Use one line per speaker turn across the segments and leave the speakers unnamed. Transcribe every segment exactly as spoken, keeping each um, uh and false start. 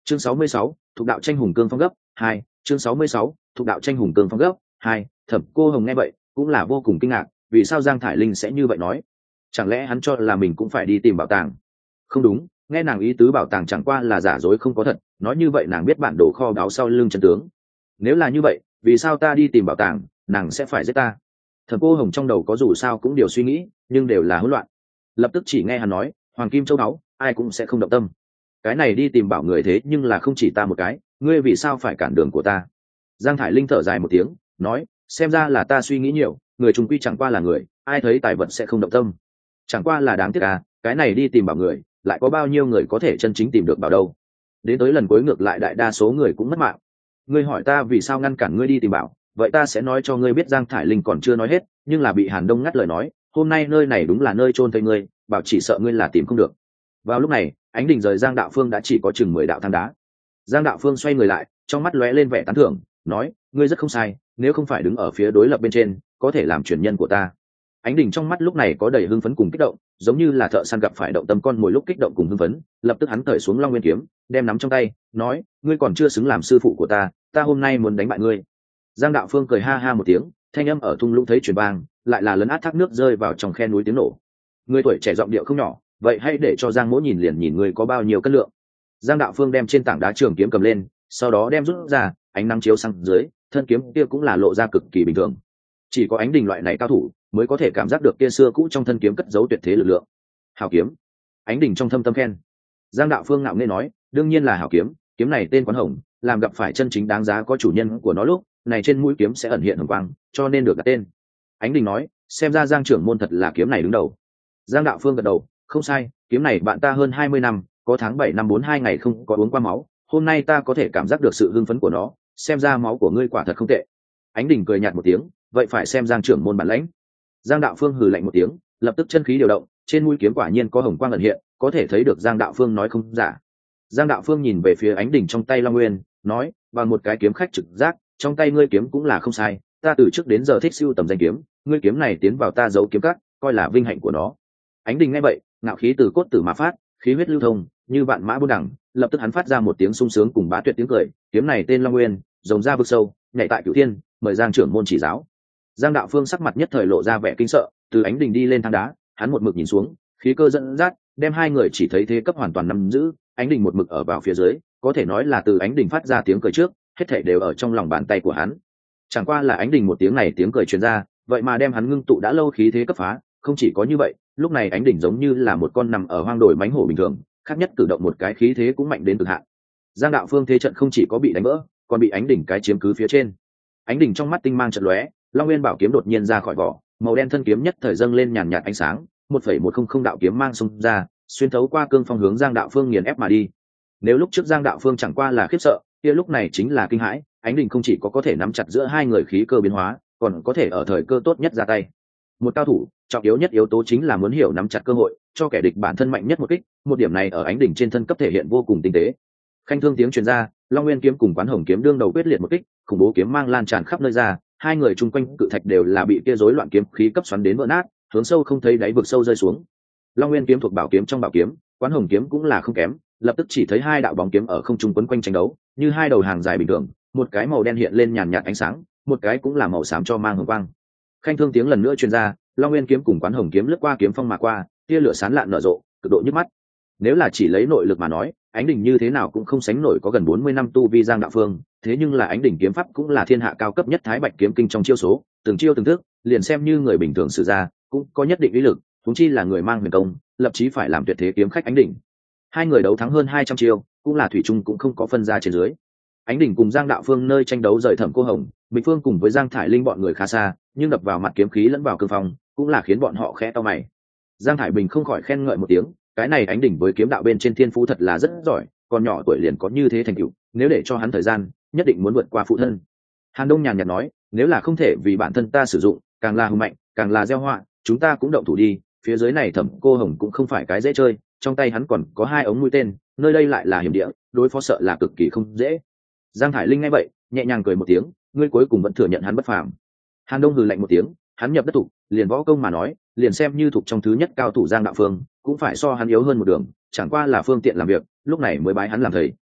chương sáu mươi sáu, thuộc đạo tranh hùng cương phong gấp hai. Chương sáu mươi sáu, thuộc đạo tranh hùng cương phong gấp hai. Thẩm Cô Hồng nghe vậy cũng là vô cùng kinh ngạc, vì sao Giang Thải Linh sẽ như vậy nói? Chẳng lẽ hắn cho là mình cũng phải đi tìm bảo tàng? Không đúng, nghe nàng ý tứ bảo tàng chẳng qua là giả dối không có thật, nói như vậy nàng biết bản đồ kho báu sau lưng chân tướng. Nếu là như vậy, vì sao ta đi tìm bảo tàng, nàng sẽ phải giết ta? Thẩm Cô Hồng trong đầu có dù sao cũng điều suy nghĩ, nhưng đều là hỗn loạn. Lập tức chỉ nghe hắn nói, hoàng kim châu báu, ai cũng sẽ không động tâm. Cái này đi tìm bảo người thế nhưng là không chỉ ta một cái, ngươi vì sao phải cản đường của ta? Giang Thải Linh thở dài một tiếng, nói, xem ra là ta suy nghĩ nhiều, người trùng quy chẳng qua là người, ai thấy tài vật sẽ không động tâm. Chẳng qua là đáng tiếc à, cái này đi tìm bảo người, lại có bao nhiêu người có thể chân chính tìm được bảo đâu? Đến tới lần cuối ngược lại đại đa số người cũng mất mạng. Ngươi hỏi ta vì sao ngăn cản ngươi đi tìm bảo, vậy ta sẽ nói cho ngươi biết. Giang Thải Linh còn chưa nói hết, nhưng là bị Hàn Đông ngắt lời nói, hôm nay nơi này đúng là nơi chôn thây ngươi, bảo chỉ sợ ngươi là tìm không được. Vào lúc này, ánh đỉnh rời Giang Đạo Phương đã chỉ có chừng mười đạo thang đá. Giang Đạo Phương xoay người lại, trong mắt lóe lên vẻ tán thưởng, nói, ngươi rất không sai, nếu không phải đứng ở phía đối lập bên trên, có thể làm truyền nhân của ta. Ánh đỉnh trong mắt lúc này có đầy hưng phấn cùng kích động, giống như là thợ săn gặp phải động tâm con mồi lúc kích động cùng hưng phấn. Lập tức hắn cởi xuống Long Nguyên kiếm, đem nắm trong tay, nói, ngươi còn chưa xứng làm sư phụ của ta, ta hôm nay muốn đánh bại ngươi. Giang Đạo Phương cười ha ha một tiếng, thanh âm ở thung lũng thấy truyền vang, lại là lấn át thác nước rơi vào trong khe núi tiếng nổ. Ngươi tuổi trẻ giọng điệu không nhỏ, vậy hãy để cho Giang Mỗ nhìn liền nhìn ngươi có bao nhiêu cân lượng. Giang Đạo Phương đem trên tảng đá trường kiếm cầm lên, sau đó đem rút ra, ánh nắng chiếu sang dưới, thân kiếm kia cũng là lộ ra cực kỳ bình thường. Chỉ có Ánh Đình loại này cao thủ mới có thể cảm giác được kia xưa cũ trong thân kiếm cất giấu tuyệt thế lực lượng. Hảo kiếm. Ánh Đình trong thâm tâm khen. Giang Đạo Phương ngạo nghễ nói, đương nhiên là hảo kiếm, kiếm này tên Quán Hồng, làm gặp phải chân chính đáng giá có chủ nhân của nó lúc này trên mũi kiếm sẽ ẩn hiện hồng quang, cho nên được đặt tên. Ánh Đình nói, xem ra Giang trưởng môn thật là kiếm này đứng đầu. Giang Đạo Phương gật đầu, không sai, kiếm này bạn ta hơn hai mươi năm, có tháng bảy năm bốn hai ngày không có uống qua máu, hôm nay ta có thể cảm giác được sự hưng phấn của nó, xem ra máu của ngươi quả thật không tệ. Ánh Đình cười nhạt một tiếng, vậy phải xem Giang trưởng môn bản lãnh. Giang Đạo Phương hừ lạnh một tiếng, lập tức chân khí điều động, trên mũi kiếm quả nhiên có hồng quang ẩn hiện, có thể thấy được Giang Đạo Phương nói không giả. Giang Đạo Phương nhìn về phía Ánh Đình trong tay Long Nguyên, nói, bằng một cái kiếm khách trực giác, trong tay ngươi kiếm cũng là không sai, ta từ trước đến giờ thích sưu tầm danh kiếm, ngươi kiếm này tiến vào ta giấu kiếm các, coi là vinh hạnh của nó. Ánh Đình nghe vậy, ngạo khí từ cốt tử mà phát, khí huyết lưu thông, như vạn mã buôn đẳng, lập tức hắn phát ra một tiếng sung sướng cùng bá tuyệt tiếng cười, kiếm này tên Long Nguyên, rồng ra vực sâu, nhảy tại cửu thiên, mời Giang trưởng môn chỉ giáo. Giang Đạo Phương sắc mặt nhất thời lộ ra vẻ kinh sợ, từ Ánh Đình đi lên thang đá, hắn một mực nhìn xuống, khí cơ dẫn dắt, đem hai người chỉ thấy thế cấp hoàn toàn nắm giữ, Ánh Đình một mực ở vào phía dưới, có thể nói là từ Ánh Đình phát ra tiếng cười trước, hết thảy đều ở trong lòng bàn tay của hắn. Chẳng qua là Ánh Đình một tiếng này tiếng cười truyền ra, vậy mà đem hắn ngưng tụ đã lâu khí thế cấp phá, không chỉ có như vậy, lúc này Ánh Đình giống như là một con nằm ở hoang đồi mánh hổ bình thường, khác nhất cử động một cái khí thế cũng mạnh đến cực hạn. Giang Đạo Phương thế trận không chỉ có bị đánh vỡ, còn bị Ánh Đình cái chiếm cứ phía trên. Ánh Đình trong mắt tinh mang chợt lóe, Long Nguyên bảo kiếm đột nhiên ra khỏi vỏ, màu đen thân kiếm nhất thời dâng lên nhàn nhạt ánh sáng, một phẩy một không không đạo kiếm mang xông ra, xuyên thấu qua cương phong hướng Giang Đạo Phương nghiền ép mà đi. Nếu lúc trước Giang Đạo Phương chẳng qua là khiếp sợ, kia lúc này chính là kinh hãi, Ánh Đình không chỉ có có thể nắm chặt giữa hai người khí cơ biến hóa, còn có thể ở thời cơ tốt nhất ra tay. Một cao thủ, trọng yếu nhất yếu tố chính là muốn hiểu nắm chặt cơ hội, cho kẻ địch bản thân mạnh nhất một kích, một điểm này ở Ánh Đình trên thân cấp thể hiện vô cùng tinh tế. Khanh thương tiếng truyền ra, Long Nguyên kiếm cùng Quán Hồng kiếm đương đầu quyết liệt một kích, khủng bố kiếm mang lan tràn khắp nơi ra, hai người chung quanh cự thạch đều là bị kia rối loạn kiếm khí cấp xoắn đến vỡ nát, hướng sâu không thấy đáy vực sâu rơi xuống. Long Nguyên kiếm thuộc bảo kiếm trong bảo kiếm, Quán Hồng kiếm cũng là không kém, lập tức chỉ thấy hai đạo bóng kiếm ở không trung quấn quanh tranh đấu, như hai đầu hàng dài bình thường, một cái màu đen hiện lên nhàn nhạt ánh sáng, một cái cũng là màu xám cho mang hồng quang. Khanh thương tiếng lần nữa truyền ra, Long Nguyên kiếm cùng Quán Hồng kiếm lướt qua kiếm phong mà qua, tia lửa sáng lạn nở rộ, cực độ nhức mắt. Nếu là chỉ lấy nội lực mà nói, Ánh Đình như thế nào cũng không sánh nổi có gần bốn mươi năm tu vi Giang Đạo Phương, thế nhưng là Ánh Đình kiếm pháp cũng là thiên hạ cao cấp nhất Thái Bạch kiếm kinh trong chiêu số, từng chiêu từng thức, liền xem như người bình thường sử ra, cũng có nhất định uy lực, huống chi là người mang huyền công, lập chí phải làm tuyệt thế kiếm khách Ánh Đình. Hai người đấu thắng hơn hai trăm chiêu, cũng là thủy chung cũng không có phân ra trên dưới. Ánh Đình cùng Giang Đạo Phương nơi tranh đấu rời Thẩm Cô Hồng, Bình Phương cùng với Giang Thải Linh bọn người khá xa, nhưng đập vào mặt kiếm khí lẫn vào cương phong, cũng là khiến bọn họ khẽ cau mày. Giang Thải Bình không khỏi khen ngợi một tiếng, cái này Ánh Đình với kiếm đạo bên trên thiên phú thật là rất giỏi, còn nhỏ tuổi liền có như thế thành tựu, nếu để cho hắn thời gian, nhất định muốn vượt qua phụ thân. Hàn Đông nhàn nhạt nói, nếu là không thể vì bản thân ta sử dụng, càng là hùng mạnh, càng là gieo họa, chúng ta cũng động thủ đi, phía dưới này Thẩm Cô Hồng cũng không phải cái dễ chơi, trong tay hắn còn có hai ống mũi tên, nơi đây lại là hiểm địa, đối phó sợ là cực kỳ không dễ. Giang Thải Linh nghe vậy, nhẹ nhàng cười một tiếng, ngươi cuối cùng vẫn thừa nhận hắn bất phàm. Hàn Đông hừ lạnh một tiếng, hắn nhập đất thủ, liền võ công mà nói, liền xem như thuộc trong thứ nhất cao thủ Giang Đạo Phương, cũng phải so hắn yếu hơn một đường, chẳng qua là phương tiện làm việc, lúc này mới bái hắn làm thầy.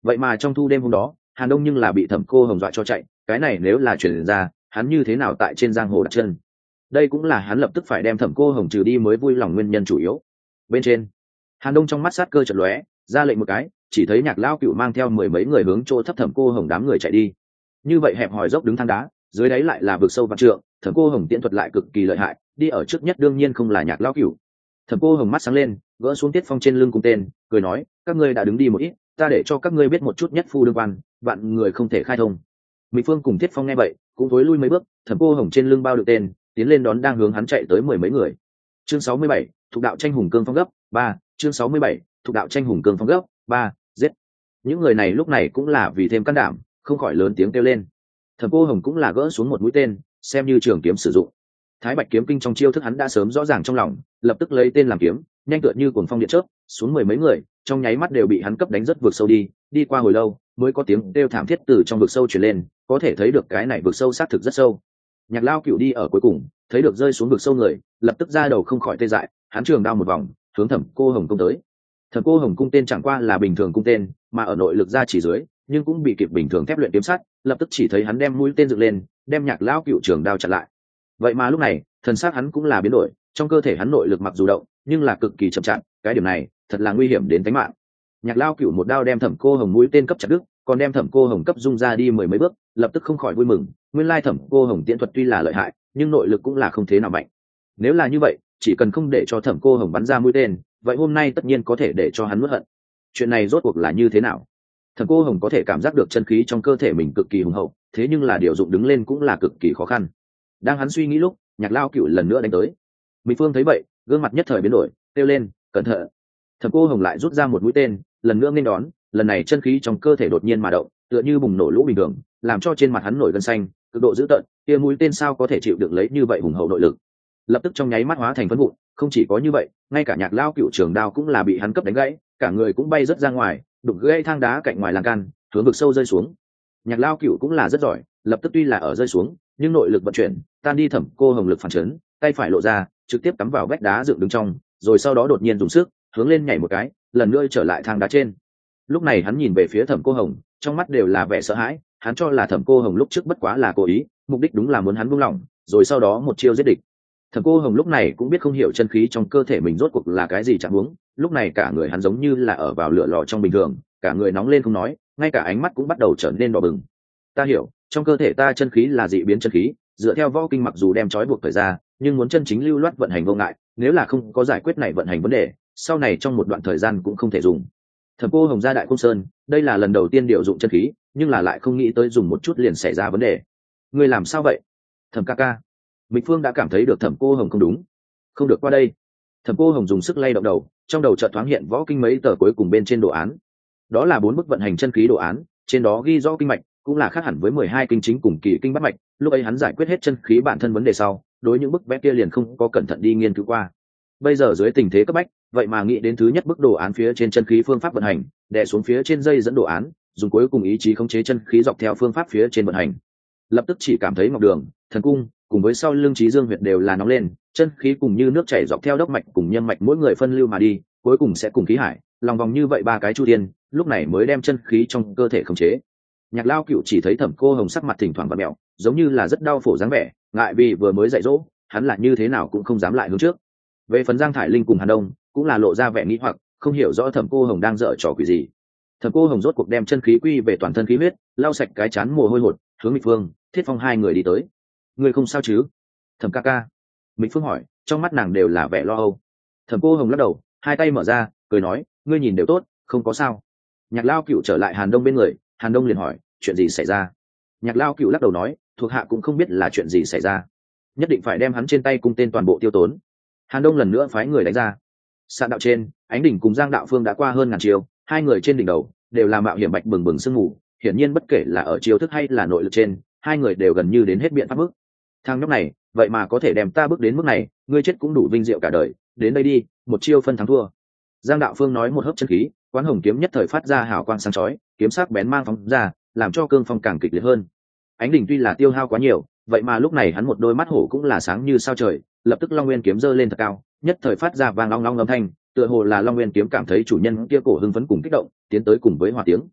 vậy mà trong thu đêm hôm đó Hàn Đông nhưng là bị Thẩm Cô Hồng dọa cho chạy, cái này nếu là truyền ra, hắn như thế nào tại trên giang hồ đặt chân? Đây cũng là hắn lập tức phải đem Thẩm Cô Hồng trừ đi mới vui lòng nguyên nhân chủ yếu. Bên trên, Hàn Đông trong mắt sát cơ chợt lóe, ra lệnh một cái, chỉ thấy Nhạc Lao Cựu mang theo mười mấy người hướng chỗ thấp Thẩm Cô Hồng đám người chạy đi. Như vậy hẹp hòi dốc đứng thang đá, dưới đáy lại là vực sâu vạn trượng, Thẩm Cô Hồng tiễn thuật lại cực kỳ lợi hại, đi ở trước nhất đương nhiên không là Nhạc Lao Cựu. Thẩm Cô Hồng mắt sáng lên, gỡ xuống Tiết Phong trên lưng cung tên, cười nói, các ngươi đã đứng đi một ít, ta để cho các ngươi biết một chút nhất phu đương quan, vạn người không thể khai thông. Mỹ Phương cùng Tiết Phong nghe vậy, cũng thối lui mấy bước, Thẩm Cô Hồng trên lưng bao được tên, tiến lên đón đang hướng hắn chạy tới mười mấy người. Chương sáu mươi bảy, thuộc đạo tranh hùng cương phong gấp ba. Chương sáu mươi bảy, thuộc đạo tranh hùng cương phong gấp ba. Giết. Những người này lúc này cũng là vì thêm can đảm, không khỏi lớn tiếng kêu lên. Thẩm Cô Hồng cũng là gỡ xuống một mũi tên, xem như trường kiếm sử dụng. Thái Bạch kiếm kinh trong chiêu thức hắn đã sớm rõ ràng trong lòng, lập tức lấy tên làm kiếm, nhanh tựa như cuồng phong điện chớp, xuống mười mấy người, trong nháy mắt đều bị hắn cấp đánh rất vượt sâu đi, đi qua hồi lâu, mới có tiếng kêu thảm thiết từ trong vực sâu truyền lên, có thể thấy được cái này vực sâu xác thực rất sâu. Nhạc Lao Cựu đi ở cuối cùng, thấy được rơi xuống vực sâu người, lập tức ra đầu không khỏi tê dại, hắn trường đao một vòng, hướng Thẩm Cô Hồng công tới. Thẩm Cô Hồng cung tên chẳng qua là bình thường cung tên, mà ở nội lực ra chỉ dưới, nhưng cũng bị kịp bình thường thép luyện kiếm sắt, lập tức chỉ thấy hắn đem mũi tên dựng lên, đem Nhạc Lao Cựu trường đao chặn lại. Vậy mà lúc này, thần sắc hắn cũng là biến đổi, trong cơ thể hắn nội lực mặc dù động, nhưng là cực kỳ chậm chạp, cái điểm này thật là nguy hiểm đến tính mạng. Nhạc Lao Cựu một đao đem Thẩm Cô Hồng mũi tên cấp chặt đứt, còn đem Thẩm Cô Hồng cấp dung ra đi mười mấy bước, lập tức không khỏi vui mừng, nguyên lai Thẩm Cô Hồng tiễn thuật tuy là lợi hại, nhưng nội lực cũng là không thế nào mạnh. Nếu là như vậy, chỉ cần không để cho Thẩm Cô Hồng bắn ra mũi tên, vậy hôm nay tất nhiên có thể để cho hắn nuốt hận. Chuyện này rốt cuộc là như thế nào? Thẩm Cô Hồng có thể cảm giác được chân khí trong cơ thể mình cực kỳ hùng hậu, thế nhưng là điều dụng đứng lên cũng là cực kỳ khó khăn. Đang hắn suy nghĩ lúc, Nhạc Lao Cựu lần nữa đánh tới. Mỹ Phương thấy vậy, gương mặt nhất thời biến đổi, kêu lên, cẩn thận. Thẩm Cô Hồng lại rút ra một mũi tên, lần nữa nên đón, lần này chân khí trong cơ thể đột nhiên mà động, tựa như bùng nổ lũ bình thường, làm cho trên mặt hắn nổi gân xanh, cực độ dữ tợn, kia mũi tên sao có thể chịu đựng lấy như vậy hùng hậu nội lực. Lập tức trong nháy mắt hóa thành phấn vụn, không chỉ có như vậy, ngay cả Nhạc Lao Cựu trường đao cũng là bị hắn cấp đánh gãy, cả người cũng bay rất ra ngoài, đụng gãy thang đá cạnh ngoài lan can, hướng vực sâu rơi xuống. Nhạc Lao Cựu cũng là rất giỏi, lập tức tuy là ở rơi xuống, nhưng nội lực vận chuyển, tan đi Thẩm Cô Hồng lực phản chấn, tay phải lộ ra, trực tiếp cắm vào vách đá dựng đứng trong, rồi sau đó đột nhiên dùng sức, hướng lên nhảy một cái, lần nữa trở lại thang đá trên. Lúc này hắn nhìn về phía Thẩm Cô Hồng, trong mắt đều là vẻ sợ hãi, hắn cho là Thẩm Cô Hồng lúc trước bất quá là cố ý, mục đích đúng là muốn hắn buông lỏng, rồi sau đó một chiêu giết địch. Thẩm Cô Hồng lúc này cũng biết không hiểu chân khí trong cơ thể mình rốt cuộc là cái gì trạng huống, lúc này cả người hắn giống như là ở vào lửa lò trong bình thường, cả người nóng lên không nói, ngay cả ánh mắt cũng bắt đầu trở nên đỏ bừng. Ta hiểu, trong cơ thể ta chân khí là dị biến chân khí, dựa theo võ kinh mặc dù đem trói buộc thời ra, nhưng muốn chân chính lưu loát vận hành vô ngại, nếu là không có giải quyết này vận hành vấn đề, sau này trong một đoạn thời gian cũng không thể dùng. Thẩm Cô Hồng ra Đại Cung Sơn, đây là lần đầu tiên điều dụng chân khí, nhưng là lại không nghĩ tới dùng một chút liền xảy ra vấn đề. Ngươi làm sao vậy? Thẩm ca ca. Mịch Phương đã cảm thấy được Thẩm Cô Hồng không đúng, không được qua đây. Thẩm Cô Hồng dùng sức lay động đầu, trong đầu chợt thoáng hiện võ kinh mấy tờ cuối cùng bên trên đồ án. Đó là bốn bức vận hành chân khí đồ án, trên đó ghi rõ kinh mạch, cũng là khác hẳn với mười hai kinh chính cùng kỳ kinh bát mạch. Lúc ấy hắn giải quyết hết chân khí bản thân vấn đề sau, đối những bức vẽ kia liền không có cẩn thận đi nghiên cứu qua. Bây giờ dưới tình thế cấp bách, vậy mà nghĩ đến thứ nhất bức đồ án phía trên chân khí phương pháp vận hành, đè xuống phía trên dây dẫn đồ án, dùng cuối cùng ý chí khống chế chân khí dọc theo phương pháp phía trên vận hành. Lập tức chỉ cảm thấy ngọc đường, thần cung cùng với sau lưng trí dương huyệt đều là nóng lên, chân khí cùng như nước chảy dọc theo đốc mạch cùng nhân mạch mỗi người phân lưu mà đi, cuối cùng sẽ cùng khí hải, lòng vòng như vậy ba cái chu thiên, lúc này mới đem chân khí trong cơ thể khống chế. Nhạc Lao Cựu chỉ thấy Thẩm Cô Hồng sắc mặt thỉnh thoảng vặn mèo, giống như là rất đau phổ dáng vẻ, ngại vì vừa mới dạy dỗ, hắn là như thế nào cũng không dám lại hướng trước. Về phần Giang Thải Linh cùng Hàn Đông, cũng là lộ ra vẻ nghi hoặc, không hiểu rõ Thẩm Cô Hồng đang dở trò quỷ gì. Thẩm Cô Hồng rốt cuộc đem chân khí quy về toàn thân khí huyết, lau sạch cái chán mồ hôi hột, hướng Mịch Phương, Thiết Phong hai người đi tới. Người không sao chứ? Thẩm ca ca. Mịch Phương hỏi, trong mắt nàng đều là vẻ lo âu. Thẩm Cô Hồng lắc đầu, hai tay mở ra, cười nói, ngươi nhìn đều tốt, không có sao. Nhạc Lao Cựu trở lại Hàn Đông bên người, Hàn Đông liền hỏi, chuyện gì xảy ra? Nhạc Lao Cựu lắc đầu nói, thuộc hạ cũng không biết là chuyện gì xảy ra, nhất định phải đem hắn trên tay cung tên toàn bộ tiêu tốn. Hàn Đông lần nữa phái người đánh ra. Sạn đạo trên, Ánh Đỉnh cùng Giang Đạo Phương đã qua hơn ngàn chiêu, hai người trên đỉnh đầu đều là mạo hiểm bạch bừng bừng sương mù, hiển nhiên bất kể là ở chiêu thức hay là nội lực trên, hai người đều gần như đến hết biện pháp bước. Thằng nhóc này, vậy mà có thể đem ta bước đến mức này, ngươi chết cũng đủ vinh diệu cả đời, đến đây đi, một chiêu phân thắng thua. Giang Đạo Phương nói một hớp chân khí, Quán Hồng kiếm nhất thời phát ra hào quang sáng chói, kiếm sắc bén mang phóng ra, làm cho cương phong càng kịch liệt hơn. Ánh Đỉnh tuy là tiêu hao quá nhiều, vậy mà lúc này hắn một đôi mắt hổ cũng là sáng như sao trời, lập tức Long Nguyên kiếm giơ lên thật cao, nhất thời phát ra vang long long âm thanh, tựa hồ là Long Nguyên kiếm cảm thấy chủ nhân kia cổ hưng phấn cùng kích động, tiến tới cùng với hòa tiếng.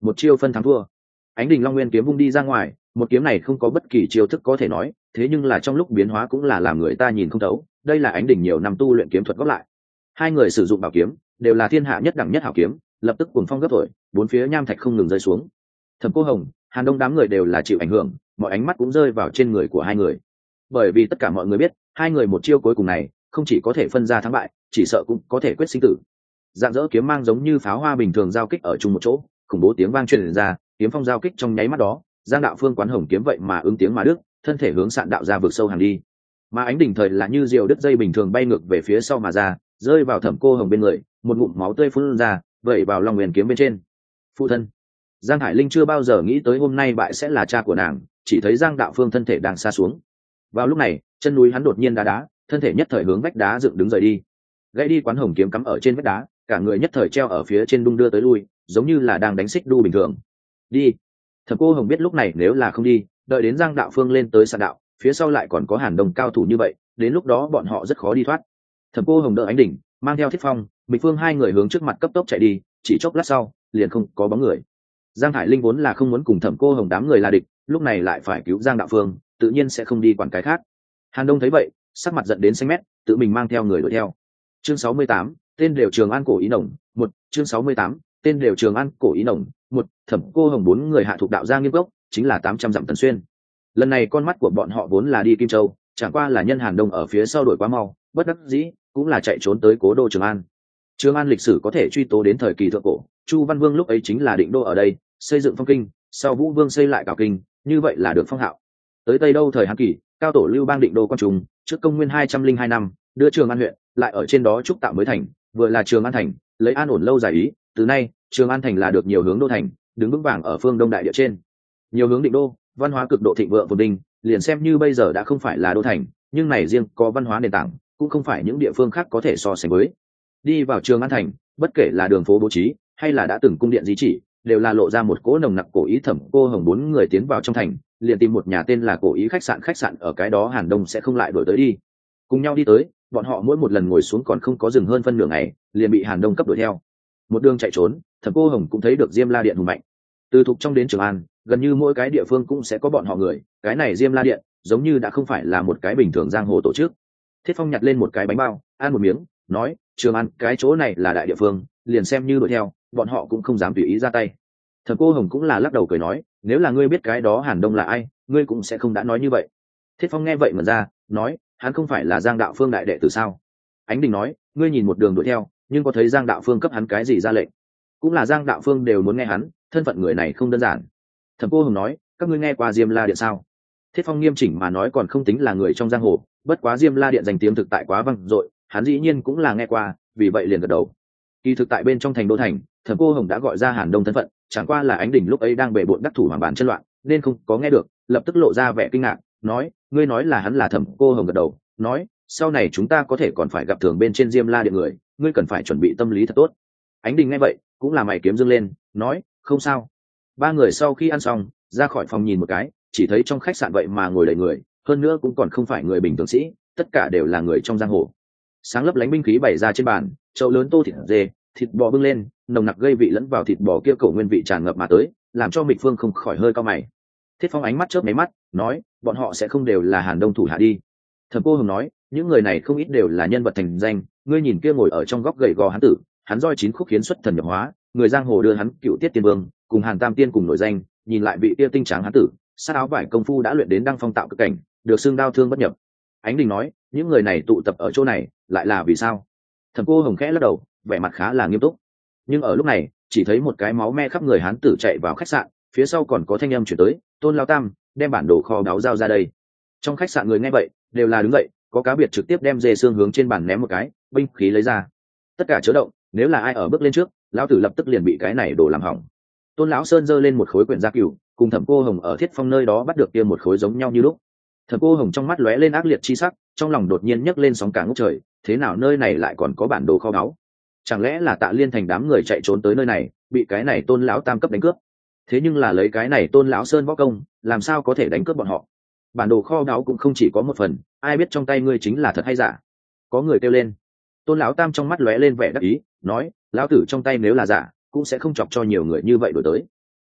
một chiêu phân thắng thua. Ánh Đình Long Nguyên kiếm vung đi ra ngoài, một kiếm này không có bất kỳ chiêu thức có thể nói, thế nhưng là trong lúc biến hóa cũng là làm người ta nhìn không thấu, đây là Ánh Đình nhiều năm tu luyện kiếm thuật góp lại. Hai người sử dụng bảo kiếm đều là thiên hạ nhất đẳng nhất hảo kiếm, lập tức cuồng phong gấp thổi, bốn phía nham thạch không ngừng rơi xuống. Thẩm Cô Hồng, Hàn Đông đám người đều là chịu ảnh hưởng, mọi ánh mắt cũng rơi vào trên người của hai người. Bởi vì tất cả mọi người biết, hai người một chiêu cuối cùng này, không chỉ có thể phân ra thắng bại, chỉ sợ cũng có thể quyết sinh tử. Dạng dỡ kiếm mang giống như pháo hoa bình thường giao kích ở chung một chỗ, khủng bố tiếng vang truyền ra, kiếm phong giao kích trong nháy mắt đó, Giang Đạo Phương quán hồng kiếm vậy mà ứng tiếng mà đứt, thân thể hướng sạn đạo ra vực sâu hàng đi. Mà Ánh Đình thời là như diều đứt dây bình thường bay ngược về phía sau mà ra, rơi vào Thẩm Cô Hồng bên người, một ngụm máu tươi phun ra, vẩy vào Long Nguyên kiếm bên trên. Phụ thân. Giang Hải Linh chưa bao giờ nghĩ tới hôm nay bại sẽ là cha của nàng, chỉ thấy Giang Đạo Phương thân thể đang xa xuống. Vào lúc này, chân núi hắn đột nhiên đá đá, thân thể nhất thời hướng vách đá dựng đứng rời đi. Gãy đi quán hồng kiếm cắm ở trên vách đá, cả người nhất thời treo ở phía trên đung đưa tới lui, giống như là đang đánh xích đu bình thường. Đi. Thẩm Cô Hồng biết lúc này nếu là không đi, đợi đến Giang Đạo Phương lên tới sạn đạo, phía sau lại còn có Hàn Đông cao thủ như vậy, đến lúc đó bọn họ rất khó đi thoát. Thẩm Cô Hồng đỡ Ánh Đỉnh, mang theo Thiết Phong, Mịch Phương hai người hướng trước mặt cấp tốc chạy đi, chỉ chốc lát sau, liền không có bóng người. Giang Hải Linh vốn là không muốn cùng Thẩm Cô Hồng đám người là địch, lúc này lại phải cứu Giang Đạo Phương, tự nhiên sẽ không đi quản cái khác. Hàn Đông thấy vậy, sắc mặt giận đến xanh mét, tự mình mang theo người đuổi theo. Chương sáu mươi tám, tên đều Trường An cổ ý nồng, một, chương sáu mươi tám, tên đều Trường An cổ ý nồng, một, Thẩm Cô Hồng bốn người hạ thuộc đạo gia nghiêm gốc, chính là tám trăm dặm tần xuyên. Lần này con mắt của bọn họ vốn là đi Kim Châu, chẳng qua là nhân Hàn Đông ở phía sau đuổi quá mau, bất đắc dĩ, cũng là chạy trốn tới cố đô Trường An. Trường An lịch sử có thể truy tố đến thời kỳ thượng cổ, Chu Văn Vương lúc ấy chính là định đô ở đây, xây dựng phong kinh, sau Vũ Vương xây lại Cảo Kinh, như vậy là được phong hạo. Tới Tây Đô thời Hán Kỳ, cao tổ Lưu Bang định đô quan trung, trước công nguyên hai trăm linh hai năm, đưa Trường An huyện, lại ở trên đó trúc tạo mới thành, vừa là Trường An thành, lấy an ổn lâu dài ý, từ nay, Trường An thành là được nhiều hướng đô thành, đứng vững vàng ở phương Đông đại địa trên. Nhiều hướng định đô, văn hóa cực độ thịnh vượng phồn vinh, liền xem như bây giờ đã không phải là đô thành, nhưng này riêng có văn hóa nền tảng, cũng không phải những địa phương khác có thể so sánh với. Đi vào Trường An thành, bất kể là đường phố bố trí, hay là đã từng cung điện di chỉ, đều là lộ ra một cỗ nồng nặc cổ ý. Thẩm Cô Hồng bốn người tiến vào trong thành, liền tìm một nhà tên là cổ ý khách sạn, khách sạn ở cái đó Hàn Đông sẽ không lại đuổi tới đi. Cùng nhau đi tới, bọn họ mỗi một lần ngồi xuống còn không có dừng hơn phân nửa ngày, liền bị Hàn Đông cấp đuổi theo. Một đường chạy trốn, Thẩm Cô Hồng cũng thấy được Diêm La Điện hùng mạnh. Từ Thục trong đến Trường An, gần như mỗi cái địa phương cũng sẽ có bọn họ người, cái này Diêm La Điện, giống như đã không phải là một cái bình thường giang hồ tổ chức. Thiết Phong nhặt lên một cái bánh bao, ăn một miếng, nói, Trường An, cái chỗ này là đại địa phương, liền xem như đuổi theo, bọn họ cũng không dám tùy ý ra tay. Thẩm Cô Hồng cũng là lắc đầu cười nói, nếu là ngươi biết cái đó Hàn Đông là ai, ngươi cũng sẽ không đã nói như vậy. Thiết Phong nghe vậy mà ra, nói, hắn không phải là Giang Đạo Phương đại đệ tử sao? Ánh Đình nói, ngươi nhìn một đường đuổi theo, nhưng có thấy Giang Đạo Phương cấp hắn cái gì ra lệnh? Cũng là Giang Đạo Phương đều muốn nghe hắn, thân phận người này không đơn giản. Thẩm Cô Hồng nói, các ngươi nghe qua Diêm La Điện sao? Thiết Phong nghiêm chỉnh mà nói còn không tính là người trong giang hồ, bất quá Diêm La Điện danh tiếng thực tại quá vang dội, hắn dĩ nhiên cũng là nghe qua, vì vậy liền gật đầu. Kỳ thực tại bên trong thành đô thành, Thẩm Cô Hồng đã gọi ra Hàn Đông thân phận, chẳng qua là Ánh Đình lúc ấy đang bề bộn đắc thủ hoàng bản chân loạn, nên không có nghe được, lập tức lộ ra vẻ kinh ngạc, nói, ngươi nói là hắn là Thẩm Cô Hồng gật đầu, nói, sau này chúng ta có thể còn phải gặp thường bên trên Diêm La Điện người, ngươi cần phải chuẩn bị tâm lý thật tốt. Ánh Đình nghe vậy, cũng là mày kiếm dương lên, nói, không sao. Ba người sau khi ăn xong, ra khỏi phòng nhìn một cái, chỉ thấy trong khách sạn vậy mà ngồi đầy người, hơn nữa cũng còn không phải người bình thường sĩ, tất cả đều là người trong giang hồ. Sáng lấp lánh binh khí bày ra trên bàn, chậu lớn tô thịt dê, thịt bò bưng lên, nồng nặc gây vị lẫn vào thịt bò kia cổ nguyên vị tràn ngập mà tới, làm cho Mịch Phương không khỏi hơi cao mày. Thiết Phong ánh mắt chớp mấy mắt, nói, bọn họ sẽ không đều là Hàn Đông thủ hạ đi. Thẩm Cô Hồng nói, những người này không ít đều là nhân vật thành danh, ngươi nhìn kia ngồi ở trong góc gầy gò hán tử, hắn roi chín khúc khiến xuất thần nhập hóa, người giang hồ đưa hắn cựu tiết tiên vương, cùng Hàn Tam Tiên cùng nổi danh, nhìn lại vị kia tinh tráng hán tử, sát áo vải công phu đã luyện đến đăng phong tạo cực cảnh, được xương đao thương bất nhập. Ánh Đình nói, những người này tụ tập ở chỗ này, lại là vì sao? Thẩm Cô Hồng khẽ lắc đầu, vẻ mặt khá là nghiêm túc. Nhưng ở lúc này, chỉ thấy một cái máu me khắp người hán tử chạy vào khách sạn, phía sau còn có thanh âm chuyển tới, Tôn Lão Tam, đem bản đồ kho báu giao ra đây. Trong khách sạn người nghe vậy, đều là đứng dậy, có cá biệt trực tiếp đem dê xương hướng trên bàn ném một cái, binh khí lấy ra. Tất cả chớ động, nếu là ai ở bước lên trước, lão tử lập tức liền bị cái này đổ làm hỏng. Tôn lão Sơn giơ lên một khối quyển gia cửu, cùng Thẩm Cô Hồng ở Thiết Phong nơi đó bắt được kia một khối giống nhau như lúc. Thẩm Cô Hồng trong mắt lóe lên ác liệt chi sắc, trong lòng đột nhiên nhấc lên sóng cả ngút trời, thế nào nơi này lại còn có bản đồ kho báu? Chẳng lẽ là Tạ Liên thành đám người chạy trốn tới nơi này, bị cái này Tôn lão Tam cấp đánh cướp? Thế nhưng là lấy cái này Tôn lão Sơn võ công, làm sao có thể đánh cướp bọn họ? Bản đồ kho báu cũng không chỉ có một phần, ai biết trong tay ngươi chính là thật hay giả? Có người kêu lên. Tôn lão Tam trong mắt lóe lên vẻ đắc ý, nói, lão tử trong tay nếu là giả, cũng sẽ không chọc cho nhiều người như vậy đổi tới.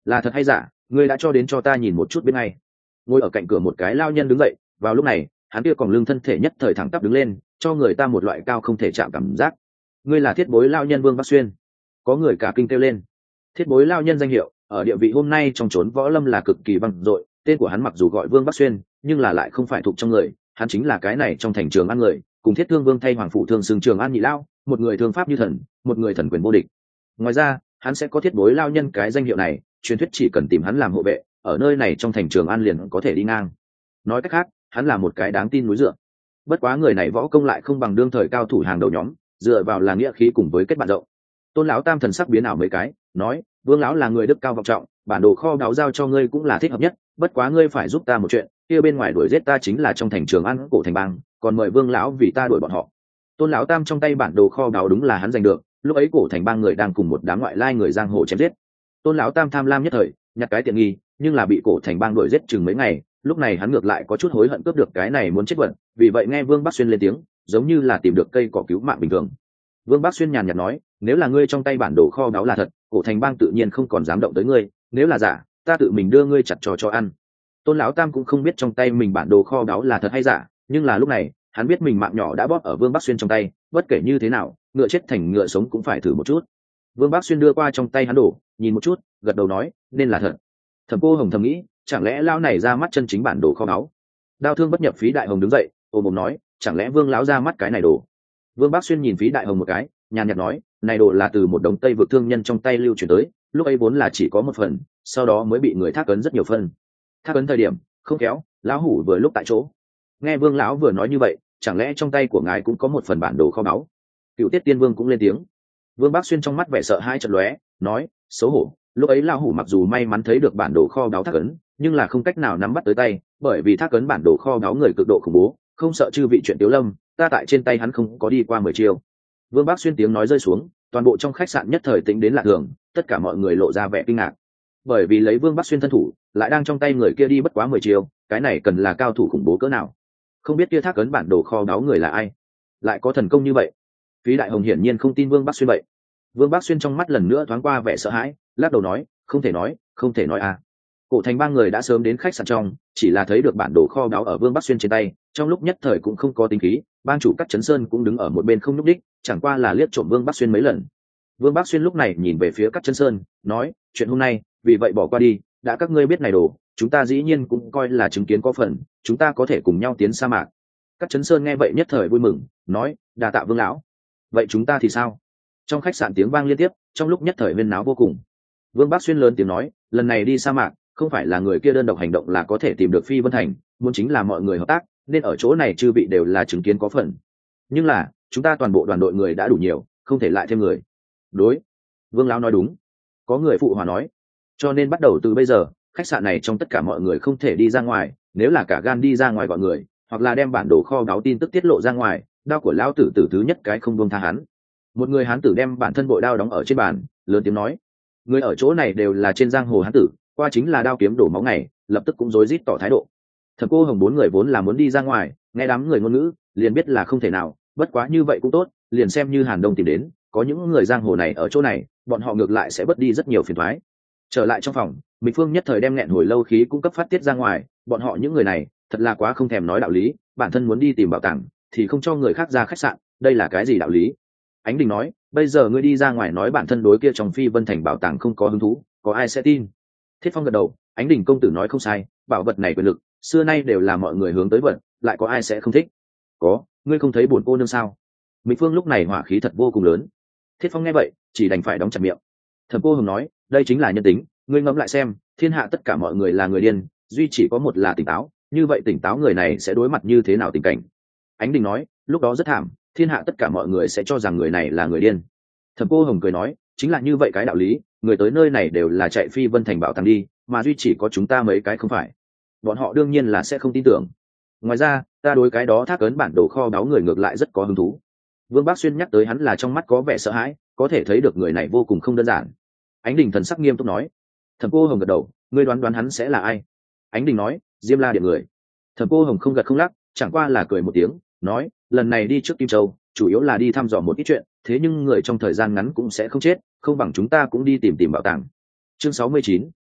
là thật hay giả, ngươi đã cho đến cho ta nhìn một chút bên ngay. Ngồi ở cạnh cửa một cái lao nhân đứng dậy, vào lúc này hắn kia còn lưng thân thể nhất thời thẳng tắp đứng lên, cho người ta một loại cao không thể chạm cảm giác. Ngươi là thiết bối lao nhân Vương Bắc Xuyên. Có người cả kinh kêu lên. Thiết bối lao nhân danh hiệu ở địa vị hôm nay trong chốn võ lâm là cực kỳ vang dội, tên của hắn mặc dù gọi Vương Bắc Xuyên nhưng là lại không phải thuộc trong người, hắn chính là cái này trong thành Trường An người, cùng Thiết Thương Vương thay hoàng phụ thương xưng Trường An nhị lao, một người thương pháp như thần, một người thần quyền vô địch. Ngoài ra hắn sẽ có thiết bối lao nhân cái danh hiệu này, truyền thuyết chỉ cần tìm hắn làm hộ vệ, ở nơi này trong thành Trường An liền có thể đi ngang. Nói cách khác, hắn là một cái đáng tin núi dựa. Bất quá người này võ công lại không bằng đương thời cao thủ hàng đầu nhóm, dựa vào là nghĩa khí cùng với kết bạn rộng. Tôn lão tam thần sắc biến ảo mấy cái, nói: Vương lão là người đức cao vọng trọng, bản đồ kho báu giao cho ngươi cũng là thích hợp nhất, bất quá ngươi phải giúp ta một chuyện, kia bên ngoài đuổi giết ta chính là trong thành Trường An cổ thành bang, còn mời Vương lão vì ta đuổi bọn họ. Tôn lão tam trong tay bản đồ kho báu đúng là hắn giành được, lúc ấy cổ thành bang người đang cùng một đám ngoại lai người giang hồ chém giết. Tôn lão tam tham lam nhất thời, nhặt cái tiện nghi, nhưng là bị cổ thành bang đuổi giết chừng mấy ngày, lúc này hắn ngược lại có chút hối hận cướp được cái này muốn chết vật, vì vậy nghe Vương Bắc Xuyên lên tiếng, giống như là tìm được cây cỏ cứu mạng bình thường. Vương Bắc Xuyên nhàn nhạt nói: nếu là ngươi trong tay bản đồ kho báu là thật, cổ thành bang tự nhiên không còn dám động tới ngươi, nếu là giả, ta tự mình đưa ngươi chặt trò cho ăn. Tôn lão tam cũng không biết trong tay mình bản đồ kho báu là thật hay giả, nhưng là lúc này hắn biết mình mạng nhỏ đã bóp ở Vương Bắc Xuyên trong tay, bất kể như thế nào, ngựa chết thành ngựa sống cũng phải thử một chút. Vương Bắc Xuyên đưa qua trong tay hắn đồ, nhìn một chút, gật đầu nói: nên là thật. Thẩm Cô Hồng thầm nghĩ, chẳng lẽ lão này ra mắt chân chính bản đồ kho báu? Đao thương bất nhập Phí Đại Hồng đứng dậy, ôm mồm nói: chẳng lẽ Vương lão ra mắt cái này đồ? Vương Bắc Xuyên nhìn Phí Đại Hồng một cái, nhàn nhạt nói: này đồ là từ một đống Tây vực thương nhân trong tay lưu truyền tới, lúc ấy vốn là chỉ có một phần, sau đó mới bị người thác ấn rất nhiều phần. Thác ấn thời điểm không kéo, lão hủ vừa lúc tại chỗ. Nghe Vương lão vừa nói như vậy, chẳng lẽ trong tay của ngài cũng có một phần bản đồ kho báu? Cựu Tiết Tiên Vương cũng lên tiếng. Vương Bắc Xuyên trong mắt vẻ sợ hai chợt lóe, nói: xấu hổ, lúc ấy lão hủ mặc dù may mắn thấy được bản đồ kho báu thác ấn, nhưng là không cách nào nắm bắt tới tay, bởi vì thác ấn bản đồ kho báu người cực độ khủng bố, không sợ chư vị chuyện Tiếu Lâm, ta tại trên tay hắn không có đi qua mười chiêu. Vương Bắc Xuyên tiếng nói rơi xuống, toàn bộ trong khách sạn nhất thời tĩnh đến lạ thường, tất cả mọi người lộ ra vẻ kinh ngạc, bởi vì lấy Vương Bắc Xuyên thân thủ, lại đang trong tay người kia đi bất quá mười chiêu, cái này cần là cao thủ khủng bố cỡ nào? Không biết kia thác ấn bản đồ kho báu người là ai, lại có thần công như vậy? Phí Đại Hồng hiển nhiên không tin Vương Bắc Xuyên vậy. Vương Bắc Xuyên trong mắt lần nữa thoáng qua vẻ sợ hãi, lắc đầu nói: không thể nói, không thể nói à. Cổ thành ba người đã sớm đến khách sạn trong, chỉ là thấy được bản đồ kho báu ở Vương Bắc Xuyên trên tay, trong lúc nhất thời cũng không có tính khí, bang chủ Cát Chấn Sơn cũng đứng ở một bên không nhúc đích, chẳng qua là liếc trộm Vương Bắc Xuyên mấy lần. Vương Bắc Xuyên lúc này nhìn về phía Cát Chấn Sơn, nói: chuyện hôm nay, vì vậy bỏ qua đi, đã các ngươi biết này đồ, chúng ta dĩ nhiên cũng coi là chứng kiến có phần, chúng ta có thể cùng nhau tiến sa mạc. Cát Chấn Sơn nghe vậy nhất thời vui mừng, nói: đa tạ Vương lão. Vậy chúng ta thì sao? Trong khách sạn tiếng vang liên tiếp, trong lúc nhất thời huyên náo vô cùng. Vương Bắc Xuyên lớn tiếng nói: lần này đi sa mạc, không phải là người kia đơn độc hành động là có thể tìm được Phi Vân Thành, muốn chính là mọi người hợp tác, nên ở chỗ này chư vị đều là chứng kiến có phần. Nhưng là chúng ta toàn bộ đoàn đội người đã đủ nhiều, không thể lại thêm người. Đối, Vương lão nói đúng. Có người phụ hòa nói: cho nên bắt đầu từ bây giờ, khách sạn này trong tất cả mọi người không thể đi ra ngoài, nếu là cả gan đi ra ngoài gọi người, hoặc là đem bản đồ kho báu tin tức tiết lộ ra ngoài, đao của lão tử tử thứ nhất cái không buông tha hắn. Một người hán tử đem bản thân bội đao đóng ở trên bàn, lớn tiếng nói: người ở chỗ này đều là trên giang hồ hán tử, qua chính là đao kiếm đổ máu này, lập tức cũng rối rít tỏ thái độ. Thẩm Cô Hồng bốn người vốn là muốn đi ra ngoài, nghe đám người ngôn ngữ, liền biết là không thể nào, bất quá như vậy cũng tốt, liền xem như Hàn Đông tìm đến, có những người giang hồ này ở chỗ này, bọn họ ngược lại sẽ bớt đi rất nhiều phiền toái. Trở lại trong phòng, Mịch Phương nhất thời đem nghẹn hồi lâu khí cung cấp phát tiết ra ngoài, bọn họ những người này, thật là quá không thèm nói đạo lý, bản thân muốn đi tìm bảo tàng, thì không cho người khác ra khách sạn, đây là cái gì đạo lý? Ánh Đình nói: bây giờ ngươi đi ra ngoài nói bản thân đối kia trong Phi Vân Thành bảo tàng không có hứng thú, có ai sẽ tin? Thiết Phong gật đầu, Ánh Đình công tử nói không sai, bảo vật này quyền lực, xưa nay đều là mọi người hướng tới vật, lại có ai sẽ không thích? Có, ngươi không thấy buồn cô nương sao? Mịch Phương lúc này hỏa khí thật vô cùng lớn. Thiết Phong nghe vậy, chỉ đành phải đóng chặt miệng. Thẩm Cô Hồng nói: đây chính là nhân tính, ngươi ngẫm lại xem, thiên hạ tất cả mọi người là người điên, duy chỉ có một là tỉnh táo, như vậy tỉnh táo người này sẽ đối mặt như thế nào tình cảnh? Ánh Đình nói: lúc đó rất thảm, thiên hạ tất cả mọi người sẽ cho rằng người này là người điên. Thẩm Cô Hồng cười nói: chính là như vậy cái đạo lý, người tới nơi này đều là chạy Phi Vân Thành bảo tàng đi, mà duy chỉ có chúng ta mấy cái không phải, bọn họ đương nhiên là sẽ không tin tưởng. Ngoài ra, ta đối cái đó thác ấn bản đồ kho báu người ngược lại rất có hứng thú. Vương Bác Xuyên nhắc tới hắn là trong mắt có vẻ sợ hãi, có thể thấy được người này vô cùng không đơn giản. Ánh Đình thần sắc nghiêm túc nói. Thẩm Cô Hồng gật đầu: ngươi đoán đoán hắn sẽ là ai? Ánh Đình nói: Diêm La Điện người. Thẩm Cô Hồng không gật không lắc, chẳng qua là cười một tiếng, nói: lần này đi trước Kim Châu, chủ yếu là đi thăm dò một ít chuyện, thế nhưng người trong thời gian ngắn cũng sẽ không chết, không bằng chúng ta cũng đi tìm tìm bảo tàng. Chương sáu mươi chín,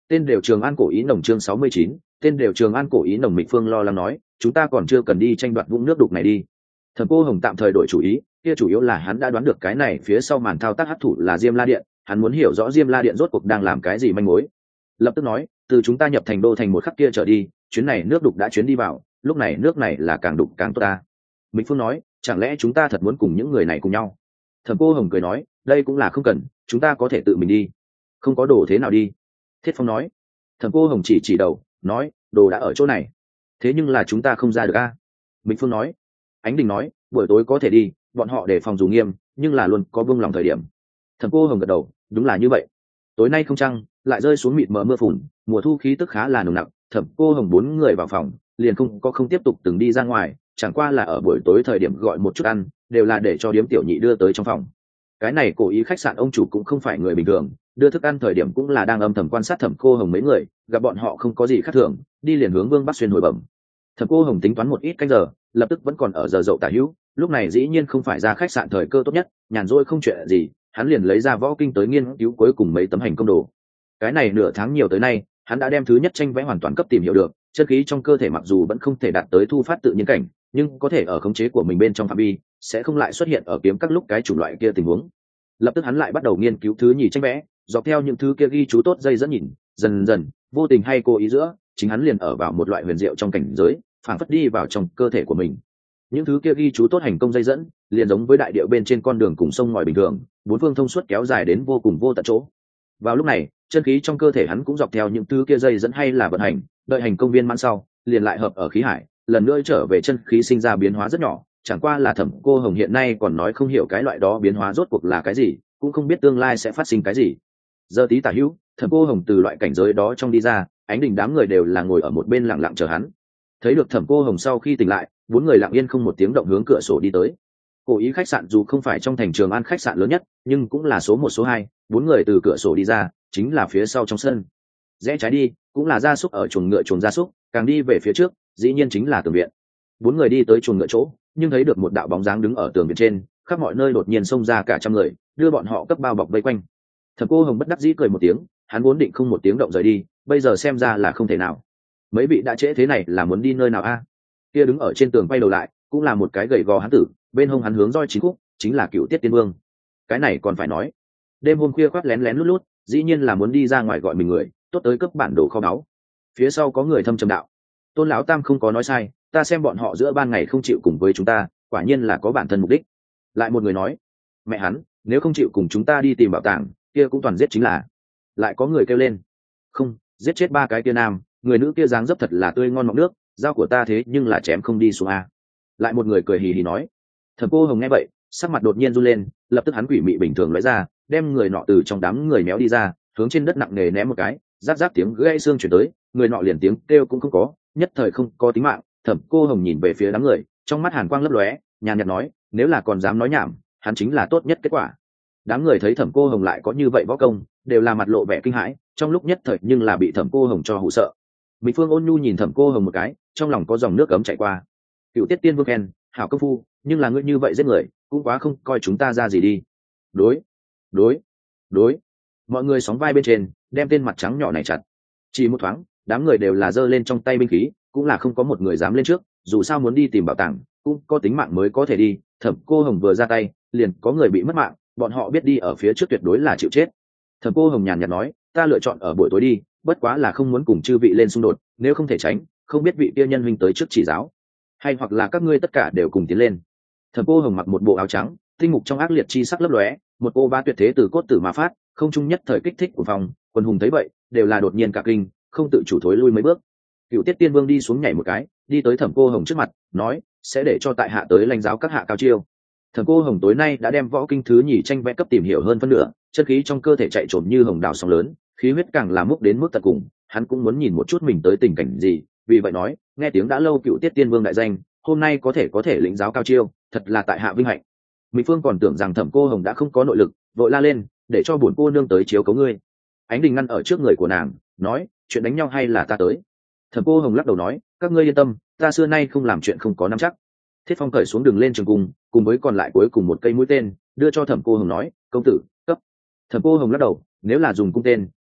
tên đều Trường An cổ ý nồng chương sáu mươi chín, tên đều Trường An cổ ý nồng. Mịch Phương lo lắng nói, chúng ta còn chưa cần đi tranh đoạt vũng nước đục này đi. Thẩm Cô Hồng tạm thời đổi chủ ý, kia chủ yếu là hắn đã đoán được cái này phía sau màn thao tác hấp thụ là Diêm La Điện, hắn muốn hiểu rõ Diêm La Điện rốt cuộc đang làm cái gì manh mối. Lập tức nói, từ chúng ta nhập thành đô thành một khắc kia trở đi, chuyến này nước đục đã chuyến đi vào, lúc này nước này là càng đục càng tốt ta. Mịch Phương nói, chẳng lẽ chúng ta thật muốn cùng những người này cùng nhau? Thẩm Cô Hồng cười nói, đây cũng là không cần, chúng ta có thể tự mình đi. Không có đồ thế nào đi? Thiết Phong nói. Thẩm Cô Hồng chỉ chỉ đầu, nói, đồ đã ở chỗ này. Thế nhưng là chúng ta không ra được a. Mịch Phương nói. Ánh Đình nói, buổi tối có thể đi, bọn họ để phòng dù nghiêm, nhưng là luôn có buông lòng thời điểm. Thẩm Cô Hồng gật đầu, đúng là như vậy. Tối nay không trăng, lại rơi xuống mịt mờ mưa phùn, mùa thu khí tức khá là nồng nặc. Thẩm Cô Hồng bốn người vào phòng, liền không có không tiếp tục từng đi ra ngoài, chẳng qua là ở buổi tối thời điểm gọi một chút ăn, đều là để cho điếm tiểu nhị đưa tới trong phòng. Cái này cố ý khách sạn ông chủ cũng không phải người bình thường, đưa thức ăn thời điểm cũng là đang âm thầm quan sát Thẩm Cô Hồng mấy người, gặp bọn họ không có gì khác thường, đi liền hướng Vương Bắc Xuyên hồi bẩm. Thẩm Cô Hồng tính toán một ít canh giờ, lập tức vẫn còn ở giờ dậu tả hữu, lúc này dĩ nhiên không phải ra khách sạn thời cơ tốt nhất, nhàn rỗi không chuyện gì, hắn liền lấy ra võ kinh tới nghiên cứu cuối cùng mấy tấm hành công đồ. Cái này nửa tháng nhiều tới nay, hắn đã đem thứ nhất tranh vẽ hoàn toàn cấp tìm hiểu được, chân khí trong cơ thể mặc dù vẫn không thể đạt tới thu phát tự nhiên cảnh, nhưng có thể ở khống chế của mình bên trong phạm vi, sẽ không lại xuất hiện ở kiếm các lúc cái chủng loại kia tình huống. Lập tức hắn lại bắt đầu nghiên cứu thứ nhì tranh vẽ, dọc theo những thứ kia ghi chú tốt dây dẫn nhìn, dần dần, vô tình hay cố ý giữa, chính hắn liền ở vào một loại huyền diệu trong cảnh giới, phản phất đi vào trong cơ thể của mình. Những thứ kia ghi chú tốt hành công dây dẫn, liền giống với đại địa bên trên con đường cùng sông ngòi bình thường, bốn phương thông suốt kéo dài đến vô cùng vô tận chỗ. Vào lúc này, chân khí trong cơ thể hắn cũng dọc theo những thứ kia dây dẫn hay là vận hành, đợi hành công viên mãn sau, liền lại hợp ở khí hải, lần nữa trở về chân khí sinh ra biến hóa rất nhỏ, chẳng qua là Thẩm Cô Hồng hiện nay còn nói không hiểu cái loại đó biến hóa rốt cuộc là cái gì, cũng không biết tương lai sẽ phát sinh cái gì. Giờ tí tả hữu, Thẩm Cô Hồng từ loại cảnh giới đó trong đi ra, Ánh Đình đám người đều là ngồi ở một bên lặng lặng chờ hắn. Thấy được Thẩm Cô Hồng sau khi tỉnh lại, bốn người lặng yên không một tiếng động hướng cửa sổ đi tới. Cổ ý khách sạn dù không phải trong thành Trường An khách sạn lớn nhất, nhưng cũng là số một số hai, bốn người từ cửa sổ đi ra, chính là phía sau trong sân. Rẽ trái đi, cũng là gia súc ở chuồng ngựa chuồng gia súc, càng đi về phía trước, dĩ nhiên chính là tường viện. Bốn người đi tới chuồng ngựa chỗ, nhưng thấy được một đạo bóng dáng đứng ở tường viện trên, khắp mọi nơi đột nhiên xông ra cả trăm người, đưa bọn họ cấp bao bọc vây quanh. Thẩm Cô Hồng bất đắc dĩ cười một tiếng, hắn vốn định không một tiếng động rời đi, bây giờ xem ra là không thể nào. Mấy vị đã trễ thế này là muốn đi nơi nào a? Kia đứng ở trên tường quay đầu lại, cũng là một cái gầy gò hán tử, bên hông hắn hướng roi chín khúc, chính là Cựu Tiết Tiên Vương. Cái này còn phải nói, đêm hôm khuya khoác lén lén lút lút, dĩ nhiên là muốn đi ra ngoài gọi mình người, tốt tới cấp bản đồ kho báu. Phía sau có người thâm trầm đạo, Tôn lão tam không có nói sai, ta xem bọn họ giữa ban ngày không chịu cùng với chúng ta, quả nhiên là có bản thân mục đích. Lại một người nói, mẹ hắn, nếu không chịu cùng chúng ta đi tìm bảo tàng, kia cũng toàn giết chính là. Lại có người kêu lên, không, giết chết ba cái kia nam, người nữ kia dáng dấp thật là tươi ngon mọng nước, dao của ta thế nhưng là chém không đi xuống a. Lại một người cười hì hì nói. Thẩm Cô Hồng nghe vậy, sắc mặt đột nhiên run lên, lập tức hắn quỷ mị bình thường lóe ra, đem người nọ từ trong đám người méo đi ra, hướng trên đất nặng nề ném một cái, giáp giáp tiếng gãy xương chuyển tới, người nọ liền tiếng kêu cũng không có, nhất thời không có tính mạng. Thẩm Cô Hồng nhìn về phía đám người, trong mắt hàn quang lấp lóe, nhàn nhạt nói, nếu là còn dám nói nhảm, hắn chính là tốt nhất kết quả. Đám người thấy Thẩm Cô Hồng lại có như vậy võ công, đều là mặt lộ vẻ kinh hãi, trong lúc nhất thời nhưng là bị Thẩm Cô Hồng cho hù sợ. Mỹ Phương ôn nhu nhìn Thẩm Cô Hồng một cái, trong lòng có dòng nước ấm chảy qua. Cựu Tiết Tiên Vương khen, hảo công phu, nhưng là ngươi như vậy giết người, cũng quá không coi chúng ta ra gì đi. Đối, đối, đối. Mọi người sóng vai bên trên, đem tên mặt trắng nhỏ này chặt. Chỉ một thoáng, đám người đều là giơ lên trong tay binh khí, cũng là không có một người dám lên trước, dù sao muốn đi tìm bảo tàng, cũng có tính mạng mới có thể đi. Thẩm Cô Hồng vừa ra tay, liền có người bị mất mạng, bọn họ biết đi ở phía trước tuyệt đối là chịu chết. Thẩm Cô Hồng nhàn nhạt nói, ta lựa chọn ở buổi tối đi, bất quá là không muốn cùng chư vị lên xung đột, nếu không thể tránh, không biết vị kia nhân huynh tới trước chỉ giáo, hay hoặc là các ngươi tất cả đều cùng tiến lên. Thẩm Cô Hồng mặc một bộ áo trắng, tinh mục trong ác liệt chi sắc lấp lóe, một cô ba tuyệt thế từ cốt tử mà phát, không trung nhất thời kích thích của phòng, quân hùng thấy vậy, đều là đột nhiên cả kinh, không tự chủ thối lui mấy bước. Cựu Tiết Tiên Vương đi xuống nhảy một cái, đi tới Thẩm Cô Hồng trước mặt, nói, sẽ để cho tại hạ tới lãnh giáo các hạ cao chiêu. Thẩm Cô Hồng tối nay đã đem võ kinh thứ nhì tranh vẽ cấp tìm hiểu hơn phân nửa, chân khí trong cơ thể chạy trộm như hồng đào sóng lớn, khí huyết càng là múc đến mức tận cùng, hắn cũng muốn nhìn một chút mình tới tình cảnh gì, vì vậy nói, nghe tiếng đã lâu Cựu Tiết Tiên Vương đại danh, hôm nay có thể có thể lĩnh giáo cao chiêu, thật là tại hạ vinh hạnh. Mỹ Phương còn tưởng rằng Thẩm Cô Hồng đã không có nội lực, vội la lên, để cho bổn cô nương tới chiếu cố ngươi. Ánh Đình ngăn ở trước người của nàng, nói, chuyện đánh nhau hay là ta tới. Thẩm Cô Hồng lắc đầu nói, các ngươi yên tâm, ta xưa nay không làm chuyện không có nắm chắc. Thiết Phong cởi xuống đường lên trường cung, cùng với còn lại cuối cùng một cây mũi tên, đưa cho Thẩm Cô Hồng nói, công tử cấp. Thẩm Cô Hồng lắc đầu, nếu là dùng cung tên,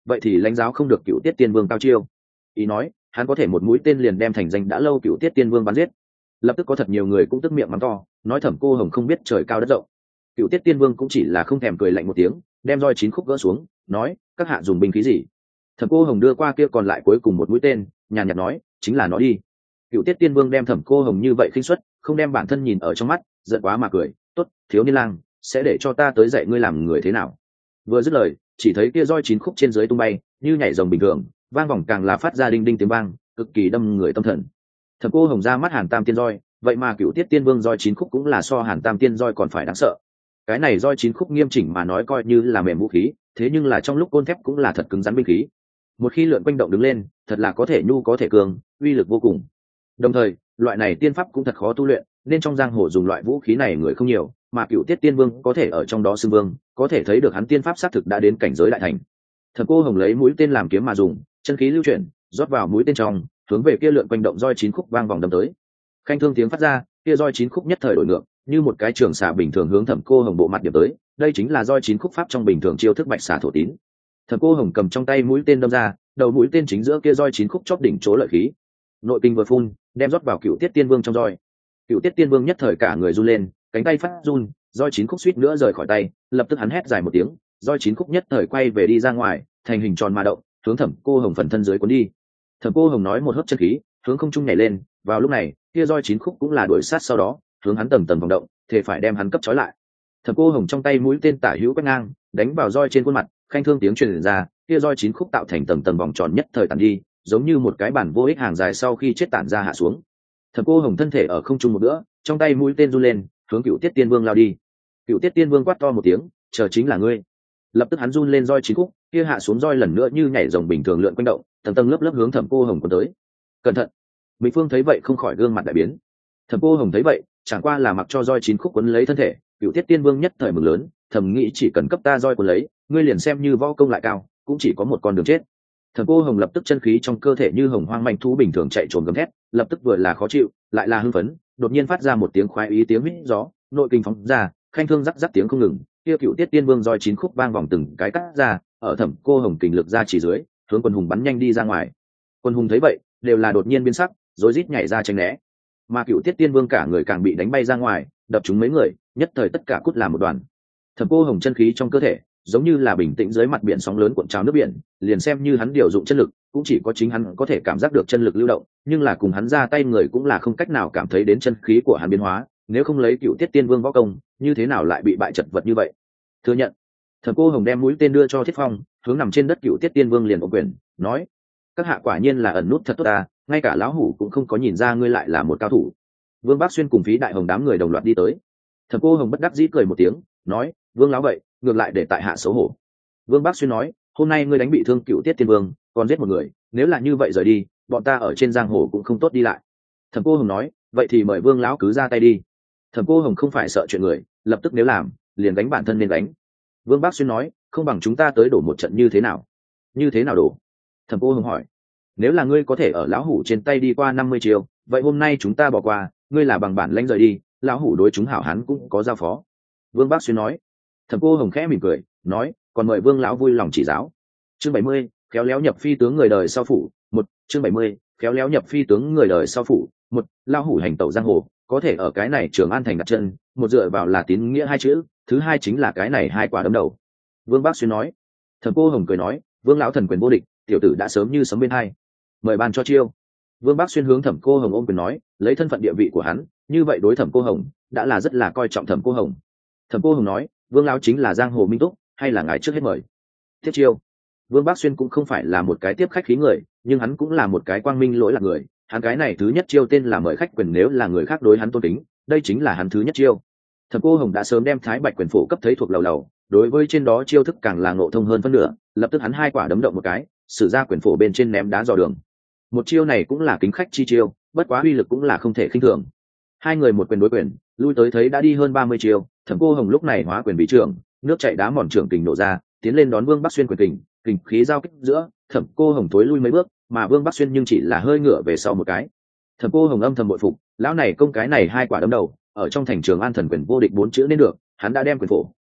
vậy thì lãnh giáo không được cựu tiết tiên vương cao chiêu. Ý nói hắn có thể một mũi tên liền đem thành danh đã lâu cựu tiết tiên vương bắn giết. Lập tức có thật nhiều người cũng tức miệng mắng to, nói Thẩm Cô Hồng không biết trời cao đất rộng. Cựu tiết tiên vương cũng chỉ là không thèm cười lạnh một tiếng, đem roi chín khúc gỡ xuống, nói các hạ dùng binh khí gì? Thẩm Cô Hồng đưa qua kia còn lại cuối cùng một mũi tên, nhàn nhạt nói chính là nó đi. Cựu tiết tiên vương đem Thẩm Cô Hồng như vậy khinh suất, không đem bản thân nhìn ở trong mắt, giận quá mà cười, tốt, thiếu niên lang, sẽ để cho ta tới dạy ngươi làm người thế nào. Vừa dứt lời, chỉ thấy kia roi chín khúc trên dưới tung bay, như nhảy rồng bình thường, vang vọng càng là phát ra đinh đinh tiếng vang, cực kỳ đâm người tâm thần. Thẩm Cô Hồng ra mắt Hàn Tam Tiên roi, vậy mà Cựu Tiết Tiên Vương roi chín khúc cũng là so Hàn Tam Tiên roi còn phải đáng sợ. Cái này roi chín khúc nghiêm chỉnh mà nói coi như là mềm vũ khí, thế nhưng là trong lúc côn thép cũng là thật cứng rắn binh khí. Một khi lượn quanh động đứng lên, thật là có thể nhu có thể cường, uy lực vô cùng. Đồng thời, loại này tiên pháp cũng thật khó tu luyện, nên trong giang hồ dùng loại vũ khí này người không nhiều, mà Cựu Tiết Tiên Vương có thể ở trong đó xưng vương, có thể thấy được hắn tiên pháp xác thực đã đến cảnh giới đại thành. Thẩm Cô Hồng lấy mũi tên làm kiếm mà dùng, chân khí lưu chuyển, rót vào mũi tên trong, hướng về kia lượn quanh động roi chín khúc vang vòng đâm tới. Khanh thương tiếng phát ra, kia roi chín khúc nhất thời đổi ngược, như một cái trường xà bình thường hướng Thẩm Cô Hồng bộ mặt điểm tới, đây chính là roi chín khúc pháp trong bình thường chiêu thức bạch xà thổ tín. Thẩm Cô Hồng cầm trong tay mũi tên đâm ra, đầu mũi tên chính giữa kia roi chín khúc chóp đỉnh chỗ lợi khí. Nội kinh vừa phun, đem rót vào Cựu Tiết Tiên Vương trong roi. Cựu Tiết Tiên Vương nhất thời cả người run lên, cánh tay phát run, roi chín khúc suýt nữa rời khỏi tay, lập tức hắn hét dài một tiếng, roi chín khúc nhất thời quay về đi ra ngoài, thành hình tròn mà động, hướng Thẩm Cô Hồng phần thân dưới cuốn đi. Thẩm Cô Hồng nói một hớp chân khí, hướng không trung nhảy lên, vào lúc này, kia roi chín khúc cũng là đuổi sát sau đó, hướng hắn tầng tầng vòng động, thể phải đem hắn cấp trói lại. Thẩm Cô Hồng trong tay mũi tên tả hữu quét ngang, đánh vào roi trên khuôn mặt, khanh thương tiếng truyền ra, kia roi chín khúc tạo thành tầng tầng vòng tròn nhất thời tàn đi, giống như một cái bản vô ích hàng dài sau khi chết tản ra hạ xuống. Thẩm Cô Hồng thân thể ở không trung một bữa, trong tay mũi tên run lên, hướng Cựu Tiết Tiên Vương lao đi. Cựu Tiết Tiên Vương quát to một tiếng, chờ chính là ngươi. Lập tức hắn run lên roi chín khúc, kia hạ xuống roi lần nữa như nhảy rồng bình thường lượn quanh động, tầng tầng lớp lớp hướng Thẩm Cô Hồng cuốn tới. Cẩn thận! Mỹ Phương thấy vậy không khỏi gương mặt đại biến. Thẩm Cô Hồng thấy vậy, chẳng qua là mặc cho roi chín khúc cuốn lấy thân thể, Cựu Tiết Tiên Vương nhất thời mừng lớn, thầm nghĩ chỉ cần cấp ta roi cuốn lấy, ngươi liền xem như võ công lại cao, cũng chỉ có một con đường chết. Thẩm Cô Hồng lập tức chân khí trong cơ thể như hồng hoang manh thú bình thường chạy trồm gầm thét, lập tức vừa là khó chịu, lại là hưng phấn, đột nhiên phát ra một tiếng khoái ý tiếng huýt gió, nội kinh phóng ra, khanh thương rắc rắc tiếng không ngừng, kia Cựu Tiết Tiên Vương roi chín khúc vang vòng từng cái cắt ra, ở Thẩm Cô Hồng kình lực ra chỉ dưới, hướng Quân Hùng bắn nhanh đi ra ngoài. Quân Hùng thấy vậy, đều là đột nhiên biến sắc, rối rít nhảy ra tránh né. Mà Cựu Tiết Tiên Vương cả người càng bị đánh bay ra ngoài, đập trúng mấy người, nhất thời tất cả cút làm một đoàn. Thẩm Cô Hồng chân khí trong cơ thể, giống như là bình tĩnh dưới mặt biển sóng lớn cuộn trào nước biển, liền xem như hắn điều dụng chân lực, cũng chỉ có chính hắn có thể cảm giác được chân lực lưu động, nhưng là cùng hắn ra tay người cũng là không cách nào cảm thấy đến chân khí của hắn biến hóa, nếu không lấy Cựu Tiết Tiên Vương võ công, như thế nào lại bị bại chật vật như vậy. Thừa nhận. Thẩm Cô Hồng đem mũi tên đưa cho Thiết Phong, hướng nằm trên đất Cựu Tiết Tiên Vương liền ôm quyền, nói: các hạ quả nhiên là ẩn nút thật tốt ta, ngay cả lão hủ cũng không có nhìn ra ngươi lại là một cao thủ. Vương Bác Xuyên cùng Phí Đại Hồng đám người đồng loạt đi tới. Thẩm Cô Hồng bất đắc dĩ cười một tiếng, nói: Vương lão vậy, ngược lại để tại hạ xấu hổ. Vương Bác Xuyên nói: hôm nay ngươi đánh bị thương Cựu Tiết Tiên Vương, còn giết một người, nếu là như vậy rời đi, bọn ta ở trên giang hồ cũng không tốt đi lại. Thẩm Cô Hồng nói: vậy thì mời Vương lão cứ ra tay đi. Thẩm Cô Hồng không phải sợ chuyện người, lập tức nếu làm, liền đánh bản thân nên đánh. Vương Bác Xuyên nói: không bằng chúng ta tới đổ một trận như thế nào? Như thế nào đổ? Thẩm Cô Hồng hỏi: nếu là ngươi có thể ở lão hủ trên tay đi qua năm mươi chiều, vậy hôm nay chúng ta bỏ qua, ngươi là bằng bản lãnh rời đi, lão hủ đối chúng hảo hán cũng có giao phó. Vương Bác Xuyên nói. Thẩm Cô Hồng khẽ mỉm cười, nói: còn mời Vương lão vui lòng chỉ giáo. Chương bảy mươi, khéo léo nhập phi tướng người đời sau phủ. Một, chương bảy mươi, khéo léo nhập phi tướng người đời sau phủ. Một, lão hủ hành tẩu giang hồ, có thể ở cái này Trường An thành đặt chân, một dựa vào là tín nghĩa hai chữ, thứ hai chính là cái này hai quả đấm đầu. Vương Bác Xuyên nói. Thẩm Cô Hồng cười nói: Vương lão thần quyền vô địch, tiểu tử đã sớm như sấm bên hai, mời ban cho chiêu. Vương Bác Xuyên hướng Thẩm Cô Hồng ôm quyền nói, lấy thân phận địa vị của hắn, như vậy đối Thẩm Cô Hồng đã là rất là coi trọng Thẩm Cô Hồng. Thẩm Cô Hồng nói: Vương lão chính là giang hồ minh túc, hay là ngài trước hết mời. Tiếp chiêu. Vương Bác Xuyên cũng không phải là một cái tiếp khách khí người, nhưng hắn cũng là một cái quang minh lỗi lạc người, hắn cái này thứ nhất chiêu tên là mời khách quyền, nếu là người khác đối hắn tôn kính, đây chính là hắn thứ nhất chiêu. Thẩm Cô Hồng đã sớm đem Thái Bạch quyền phổ cấp thấy thuộc lầu lầu, đối với trên đó chiêu thức càng là ngộ thông hơn phân nửa, lập tức hắn hai quả đấm động một cái, sử ra quyền phổ bên trên ném đá dò đường. Một chiêu này cũng là kính khách chi chiêu, bất quá uy lực cũng là không thể khinh thường. Hai người một quyền đối quyền, lui tới thấy đã đi hơn ba mươi chiêu, Thẩm Cô Hồng lúc này hóa quyền bị trưởng, nước chảy đá mòn trưởng kình nổ ra, tiến lên đón Vương Bác Xuyên quyền kình, kình khí giao kích giữa, Thẩm Cô Hồng tối lui mấy bước, mà Vương Bác Xuyên nhưng chỉ là hơi ngửa về sau một cái. Thẩm Cô Hồng âm thầm bội phục, lão này công cái này hai quả đấm đầu, ở trong thành Trường An thần quyền vô địch bốn chữ nên được, hắn đã đem quyền phổ,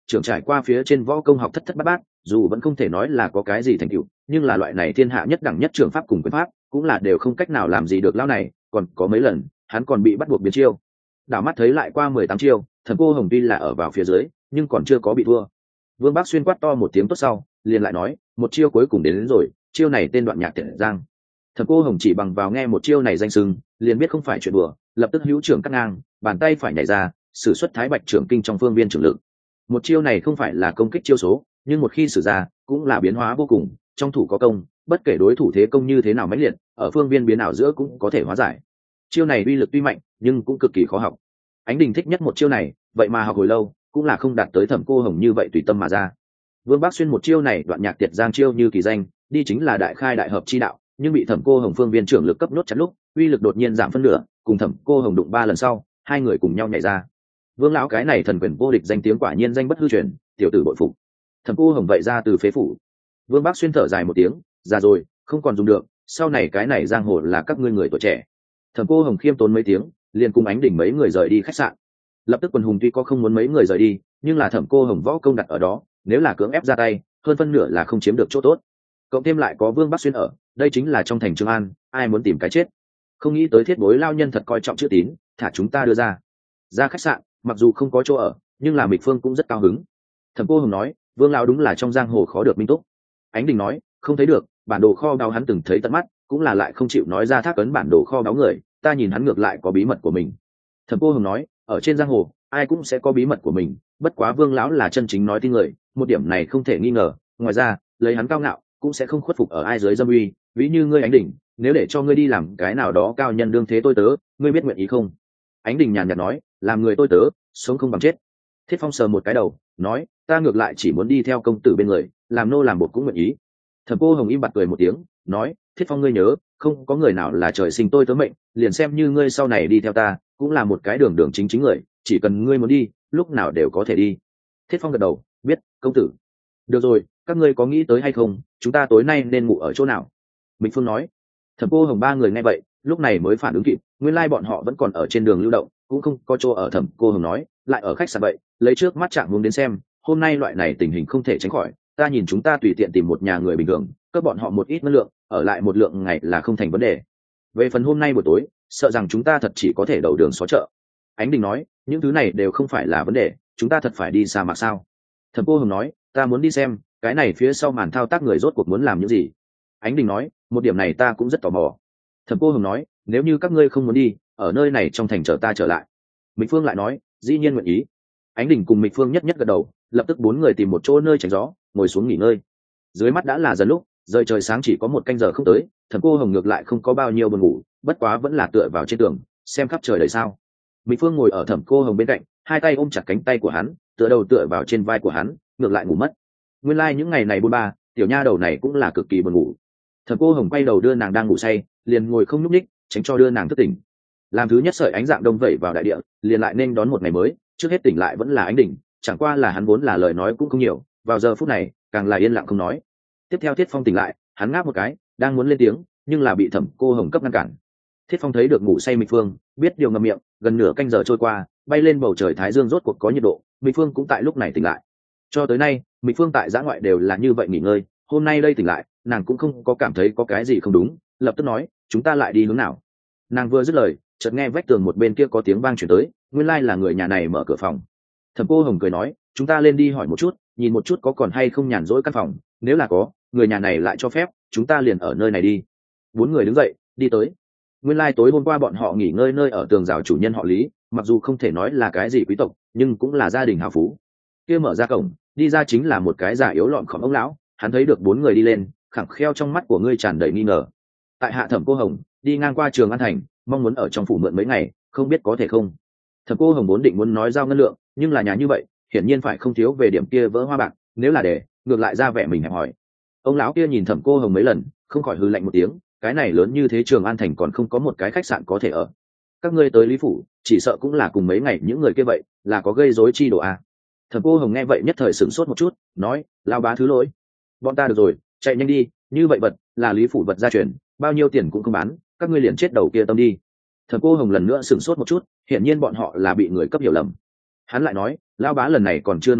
trưởng trải qua phía trên võ công học thất thất bát bát, dù vẫn không thể nói là có cái gì thành tựu, nhưng là loại này thiên hạ nhất đẳng nhất trường pháp cùng quyền pháp cũng là đều không cách nào làm gì được lão này. Còn có mấy lần hắn còn bị bắt buộc biến chiêu. Đảo mắt thấy lại qua mười tám chiêu, Thẩm Cô Hồng tuy là ở vào phía dưới nhưng còn chưa có bị thua. Vương Bác Xuyên quát to một tiếng tốt sau liền lại nói, một chiêu cuối cùng đến, đến rồi, chiêu này tên Đoạn Nhạc Tiệt Giang. Thẩm Cô Hồng chỉ bằng vào nghe một chiêu này danh sưng liền biết không phải chuyện đùa, lập tức hữu trưởng cắt ngang, bàn tay phải nhảy ra sử xuất Thái Bạch trưởng kinh trong phương viên trưởng lực. Một chiêu này không phải là công kích chiêu số, nhưng một khi sử ra cũng là biến hóa vô cùng, trong thủ có công, bất kể đối thủ thế công như thế nào mãnh liệt, ở phương viên biến ảo giữa cũng có thể hóa giải. Chiêu này uy lực tuy mạnh nhưng cũng cực kỳ khó học. Ánh Đình thích nhất một chiêu này, vậy mà học hồi lâu cũng là không đạt tới Thẩm Cô Hồng như vậy tùy tâm mà ra. Vương Bác Xuyên một chiêu này Đoạn Nhạc Tiệt Giang chiêu như kỳ danh, đi chính là đại khai đại hợp chi đạo, nhưng bị Thẩm Cô Hồng phương viên trưởng lực cấp nốt chắn lúc, uy lực đột nhiên giảm phân nửa, cùng Thẩm Cô Hồng đụng ba lần sau, hai người cùng nhau nhảy ra. Vương lão cái này thần quyền vô địch danh tiếng quả nhiên danh bất hư truyền, tiểu tử bội phục. Thẩm Cô Hồng vậy ra từ phế phủ. Vương Bác Xuyên thở dài một tiếng, già rồi, không còn dùng được, sau này cái này giang hồ là các ngươi người tuổi trẻ. Thẩm Cô Hồng khiêm tốn mấy tiếng, liền cùng Ánh Đỉnh mấy người rời đi khách sạn. Lập tức quần hùng tuy có không muốn mấy người rời đi, nhưng là Thẩm Cô Hồng võ công đặt ở đó, nếu là cưỡng ép ra tay, hơn phân nửa là không chiếm được chỗ tốt. Cộng thêm lại có Vương Bác Xuyên ở, đây chính là trong thành Trường An, ai muốn tìm cái chết. Không nghĩ tới thiết bối lao nhân thật coi trọng chữ tín, thả chúng ta đưa ra. Ra khách sạn, mặc dù không có chỗ ở, nhưng là Mịch Phương cũng rất cao hứng. Thẩm Cô Hồng nói, Vương lão đúng là trong giang hồ khó được minh túc. Ánh Đình nói, không thấy được, bản đồ kho báu hắn từng thấy tận mắt, cũng là lại không chịu nói ra thác ấn bản đồ kho báu người, ta nhìn hắn ngược lại có bí mật của mình. Thẩm Cô Hồng nói, ở trên giang hồ, ai cũng sẽ có bí mật của mình, bất quá Vương lão là chân chính nói tin người, một điểm này không thể nghi ngờ. Ngoài ra, lấy hắn cao ngạo, cũng sẽ không khuất phục ở ai dưới dâm uy, ví như ngươi Ánh Đình, nếu để cho ngươi đi làm cái nào đó cao nhân đương thế tôi tớ, ngươi biết nguyện ý không? Ánh Đình nhàn nhạt nói, làm người tôi tớ, sống không bằng chết. Thiết Phong sờ một cái đầu, nói, ta ngược lại chỉ muốn đi theo công tử bên người, làm nô làm bột cũng nguyện ý. Thẩm Cô Hồng im bặt cười một tiếng, nói, Thiết Phong ngươi nhớ, không có người nào là trời sinh tôi tớ mệnh, liền xem như ngươi sau này đi theo ta, cũng là một cái đường đường chính chính người, chỉ cần ngươi muốn đi, lúc nào đều có thể đi. Thiết Phong gật đầu, biết, công tử. Được rồi, các ngươi có nghĩ tới hay không, chúng ta tối nay nên ngủ ở chỗ nào? Mịch Phương nói. Thẩm Cô Hồng ba người nghe vậy, lúc này mới phản ứng kịp, nguyên lai bọn họ vẫn còn ở trên đường lưu động, cũng không có chỗ ở. Thẩm Cô Hồng nói, lại ở khách sạn vậy, lấy trước mắt trạng muốn đến xem, hôm nay loại này tình hình không thể tránh khỏi, ta nhìn chúng ta tùy tiện tìm một nhà người bình thường, cấp bọn họ một ít ngân lượng, ở lại một lượng ngày là không thành vấn đề. Về phần hôm nay buổi tối, sợ rằng chúng ta thật chỉ có thể đầu đường xó chợ. Ánh Đình nói, những thứ này đều không phải là vấn đề, chúng ta thật phải đi sa mạc sao? Thẩm Cô Hồng nói, ta muốn đi xem, cái này phía sau màn thao tác người rốt cuộc muốn làm những gì. Ánh Đình nói, một điểm này ta cũng rất tò mò. Thẩm Cô Hồng nói, nếu như các ngươi không muốn đi, ở nơi này trong thành chờ ta trở lại. Mịch Phương lại nói, dĩ nhiên nguyện ý. Ánh Đình cùng Mịch Phương nhất nhất gật đầu, lập tức bốn người tìm một chỗ nơi tránh gió, ngồi xuống nghỉ ngơi. Dưới mắt đã là dần lúc, rời trời sáng chỉ có một canh giờ không tới, Thẩm Cô Hồng ngược lại không có bao nhiêu buồn ngủ, bất quá vẫn là tựa vào trên tường, xem khắp trời đầy sao. Mịch Phương ngồi ở Thẩm Cô Hồng bên cạnh, hai tay ôm chặt cánh tay của hắn, tựa đầu tựa vào trên vai của hắn, ngược lại ngủ mất. Nguyên lai like những ngày này buôn ba, tiểu nha đầu này cũng là cực kỳ buồn ngủ. Thẩm Cô Hồng quay đầu đưa nàng đang ngủ say, liền ngồi không nhúc nhích, tránh cho đưa nàng thức tỉnh. Làm thứ nhất sợi ánh dạng đông vẩy vào đại địa, liền lại nên đón một ngày mới, trước hết tỉnh lại vẫn là Ánh Đình, chẳng qua là hắn vốn là lời nói cũng không nhiều, vào giờ phút này càng là yên lặng không nói. Tiếp theo Thiết Phong tỉnh lại, hắn ngáp một cái, đang muốn lên tiếng, nhưng là bị Thẩm Cô Hồng cấp ngăn cản. Thiết Phong thấy được ngủ say Mịch Phương, biết điều ngậm miệng, gần nửa canh giờ trôi qua, bay lên bầu trời thái dương rốt cuộc có nhiệt độ, Mịch Phương cũng tại lúc này tỉnh lại. Cho tới nay, Mịch Phương tại giã ngoại đều là như vậy nghỉ ngơi, hôm nay đây tỉnh lại, nàng cũng không có cảm thấy có cái gì không đúng, lập tức nói, chúng ta lại đi hướng nào? Nàng vừa dứt lời, chợt nghe vách tường một bên kia có tiếng vang truyền tới, nguyên lai là người nhà này mở cửa phòng. Thẩm Cô Hồng cười nói, chúng ta lên đi hỏi một chút, nhìn một chút có còn hay không nhàn rỗi căn phòng, nếu là có, người nhà này lại cho phép, chúng ta liền ở nơi này đi. Bốn người đứng dậy, đi tới. Nguyên lai tối hôm qua bọn họ nghỉ ngơi nơi ở tường rào chủ nhân họ Lý, mặc dù không thể nói là cái gì quý tộc, nhưng cũng là gia đình hào phú. Kia mở ra cổng, đi ra chính là một cái già yếu lọn khom ông lão, hắn thấy được bốn người đi lên, khẳng kheo trong mắt của ngươi tràn đầy nghi ngờ. Tại hạ Thẩm Cô Hồng, đi ngang qua Trường An thành, mong muốn ở trong phủ mượn mấy ngày, không biết có thể không? Thẩm Cô Hồng vốn định muốn nói giao ngân lượng, nhưng là nhà như vậy, hiển nhiên phải không thiếu về điểm kia vỡ hoa bạc, nếu là để, ngược lại ra vẻ mình hẹp hỏi. Ông lão kia nhìn Thẩm Cô Hồng mấy lần, không khỏi hừ lạnh một tiếng, cái này lớn như thế Trường An thành còn không có một cái khách sạn có thể ở. Các ngươi tới Lý phủ, chỉ sợ cũng là cùng mấy ngày những người kia vậy, là có gây rối chi đồ à? Thẩm Cô Hồng nghe vậy nhất thời sửng sốt một chút, nói, lao bá thứ lỗi, bọn ta được rồi, chạy nhanh đi, như vậy vật là Lý phủ vật gia truyền, bao nhiêu tiền cũng không bán, các ngươi liền chết đầu kia tâm đi. Thẩm Cô Hồng lần nữa sửng sốt một chút, hiển nhiên bọn họ là bị người cấp hiểu lầm. Hắn lại nói, lao bá lần này còn chưa nói hết,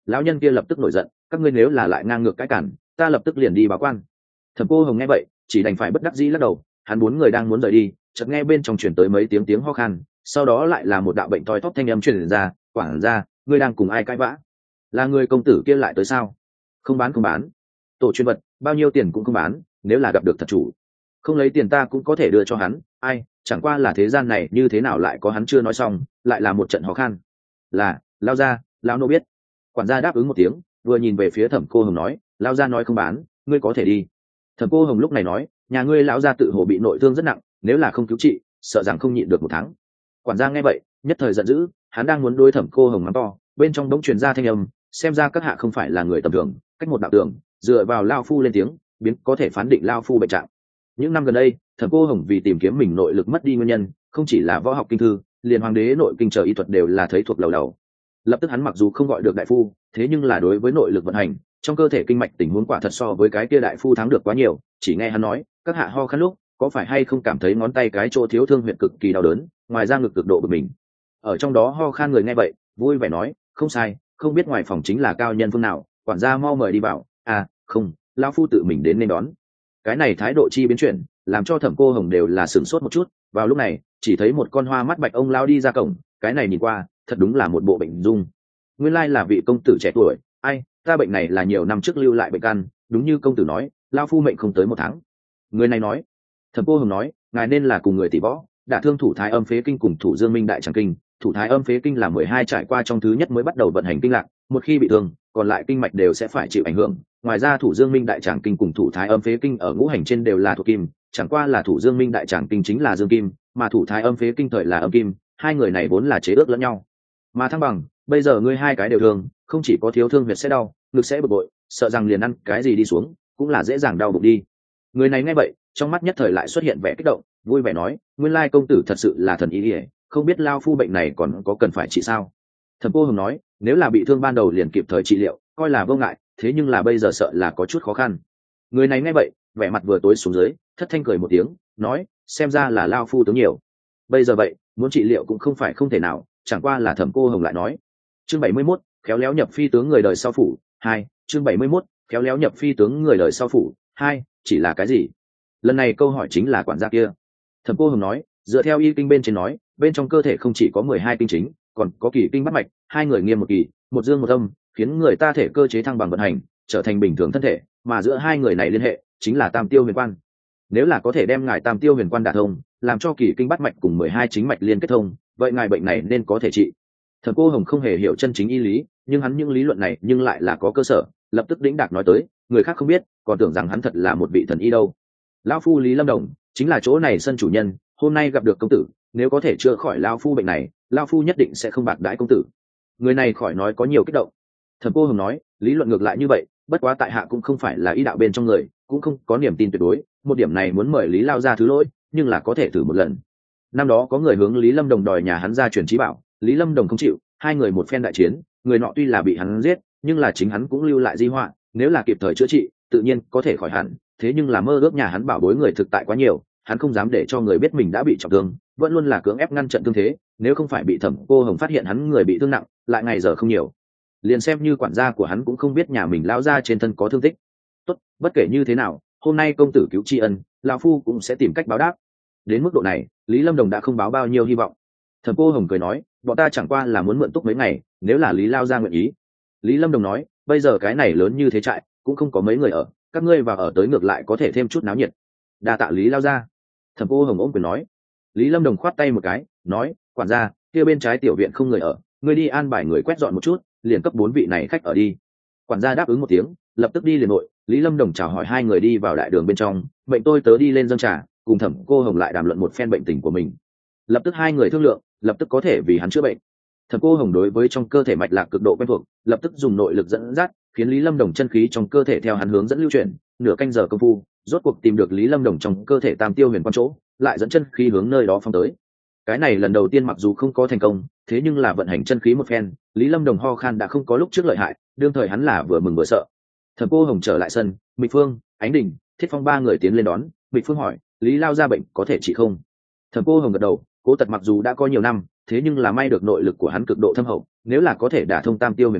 lão nhân kia lập tức nổi giận, các ngươi nếu là lại ngang ngược cái cản, ta lập tức liền đi báo quan. Thẩm Cô Hồng nghe vậy chỉ đành phải bất đắc dĩ lắc đầu. Hắn bốn người đang muốn rời đi, chợt nghe bên trong truyền tới mấy tiếng tiếng ho khan, sau đó lại là một đạo bệnh toi thóp thanh âm truyền ra, quản gia, ngươi đang cùng ai cãi vã? Là người công tử kia lại tới sao? Không bán không bán, tổ chuyên vật bao nhiêu tiền cũng không bán, nếu là gặp được thật chủ không lấy tiền ta cũng có thể đưa cho hắn. Ai, chẳng qua là thế gian này như thế nào lại có. Hắn chưa nói xong lại là một trận ho khan. Là lao ra, lao nô biết. Quản gia đáp ứng một tiếng, vừa nhìn về phía Thẩm Cô Hồng nói, lao ra nói không bán, ngươi có thể đi. Thẩm Cô Hồng lúc này nói, nhà ngươi lão gia tự hồ bị nội thương rất nặng, nếu là không cứu trị sợ rằng không nhịn được một tháng. Quản gia nghe vậy nhất thời giận dữ, hắn đang muốn đôi Thẩm Cô Hồng mắng to, bên trong đống truyền ra thanh âm, xem ra các hạ không phải là người tầm thường, cách một đạo tường dựa vào lao phu lên tiếng biến có thể phán định lao phu bệnh trạng. Những năm gần đây Thẩm Cô Hồng vì tìm kiếm mình nội lực mất đi nguyên nhân, không chỉ là võ học kinh thư, liền hoàng đế nội kinh chờ y thuật đều là thấy thuộc lầu đầu. Lập tức hắn mặc dù không gọi được đại phu, thế nhưng là đối với nội lực vận hành trong cơ thể kinh mạch tình huống quả thật so với cái kia đại phu thắng được quá nhiều. Chỉ nghe hắn nói, các hạ ho khăn lúc có phải hay không cảm thấy ngón tay cái chỗ thiếu thương huyệt cực kỳ đau đớn, ngoài ra ngực cực độ bực mình. Ở trong đó ho khan người nghe vậy vui vẻ nói, không sai, không biết ngoài phòng chính là cao nhân phương nào, quản gia mau mời đi vào. À không, lão phu tự mình đến nên đón. Cái này thái độ chi biến chuyển làm cho Thẩm Cô Hồng đều là sửng sốt một chút. Vào lúc này chỉ thấy một con hoa mắt bạch ông lao đi ra cổng, cái này nhìn qua thật đúng là một bộ bệnh dung. Nguyên lai là vị công tử trẻ tuổi. Ai, ta bệnh này là nhiều năm trước lưu lại bệnh căn, đúng như công tử nói, lao phu mệnh không tới một tháng. Người này nói. Thẩm Cô Hồng nói, ngài nên là cùng người tỷ võ đả thương thủ thái âm phế kinh cùng thủ dương minh đại tràng kinh. Thủ thái âm phế kinh là mười hai trải qua trong thứ nhất mới bắt đầu vận hành kinh lạc, một khi bị thương còn lại kinh mạch đều sẽ phải chịu ảnh hưởng. Ngoài ra thủ dương minh đại tràng kinh cùng thủ thái âm phế kinh ở ngũ hành trên đều là thuộc kim, chẳng qua là thủ dương minh đại tràng kinh chính là dương kim, mà thủ thái âm phế kinh thời là âm kim, hai người này vốn là chế ước lẫn nhau. Mà thăng bằng, bây giờ ngươi hai cái đều thương, không chỉ có thiếu thương huyệt sẽ đau, ngực sẽ bực bội, sợ rằng liền ăn cái gì đi xuống cũng là dễ dàng đau bụng đi. Người này nghe vậy trong mắt nhất thời lại xuất hiện vẻ kích động, vui vẻ nói, nguyên lai công tử thật sự là thần ý ỉa, không biết lao phu bệnh này còn có cần phải trị sao? Thẩm Cô Hồng nói, nếu là bị thương ban đầu liền kịp thời trị liệu coi là vô ngại, thế nhưng là bây giờ sợ là có chút khó khăn. Người này nghe vậy vẻ mặt vừa tối xuống dưới, thất thanh cười một tiếng nói, xem ra là lao phu tướng nhiều. Bây giờ vậy muốn trị liệu cũng không phải không thể nào, chẳng qua là Thẩm Cô Hồng lại nói. Chương bảy mươi mốt, khéo léo nhập phi tướng người đời sau phủ hai. Chương bảy mươi mốt, khéo léo nhập phi tướng người đời sau phủ hai. Chỉ là cái gì? Lần này câu hỏi chính là quản gia kia. Thẩm Cô Hồng nói, dựa theo y kinh bên trên nói, bên trong cơ thể không chỉ có mười hai kinh chính, còn có kỳ kinh bắt mạch, hai người nghiêm một kỳ, một dương một âm, khiến người ta thể cơ chế thăng bằng vận hành, trở thành bình thường thân thể, mà giữa hai người này liên hệ chính là tam tiêu huyền quan. Nếu là có thể đem ngài tam tiêu huyền quan đả thông, làm cho kỳ kinh bắt mạch cùng mười hai chính mạch liên kết thông, vậy ngài bệnh này nên có thể trị. Thẩm Cô Hồng không hề hiểu chân chính y lý, nhưng hắn những lý luận này nhưng lại là có cơ sở, lập tức đĩnh đạc nói tới, người khác không biết còn tưởng rằng hắn thật là một vị thần y đâu. Lão phu Lý Lâm Đồng chính là chỗ này sân chủ nhân, hôm nay gặp được công tử, nếu có thể chữa khỏi lão phu bệnh này, lão phu nhất định sẽ không bạc đãi công tử. Người này khỏi nói có nhiều kích động. Thẩm Cô Hồng nói, lý luận ngược lại như vậy, bất quá tại hạ cũng không phải là y đạo bên trong người, cũng không có niềm tin tuyệt đối, một điểm này muốn mời Lý lao ra thứ lỗi, nhưng là có thể thử một lần. Năm đó có người hướng Lý Lâm Đồng đòi nhà hắn ra truyền trí bảo, Lý Lâm Đồng không chịu, hai người một phen đại chiến, người nọ tuy là bị hắn giết, nhưng là chính hắn cũng lưu lại di họa, nếu là kịp thời chữa trị, tự nhiên có thể khỏi hẳn, thế nhưng là mơ ước nhà hắn bảo bối người thực tại quá nhiều, hắn không dám để cho người biết mình đã bị trọng thương, vẫn luôn là cưỡng ép ngăn trận thương thế, nếu không phải bị Thẩm Cô Hồng phát hiện hắn người bị thương nặng, lại ngày giờ không nhiều, liền xem như quản gia của hắn cũng không biết nhà mình lão gia trên thân có thương tích. Tốt, bất kể như thế nào, hôm nay công tử cứu tri ân, lão phu cũng sẽ tìm cách báo đáp. Đến mức độ này, Lý Lâm Đồng đã không báo bao nhiêu hy vọng. Thẩm Cô Hồng cười nói, bọn ta chẳng qua là muốn mượn túc mấy ngày, nếu là Lý lao gia nguyện ý. Lý Lâm Đồng nói, bây giờ cái này lớn như thế trại cũng không có mấy người ở, các ngươi vào ở tới ngược lại có thể thêm chút náo nhiệt. Đa tạ Lý lao gia. Thẩm Cô Hồng ôm quyền nói. Lý Lâm Đồng khoát tay một cái nói, quản gia, kia bên trái tiểu viện không người ở, ngươi đi an bài người quét dọn một chút, liền cấp bốn vị này khách ở đi. Quản gia đáp ứng một tiếng, lập tức đi liền nội. Lý Lâm Đồng chào hỏi hai người đi vào đại đường bên trong, bệnh tôi tớ đi lên dâng trà, cùng Thẩm Cô Hồng lại đàm luận một phen bệnh tình của mình. Lập tức hai người thương lượng, lập tức có thể vì hắn chữa bệnh. Thẩm Cô Hồng đối với trong cơ thể mạch lạc cực độ quen thuộc, lập tức dùng nội lực dẫn dắt, khiến Lý Lâm Đồng chân khí trong cơ thể theo hắn hướng dẫn lưu chuyển, nửa canh giờ công phu, rốt cuộc tìm được Lý Lâm Đồng trong cơ thể tam tiêu huyền quan chỗ, lại dẫn chân khí hướng nơi đó phong tới. Cái này lần đầu tiên mặc dù không có thành công, thế nhưng là vận hành chân khí một phen, Lý Lâm Đồng ho khan đã không có lúc trước lợi hại, đương thời hắn là vừa mừng vừa sợ. Thẩm Cô Hồng trở lại sân, Mịch Phương, Ánh Đình, Thiết Phong ba người tiến lên đón. Mịch Phương hỏi, Lý lao ra bệnh có thể trị không? Thẩm Cô Hồng gật đầu, cố tật mặc dù đã có nhiều năm, thế nhưng là may được nội lực của hắn cực độ thâm hậu, nếu là có thể đả thông tam tiêu huyền quan,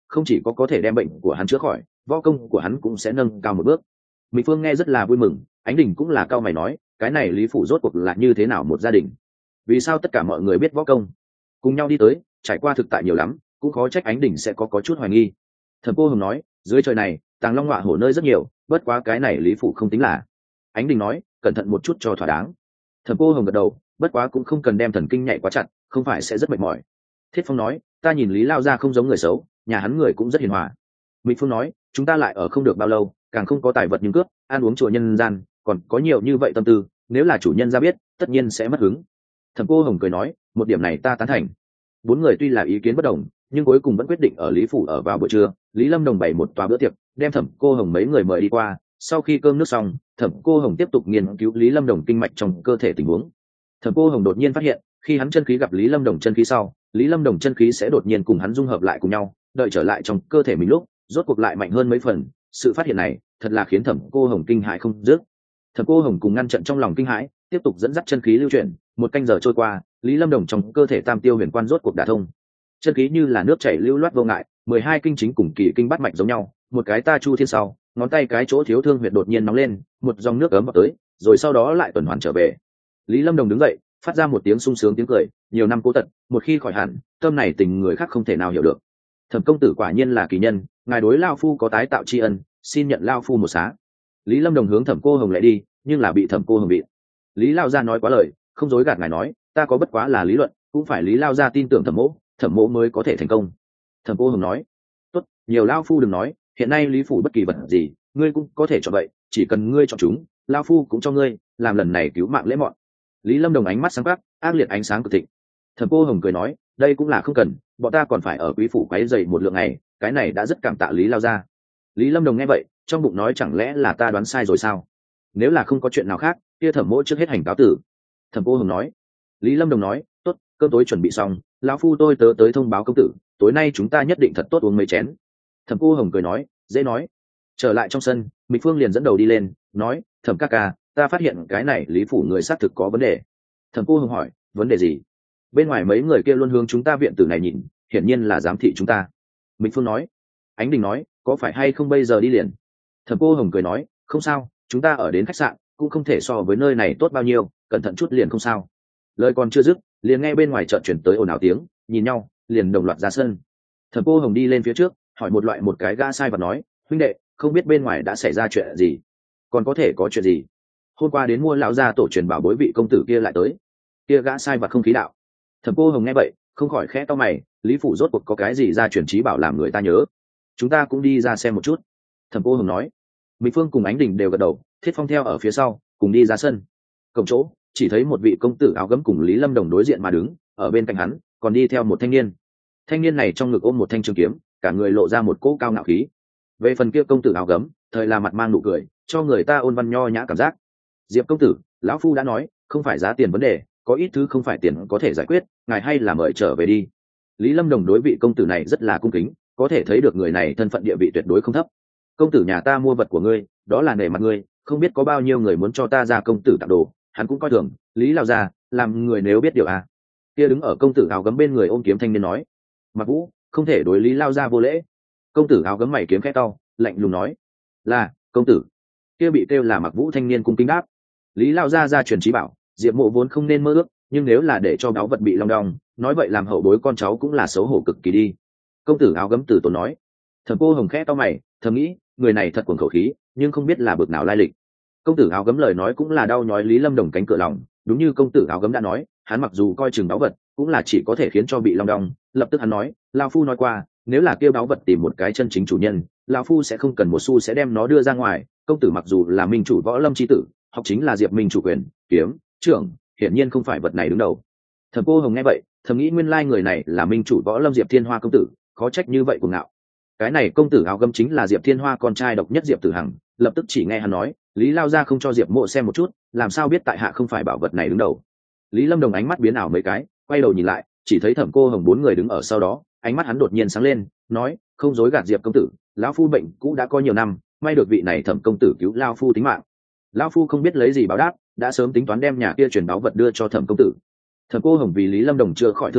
không chỉ có có thể đem bệnh của hắn chữa khỏi, võ công của hắn cũng sẽ nâng cao một bước. Mỹ Phương nghe rất là vui mừng, Ánh Đình cũng là cao mày nói, cái này Lý phủ rốt cuộc là như thế nào một gia đình? Vì sao tất cả mọi người biết võ công? Cùng nhau đi tới, trải qua thực tại nhiều lắm, cũng khó trách Ánh Đình sẽ có có chút hoài nghi. Thẩm Cô Hồng nói, dưới trời này, tàng long ngọa hổ nơi rất nhiều, bất quá cái này Lý phủ không tính là. Ánh Đình nói, cẩn thận một chút cho thỏa đáng. Thẩm Cô Hồng gật đầu, bất quá cũng không cần đem thần kinh nhạy quá chặt, không phải sẽ rất mệt mỏi. Thiết Phong nói, ta nhìn Lý lao gia không giống người xấu, nhà hắn người cũng rất hiền hòa. Mỹ Phương nói, chúng ta lại ở không được bao lâu, càng không có tài vật nhưng cướp, ăn uống chùa nhân gian, còn có nhiều như vậy tâm tư, nếu là chủ nhân ra biết, tất nhiên sẽ mất hứng. Thẩm Cô Hồng cười nói, một điểm này ta tán thành. Bốn người tuy là ý kiến bất đồng, nhưng cuối cùng vẫn quyết định ở Lý phủ ở vào buổi trưa. Lý Lâm Đồng bày một tòa bữa tiệc, đem Thẩm Cô Hồng mấy người mời đi qua. Sau khi cơm nước xong, Thẩm Cô Hồng tiếp tục nghiên cứu Lý Lâm Đồng kinh mạch trong cơ thể tình huống. Thẩm Cô Hồng đột nhiên phát hiện, khi hắn chân khí gặp Lý Lâm Đồng chân khí sau, Lý Lâm Đồng chân khí sẽ đột nhiên cùng hắn dung hợp lại cùng nhau, đợi trở lại trong cơ thể mình lúc, rốt cuộc lại mạnh hơn mấy phần. Sự phát hiện này thật là khiến Thẩm Cô Hồng kinh hãi không dứt. Thẩm Cô Hồng cùng ngăn trận trong lòng kinh hãi, tiếp tục dẫn dắt chân khí lưu chuyển. Một canh giờ trôi qua, Lý Lâm Đồng trong cơ thể tam tiêu huyền quan rốt cuộc đả thông, chân khí như là nước chảy lưu loát vô ngại. Mười hai kinh chính cùng kỳ kinh bát mạch giống nhau, một cái ta chu thiên sau, ngón tay cái chỗ thiếu thương huyệt đột nhiên nóng lên, một dòng nước ấm vào tới, rồi sau đó lại tuần hoàn trở về. Lý Lâm Đồng đứng dậy, phát ra một tiếng sung sướng tiếng cười, nhiều năm cố tật, một khi khỏi hẳn, tâm này tình người khác không thể nào hiểu được. Thẩm công tử quả nhiên là kỳ nhân, ngài đối lao phu có tái tạo tri ân, xin nhận lao phu một xá. Lý Lâm Đồng hướng Thẩm Cô Hồng lại đi, nhưng là bị Thẩm Cô Hồng bị. Lý lao gia nói quá lời, không dối gạt ngài nói, ta có bất quá là lý luận, cũng phải Lý lao gia tin tưởng Thẩm mỗ, Thẩm mỗ mới có thể thành công. Thẩm Cô Hồng nói, tốt, nhiều lao phu đừng nói, hiện nay Lý phủ bất kỳ vật gì, ngươi cũng có thể chọn vậy, chỉ cần ngươi chọn chúng, lao phu cũng cho ngươi, làm lần này cứu mạng lễ mọn. Lý Lâm Đồng ánh mắt sáng quắc, ác liệt ánh sáng cực thịnh. Thẩm Cô Hồng cười nói, đây cũng là không cần, bọn ta còn phải ở quý phủ quấy dày một lượng ngày, cái này đã rất cảm tạ Lý lao gia. Lý Lâm Đồng nghe vậy, trong bụng nói chẳng lẽ là ta đoán sai rồi sao? Nếu là không có chuyện nào khác, kia Thẩm mỗ trước hết hành cáo tử. Thẩm Cô Hồng nói. Lý Lâm Đồng nói, tốt, cơm tối chuẩn bị xong, lão phu tôi tớ tới thông báo công tử, tối nay chúng ta nhất định thật tốt uống mấy chén. Thẩm Cô Hồng cười nói, dễ nói. Trở lại trong sân, Mỹ Phương liền dẫn đầu đi lên, nói, Thẩm ca ca, ta phát hiện cái này Lý phủ người xác thực có vấn đề. Thẩm Cô Hồng hỏi, vấn đề gì? Bên ngoài mấy người kia luôn hướng chúng ta viện tử này nhìn, hiển nhiên là giám thị chúng ta. Mỹ Phương nói. Ánh Đình nói, có phải hay không bây giờ đi liền? Thẩm Cô Hồng cười nói, không sao, chúng ta ở đến khách sạn cũng không thể so với nơi này tốt bao nhiêu, cẩn thận chút liền không sao. Lời còn chưa dứt, liền nghe bên ngoài chợt chuyển tới ồn ào tiếng, nhìn nhau, liền đồng loạt ra sân. Thẩm Cô Hồng đi lên phía trước, hỏi một loại một cái gã sai vật nói, huynh đệ, không biết bên ngoài đã xảy ra chuyện gì? Còn có thể có chuyện gì? Hôm qua đến mua lão gia tổ truyền bảo bối vị công tử kia lại tới. Kia gã sai vật không khí đạo. Thẩm Cô Hồng nghe vậy, không khỏi khẽ cau mày, Lý phủ rốt cuộc có cái gì ra truyền trí bảo làm người ta nhớ? Chúng ta cũng đi ra xem một chút. Thẩm Cô Hồng nói. Mỹ Phương cùng Ánh Đình đều gật đầu, Thiết Phong theo ở phía sau, cùng đi ra sân. Cổng chỗ, chỉ thấy một vị công tử áo gấm cùng Lý Lâm Đồng đối diện mà đứng, ở bên cạnh hắn, còn đi theo một thanh niên. Thanh niên này trong ngực ôm một thanh trường kiếm, cả người lộ ra một cỗ cao ngạo khí. Về phần kia công tử áo gấm, thời là mặt mang nụ cười, cho người ta ôn văn nho nhã cảm giác. Diệp công tử, lão phu đã nói, không phải giá tiền vấn đề, có ít thứ không phải tiền có thể giải quyết, ngài hay là mời trở về đi. Lý Lâm Đồng đối vị công tử này rất là cung kính, có thể thấy được người này thân phận địa vị tuyệt đối không thấp. Công tử nhà ta mua vật của ngươi, đó là nể mặt ngươi, không biết có bao nhiêu người muốn cho ta ra công tử tặng đồ, hắn cũng coi thường. Lý lao ra, làm người nếu biết điều à? Kia đứng ở công tử áo gấm bên người ôm kiếm thanh niên nói. Mặc Vũ, không thể đối Lý lao ra vô lễ. Công tử áo gấm mày kiếm khẽ cau, lạnh lùng nói, là công tử. Kia bị kêu là Mặc Vũ thanh niên cung kính đáp. Lý lao ra ra truyền trí bảo, Diệp Mộ vốn không nên mơ ước, nhưng nếu là để cho báu vật bị long đong, nói vậy làm hậu bối con cháu cũng là xấu hổ cực kỳ đi. Công tử áo gấm tử tốn nói. Thẩm Cô Hồng khẽ cau mày, thầm nghĩ, người này thật cuồng khẩu khí, nhưng không biết là bực nào lai lịch. Công tử áo gấm lời nói cũng là đau nhói Lý Lâm Đồng cánh cửa lòng, đúng như công tử áo gấm đã nói, hắn mặc dù coi chừng báu vật, cũng là chỉ có thể khiến cho bị long đong. Lập tức hắn nói, lão phu nói qua, nếu là kêu báu vật tìm một cái chân chính chủ nhân, lão phu sẽ không cần một xu sẽ đem nó đưa ra ngoài. Công tử mặc dù là minh chủ võ lâm chi tử, học chính là Diệp Minh chủ quyền, kiếm, trưởng, hiển nhiên không phải vật này đứng đầu. Thẩm Cô Hồng nghe vậy, thầm nghĩ nguyên lai người này là minh chủ võ lâm Diệp Thiên Hoa công tử, khó trách như vậy cuồng ngạo. Cái này công tử áo gấm chính là Diệp Thiên Hoa con trai độc nhất Diệp Tử Hằng. Lập tức chỉ nghe hắn nói, Lý lao ra không cho Diệp Mộ xem một chút, làm sao biết tại hạ không phải bảo vật này đứng đầu. Lý Lâm Đồng ánh mắt biến ảo mấy cái, quay đầu nhìn lại, chỉ thấy Thẩm Cô Hồng bốn người đứng ở sau đó, ánh mắt hắn đột nhiên sáng lên, nói, không dối gạt Diệp công tử, lão phu bệnh cũ đã có nhiều năm, may được vị này Thẩm công tử cứu lao phu tính mạng. Lão phu không biết lấy gì báo đáp, đã sớm tính toán đem nhà kia truyền báu vật đưa cho Thẩm công tử. Thẩm Cô Hồng vì Lý Lâm Đồng chưa khỏi thương sau,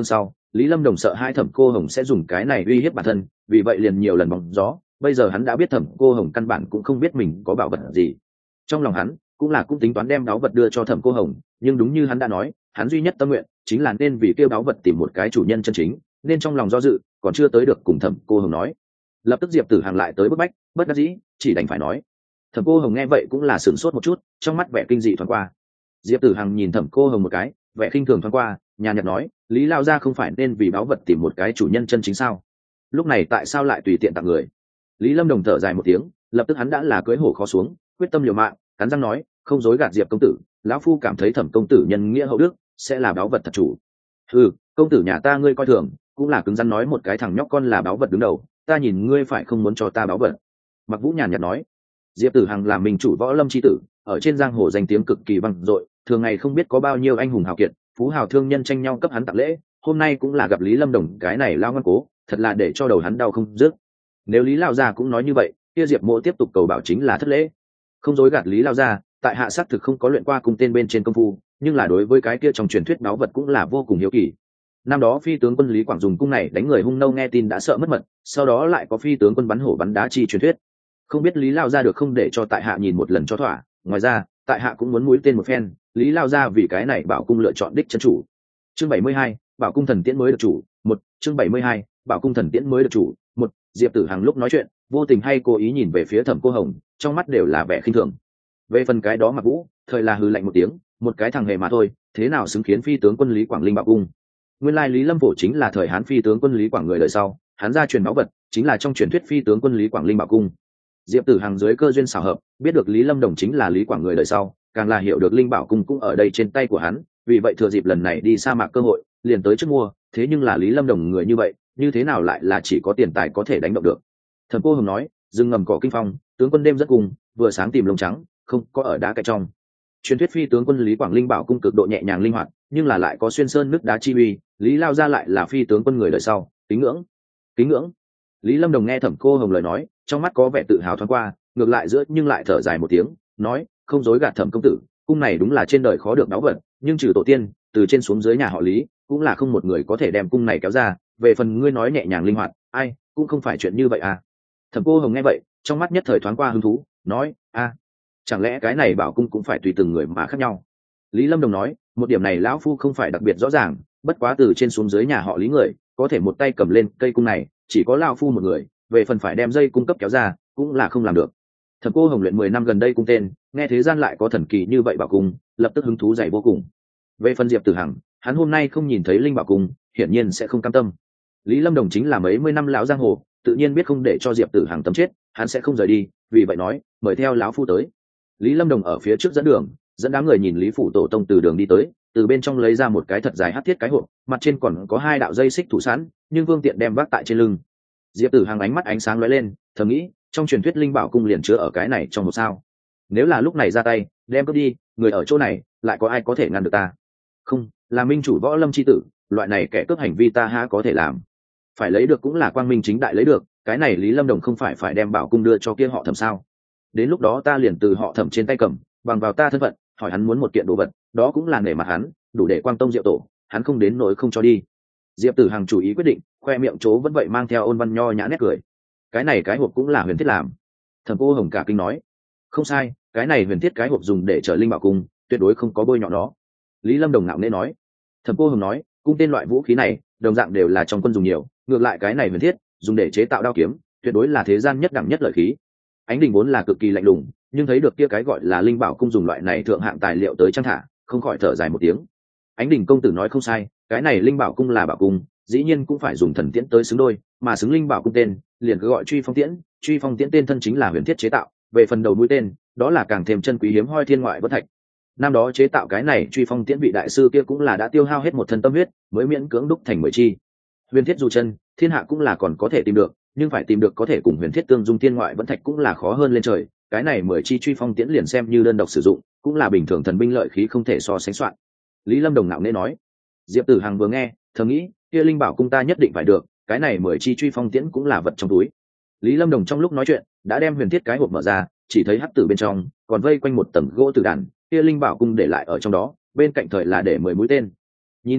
Lý Lâm Đồng sợ hai Thẩm Cô Hồng sẽ dùng cái này uy hiếp bản thân, vì vậy liền nhiều lần bóng gió. Bây giờ hắn đã biết Thẩm Cô Hồng căn bản cũng không biết mình có bảo vật gì. Trong lòng hắn cũng là cũng tính toán đem báu vật đưa cho Thẩm Cô Hồng, nhưng đúng như hắn đã nói, hắn duy nhất tâm nguyện chính là nên vì kêu báu vật tìm một cái chủ nhân chân chính, nên trong lòng do dự, còn chưa tới được cùng Thẩm Cô Hồng nói. Lập tức Diệp Tử Hằng lại tới bức bách, bất đắc dĩ, chỉ đành phải nói. Thẩm Cô Hồng nghe vậy cũng là sửng sốt một chút, trong mắt vẻ kinh dị thoáng qua. Diệp Tử Hằng nhìn Thẩm Cô Hồng một cái, vẻ khinh thường thoáng qua, nhàn nhạt nói, Lý lao gia không phải nên vì báu vật tìm một cái chủ nhân chân chính sao? Lúc này tại sao lại tùy tiện tặng người? Lý Lâm Đồng thở dài một tiếng, lập tức hắn đã là cưỡi hổ khó xuống, quyết tâm liều mạng, cắn răng nói, không dối gạt Diệp công tử, lão phu cảm thấy Thẩm công tử nhân nghĩa hậu đức, sẽ là báu vật thật chủ. Ừ, công tử nhà ta ngươi coi thường, cũng là cứng rắn nói một cái thằng nhóc con là báu vật đứng đầu, ta nhìn ngươi phải không muốn cho ta báu vật. Mặc Vũ nhàn nhạt nói. Diệp Tử Hằng là mình chủ võ lâm chi tử, ở trên giang hồ danh tiếng cực kỳ vang dội, thường ngày không biết có bao nhiêu anh hùng hào kiệt, phú hào thương nhân tranh nhau cấp hắn tặng lễ, hôm nay cũng là gặp Lý Lâm Đồng cái này lao ngoan cố, thật là để cho đầu hắn đau không dứt. Nếu Lý lão gia cũng nói như vậy, kia Diệp Mộ tiếp tục cầu bảo chính là thất lễ. Không dối gạt Lý lão gia, tại hạ xác thực không có luyện qua cung tên bên trên công phu, nhưng là đối với cái kia trong truyền thuyết báu vật cũng là vô cùng hiếu kỳ. Năm đó phi tướng quân Lý Quảng dùng cung này đánh người hung nô nghe tin đã sợ mất mật, sau đó lại có phi tướng quân bắn hổ bắn đá chi truyền thuyết. Không biết Lý lão gia được không để cho tại hạ nhìn một lần cho thỏa, ngoài ra, tại hạ cũng muốn mũi tên một phen, Lý lão gia vì cái này bảo cung lựa chọn đích chân chủ. Chương bảy mươi hai, bảo cung thần tiễn mới được chủ, một, chương bảy mươi hai, bảo cung thần tiễn mới được chủ, một. Diệp Tử Hằng lúc nói chuyện, vô tình hay cố ý nhìn về phía Thẩm Cô Hồng, trong mắt đều là vẻ khinh thường. Về phần cái đó Mặc Vũ, thời là hừ lạnh một tiếng, một cái thằng hề mà thôi, thế nào xứng khiến phi tướng quân Lý Quảng Linh bảo cung. Nguyên lai Lý Lâm Phổ chính là thời Hán phi tướng quân Lý Quảng người đời sau, hắn gia truyền báu vật, chính là trong truyền thuyết phi tướng quân Lý Quảng Linh bảo cung. Diệp Tử Hằng dưới cơ duyên xảo hợp, biết được Lý Lâm Đồng chính là Lý Quảng người đời sau, càng là hiểu được Linh bảo cung cũng ở đây trên tay của hắn, vì vậy thừa dịp lần này đi sa mạc cơ hội, liền tới trước mua, thế nhưng là Lý Lâm Đồng người như vậy, như thế nào lại là chỉ có tiền tài có thể đánh động được. Thẩm Cô Hồng nói, rừng ngầm cỏ kinh phong, tướng quân đêm rất cùng, vừa sáng tìm lông trắng, không có ở đá cạnh trong. Truyền thuyết phi tướng quân Lý Quảng Linh bảo cung cực độ nhẹ nhàng linh hoạt, nhưng là lại có xuyên sơn nước đá chi uy, Lý lao ra lại là phi tướng quân người đời sau, kính ngưỡng, kính ngưỡng. Lý Lâm Đồng nghe Thẩm Cô Hồng lời nói, trong mắt có vẻ tự hào thoáng qua, ngược lại giữa nhưng lại thở dài một tiếng, nói, không dối gạt Thẩm công tử, cung này đúng là trên đời khó được báu vật, nhưng trừ tổ tiên, từ trên xuống dưới nhà họ Lý, cũng là không một người có thể đem cung này kéo ra, về phần ngươi nói nhẹ nhàng linh hoạt, ai cũng không phải chuyện như vậy à. Thẩm Cô Hồng nghe vậy, trong mắt nhất thời thoáng qua hứng thú, nói, a, chẳng lẽ cái này bảo cung cũng phải tùy từng người mà khác nhau. Lý Lâm Đồng nói, một điểm này lão phu không phải đặc biệt rõ ràng, bất quá từ trên xuống dưới nhà họ Lý người, có thể một tay cầm lên cây cung này, chỉ có lão phu một người, về phần phải đem dây cung cấp kéo ra, cũng là không làm được. Thẩm Cô Hồng luyện mười năm gần đây cung tên, nghe thế gian lại có thần kỳ như vậy bảo cung, lập tức hứng thú dày vô cùng. Về phần Diệp Tử Hằng, hắn hôm nay không nhìn thấy linh bảo cung, hiển nhiên sẽ không cam tâm. Lý Lâm Đồng chính là mấy mươi năm lão giang hồ, tự nhiên biết không để cho Diệp Tử Hằng tấm chết, hắn sẽ không rời đi, vì vậy nói, mời theo lão phu tới. Lý Lâm Đồng ở phía trước dẫn đường, dẫn đám người nhìn Lý phủ tổ tông từ đường đi tới, từ bên trong lấy ra một cái thật dài hắc thiết cái hộp, mặt trên còn có hai đạo dây xích thủ sẵn, nhưng Vương Tiện đem vác tại trên lưng. Diệp Tử Hằng ánh mắt ánh sáng lóe lên, thầm nghĩ, trong truyền thuyết linh bảo cung liền chứa ở cái này trong một sao. Nếu là lúc này ra tay, đem cướp đi, người ở chỗ này, lại có ai có thể ngăn được ta? Không, là minh chủ võ lâm chi tử, loại này kẻ cướp hành vi ta há có thể làm. Phải lấy được cũng là quang minh chính đại lấy được, cái này Lý Lâm Đồng không phải phải đem bảo cung đưa cho kia họ Thẩm sao? Đến lúc đó ta liền từ họ Thẩm trên tay cầm, bằng vào ta thân phận, hỏi hắn muốn một kiện đồ vật, đó cũng là nể mặt hắn, đủ để quang tông diệu tổ, hắn không đến nỗi không cho đi. Diệp Tử Hằng chủ ý quyết định, khoe miệng chố vẫn vậy mang theo ôn văn nho nhã nét cười. Cái này cái hộp cũng là huyền thiết làm. Thẩm Cô Hồng cả kinh nói, không sai, cái này huyền thiết cái hộp dùng để chở linh bảo cung, tuyệt đối không có bôi nhọ nó. Lý Lâm Đồng ngạo nghễ nói. Thẩm Cô Hồng nói, cung tên loại vũ khí này, đồng dạng đều là trong quân dùng nhiều, ngược lại cái này huyền thiết, dùng để chế tạo đao kiếm, tuyệt đối là thế gian nhất đẳng nhất lợi khí. Ánh Đình vốn là cực kỳ lạnh lùng, nhưng thấy được kia cái gọi là linh bảo cung dùng loại này thượng hạng tài liệu tới trang thả, không khỏi thở dài một tiếng. Ánh Đình công tử nói không sai, cái này linh bảo cung là bảo cung, dĩ nhiên cũng phải dùng thần tiễn tới xứng đôi, mà xứng linh bảo cung tên, liền cứ gọi Truy Phong Tiễn, Truy Phong Tiễn tên thân chính là huyền thiết chế tạo, về phần đầu mũi tên, đó là càng thêm chân quý hiếm hoi thiên ngoại bất thạch. Năm đó chế tạo cái này Truy Phong Tiễn vị đại sư kia cũng là đã tiêu hao hết một thân tâm huyết, mới miễn cưỡng đúc thành mười chi. Huyền thiết dù chân, thiên hạ cũng là còn có thể tìm được, nhưng phải tìm được có thể cùng huyền thiết tương dung thiên ngoại vẫn thạch cũng là khó hơn lên trời. Cái này mười chi Truy Phong Tiễn liền xem như đơn độc sử dụng, cũng là bình thường thần binh lợi khí không thể so sánh soạn. Lý Lâm Đồng ngạo nghễ nói. Diệp Tử Hằng vừa nghe, thầm nghĩ, kia linh bảo cung ta nhất định phải được, cái này mười chi Truy Phong Tiễn cũng là vật trong túi. Lý Lâm Đồng trong lúc nói chuyện, đã đem huyền thiết cái hộp mở ra, chỉ thấy hắc tử bên trong còn vây quanh một tầng gỗ tử đàn, kia linh bảo cung để lại ở trong đó, bên cạnh thời là để mười mũi tên. Nhìn một cái,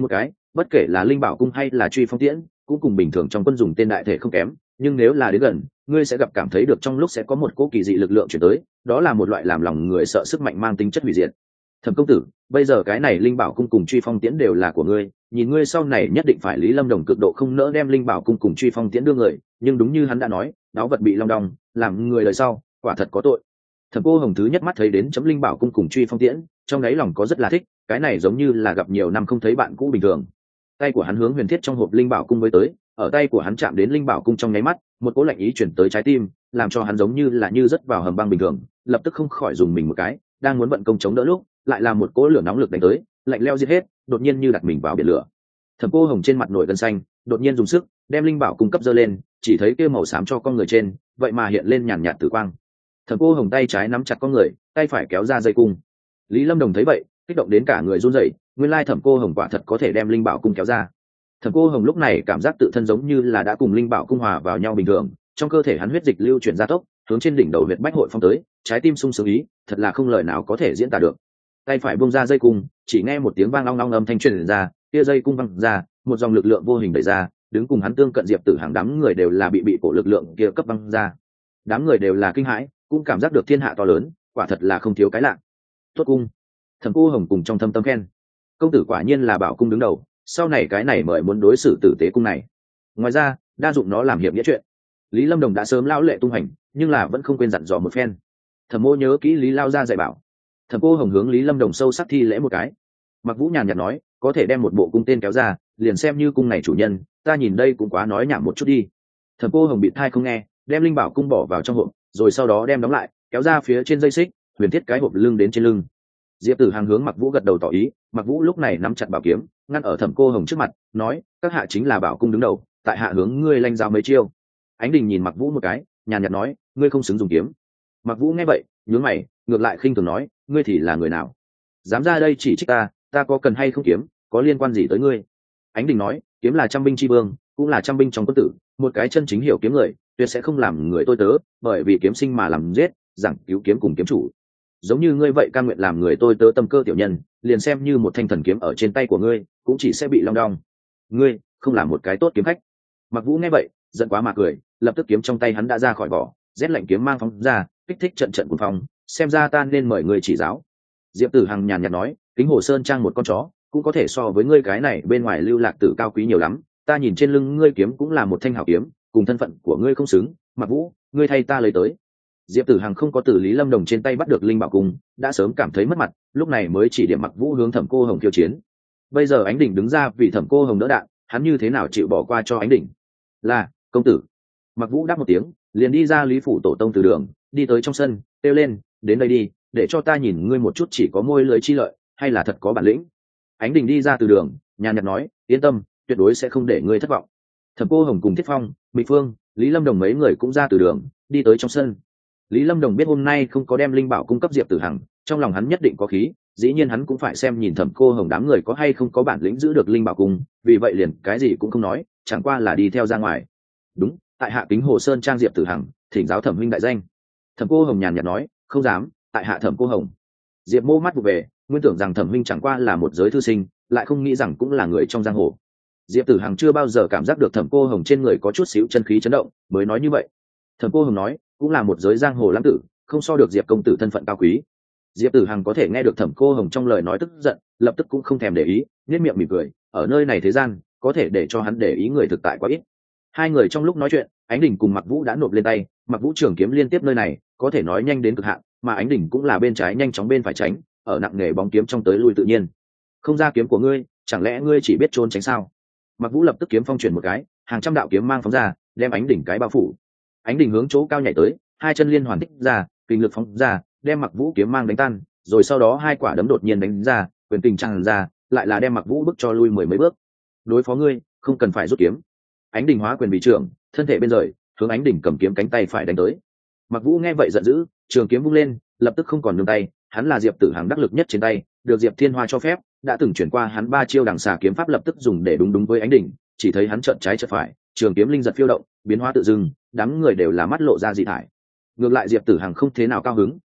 bất kể là linh bảo cung hay là truy phong tiễn cũng cùng bình thường trong quân dùng tên đại thể không kém, nhưng nếu là đến gần ngươi sẽ gặp cảm thấy được trong lúc sẽ có một cỗ kỳ dị lực lượng chuyển tới, đó là một loại làm lòng người sợ sức mạnh mang tính chất hủy diệt. Thẩm công tử, bây giờ cái này linh bảo cung cùng truy phong tiễn đều là của ngươi, nhìn ngươi sau này nhất định phải Lý Lâm Đồng cực độ không nỡ đem linh bảo cung cùng truy phong tiễn đưa người, nhưng đúng như hắn đã nói, đáo vật bị long đong, làm người đời sau quả thật có tội. Thẩm Cô Hồng thứ nhất mắt thấy đến chấm linh bảo cung cùng truy phong tiễn, trong đáy lòng có rất là thích, cái này giống như là gặp nhiều năm không thấy bạn cũ bình thường. Tay của hắn hướng huyền thiết trong hộp linh bảo cung mới tới, ở tay của hắn chạm đến linh bảo cung trong nháy mắt, một cỗ lạnh ý chuyển tới trái tim, làm cho hắn giống như là như rớt vào hầm băng bình thường, lập tức không khỏi dùng mình một cái, đang muốn vận công chống đỡ lúc, lại là một cỗ lửa nóng lực đánh tới, lạnh lẽo giết hết, đột nhiên như đặt mình vào biển lửa. Thẩm Cô Hồng trên mặt nổi gân xanh, đột nhiên dùng sức đem linh bảo cung cấp giơ lên, chỉ thấy kia màu xám cho con người trên, vậy mà hiện lên nhàn nhạt tử quang. Thẩm Cô Hồng tay trái nắm chặt con người, tay phải kéo ra dây cung. Lý Lâm Đồng thấy vậy, kích động đến cả người run rẩy, nguyên lai Thẩm Cô Hồng quả thật có thể đem linh bảo cung kéo ra. Thẩm Cô Hồng lúc này cảm giác tự thân giống như là đã cùng linh bảo cung hòa vào nhau bình thường, trong cơ thể hắn huyết dịch lưu chuyển gia tốc, hướng trên đỉnh đầu huyệt bách hội phong tới, trái tim sung sướng ý, thật là không lời nào có thể diễn tả được. Tay phải buông ra dây cung, chỉ nghe một tiếng vang long long âm thanh truyền ra, kia dây cung văng ra, một dòng lực lượng vô hình đẩy ra, đứng cùng hắn tương cận Diệp Tử Hàng đám người đều là bị bị cổ lực lượng kia cấp văng ra. Đám người đều là kinh hãi, cũng cảm giác được thiên hạ to lớn, quả thật là không thiếu cái lạ. Tốt cung. Thẩm Cô Hồng cùng trong thâm tâm khen, công tử quả nhiên là bảo cung đứng đầu, sau này cái này mời muốn đối xử tử tế cung này. Ngoài ra, đa dụng nó làm hiệp nghĩa chuyện. Lý Lâm Đồng đã sớm lão lệ tung hành, nhưng là vẫn không quên dặn dò một phen. Thẩm Mô nhớ kỹ Lý lao ra dạy bảo. Thẩm Cô Hồng hướng Lý Lâm Đồng sâu sắc thi lễ một cái. Mặc Vũ nhàn nhạt nói, có thể đem một bộ cung tên kéo ra, liền xem như cung này chủ nhân, ta nhìn đây cũng quá nói nhảm một chút đi. Thẩm Cô Hồng bị thai không nghe, đem linh bảo cung bỏ vào trong hộp, rồi sau đó đem đóng lại, kéo ra phía trên dây xích, huyền thiết cái hộp lưng đến trên lưng. Diệp Tử Hàng hướng Mặc Vũ gật đầu tỏ ý, Mặc Vũ lúc này nắm chặt bảo kiếm, ngăn ở Thẩm Cô Hồng trước mặt, nói, các hạ chính là bảo cung đứng đầu, tại hạ hướng ngươi lanh giáo mấy chiêu. Ánh Đình nhìn Mặc Vũ một cái, nhàn nhạt nói, ngươi không xứng dùng kiếm. Mặc Vũ nghe vậy, nhướng mày, ngược lại khinh thường nói, ngươi thì là người nào, dám ra đây chỉ trích ta, ta có cần hay không kiếm, có liên quan gì tới ngươi? Ánh Đình nói, kiếm là trăm binh chi vương, cũng là trăm binh trong quân tử, một cái chân chính hiểu kiếm người, tuyệt sẽ không làm người tôi tớ, bởi vì kiếm sinh mà làm giết, giảng cứu kiếm cùng kiếm chủ. Giống như ngươi vậy cam nguyện làm người tôi tớ tâm cơ tiểu nhân, liền xem như một thanh thần kiếm ở trên tay của ngươi, cũng chỉ sẽ bị long đong. Ngươi không làm một cái tốt kiếm khách. Mặc Vũ nghe vậy, giận quá mà cười, lập tức kiếm trong tay hắn đã ra khỏi vỏ, rét lạnh kiếm mang phóng ra, kích thích trận trận cuồng phong, xem ra ta nên mời người chỉ giáo. Diệp Tử Hằng nhàn nhạt nói, Kính Hồ Sơn trang một con chó, cũng có thể so với ngươi cái này bên ngoài lưu lạc tử cao quý nhiều lắm, ta nhìn trên lưng ngươi kiếm cũng là một thanh hảo kiếm, cùng thân phận của ngươi không xứng, Mặc Vũ, ngươi thay ta lấy tới. Diệp Tử Hằng không có từ Lý Lâm Đồng trên tay bắt được linh bảo cung, đã sớm cảm thấy mất mặt, lúc này mới chỉ điểm Mặc Vũ hướng Thẩm Cô Hồng khiêu chiến. Bây giờ Ánh Đỉnh đứng ra vì Thẩm Cô Hồng đỡ đạn, hắn như thế nào chịu bỏ qua cho Ánh Đỉnh? Là công tử. Mặc Vũ đáp một tiếng, liền đi ra Lý phủ tổ tông từ đường, đi tới trong sân, kêu lên, đến đây đi, để cho ta nhìn ngươi một chút chỉ có môi lưới chi lợi, hay là thật có bản lĩnh. Ánh Đình đi ra từ đường, nhàn nhạt nói, yên tâm, tuyệt đối sẽ không để ngươi thất vọng. Thẩm Cô Hồng cùng Thiết Phong, Mỹ Phương, Lý Lâm Đồng mấy người cũng ra từ đường, đi tới trong sân. Lý Lâm Đồng biết hôm nay không có đem linh bảo cung cấp Diệp Tử Hằng, trong lòng hắn nhất định có khí, dĩ nhiên hắn cũng phải xem nhìn Thẩm Cô Hồng đám người có hay không có bản lĩnh giữ được linh bảo cung, vì vậy liền cái gì cũng không nói, chẳng qua là đi theo ra ngoài. Đúng, tại hạ Kính Hồ Sơn trang Diệp Tử Hằng, thỉnh giáo Thẩm huynh đại danh. Thẩm Cô Hồng nhàn nhạt nói, không dám, tại hạ Thẩm Cô Hồng. Diệp Mô mắt vụ về, nguyên tưởng rằng Thẩm huynh chẳng qua là một giới thư sinh, lại không nghĩ rằng cũng là người trong giang hồ. Diệp Tử Hằng chưa bao giờ cảm giác được Thẩm Cô Hồng trên người có chút xíu chân khí chấn động, mới nói như vậy. Thẩm Cô Hồng nói, cũng là một giới giang hồ lãng tử, không so được Diệp công tử thân phận cao quý. Diệp Tử Hằng có thể nghe được Thẩm Cô Hồng trong lời nói tức giận, lập tức cũng không thèm để ý, nhếch miệng mỉm cười, ở nơi này thế gian, có thể để cho hắn để ý người thực tại quá ít. Hai người trong lúc nói chuyện, Ánh Đỉnh cùng Mặc Vũ đã nộp lên tay, Mặc Vũ trường kiếm liên tiếp nơi này, có thể nói nhanh đến cực hạn, mà Ánh Đỉnh cũng là bên trái nhanh chóng bên phải tránh, ở nặng nghề bóng kiếm trong tới lui tự nhiên. Không ra kiếm của ngươi, chẳng lẽ ngươi chỉ biết trốn tránh sao? Mặc Vũ lập tức kiếm phong chuyển một cái, hàng trăm đạo kiếm mang phóng ra, đem Ánh Đỉnh cái bao phủ. Ánh Đỉnh hướng chỗ cao nhảy tới, hai chân liên hoàn tích ra, kinh lực phóng ra, đem Mặc Vũ kiếm mang đánh tan, rồi sau đó hai quả đấm đột nhiên đánh ra, quyền tình tràn ra, lại là đem Mặc Vũ bước cho lui mười mấy bước. Đối phó ngươi, không cần phải rút kiếm. Ánh Đỉnh hóa quyền bị trưởng, thân thể bên rời, hướng Ánh Đỉnh cầm kiếm cánh tay phải đánh tới. Mặc Vũ nghe vậy giận dữ, trường kiếm vung lên, lập tức không còn nương tay, hắn là Diệp Tử Hằng đắc lực nhất trên tay, được Diệp Thiên Hoa cho phép, đã từng chuyển qua hắn ba chiêu đằng xà kiếm pháp lập tức dùng để đúng đúng với Ánh Đỉnh, chỉ thấy hắn trợn trái trợn phải, trường kiếm linh giật phiêu động, biến hóa tự dưng, đám người đều là mắt lộ ra dị thải. Ngược lại Diệp Tử Hằng không thế nào cao hứng,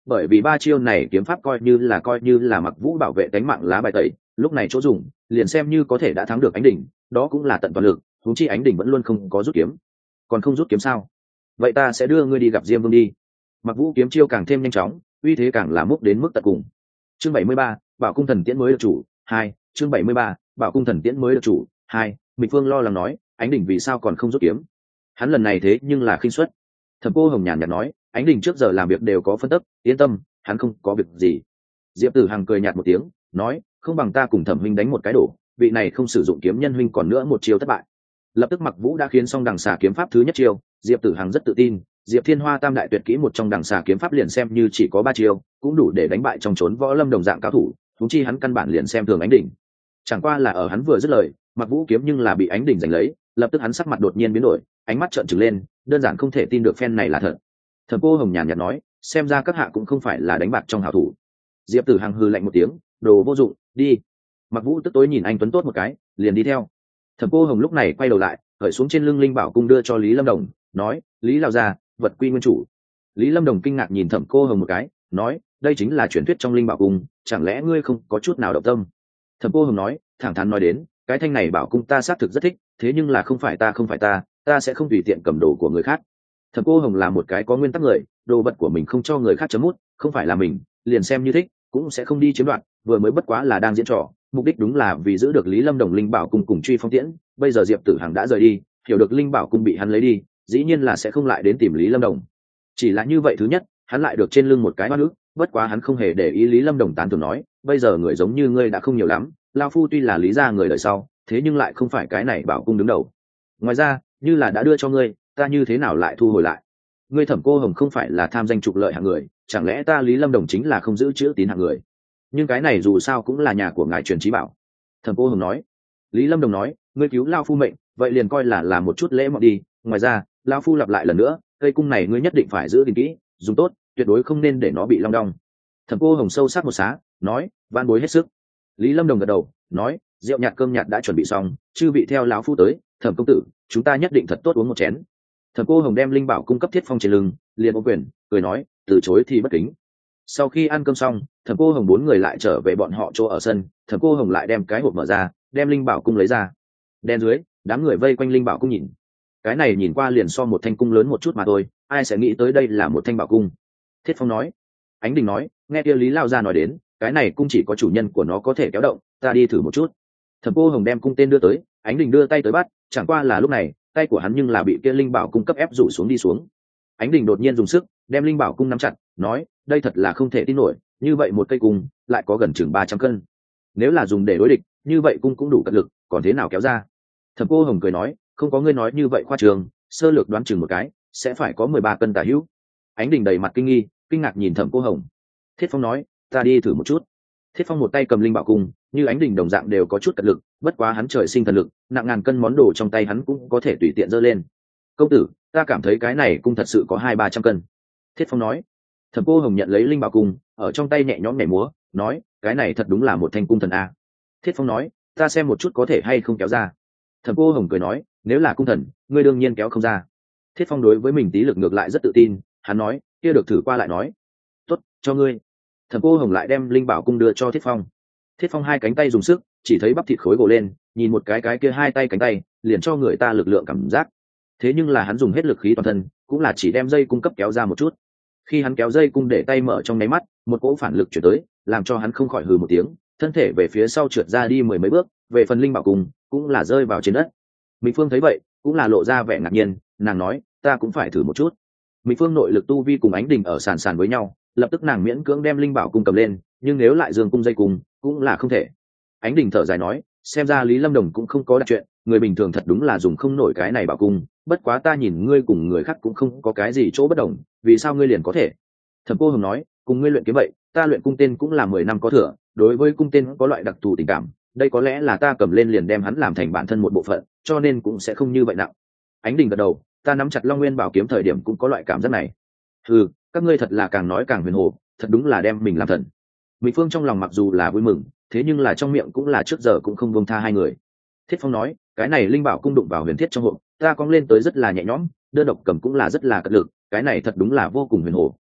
bởi vì ba chiêu này kiếm pháp coi như là coi như là Mặc Vũ bảo vệ cánh mạng lá bài tẩy, lúc này chỗ dùng liền xem như có thể đã thắng được Ánh Đỉnh, đó cũng là tận toàn lực, huống chi Ánh Đỉnh vẫn luôn không có rút kiếm. Còn không rút kiếm sao? Vậy ta sẽ đưa ngươi đi gặp Diêm Vương đi. Mặc Vũ kiếm chiêu càng thêm nhanh chóng, uy thế càng là múc đến mức tận cùng. Chương bảy mươi ba, Bảo cung thần tiễn mới được chủ, hai, chương bảy mươi ba, Bảo cung thần tiễn mới được chủ, hai. Mịch Phương lo lắng nói, Ánh Đỉnh vì sao còn không rút kiếm? Hắn lần này thế nhưng là khinh suất. Thẩm Cô Hồng nhàn nhạt nói, Ánh Đỉnh trước giờ làm việc đều có phân tích, yên tâm, hắn không có việc gì. Diệp Tử Hằng cười nhạt một tiếng, nói, không bằng ta cùng Thẩm huynh đánh một cái đổ, vị này không sử dụng kiếm nhân huynh còn nữa một chiêu thất bại. Lập tức Mặc Vũ đã khiến xong đằng xà kiếm pháp thứ nhất chiêu, Diệp Tử Hằng rất tự tin, Diệp Thiên Hoa tam đại tuyệt kỹ một trong đằng xà kiếm pháp liền xem như chỉ có ba chiêu, cũng đủ để đánh bại trong trốn võ lâm đồng dạng cao thủ, huống chi hắn căn bản liền xem thường Ánh Đỉnh. Chẳng qua là ở hắn vừa dứt lời, Mặc Vũ kiếm nhưng là bị Ánh Đỉnh giành lấy, lập tức hắn sắc mặt đột nhiên biến đổi, ánh mắt trợn trừng lên, đơn giản không thể tin được phen này là thật. Thẩm Cô Hồng nhàn nhạt nói, xem ra các hạ cũng không phải là đánh bạc trong hảo thủ. Diệp Tử Hằng hừ lạnh một tiếng, đồ vô dụng, đi. Mặc Vũ tức tối nhìn anh tuấn tốt một cái, liền đi theo. Thẩm Cô Hồng lúc này quay đầu lại, khởi xuống trên lưng linh bảo cung đưa cho Lý Lâm Đồng, nói, Lý lão gia, vật quy nguyên chủ. Lý Lâm Đồng kinh ngạc nhìn Thẩm Cô Hồng một cái, nói, đây chính là truyền thuyết trong linh bảo cung, chẳng lẽ ngươi không có chút nào động tâm? Thẩm Cô Hồng nói, thẳng thắn nói đến, cái thanh này bảo cung ta xác thực rất thích, thế nhưng là không phải ta không phải ta, ta sẽ không tùy tiện cầm đồ của người khác. Thẩm Cô Hồng là một cái có nguyên tắc người, đồ vật của mình không cho người khác chấm mút, không phải là mình, liền xem như thích, cũng sẽ không đi chiếm đoạt, vừa mới bất quá là đang diễn trò, mục đích đúng là vì giữ được Lý Lâm Đồng linh bảo cung cùng Truy Phong Tiễn, bây giờ Diệp Tử Hằng đã rời đi, hiểu được linh bảo cung bị hắn lấy đi, dĩ nhiên là sẽ không lại đến tìm Lý Lâm Đồng. Chỉ là như vậy, thứ nhất, hắn lại được trên lưng một cái oan ức, bất quá hắn không hề để ý Lý Lâm Đồng tán thưởng nói, bây giờ người giống như ngươi đã không nhiều lắm, lão phu tuy là Lý gia người đời sau, thế nhưng lại không phải cái này bảo cung đứng đầu. Ngoài ra, như là đã đưa cho ngươi, ta như thế nào lại thu hồi lại? Ngươi Thẩm Cô Hồng không phải là tham danh trục lợi hạng người, chẳng lẽ ta Lý Lâm Đồng chính là không giữ chữ tín hạng người? Nhưng cái này dù sao cũng là nhà của ngài truyền chí bảo. Thẩm Cô Hồng nói. Lý Lâm Đồng nói, ngươi cứu lão phu mệnh, vậy liền coi là làm một chút lễ mọn đi, ngoài ra, lão phu lặp lại lần nữa, cây cung này ngươi nhất định phải giữ gìn kỹ, dùng tốt, tuyệt đối không nên để nó bị long đong. Thẩm Cô Hồng sâu sắc một xá, nói, van bối hết sức. Lý Lâm Đồng gật đầu, nói, rượu nhạt cơm nhạt đã chuẩn bị xong, chư vị theo lão phu tới, Thẩm công tử, chúng ta nhất định thật tốt uống một chén. Thẩm Cô Hồng đem linh bảo cung cấp Thiết Phong trên lưng, liền ôm quyền, cười nói, từ chối thì bất kính. Sau khi ăn cơm xong, Thẩm Cô Hồng bốn người lại trở về bọn họ chỗ ở sân, Thẩm Cô Hồng lại đem cái hộp mở ra, đem linh bảo cung lấy ra. Đen dưới, đám người vây quanh linh bảo cung nhìn. Cái này nhìn qua liền so một thanh cung lớn một chút mà thôi, ai sẽ nghĩ tới đây là một thanh bảo cung? Thiết Phong nói. Ánh Đình nói, nghe kia Lý lao ra nói đến, cái này cung chỉ có chủ nhân của nó có thể kéo động, ta đi thử một chút. Thẩm Cô Hồng đem cung tên đưa tới, Ánh Đình đưa tay tới bắt, chẳng qua là lúc này, tay của hắn nhưng là bị kia linh bảo cung cấp ép rủ xuống đi xuống. Ánh Đình đột nhiên dùng sức đem linh bảo cung nắm chặt, nói, đây thật là không thể tin nổi, như vậy một cây cung lại có gần chừng ba trăm cân. Nếu là dùng để đối địch, như vậy cung cũng đủ cật lực, còn thế nào kéo ra? Thẩm Cô Hồng cười nói, không có ngươi nói như vậy khoa trường, sơ lược đoán chừng một cái, sẽ phải có mười ba cân tả hữu. Ánh Đình đầy mặt kinh nghi, kinh ngạc nhìn Thẩm Cô Hồng. Thiết Phong nói, ta đi thử một chút. Thiết Phong một tay cầm linh bảo cung, như Ánh Đình đồng dạng đều có chút cật lực, bất quá hắn trời sinh thần lực, nặng ngàn cân món đồ trong tay hắn cũng có thể tùy tiện giơ lên. Công tử, ta cảm thấy cái này cung thật sự có hai ba trăm cân. Thiết Phong nói. Thẩm Cô Hồng nhận lấy linh bảo cung, ở trong tay nhẹ nhõm nhảy múa, nói, cái này thật đúng là một thanh cung thần a. Thiết Phong nói, ta xem một chút có thể hay không kéo ra. Thẩm Cô Hồng cười nói, nếu là cung thần, ngươi đương nhiên kéo không ra. Thiết Phong đối với mình tí lực ngược lại rất tự tin, hắn nói, kia được thử qua lại nói. Tốt, cho ngươi. Thẩm Cô Hồng lại đem linh bảo cung đưa cho Thiết Phong. Thiết Phong hai cánh tay dùng sức, chỉ thấy bắp thịt khối gồ lên, nhìn một cái cái kia hai tay cánh tay, liền cho người ta lực lượng cảm giác. Thế nhưng là hắn dùng hết lực khí toàn thân, cũng là chỉ đem dây cung cấp kéo ra một chút. Khi hắn kéo dây cung để tay mở trong nháy mắt, một cỗ phản lực chuyển tới, làm cho hắn không khỏi hừ một tiếng, thân thể về phía sau trượt ra đi mười mấy bước, về phần linh bảo cung cũng là rơi vào trên đất. Mỹ Phương thấy vậy, cũng là lộ ra vẻ ngạc nhiên, nàng nói, ta cũng phải thử một chút. Mỹ Phương nội lực tu vi cùng Ánh Đình ở sàn sàn với nhau, lập tức nàng miễn cưỡng đem linh bảo cung cầm lên, nhưng nếu lại dương cung dây cung, cũng là không thể. Ánh Đình thở dài nói, xem ra Lý Lâm Đồng cũng không có đặc chuyện, người bình thường thật đúng là dùng không nổi cái này bảo cung, bất quá ta nhìn ngươi cùng người khác cũng không có cái gì chỗ bất đồng, vì sao ngươi liền có thể? Thẩm Cô Hồng nói, cùng ngươi luyện kiếm vậy, ta luyện cung tên cũng là mười năm có thừa, đối với cung tên có loại đặc thù tình cảm, đây có lẽ là ta cầm lên liền đem hắn làm thành bản thân một bộ phận, cho nên cũng sẽ không như vậy nặng. Ánh Đình gật đầu, ta nắm chặt Long Nguyên bảo kiếm thời điểm cũng có loại cảm giác này. Ừ, các ngươi thật là càng nói càng huyền hồ, thật đúng là đem mình làm thần. Mỹ Phương trong lòng mặc dù là vui mừng, thế nhưng là trong miệng cũng là trước giờ cũng không buông tha hai người. Thiết Phong nói, cái này linh bảo cung đụng vào huyền thiết trong hộp, ta cong lên tới rất là nhẹ nhõm, đơn độc cầm cũng là rất là cật lực, cái này thật đúng là vô cùng huyền hồ.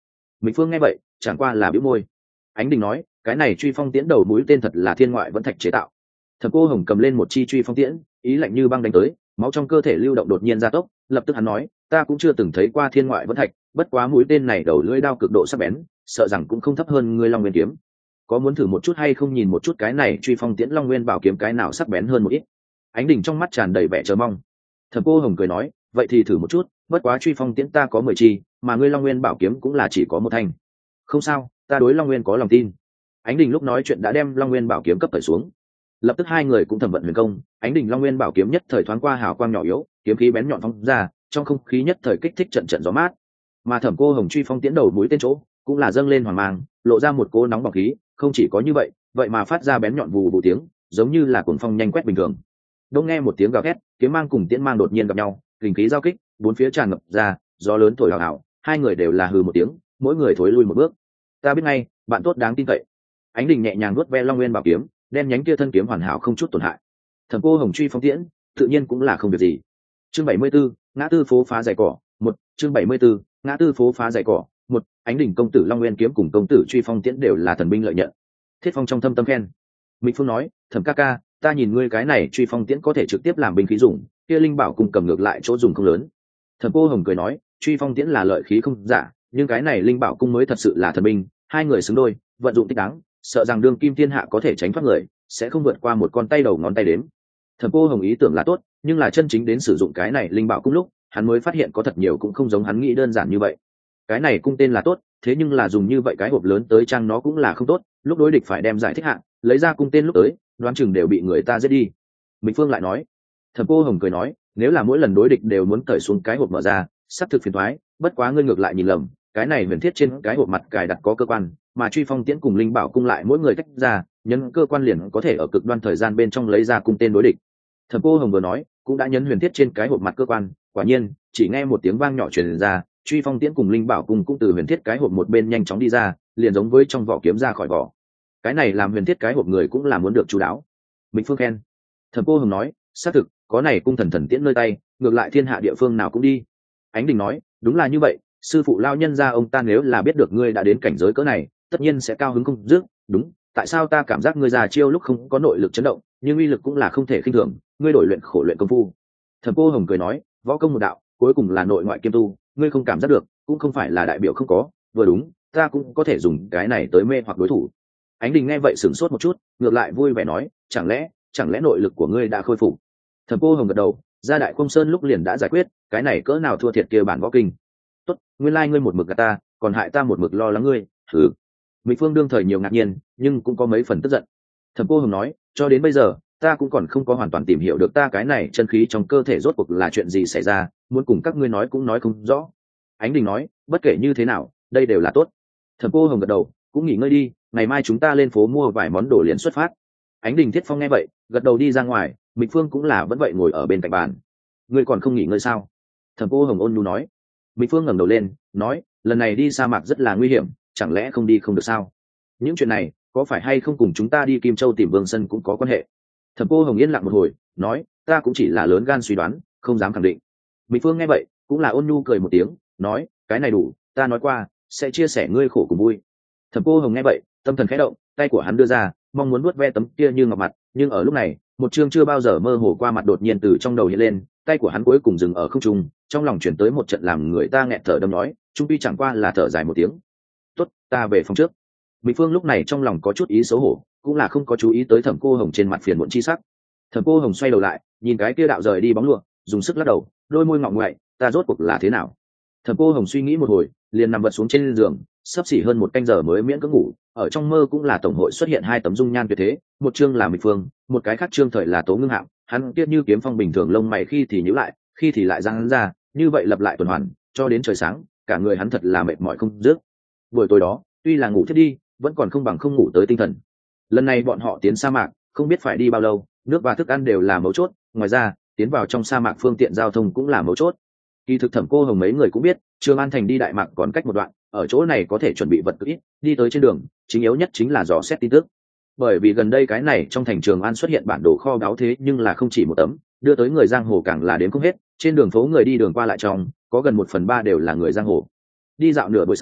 Mịch Phương nghe vậy chẳng qua là bĩu môi. Ánh Đình nói, cái này truy phong tiễn đầu mũi tên thật là thiên ngoại vẫn thạch chế tạo. Thẩm Cô Hồng cầm lên một chi truy phong tiễn, ý lạnh như băng đánh tới, máu trong cơ thể lưu động đột nhiên gia tốc, lập tức hắn nói, ta cũng chưa từng thấy qua thiên ngoại vẫn thạch, bất quá mũi tên này đầu lưỡi đao cực độ sắc bén, sợ rằng cũng không thấp hơn ngươi Long Nguyên kiếm. Có muốn thử một chút hay không, nhìn một chút cái này truy phong tiễn Long Nguyên bảo kiếm cái nào sắc bén hơn một ít. Ánh Đình trong mắt tràn đầy vẻ chờ mong. Thẩm Cô Hồng cười nói, vậy thì thử một chút, bất quá truy phong tiễn ta có mười chi, mà ngươi Long Nguyên bảo kiếm cũng là chỉ có một thanh. Không sao, ta đối Long Nguyên có lòng tin. Ánh Đình lúc nói chuyện đã đem Long Nguyên bảo kiếm cấp tởi xuống. Lập tức hai người cũng thẩm vận huyền công, Ánh Đình Long Nguyên bảo kiếm nhất thời thoáng qua hào quang nhỏ yếu, kiếm khí bén nhọn phóng ra, trong không khí nhất thời kích thích trận trận gió mát. Mà Thẩm Cô Hồng truy phong tiễn đầu mũi tên chỗ cũng là dâng lên hoàng mang, lộ ra một cỗ nóng bỏng khí, không chỉ có như vậy, vậy mà phát ra bén nhọn vù vù tiếng, giống như là cuồng phong nhanh quét bình thường. Đông nghe một tiếng gào thét, kiếm mang cùng tiễn mang đột nhiên gặp nhau, kình khí giao kích, bốn phía tràn ngập ra, gió lớn thổi hào hào, hai người đều là hừ một tiếng, mỗi người thối lui một bước. Ta biết ngay, bạn tốt đáng tin cậy. Ánh Đình nhẹ nhàng vuốt ve Long Nguyên bảo kiếm, đem nhánh kia thân kiếm hoàn hảo không chút tổn hại. Thẩm Cô Hồng truy phong tiễn, tự nhiên cũng là không việc gì. Chương bảy mươi 74, ngã tư phố phá dày cỏ, một, chương bảy mươi 74, ngã tư phố phá dày cỏ, một, Ánh Đình công tử Long Nguyên kiếm cùng công tử truy phong tiễn đều là thần binh lợi nhận. Thiết Phong trong thâm tâm khen. Mịch Phương nói, Thẩm ca ca, ta nhìn ngươi cái này truy phong tiễn có thể trực tiếp làm binh khí dùng, kia linh bảo cùng cầm ngược lại chỗ dùng không lớn. Thẩm Cô Hồng cười nói, truy phong tiễn là lợi khí không giả, nhưng cái này linh bảo cung mới thật sự là thần binh, hai người xứng đôi, vận dụng thích đáng, sợ rằng đương kim thiên hạ có thể tránh thoát người, sẽ không vượt qua một con tay đầu ngón tay đếm. Thẩm Cô Hồng ý tưởng là tốt, nhưng là chân chính đến sử dụng cái này linh bảo cung lúc, hắn mới phát hiện có thật nhiều cũng không giống hắn nghĩ đơn giản như vậy. Cái này cung tên là tốt, thế nhưng là dùng như vậy cái hộp lớn tới trang nó cũng là không tốt, lúc đối địch phải đem giải thích hạng, lấy ra cung tên lúc tới, đoán chừng đều bị người ta giết đi. Mịch Phương lại nói. Thẩm Cô Hồng cười nói, nếu là mỗi lần đối địch đều muốn cởi xuống cái hộp mở ra, sắp thực phiền toái, bất quá ngươi ngược lại nhìn lầm, cái này huyền thiết trên cái hộp mặt cài đặt có cơ quan, mà truy phong tiễn cùng linh bảo cung lại mỗi người tách ra, nhấn cơ quan liền có thể ở cực đoan thời gian bên trong lấy ra cung tên đối địch. Thẩm Cô Hồng vừa nói, cũng đã nhấn huyền thiết trên cái hộp mặt cơ quan, quả nhiên, chỉ nghe một tiếng vang nhỏ truyền ra, truy phong tiễn cùng linh bảo cung cũng từ huyền thiết cái hộp một bên nhanh chóng đi ra, liền giống với trong vỏ kiếm ra khỏi vỏ. Cái này làm huyền thiết cái hộp người cũng là muốn được chú đáo. Mịch Phương khen. Thẩm Cô Hồng nói, xác thực, có này cung thần thần tiễn nơi tay, ngược lại thiên hạ địa phương nào cũng đi. Ánh Đình nói, đúng là như vậy, sư phụ lao nhân gia ông ta nếu là biết được ngươi đã đến cảnh giới cỡ này, tất nhiên sẽ cao hứng không dứt. Đúng, tại sao ta cảm giác ngươi già chiêu lúc không có nội lực chấn động, nhưng uy lực cũng là không thể khinh thường, ngươi đổi luyện khổ luyện công phu. Thẩm Cô Hồng cười nói, võ công một đạo, cuối cùng là nội ngoại kiêm tu, ngươi không cảm giác được, cũng không phải là đại biểu không có, vừa đúng, ta cũng có thể dùng cái này tới mê hoặc đối thủ. Ánh Đình nghe vậy sửng sốt một chút, ngược lại vui vẻ nói, chẳng lẽ, chẳng lẽ nội lực của ngươi đã khôi phục? Thẩm Cô Hồng gật đầu, ra Đại Công Sơn lúc liền đã giải quyết, cái này cỡ nào thua thiệt kia bản võ kinh. Tốt, nguyên lai ngươi một mực gạt ta, còn hại ta một mực lo lắng ngươi. Thử. Mịch Phương đương thời nhiều ngạc nhiên, nhưng cũng có mấy phần tức giận. Thẩm Cô Hồng nói, cho đến bây giờ, ta cũng còn không có hoàn toàn tìm hiểu được ta cái này chân khí trong cơ thể rốt cuộc là chuyện gì xảy ra, muốn cùng các ngươi nói cũng nói không rõ. Ánh Đình nói, bất kể như thế nào, đây đều là tốt. Thẩm Cô Hồng gật đầu, cũng nghỉ ngơi đi, ngày mai chúng ta lên phố mua vài món đồ liền xuất phát. Ánh Đình Thiết Phong nghe vậy, gật đầu đi ra ngoài, Mịch Phương cũng là vẫn vậy ngồi ở bên cạnh bàn. Ngươi còn không nghỉ ngơi sao? Thẩm Cô Hồng ôn nhu nói. Mịch Phương ngẩng đầu lên, nói, lần này đi sa mạc rất là nguy hiểm, chẳng lẽ không đi không được sao? Những chuyện này, có phải hay không cùng chúng ta đi Kim Châu tìm Vương Sân cũng có quan hệ? Thẩm Cô Hồng yên lặng một hồi, nói, ta cũng chỉ là lớn gan suy đoán, không dám khẳng định. Mịch Phương nghe vậy, cũng là ôn nhu cười một tiếng, nói, cái này đủ, ta nói qua, sẽ chia sẻ ngươi khổ cùng vui. Thẩm Cô Hồng nghe vậy, tâm thần khẽ động, tay của hắn đưa ra, mong muốn vuốt ve tấm kia như ngọc mặt, nhưng ở lúc này, một chương chưa bao giờ mơ hồ qua mặt đột nhiên từ trong đầu hiện lên, tay của hắn cuối cùng dừng ở không trung, trong lòng chuyển tới một trận làm người ta nghẹt thở đâm nói, trung pi chẳng qua là thở dài một tiếng. Tốt, ta về phòng trước. Mịch Phương lúc này trong lòng có chút ý xấu hổ, cũng là không có chú ý tới Thẩm Cô Hồng trên mặt phiền muộn chi sắc. Thẩm Cô Hồng xoay đầu lại, nhìn cái kia đạo rời đi bóng lụa, dùng sức lắc đầu, đôi môi ngọng ngoại, ta rốt cuộc là thế nào? Thẩm Cô Hồng suy nghĩ một hồi, liền nằm vật xuống trên giường, sắp xỉ hơn một canh giờ mới miễn cưỡng ngủ. Ở trong mơ cũng là tổng hội xuất hiện hai tấm dung nhan tuyệt thế, một chương là Mịch Phương, một cái khác chương thời là Tố Ngưng Hạo. Hắn kia như kiếm phong bình thường lông mày khi thì nhíu lại, khi thì lại giãn ra, như vậy lặp lại tuần hoàn, cho đến trời sáng, cả người hắn thật là mệt mỏi không dứt. Buổi tối đó, tuy là ngủ thiết đi, vẫn còn không bằng không ngủ tới tinh thần. Lần này bọn họ tiến sa mạc, không biết phải đi bao lâu, nước và thức ăn đều là mấu chốt, ngoài ra, tiến vào trong sa mạc phương tiện giao thông cũng là mấu chốt. Kỳ thực Thẩm Cô Hồng mấy người cũng biết, Trường An thành đi Đại Mạc còn cách một đoạn, ở chỗ này có thể chuẩn bị vật cực ít, đi tới trên đường, chính yếu nhất chính là dò xét tin tức. Bởi vì gần đây cái này trong thành Trường An xuất hiện bản đồ kho báu thế nhưng là không chỉ một tấm, đưa tới người giang hồ càng là đến không hết, trên đường phố người đi đường qua lại trong, có gần một phần ba đều là người giang hồ. Đi dạo nửa buổi sáng,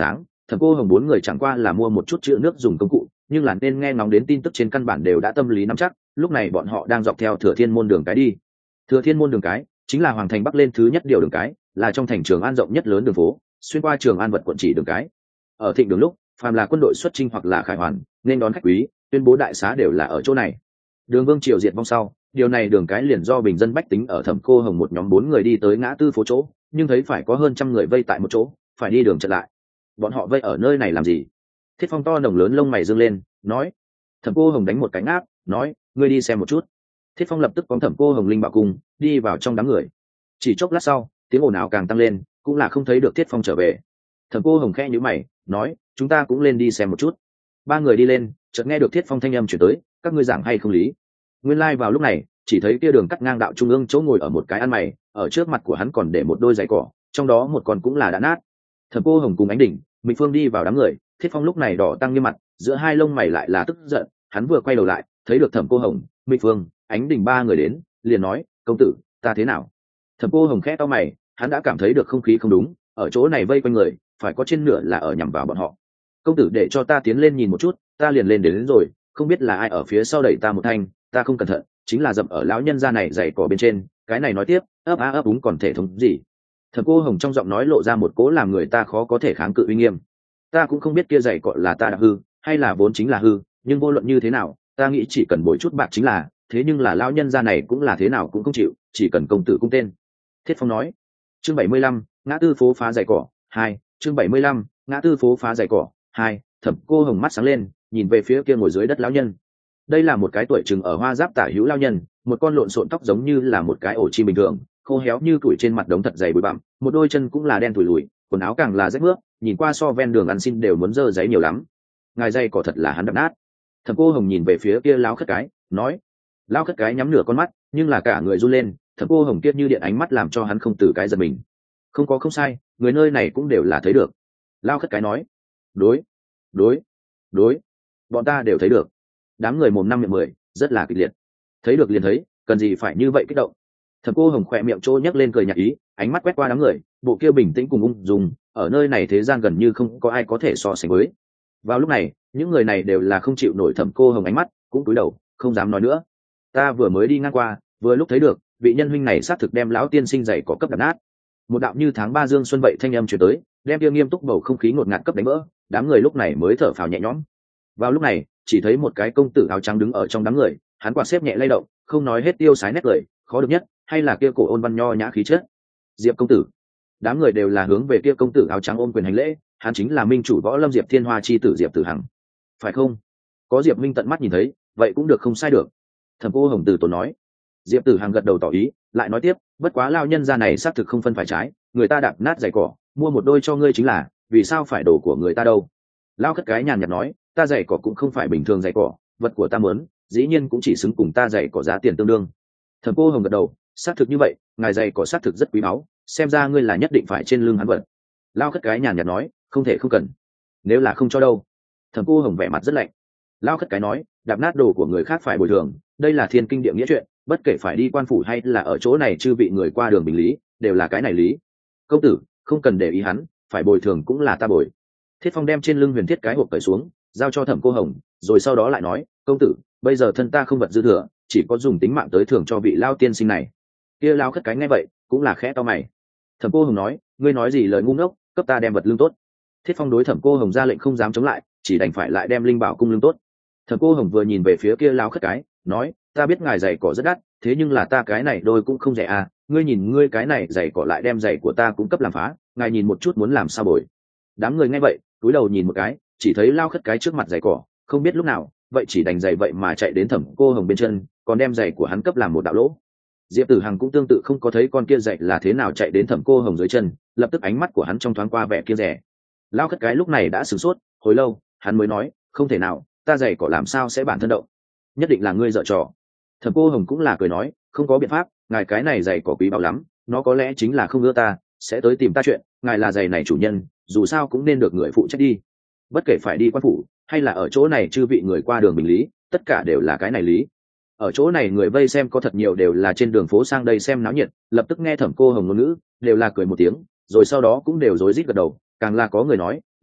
Thẩm Cô Hồng bốn người chẳng qua là mua một chút chữ nước dùng công cụ, nhưng là nên nghe ngóng đến tin tức trên căn bản đều đã tâm lý nắm chắc. Lúc này bọn họ đang dọc theo Thừa Thiên môn đường cái đi. Thừa Thiên môn đường cái chính là hoàng thành bắc lên thứ nhất điều đường cái, là trong thành Trường An rộng nhất lớn đường phố, xuyên qua Trường An vật quận chỉ đường cái. Ở thịnh đường lúc, phàm là quân đội xuất chinh hoặc là khải hoàn, nên đón khách quý, tuyên bố đại xá đều là ở chỗ này. Đường Vương triều diệt vong sau, điều này đường cái liền do bình dân bách tính ở Thẩm Cô Hồng một nhóm bốn người đi tới ngã tư phố chỗ, nhưng thấy phải có hơn trăm người vây tại một chỗ, phải đi đường chợt lại. Bọn họ vây ở nơi này làm gì? Thiết Phong to nồng lớn lông mày dương lên, nói. Thẩm Cô Hồng đánh một cái áp, nói, ngươi đi xem một chút. Thiết Phong lập tức phóng Thẩm Cô Hồng linh bảo cung, đi vào trong đám người. Chỉ chốc lát sau, tiếng ồn ào càng tăng lên, cũng là không thấy được Thiết Phong trở về. Thẩm Cô Hồng khẽ nhíu mày, nói, chúng ta cũng lên đi xem một chút. Ba người đi lên, chợt nghe được Thiết Phong thanh âm chuyển tới, các ngươi giảng hay không lý? Nguyên lai like vào lúc này, chỉ thấy kia đường cắt ngang đạo trung ương chỗ ngồi ở một cái ăn mày, ở trước mặt của hắn còn để một đôi giày cỏ, trong đó một con cũng là đã nát. Thẩm Cô Hồng cùng Ánh Đỉnh, Mịch Phương đi vào đám người, Thiết Phong lúc này đỏ tăng như mặt, giữa hai lông mày lại là tức giận, hắn vừa quay đầu lại, thấy được Thẩm Cô Hồng, Mịch Phương, Ánh Đỉnh ba người đến, liền nói, công tử, ta thế nào? Thẩm Cô Hồng khẽ cau mày, hắn đã cảm thấy được không khí không đúng, ở chỗ này vây quanh người, phải có trên nửa là ở nhằm vào bọn họ. Công tử để cho ta tiến lên nhìn một chút, ta liền lên đến, đến rồi, không biết là ai ở phía sau đẩy ta một thanh, ta không cẩn thận, chính là dậm ở lão nhân gia này giày cỏ bên trên, cái này nói tiếp, ấp á ấp úng còn thể thống gì? Thẩm Cô Hồng trong giọng nói lộ ra một cố làm người ta khó có thể kháng cự uy nghiêm. Ta cũng không biết kia giày cọ là ta đã hư, hay là vốn chính là hư, nhưng vô luận như thế nào, ta nghĩ chỉ cần bồi chút bạc chính là, thế nhưng là lão nhân gia này cũng là thế nào cũng không chịu, chỉ cần công tử cung tên. Thiết Phong nói. Chương bảy mươi lăm, ngã tư phố phá giày cỏ, hai, chương bảy mươi lăm, ngã tư phố phá giày cỏ, hai. Thẩm Cô Hồng mắt sáng lên, nhìn về phía kia ngồi dưới đất lão nhân. Đây là một cái tuổi chừng ở hoa giáp tả hữu lão nhân, một con lộn xộn tóc giống như là một cái ổ chim bình thường, khô héo như tuổi trên mặt đống thật dày bụi bặm, một đôi chân cũng là đen thủi lùi, quần áo càng là rách rưới, nhìn qua so ven đường ăn xin đều muốn dơ giấy nhiều lắm. Ngài dây cỏ thật là hắn đập nát. Thẩm Cô Hồng nhìn về phía kia lão khất cái, nói. Lão khất cái nhắm nửa con mắt, nhưng là cả người run lên, Thẩm Cô Hồng kia như điện ánh mắt làm cho hắn không từ cái giật mình. Không có không sai, người nơi này cũng đều là thấy được. Lão khất cái nói. Đối, đối, đối, bọn ta đều thấy được. Đám người mồm năm miệng mười, rất là kịch liệt. Thấy được liền thấy, cần gì phải như vậy kích động? Thẩm Cô Hồng khỏe miệng trôi nhấc lên cười nhạt ý, ánh mắt quét qua đám người, bộ kia bình tĩnh cùng ung dung, ở nơi này thế gian gần như không có ai có thể so sánh với. Vào lúc này, những người này đều là không chịu nổi Thẩm Cô Hồng ánh mắt, cũng cúi đầu, không dám nói nữa. Ta vừa mới đi ngang qua, vừa lúc thấy được, vị nhân huynh này xác thực đem lão tiên sinh giày có cấp đập nát. Một đạo như tháng ba dương xuân vậy thanh âm truyền tới, đem kia nghiêm túc bầu không khí ngột ngạt cấp đánh vỡ, đám người lúc này mới thở phào nhẹ nhõm. Vào lúc này, chỉ thấy một cái công tử áo trắng đứng ở trong đám người, hắn quạt xếp nhẹ lay động, không nói hết tiêu sái nét cười, khó được nhất hay là kia cổ ôn văn nho nhã khí chất. Diệp công tử. Đám người đều là hướng về kia công tử áo trắng ôm quyền hành lễ, hắn chính là minh chủ võ lâm Diệp Thiên Hoa chi tử Diệp Tử Hằng. Phải không? Có Diệp Minh tận mắt nhìn thấy, vậy cũng được không sai được. Thẩm Cô Hồng từ tốn nói. Diệp Tử Hằng gật đầu tỏ ý, lại nói tiếp, bất quá lao nhân gia này xác thực không phân phải trái, người ta đạp nát giày cỏ, mua một đôi cho ngươi chính là, vì sao phải đổ của người ta đâu? Lao khất cái nhàn nhạt nói, ta giày cỏ cũng không phải bình thường giày cỏ, vật của ta muốn, dĩ nhiên cũng chỉ xứng cùng ta giày cỏ giá tiền tương đương. Thẩm Cô Hồng gật đầu, xác thực như vậy, ngài giày cỏ xác thực rất quý báu, xem ra ngươi là nhất định phải trên lưng hắn vật. Lao khất cái nhàn nhạt nói, không thể không cần. Nếu là không cho đâu? Thẩm Cô Hồng vẻ mặt rất lạnh. Lao khất cái nói, đạp nát đồ của người khác phải bồi thường, đây là thiên kinh địa nghĩa chuyện, bất kể phải đi quan phủ hay là ở chỗ này chư vị người qua đường bình lý, đều là cái này lý. Công tử, không cần để ý hắn, phải bồi thường cũng là ta bồi. Thiết Phong đem trên lưng huyền thiết cái hộp cởi xuống, giao cho Thẩm Cô Hồng, rồi sau đó lại nói, công tử, bây giờ thân ta không vật dư thừa, chỉ có dùng tính mạng tới thưởng cho vị lao tiên sinh này. Kia lao khất cái nghe vậy, cũng là khẽ to mày. Thẩm Cô Hồng nói, ngươi nói gì lời ngu ngốc, cấp ta đem vật lương tốt. Thiết Phong đối Thẩm Cô Hồng ra lệnh không dám chống lại, chỉ đành phải lại đem linh bảo cung lương tốt. Thẩm Cô Hồng vừa nhìn về phía kia lao khất cái, nói, ta biết ngài giày cỏ rất đắt, thế nhưng là ta cái này đôi cũng không rẻ à, ngươi nhìn ngươi cái này giày cỏ lại đem giày của ta cũng cấp làm phá, ngài nhìn một chút muốn làm sao bồi. Đám người nghe vậy, cúi đầu nhìn một cái, chỉ thấy lao khất cái trước mặt giày cỏ, không biết lúc nào, vậy chỉ đành giày vậy mà chạy đến Thẩm Cô Hồng bên chân, còn đem giày của hắn cấp làm một đạo lỗ. Diệp Tử Hằng cũng tương tự không có thấy con kia giày là thế nào chạy đến Thẩm Cô Hồng dưới chân, lập tức ánh mắt của hắn trong thoáng qua vẻ kia rẻ. Lao khất cái lúc này đã sửng sốt, hồi lâu, hắn mới nói, không thể nào, ta giày cỏ làm sao sẽ bản thân động, nhất định là ngươi dở trò. Thẩm Cô Hồng cũng là cười nói, không có biện pháp, ngài cái này giày cỏ quý báu lắm, nó có lẽ chính là không ưa ta, sẽ tới tìm ta chuyện, ngài là giày này chủ nhân, dù sao cũng nên được người phụ trách đi. Bất kể phải đi quan phủ hay là ở chỗ này chư vị người qua đường bình lý, tất cả đều là cái này lý. Ở chỗ này người vây xem có thật nhiều đều là trên đường phố sang đây xem náo nhiệt, lập tức nghe Thẩm Cô Hồng ngôn ngữ, đều là cười một tiếng, rồi sau đó cũng đều rối rít gật đầu, càng là có người nói, đối,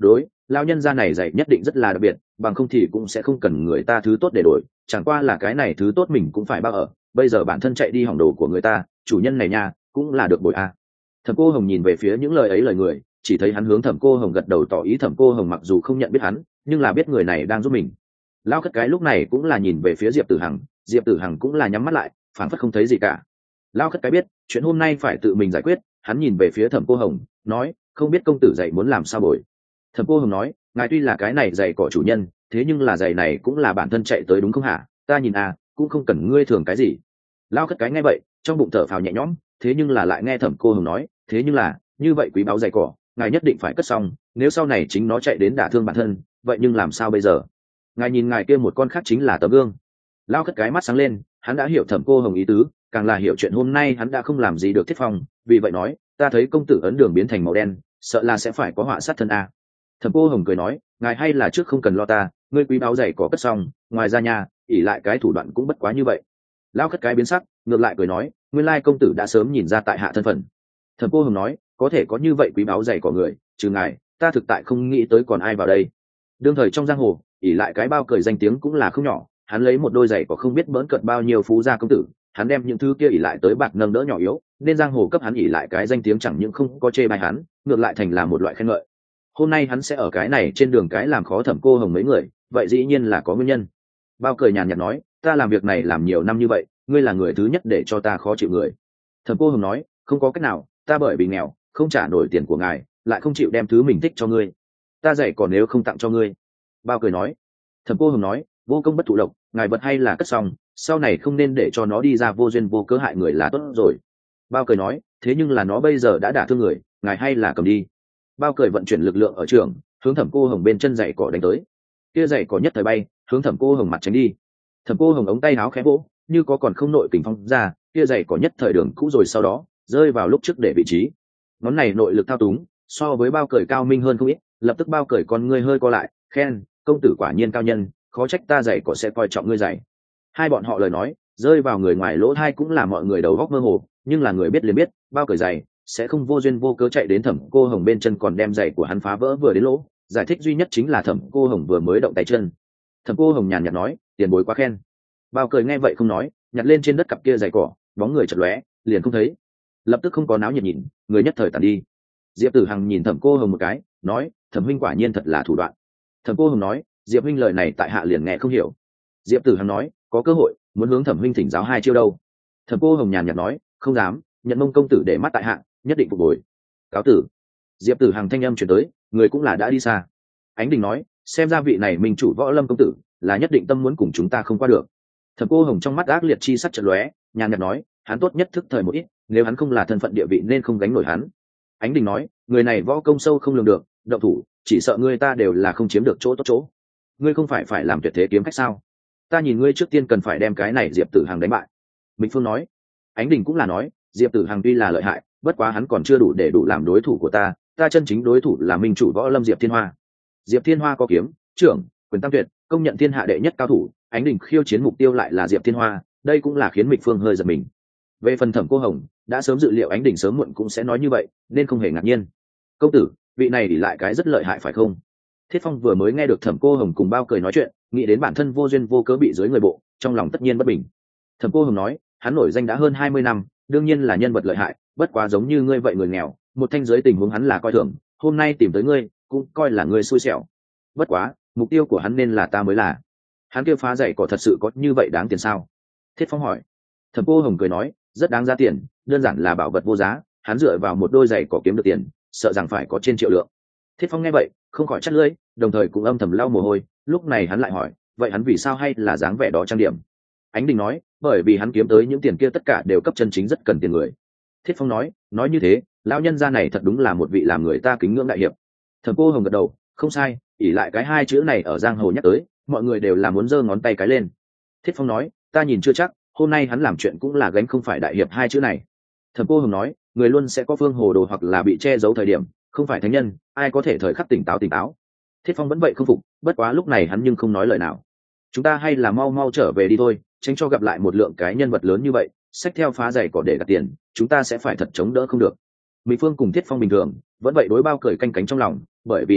lao nhân gia này giày nhất định rất là đặc biệt, bằng không thì cũng sẽ không cần người ta thứ tốt để đổi, chẳng qua là cái này thứ tốt mình cũng phải bao ở, bây giờ bản thân chạy đi hỏng đồ của người ta, chủ nhân này nha cũng là được bội a. Thẩm Cô Hồng nhìn về phía những lời ấy lời người, chỉ thấy hắn hướng Thẩm Cô Hồng gật đầu tỏ ý. Thẩm Cô Hồng mặc dù không nhận biết hắn, nhưng là biết người này đang giúp mình. Lao Khất Cái lúc này cũng là nhìn về phía Diệp Tử Hằng, Diệp Tử Hằng cũng là nhắm mắt lại, phảng phất không thấy gì cả. Lao Khất Cái biết chuyện hôm nay phải tự mình giải quyết, hắn nhìn về phía Thẩm Cô Hồng nói, không biết công tử dạy muốn làm sao bồi. Thẩm Cô Hồng nói, ngài tuy là cái này giày cỏ chủ nhân, thế nhưng là giày này cũng là bản thân chạy tới đúng không hả? Ta nhìn à, cũng không cần ngươi thường cái gì. Lao Khất Cái nghe vậy trong bụng thở phào nhẹ nhõm, thế nhưng là lại nghe Thẩm Cô Hồng nói, thế nhưng là như vậy quý báu giày cỏ ngài nhất định phải cất xong, nếu sau này chính nó chạy đến đả thương bản thân, vậy nhưng làm sao bây giờ? Ngài nhìn ngài kia một con khác chính là tấm gương. Lao Khất Cái mắt sáng lên, hắn đã hiểu Thẩm Cô Hồng ý tứ, càng là hiểu chuyện hôm nay hắn đã không làm gì được Thiết Phong, vì vậy nói, ta thấy công tử ấn đường biến thành màu đen, sợ là sẽ phải có họa sát thân a. Thẩm Cô Hồng cười nói, ngài hay là trước không cần lo ta, ngươi quý báo giày có cất xong, ngoài ra nhà ỉ lại cái thủ đoạn cũng bất quá như vậy. Lao Khất Cái biến sắc, ngược lại cười nói, nguyên lai công tử đã sớm nhìn ra tại hạ thân phận. Thẩm Cô Hồng nói, có thể có như vậy quý báo giày của người, trừ ngài ta thực tại không nghĩ tới còn ai vào đây. Đương thời trong giang hồ ỉ lại cái bao cười danh tiếng cũng là không nhỏ, hắn lấy một đôi giày có không biết bỡn cợt bao nhiêu phú gia công tử, hắn đem những thứ kia ỉ lại tới bạc nâng đỡ nhỏ yếu, nên giang hồ cấp hắn ỉ lại cái danh tiếng chẳng những không có chê bai hắn, ngược lại thành là một loại khen ngợi. Hôm nay hắn sẽ ở cái này trên đường cái làm khó Thẩm Cô Hồng mấy người, vậy dĩ nhiên là có nguyên nhân. Bao cười nhàn nhạt nói, ta làm việc này làm nhiều năm như vậy, ngươi là người thứ nhất để cho ta khó chịu người. Thẩm Cô Hồng nói, không có cách nào, ta bởi vì nghèo không trả nổi tiền của ngài, lại không chịu đem thứ mình thích cho ngươi, ta dạy còn nếu không tặng cho ngươi. Bao cười nói. Thẩm Cô Hồng nói, vô công bất thụ lộc, ngài bật hay là cất xong, sau này không nên để cho nó đi ra vô duyên vô cớ hại người là tốt rồi. Bao cười nói, thế nhưng là nó bây giờ đã đả thương người, ngài hay là cầm đi. Bao cười vận chuyển lực lượng ở trường, hướng Thẩm Cô Hồng bên chân giày cỏ đánh tới. Kia giày cỏ nhất thời bay, hướng Thẩm Cô Hồng mặt tránh đi. Thẩm Cô Hồng ống tay áo khẽ vỗ, như có còn không nội kình phong ra, kia giày cỏ nhất thời đường cũ rồi sau đó rơi vào lúc trước để vị trí. Ngón này nội lực thao túng so với Bao cười cao minh hơn không ít, lập tức Bao cười con ngươi hơi co lại, khen, công tử quả nhiên cao nhân, khó trách ta giày cỏ sẽ coi trọng ngươi giày. Hai bọn họ lời nói rơi vào người ngoài lỗ tai cũng là mọi người đầu góc mơ hồ, nhưng là người biết liền biết, Bao cười giày sẽ không vô duyên vô cớ chạy đến Thẩm Cô Hồng bên chân còn đem giày của hắn phá vỡ vừa đến lỗ. Giải thích duy nhất chính là Thẩm Cô Hồng vừa mới động tay chân. Thẩm Cô Hồng nhàn nhạt nói, tiền bối quá khen. Bao cười nghe vậy không nói, nhặt lên trên đất cặp kia giày cỏ, bóng người chợt lóe liền không thấy, lập tức không có náo nhiệt nhìn, người nhất thời tàn đi. Diệp Tử Hằng nhìn Thẩm Cô Hồng một cái, nói, Thẩm huynh quả nhiên thật là thủ đoạn. Thẩm Cô Hồng nói, Diệp huynh lời này tại hạ liền nghe không hiểu. Diệp Tử Hằng nói, có cơ hội muốn hướng Thẩm huynh thỉnh giáo hai chiêu đâu. Thẩm Cô Hồng nhàn nhạt nói, không dám, nhận mông công tử để mắt tại hạ, nhất định phục hồi. Cáo tử. Diệp Tử Hằng thanh âm truyền tới, người cũng là đã đi xa. Ánh Đình nói, xem ra vị này minh chủ Võ Lâm công tử là nhất định tâm muốn cùng chúng ta không qua được. Thẩm Cô Hồng trong mắt ác liệt chi sắc chợt lóe, nhàn nhạt nói, hắn tốt nhất thức thời một ít, nếu hắn không là thân phận địa vị nên không gánh nổi hắn. Ánh Đình nói, người này võ công sâu không lường được, động thủ chỉ sợ người ta đều là không chiếm được chỗ tốt chỗ. Ngươi không phải phải làm tuyệt thế kiếm khách sao? Ta nhìn ngươi trước tiên cần phải đem cái này Diệp Tử Hằng đánh bại. Minh Phương nói. Ánh Đình cũng là nói, Diệp Tử Hằng tuy là lợi hại, bất quá hắn còn chưa đủ để đủ làm đối thủ của ta, ta chân chính đối thủ là minh chủ Võ Lâm Diệp Thiên Hoa. Diệp Thiên Hoa có kiếm, trưởng, quyền tam tuyệt, công nhận thiên hạ đệ nhất cao thủ, Ánh Đình khiêu chiến mục tiêu lại là Diệp Thiên Hoa, đây cũng là khiến Mịch Phương hơi giật mình. Về phần Thẩm Cô Hồng, đã sớm dự liệu Ánh Đình sớm muộn cũng sẽ nói như vậy, nên không hề ngạc nhiên. Công tử, vị này ỷ lại cái rất lợi hại phải không? Thiết Phong vừa mới nghe được Thẩm Cô Hồng cùng Bao cười nói chuyện, nghĩ đến bản thân vô duyên vô cớ bị dưới người bộ, trong lòng tất nhiên bất bình. Thẩm Cô Hồng nói, hắn nổi danh đã hơn hai mươi năm, đương nhiên là nhân vật lợi hại, bất quá giống như ngươi vậy người nghèo, một thanh giới tình huống hắn là coi thường, hôm nay tìm tới ngươi, cũng coi là ngươi xui xẻo. Bất quá, mục tiêu của hắn nên là ta mới là. Hắn kêu phá giày cỏ thật sự có như vậy đáng tiền sao? Thiết Phong hỏi. Thẩm Cô Hồng cười nói, rất đáng giá tiền, đơn giản là bảo vật vô giá, hắn dựa vào một đôi giày cỏ kiếm được tiền, sợ rằng phải có trên triệu lượng. Thiết Phong nghe vậy không khỏi chắt lưỡi, đồng thời cũng âm thầm lau mồ hôi. Lúc này hắn lại hỏi, vậy hắn vì sao hay là dáng vẻ đó trang điểm? Ánh Đình nói, bởi vì hắn kiếm tới những tiền kia tất cả đều cấp chân chính rất cần tiền người. Thiết Phong nói, nói như thế lão nhân gia này thật đúng là một vị làm người ta kính ngưỡng đại hiệp. Thẩm Cô Hồng gật đầu, không sai, ỉ lại cái hai chữ này ở giang hồ nhắc tới, mọi người đều là muốn giơ ngón tay cái lên. Thiết Phong nói, ta nhìn chưa chắc, hôm nay hắn làm chuyện cũng là gánh không phải đại hiệp hai chữ này. Thẩm Cô Hồng nói, người luôn sẽ có phương hồ đồ hoặc là bị che giấu thời điểm, không phải thánh nhân, ai có thể thời khắc tỉnh táo tỉnh táo. Thiết Phong vẫn vậy không phục, bất quá lúc này hắn nhưng không nói lời nào. Chúng ta hay là mau mau trở về đi thôi, tránh cho gặp lại một lượng cái nhân vật lớn như vậy, xách theo phá giày cỏ để gạt tiền, chúng ta sẽ phải thật chống đỡ không được. Mỹ Phương cùng Thiết Phong bình thường vẫn vậy đối Bao cười canh cánh trong lòng, bởi vì nàng biết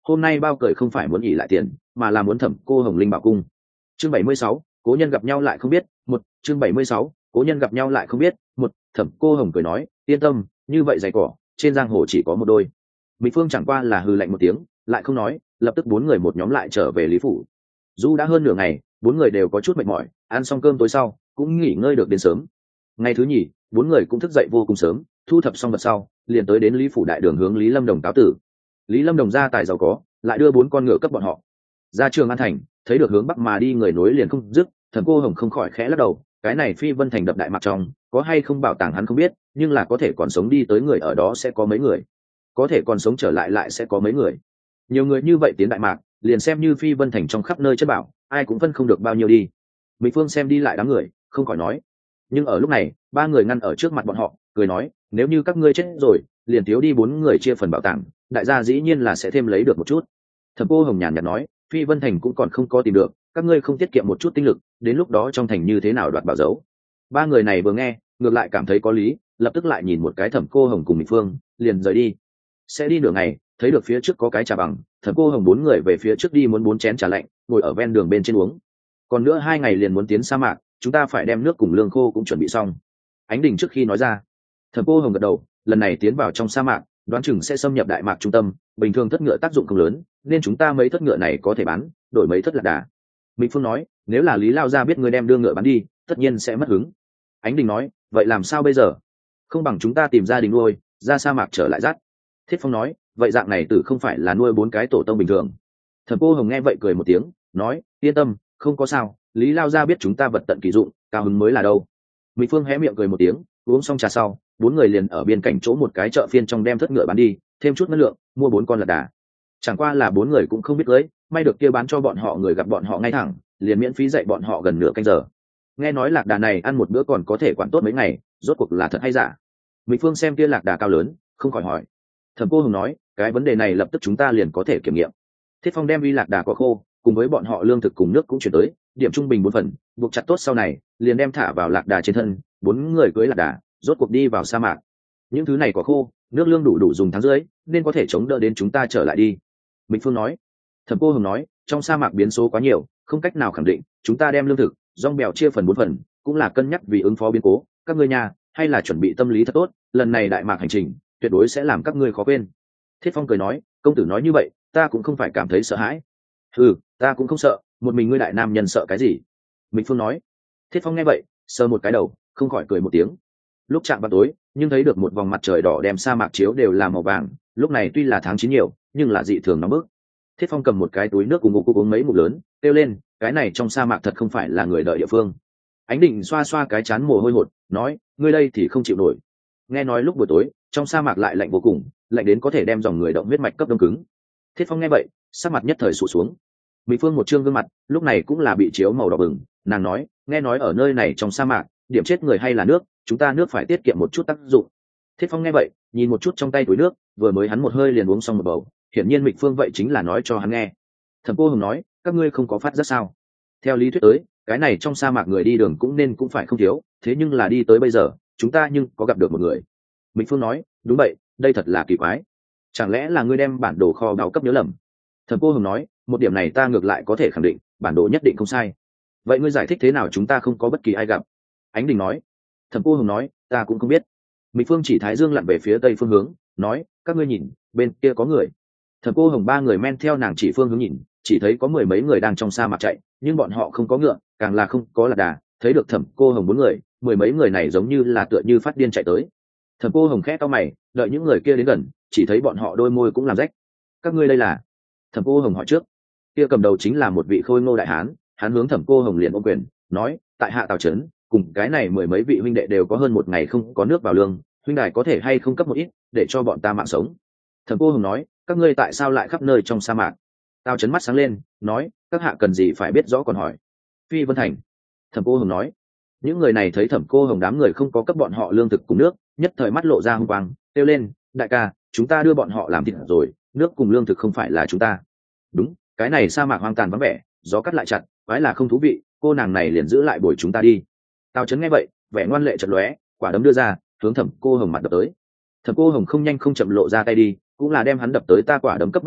hôm nay bao cười không phải muốn nghỉ lại tiền mà là muốn thẩm cô hồng linh bảo cung. Chương bảy mươi sáu, cố nhân gặp nhau lại không biết một. Chương bảy mươi sáu, cố nhân gặp nhau lại không biết một. Thẩm cô hồng cười nói, yên tâm, như vậy giày cỏ trên giang hồ chỉ có một đôi. Mỹ Phương chẳng qua là hừ lạnh một tiếng, lại không nói, lập tức bốn người một nhóm lại trở về Lý phủ. Dù đã hơn nửa ngày, bốn người đều có chút mệt mỏi, ăn xong cơm tối sau cũng nghỉ ngơi được đến sớm. Ngày thứ nhì, bốn người cũng thức dậy vô cùng sớm, thu thập xong vật sau liền tới đến Lý phủ đại đường hướng Lý Lâm Đồng cáo tử. Lý Lâm Đồng ra tài giàu có, lại đưa bốn con ngựa cấp bọn họ. Ra Trường An thành, thấy được hướng bắc mà đi người nối liền không dứt, Thẩm cô hồng không khỏi khẽ lắc đầu, cái này Phi Vân thành đập đại mạc trong có hay không bảo tàng hắn không biết, nhưng là có thể còn sống đi tới người ở đó sẽ có mấy người, có thể còn sống trở lại lại sẽ có mấy người. Nhiều người như vậy tiến đại mạc, liền xem như Phi Vân thành trong khắp nơi chất bảo, ai cũng phân không được bao nhiêu đi. Mỹ Phương xem đi lại đám người, không khỏi nói. Nhưng ở lúc này, ba người ngăn ở trước mặt bọn họ, cười nói, nếu như các ngươi chết rồi, liền thiếu đi bốn người chia phần bảo tàng, đại gia dĩ nhiên là sẽ thêm lấy được một chút. Thẩm cô hồng nhàn nhạt nói, Phi Vân thành cũng còn không có tìm được, các ngươi không tiết kiệm một chút tinh lực, đến lúc đó trong thành như thế nào đoạt bảo dấu. Ba người này vừa nghe, ngược lại cảm thấy có lý, lập tức lại nhìn một cái Thẩm cô hồng cùng Mỹ Phương, liền rời đi. Sẽ đi nửa ngày, thấy được phía trước có cái trà bằng, Thẩm cô hồng bốn người về phía trước đi muốn bốn chén trà lạnh, ngồi ở ven đường bên trên uống. Còn nữa hai ngày liền muốn tiến sa mạc, chúng ta phải đem nước cùng lương khô cũng chuẩn bị xong. Ánh Đình trước khi nói ra. Thẩm cô hồng gật đầu, lần này tiến vào trong sa mạc, đoán chừng sẽ xâm nhập đại mạc trung tâm, bình thường thất ngựa tác dụng không lớn, nên chúng ta mấy thất ngựa này có thể bán, đổi mấy thất lạc đà. Minh Phương nói, nếu là Lý Lao gia biết người đem đưa ngựa bán đi, tất nhiên sẽ mất hứng. Ánh Đình nói, vậy làm sao bây giờ? Không bằng chúng ta tìm gia đình nuôi, ra sa mạc trở lại dắt. Thiết Phong nói, vậy dạng này tử không phải là nuôi bốn cái tổ tông bình thường. Thẩm cô hồng nghe vậy cười một tiếng, nói, yên tâm, không có sao, Lý Lao gia biết chúng ta vật tận kỳ dụng, cao hứng mới là đâu. Mỹ Phương hé miệng cười một tiếng, uống xong trà sau, bốn người liền ở bên cạnh chỗ một cái chợ phiên trong đem thất ngựa bán đi, thêm chút ngân lượng, mua bốn con lạc đà. Chẳng qua là bốn người cũng không biết cưới, may được kia bán cho bọn họ người gặp bọn họ ngay thẳng, liền miễn phí dạy bọn họ gần nửa canh giờ. Nghe nói lạc đà này ăn một bữa còn có thể quản tốt mấy ngày, rốt cuộc là thật hay giả? Mỹ Phương xem kia lạc đà cao lớn, không khỏi hỏi. Thẩm cô hồng nói, cái vấn đề này lập tức chúng ta liền có thể kiểm nghiệm. Thiết Phong đem uy lạc đà có khô, cùng với bọn họ lương thực cùng nước cũng chuyển tới, điểm trung bình bốn phần, buộc chặt tốt sau này, liền đem thả vào lạc đà trên thân, bốn người cưỡi lạc đà, rốt cuộc đi vào sa mạc. Những thứ này có khô, nước lương đủ đủ dùng tháng rưỡi, nên có thể chống đỡ đến chúng ta trở lại đi. Minh Phương nói. Thẩm cô hồng nói, trong sa mạc biến số quá nhiều, không cách nào khẳng định, chúng ta đem lương thực, rong bèo chia phần bốn phần, cũng là cân nhắc vì ứng phó biến cố, các ngươi nhà, hay là chuẩn bị tâm lý thật tốt, lần này đại mạc hành trình, tuyệt đối sẽ làm các ngươi khó quên. Thiết Phong cười nói, công tử nói như vậy, ta cũng không phải cảm thấy sợ hãi. Ừ, ta cũng không sợ, một mình ngươi đại nam nhân sợ cái gì? Minh Phương nói. Thiết Phong nghe vậy, sờ một cái đầu, không khỏi cười một tiếng. Lúc chạm vào tối, nhưng thấy được một vòng mặt trời đỏ đem sa mạc chiếu đều là màu vàng, lúc này tuy là tháng chín nhiều, nhưng là dị thường nóng bức. Thiết Phong cầm một cái túi nước cùng ngục uống mấy ngụm lớn, kêu lên, cái này trong sa mạc thật không phải là người đợi địa phương. Ánh Định xoa xoa cái chán mồ hôi hột, nói, ngươi đây thì không chịu nổi. Nghe nói lúc buổi tối, trong sa mạc lại lạnh vô cùng, lạnh đến có thể đem dòng người động huyết mạch cấp đông cứng. Thiết Phong nghe vậy, sắc mặt nhất thời sụt xuống. Mỹ Phương một trương gương mặt, lúc này cũng là bị chiếu màu đỏ bừng, nàng nói, nghe nói ở nơi này trong sa mạc, điểm chết người hay là nước, chúng ta nước phải tiết kiệm một chút tác dụng. Thiết Phong nghe vậy, nhìn một chút trong tay túi nước, vừa mới hắn một hơi liền uống xong một bầu, hiển nhiên Mịch Phương vậy chính là nói cho hắn nghe. Thẩm cô hồng nói, các ngươi không có phát giác sao? Theo lý thuyết tới, cái này trong sa mạc người đi đường cũng nên cũng phải không thiếu, thế nhưng là đi tới bây giờ, chúng ta nhưng có gặp được một người. Mịch Phương nói, đúng vậy, đây thật là kỳ quái. Chẳng lẽ là ngươi đem bản đồ kho báu cấp nhớ lầm? Thẩm cô hồng nói, một điểm này ta ngược lại có thể khẳng định, bản đồ nhất định không sai. Vậy ngươi giải thích thế nào chúng ta không có bất kỳ ai gặp? Ánh Đình nói. Thẩm cô hồng nói, ta cũng không biết. Mỹ Phương chỉ thái dương lặn về phía tây phương hướng, nói, các ngươi nhìn, bên kia có người. Thẩm cô hồng ba người men theo nàng chỉ phương hướng nhìn, chỉ thấy có mười mấy người đang trong sa mạc chạy, nhưng bọn họ không có ngựa, càng là không có lạc đà. Thấy được Thẩm cô hồng bốn người, mười mấy người này giống như là tựa như phát điên chạy tới. Thẩm cô hồng khẽ cau mày, đợi những người kia đến gần, chỉ thấy bọn họ đôi môi cũng làm rách. Các ngươi đây là? Thẩm cô hồng hỏi trước. Kia cầm đầu chính là một vị khôi ngô đại hán, hắn hướng Thẩm cô hồng liền ôm quyền, nói, tại hạ Tào Trấn, cùng cái này mười mấy vị huynh đệ đều có hơn một ngày không có nước vào lương, huynh đài có thể hay không cấp một ít để cho bọn ta mạng sống. Thẩm cô hồng nói, các ngươi tại sao lại khắp nơi trong sa mạc? Tào Trấn mắt sáng lên, nói, các hạ cần gì phải biết rõ còn hỏi. Phi Vân Thành. Thẩm cô hồng nói. Những người này thấy Thẩm cô hồng đám người không có cấp bọn họ lương thực cùng nước, nhất thời mắt lộ ra hung quang, kêu lên, đại ca, chúng ta đưa bọn họ làm thịt rồi, nước cùng lương thực không phải là chúng ta. Đúng, cái này sa mạc hoang tàn vắng vẻ, gió cắt lại chặt, quái là không thú vị, cô nàng này liền giữ lại bồi chúng ta đi. Tào Trấn nghe vậy, vẻ ngoan lệ chợt lóe, quả đấm đưa ra, hướng Thẩm cô hồng mặt đập tới. Thẩm cô hồng không nhanh không chậm lộ ra tay đi, cũng là đem hắn đập tới ta quả đấm cấp bắt được,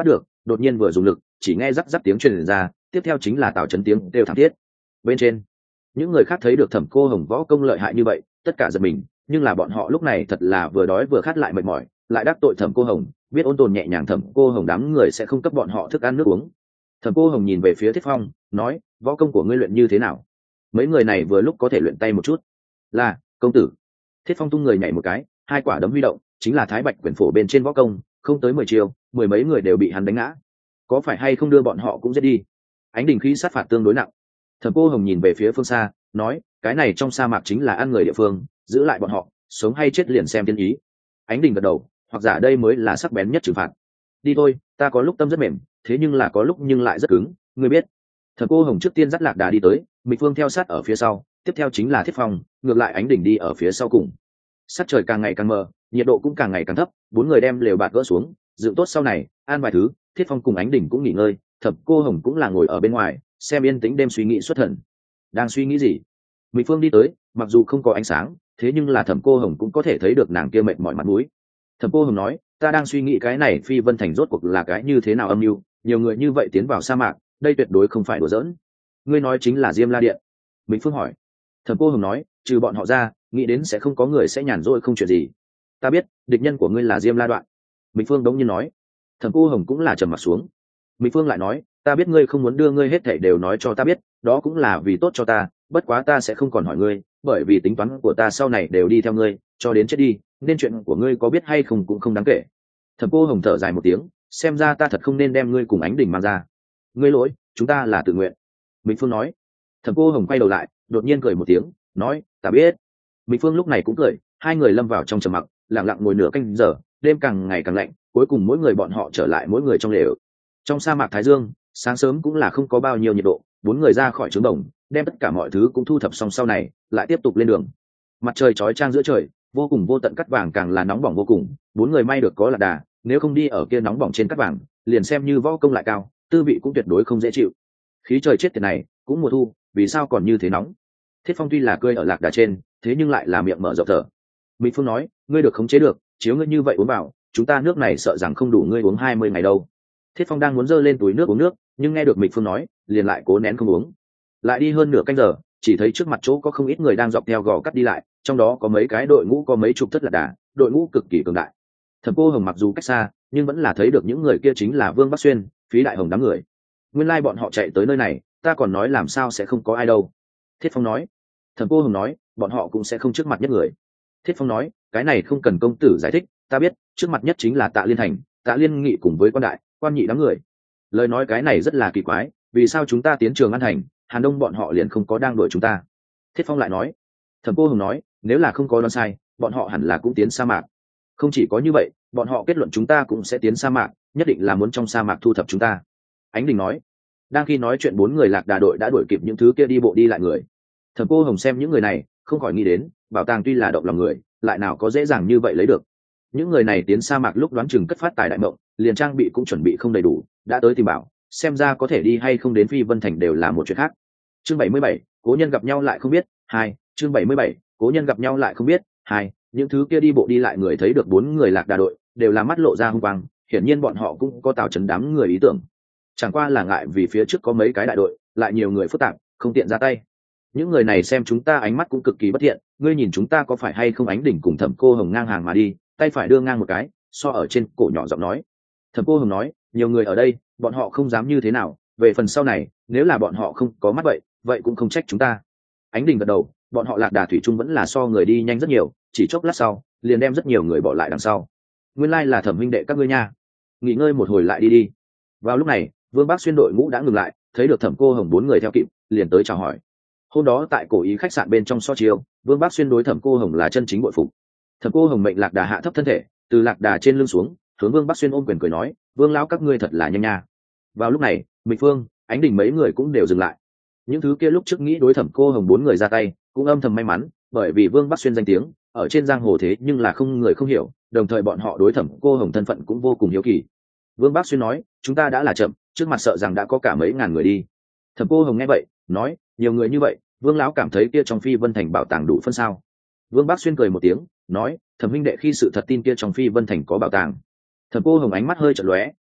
đột nhiên vừa dùng lực chỉ nghe rắc rắc tiếng truyền ra, tiếp theo chính là tào chấn tiếng đều thảm thiết. Bên trên những người khác thấy được Thẩm Cô Hồng võ công lợi hại như vậy, tất cả giật mình, nhưng là bọn họ lúc này thật là vừa đói vừa khát lại mệt mỏi, lại đắc tội Thẩm Cô Hồng, biết ôn tồn nhẹ nhàng Thẩm Cô Hồng đám người sẽ không cấp bọn họ thức ăn nước uống. Thẩm Cô Hồng nhìn về phía Thiết Phong, nói: võ công của ngươi luyện như thế nào? Mấy người này vừa lúc có thể luyện tay một chút. Là công tử. Thiết Phong tung người nhảy một cái, hai quả đấm huy động, chính là Thái Bạch Quyển Phổ bên trên võ công, không tới mười chiều, mười mấy người đều bị hắn đánh ngã. Có phải hay không đưa bọn họ cũng giết đi? Ánh đình khí sát phạt tương đối nặng. Thẩm Cô Hồng nhìn về phía phương xa, nói: cái này trong sa mạc chính là ăn người địa phương, giữ lại bọn họ, sống hay chết liền xem tiên ý. Ánh đình gật đầu, hoặc giả đây mới là sắc bén nhất trừng phạt. Đi thôi, ta có lúc tâm rất mềm, thế nhưng là có lúc nhưng lại rất cứng, ngươi biết. Thẩm Cô Hồng trước tiên dắt Lạc Đà đi tới, Mịch Phương theo sát ở phía sau, tiếp theo chính là Thiết Phong, ngược lại Ánh đình đi ở phía sau cùng. Sắc trời càng ngày càng mờ, nhiệt độ cũng càng ngày càng thấp, bốn người đem lều bạt gỡ xuống, dựng tốt sau này, an vài thứ, Thiết Phong cùng Ánh đình cũng nghỉ ngơi, Thẩm Cô Hồng cũng là ngồi ở bên ngoài, xem yên tĩnh đêm suy nghĩ xuất thần. Đang suy nghĩ gì? Mỹ Phương đi tới, mặc dù không có ánh sáng, thế nhưng là Thẩm Cô Hồng cũng có thể thấy được nàng kia mệt mỏi mặt mũi. Thẩm Cô Hồng nói: ta đang suy nghĩ cái này Phi Vân Thành rốt cuộc là cái như thế nào âm mưu, nhiều người như vậy tiến vào sa mạc, đây tuyệt đối không phải đùa giỡn. Ngươi nói chính là Diêm La Điện? Mỹ Phương hỏi. Thẩm Cô Hồng nói: trừ bọn họ ra, nghĩ đến sẽ không có người sẽ nhàn rỗi không chuyện gì. Ta biết, địch nhân của ngươi là Diêm La Đoạn. Mỹ Phương đống nhiên nói. Thẩm Cô Hồng cũng là trầm mặt xuống. Mỹ Phương lại nói: ta biết ngươi không muốn đưa ngươi hết thảy đều nói cho ta biết, đó cũng là vì tốt cho ta, bất quá ta sẽ không còn hỏi ngươi, bởi vì tính toán của ta sau này đều đi theo ngươi, cho đến chết đi, nên chuyện của ngươi có biết hay không cũng không đáng kể. Thẩm Cô Hồng thở dài một tiếng, xem ra ta thật không nên đem ngươi cùng Ánh đình mang ra. Ngươi lỗi, chúng ta là tự nguyện. Mỹ Phương nói. Thẩm Cô Hồng quay đầu lại, đột nhiên cười một tiếng, nói: ta biết. Mỹ Phương lúc này cũng cười, hai người lâm vào trong trầm mặc, lặng lặng ngồi nửa canh giờ, đêm càng ngày càng lạnh, cuối cùng mỗi người bọn họ trở lại mỗi người trong lều. Trong sa mạc Thái Dương, sáng sớm cũng là không có bao nhiêu nhiệt độ, bốn người ra khỏi trướng đồng, đem tất cả mọi thứ cũng thu thập xong sau này, lại tiếp tục lên đường. Mặt trời chói chang giữa trời, vô cùng vô tận cắt vàng càng là nóng bỏng vô cùng, bốn người may được có Lạc Đà, nếu không đi ở kia nóng bỏng trên cắt vàng, liền xem như võ công lại cao, tư vị cũng tuyệt đối không dễ chịu. Khí trời chết tiệt này, cũng mùa thu, vì sao còn như thế nóng? Thiết Phong tuy là cười ở Lạc Đà trên, thế nhưng lại là miệng mở rộng thở. Mỹ Phương nói: ngươi được khống chế được, chiếu ngươi như vậy uống vào, chúng ta nước này sợ rằng không đủ ngươi uống hai mươi ngày đâu. Thiết Phong đang muốn giơ lên túi nước uống nước, nhưng nghe được Mịch Phương nói, liền lại cố nén không uống. Lại đi hơn nửa canh giờ, chỉ thấy trước mặt chỗ có không ít người đang dọc theo gò cắt đi lại, trong đó có mấy cái đội ngũ có mấy chục thất Lạc Đà, đội ngũ cực kỳ cường đại. Thẩm Cô Hồng mặc dù cách xa, nhưng vẫn là thấy được những người kia chính là Vương Bắc Xuyên, Phí Đại Hồng đám người. Nguyên lai bọn họ chạy tới nơi này, ta còn nói làm sao sẽ không có ai đâu. Thiết Phong nói. Thẩm Cô Hồng nói: bọn họ cũng sẽ không trước mặt nhất người. Thiết Phong nói: cái này không cần công tử giải thích, ta biết, trước mặt nhất chính là Tạ Liên Thành, Tạ Liên Nghị cùng với quan đại, quan nhị đám người. Lời nói cái này rất là kỳ quái, vì sao chúng ta tiến Trường An Thành, Hàn Đông bọn họ liền không có đang đuổi chúng ta? Thiết Phong lại nói. Thẩm Cô Hồng nói: nếu là không có đoán sai, bọn họ hẳn là cũng tiến sa mạc. Không chỉ có như vậy, bọn họ kết luận chúng ta cũng sẽ tiến sa mạc, nhất định là muốn trong sa mạc thu thập chúng ta. Ánh Đình nói. Đang khi nói chuyện, bốn người Lạc Đà đội đã đuổi kịp những thứ kia đi bộ đi lại người. Thẩm Cô Hồng xem những người này, không khỏi nghĩ đến, bảo tàng tuy là động lòng người, lại nào có dễ dàng như vậy lấy được. Những người này tiến sa mạc lúc đoán chừng cất phát tài đại mộng, liền trang bị cũng chuẩn bị không đầy đủ, đã tới tìm bảo, xem ra có thể đi hay không đến Phi Vân Thành đều là một chuyện khác. Chương bảy mươi bảy, cố nhân gặp nhau lại không biết. Hai. Chương bảy mươi bảy, cố nhân gặp nhau lại không biết. Hai. Những thứ kia đi bộ đi lại người thấy được bốn người Lạc Đà đội, đều là mắt lộ ra hung quang, hiển nhiên bọn họ cũng có Tào Chấn đám người ý tưởng. Chẳng qua là ngại vì phía trước có mấy cái đại đội, lại nhiều người phức tạp, không tiện ra tay. Những người này xem chúng ta ánh mắt cũng cực kỳ bất thiện, ngươi nhìn chúng ta có phải hay không? Ánh Đỉnh cùng Thẩm Cô Hồng ngang hàng mà đi, tay phải đưa ngang một cái, so ở trên cổ nhỏ giọng nói. Thẩm Cô Hồng nói: nhiều người ở đây, bọn họ không dám như thế nào, về phần sau này, nếu là bọn họ không có mắt vậy, vậy cũng không trách chúng ta. Ánh Đỉnh gật đầu, bọn họ Lạc Đà thủy chung vẫn là so người đi nhanh rất nhiều, chỉ chốc lát sau, liền đem rất nhiều người bỏ lại đằng sau. Nguyên lai là Thẩm huynh đệ các ngươi nha, nghỉ ngơi một hồi lại đi đi. Vào lúc này, Vương Bắc Xuyên đội ngũ đã ngừng lại, thấy được Thẩm Cô Hồng bốn người theo kịp, liền tới chào hỏi. Hôm đó tại cổ ý khách sạn bên trong so chiêu, Vương Bắc Xuyên đối Thẩm Cô Hồng là chân chính bội phục. Thẩm Cô Hồng mệnh Lạc Đà hạ thấp thân thể, từ Lạc Đà trên lưng xuống, hướng Vương Bắc Xuyên ôm quyền cười nói: Vương lão các ngươi thật là nhanh nha. Vào lúc này, Mịch Phương, Ánh Đình mấy người cũng đều dừng lại. Những thứ kia lúc trước nghĩ đối Thẩm Cô Hồng bốn người ra tay, cũng âm thầm may mắn, bởi vì Vương Bắc Xuyên danh tiếng ở trên giang hồ thế nhưng là không người không hiểu, đồng thời bọn họ đối Thẩm Cô Hồng thân phận cũng vô cùng hiếu kỳ. Vương Bắc Xuyên nói: chúng ta đã là chậm, trước mặt sợ rằng đã có cả mấy ngàn người đi. Thẩm Cô Hồng nghe vậy, nói: nhiều người như vậy, Vương lão cảm thấy kia trong Phi Vân Thành bảo tàng đủ phân sao? Vương Bắc Xuyên cười một tiếng, nói: Thẩm huynh đệ khi sự thật tin kia trong Phi Vân Thành có bảo tàng. Thẩm Cô Hồng ánh mắt hơi chợt lóe,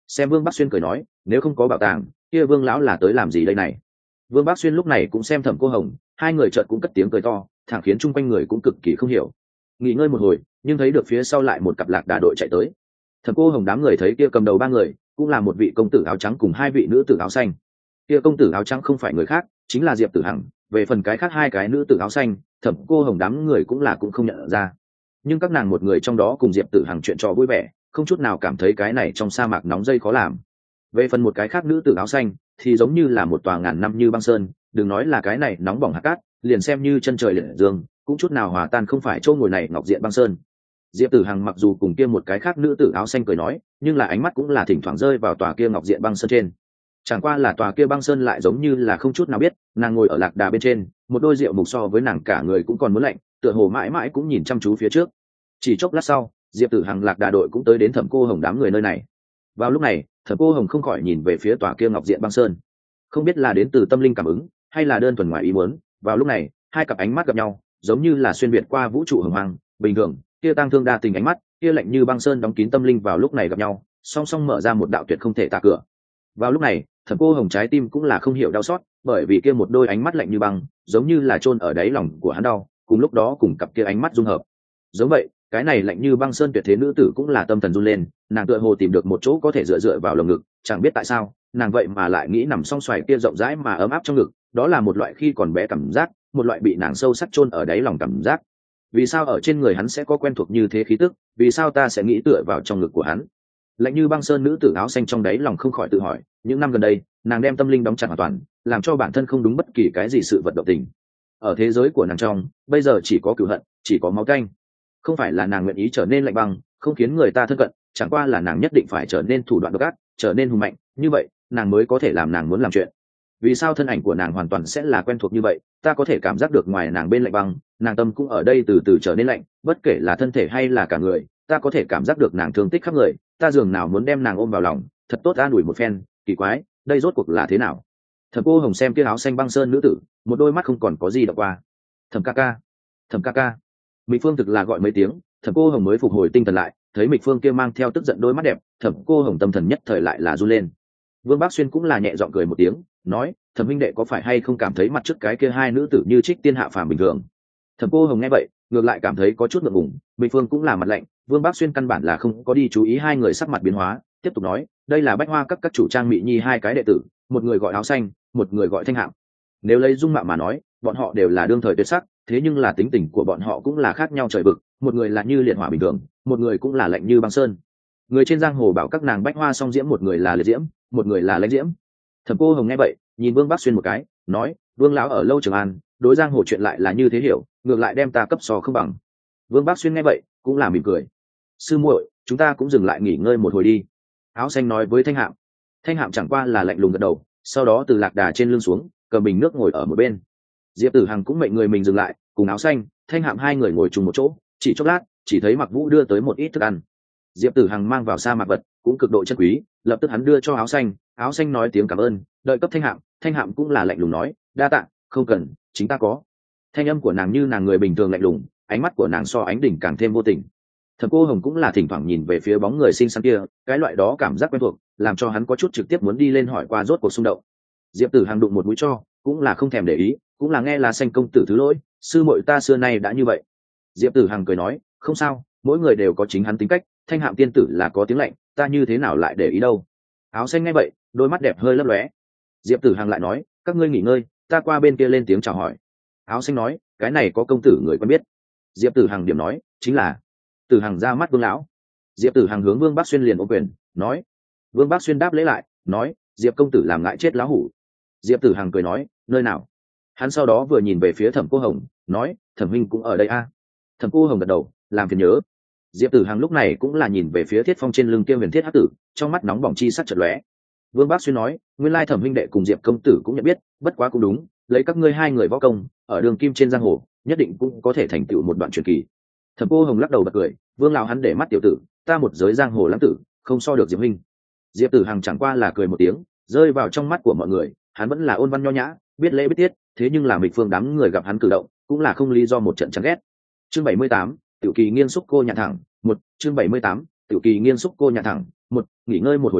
xem Vương Bắc Xuyên cười nói, nếu không có bảo tàng kia Vương lão là tới làm gì đây này. Vương Bắc Xuyên lúc này cũng xem Thẩm Cô Hồng, hai người chợt cũng cất tiếng cười to, thẳng khiến chung quanh người cũng cực kỳ không hiểu. Nghỉ ngơi một hồi, nhưng thấy được phía sau lại một cặp lạc đà đội chạy tới. Thẩm Cô Hồng đám người thấy kia cầm đầu ba người, cũng là một vị công tử áo trắng cùng hai vị nữ tử áo xanh. Kia công tử áo trắng không phải người khác, chính là Diệp Tử Hằng. Về phần cái khác hai cái nữ tử áo xanh, Thẩm Cô Hồng đám người cũng là cũng không nhận ra. Nhưng các nàng một người trong đó cùng Diệp Tử Hằng chuyện trò vui vẻ, không chút nào cảm thấy cái này trong sa mạc nóng dây khó làm. Về phần một cái khác nữ tử áo xanh, thì giống như là một tòa ngàn năm như băng sơn, đừng nói là cái này nóng bỏng hạt cát, liền xem như chân trời liệt dương, cũng chút nào hòa tan không phải chỗ ngồi này ngọc diện băng sơn. Diệp Tử Hằng mặc dù cùng kia một cái khác nữ tử áo xanh cười nói, nhưng là ánh mắt cũng là thỉnh thoảng rơi vào tòa kia ngọc diện băng sơn trên. Chẳng qua là tòa kia băng sơn lại giống như là không chút nào biết, nàng ngồi ở lạc đà bên trên, một đôi rượu mục so với nàng cả người cũng còn muốn lạnh, tựa hồ mãi mãi cũng nhìn chăm chú phía trước. Chỉ chốc lát sau, Diệp Tử Hằng lạc đà đội cũng tới đến Thẩm Cô Hồng đám người nơi này. Vào lúc này, Thẩm Cô Hồng không khỏi nhìn về phía tòa kia ngọc diện băng sơn, không biết là đến từ tâm linh cảm ứng hay là đơn thuần ngoài ý muốn. Vào lúc này, hai cặp ánh mắt gặp nhau, giống như là xuyên việt qua vũ trụ hồng hoang. Bình thường, kia tang thương đa tình ánh mắt, kia lạnh như băng sơn đóng kín tâm linh vào lúc này gặp nhau, song song mở ra một đạo tuyệt không thể tả cửa. Vào lúc này, Thẩm Cô Hồng trái tim cũng là không hiểu đau xót, bởi vì kia một đôi ánh mắt lạnh như băng, giống như là chôn ở đáy lòng của hắn đau, cùng lúc đó cùng cặp kia ánh mắt dung hợp. Giống vậy, cái này lạnh như băng sơn tuyệt thế nữ tử cũng là tâm thần run lên, nàng tựa hồ tìm được một chỗ có thể dựa dựa vào lồng ngực, chẳng biết tại sao, nàng vậy mà lại nghĩ nằm song xoài kia rộng rãi mà ấm áp trong ngực, đó là một loại khi còn bé cảm giác, một loại bị nàng sâu sắc chôn ở đáy lòng cảm giác. Vì sao ở trên người hắn sẽ có quen thuộc như thế khí tức, vì sao ta sẽ nghĩ tựa vào trong ngực của hắn? Lạnh như băng sơn nữ tử áo xanh trong đáy lòng không khỏi tự hỏi, những năm gần đây, nàng đem tâm linh đóng chặt hoàn toàn, làm cho bản thân không đúng bất kỳ cái gì sự vật động tình. Ở thế giới của nàng trong, bây giờ chỉ có cừu hận, chỉ có máu tanh. Không phải là nàng nguyện ý trở nên lạnh băng, không khiến người ta thân cận, chẳng qua là nàng nhất định phải trở nên thủ đoạn độc ác, trở nên hùng mạnh, như vậy, nàng mới có thể làm nàng muốn làm chuyện. Vì sao thân ảnh của nàng hoàn toàn sẽ là quen thuộc như vậy, ta có thể cảm giác được ngoài nàng bên lạnh băng, nàng tâm cũng ở đây từ từ trở nên lạnh, bất kể là thân thể hay là cả người, ta có thể cảm giác được nàng thương tích khắp người, ta dường nào muốn đem nàng ôm vào lòng, thật tốt an ủi một phen. Kỳ quái, đây rốt cuộc là thế nào? Thẩm Cô Hồng xem kia áo xanh băng sơn nữ tử, một đôi mắt không còn có gì đọc qua. Thẩm ca ca, Thẩm ca ca. Mịch Phương thực là gọi mấy tiếng, Thẩm Cô Hồng mới phục hồi tinh thần lại, thấy Mịch Phương kia mang theo tức giận đôi mắt đẹp, Thẩm Cô Hồng tâm thần nhất thời lại là run lên. Vương Bác Xuyên cũng là nhẹ giọng cười một tiếng, nói, Thẩm huynh đệ có phải hay không cảm thấy mặt trước cái kia hai nữ tử như trích tiên hạ phàm bình thường? Thẩm Cô Hồng nghe vậy, ngược lại cảm thấy có chút ngượng ngùng, Mịch Phương cũng là mặt lạnh, Vương Bác Xuyên căn bản là không có đi chú ý hai người sắc mặt biến hóa, tiếp tục nói, đây là Bách Hoa các các chủ Trang Mị Nhi hai cái đệ tử, một người gọi áo xanh, một người gọi thanh hạm. Nếu lấy dung mạo mà nói, bọn họ đều là đương thời tuyệt sắc, thế nhưng là tính tình của bọn họ cũng là khác nhau trời vực, một người là như liệt hỏa bình thường, một người cũng là lạnh như băng sơn. Người trên giang hồ bảo các nàng Bách Hoa song diễm, một người là liệt diễm, một người là lãnh diễm. Thẩm Cô Hồng nghe vậy, nhìn Vương Bác Xuyên một cái, nói, Vương lão ở lâu Trường An, đối giang hồ chuyện lại là như thế hiểu, ngược lại đem ta cấp so không bằng. Vương Bác Xuyên nghe vậy, cũng là mỉm cười. Sư muội, chúng ta cũng dừng lại nghỉ ngơi một hồi đi. Áo xanh nói với thanh hạm. Thanh hạm chẳng qua là lạnh lùng gật đầu, sau đó từ lạc đà trên lưng xuống, cầm bình nước ngồi ở một bên. Diệp Tử Hằng cũng mệnh người mình dừng lại, cùng áo xanh, thanh hạm hai người ngồi chung một chỗ, chỉ chốc lát, chỉ thấy Mặc Vũ đưa tới một ít thức ăn. Diệp Tử Hằng mang vào sa mạc vật, cũng cực độ chân quý, lập tức hắn đưa cho áo xanh, áo xanh nói tiếng cảm ơn, đợi cấp thanh hạm, thanh hạm cũng là lạnh lùng nói, đa tạ, không cần, chính ta có. Thanh âm của nàng như nàng người bình thường lạnh lùng, ánh mắt của nàng so ánh đỉnh càng thêm vô tình. Thẩm Cô Hồng cũng là thỉnh thoảng nhìn về phía bóng người xinh xắn kia, cái loại đó cảm giác quen thuộc, làm cho hắn có chút trực tiếp muốn đi lên hỏi qua rốt cuộc xung động. Diệp Tử Hằng đụng một mũi cho, cũng là không thèm để ý, cũng là nghe là xanh công tử thứ lỗi, sư muội ta xưa nay đã như vậy. Diệp Tử Hằng cười nói, không sao, mỗi người đều có chính hắn tính cách, thanh hạm tiên tử là có tiếng lạnh, ta như thế nào lại để ý đâu. Áo xanh nghe vậy, đôi mắt đẹp hơi lấp lóe. Diệp Tử Hằng lại nói, các ngươi nghỉ ngơi, ta qua bên kia lên tiếng chào hỏi. Áo xanh nói, cái này có công tử người quen biết. Diệp Tử Hằng điểm nói, chính là Tử Hằng ra mắt Vương lão. Diệp Tử Hằng hướng Vương Bác Xuyên liền ô quyền, nói. Vương Bác Xuyên đáp lễ lại, nói, Diệp công tử làm ngại chết lão hủ. Diệp Tử Hằng cười nói, nơi nào? Hắn sau đó vừa nhìn về phía Thẩm Cô Hồng, nói, Thẩm huynh cũng ở đây a. À? Thẩm Cô Hồng gật đầu, làm phiền nhớ. Diệp Tử Hằng lúc này cũng là nhìn về phía Thiết Phong trên lưng kia huyền thiết hắc tử, trong mắt nóng bỏng chi sắc chợt lóe. Vương Bác Xuyên nói, nguyên lai Thẩm huynh đệ cùng Diệp công tử cũng nhận biết, bất quá cũng đúng, lấy các ngươi hai người võ công, ở đường kim trên giang hồ, nhất định cũng có thể thành tựu một đoạn truyền kỳ. Thẩm Cô Hồng lắc đầu bật cười, Vương lão hắn để mắt tiểu tử, ta một giới giang hồ lãng tử, không so được Diệp huynh. Diệp Tử Hằng chẳng qua là cười một tiếng, rơi vào trong mắt của mọi người, hắn vẫn là ôn văn nho nhã, biết lễ biết tiết, thế nhưng là Mịch Phương đám người gặp hắn cử động, cũng là không lý do một trận chán ghét. Chương bảy mươi tám, Tiểu Kỳ nghiêng xúc cô nhạn thẳng, một, chương bảy mươi tám, Tiểu Kỳ nghiêng xúc cô nhạn thẳng, một, nghỉ ngơi một hồi sau,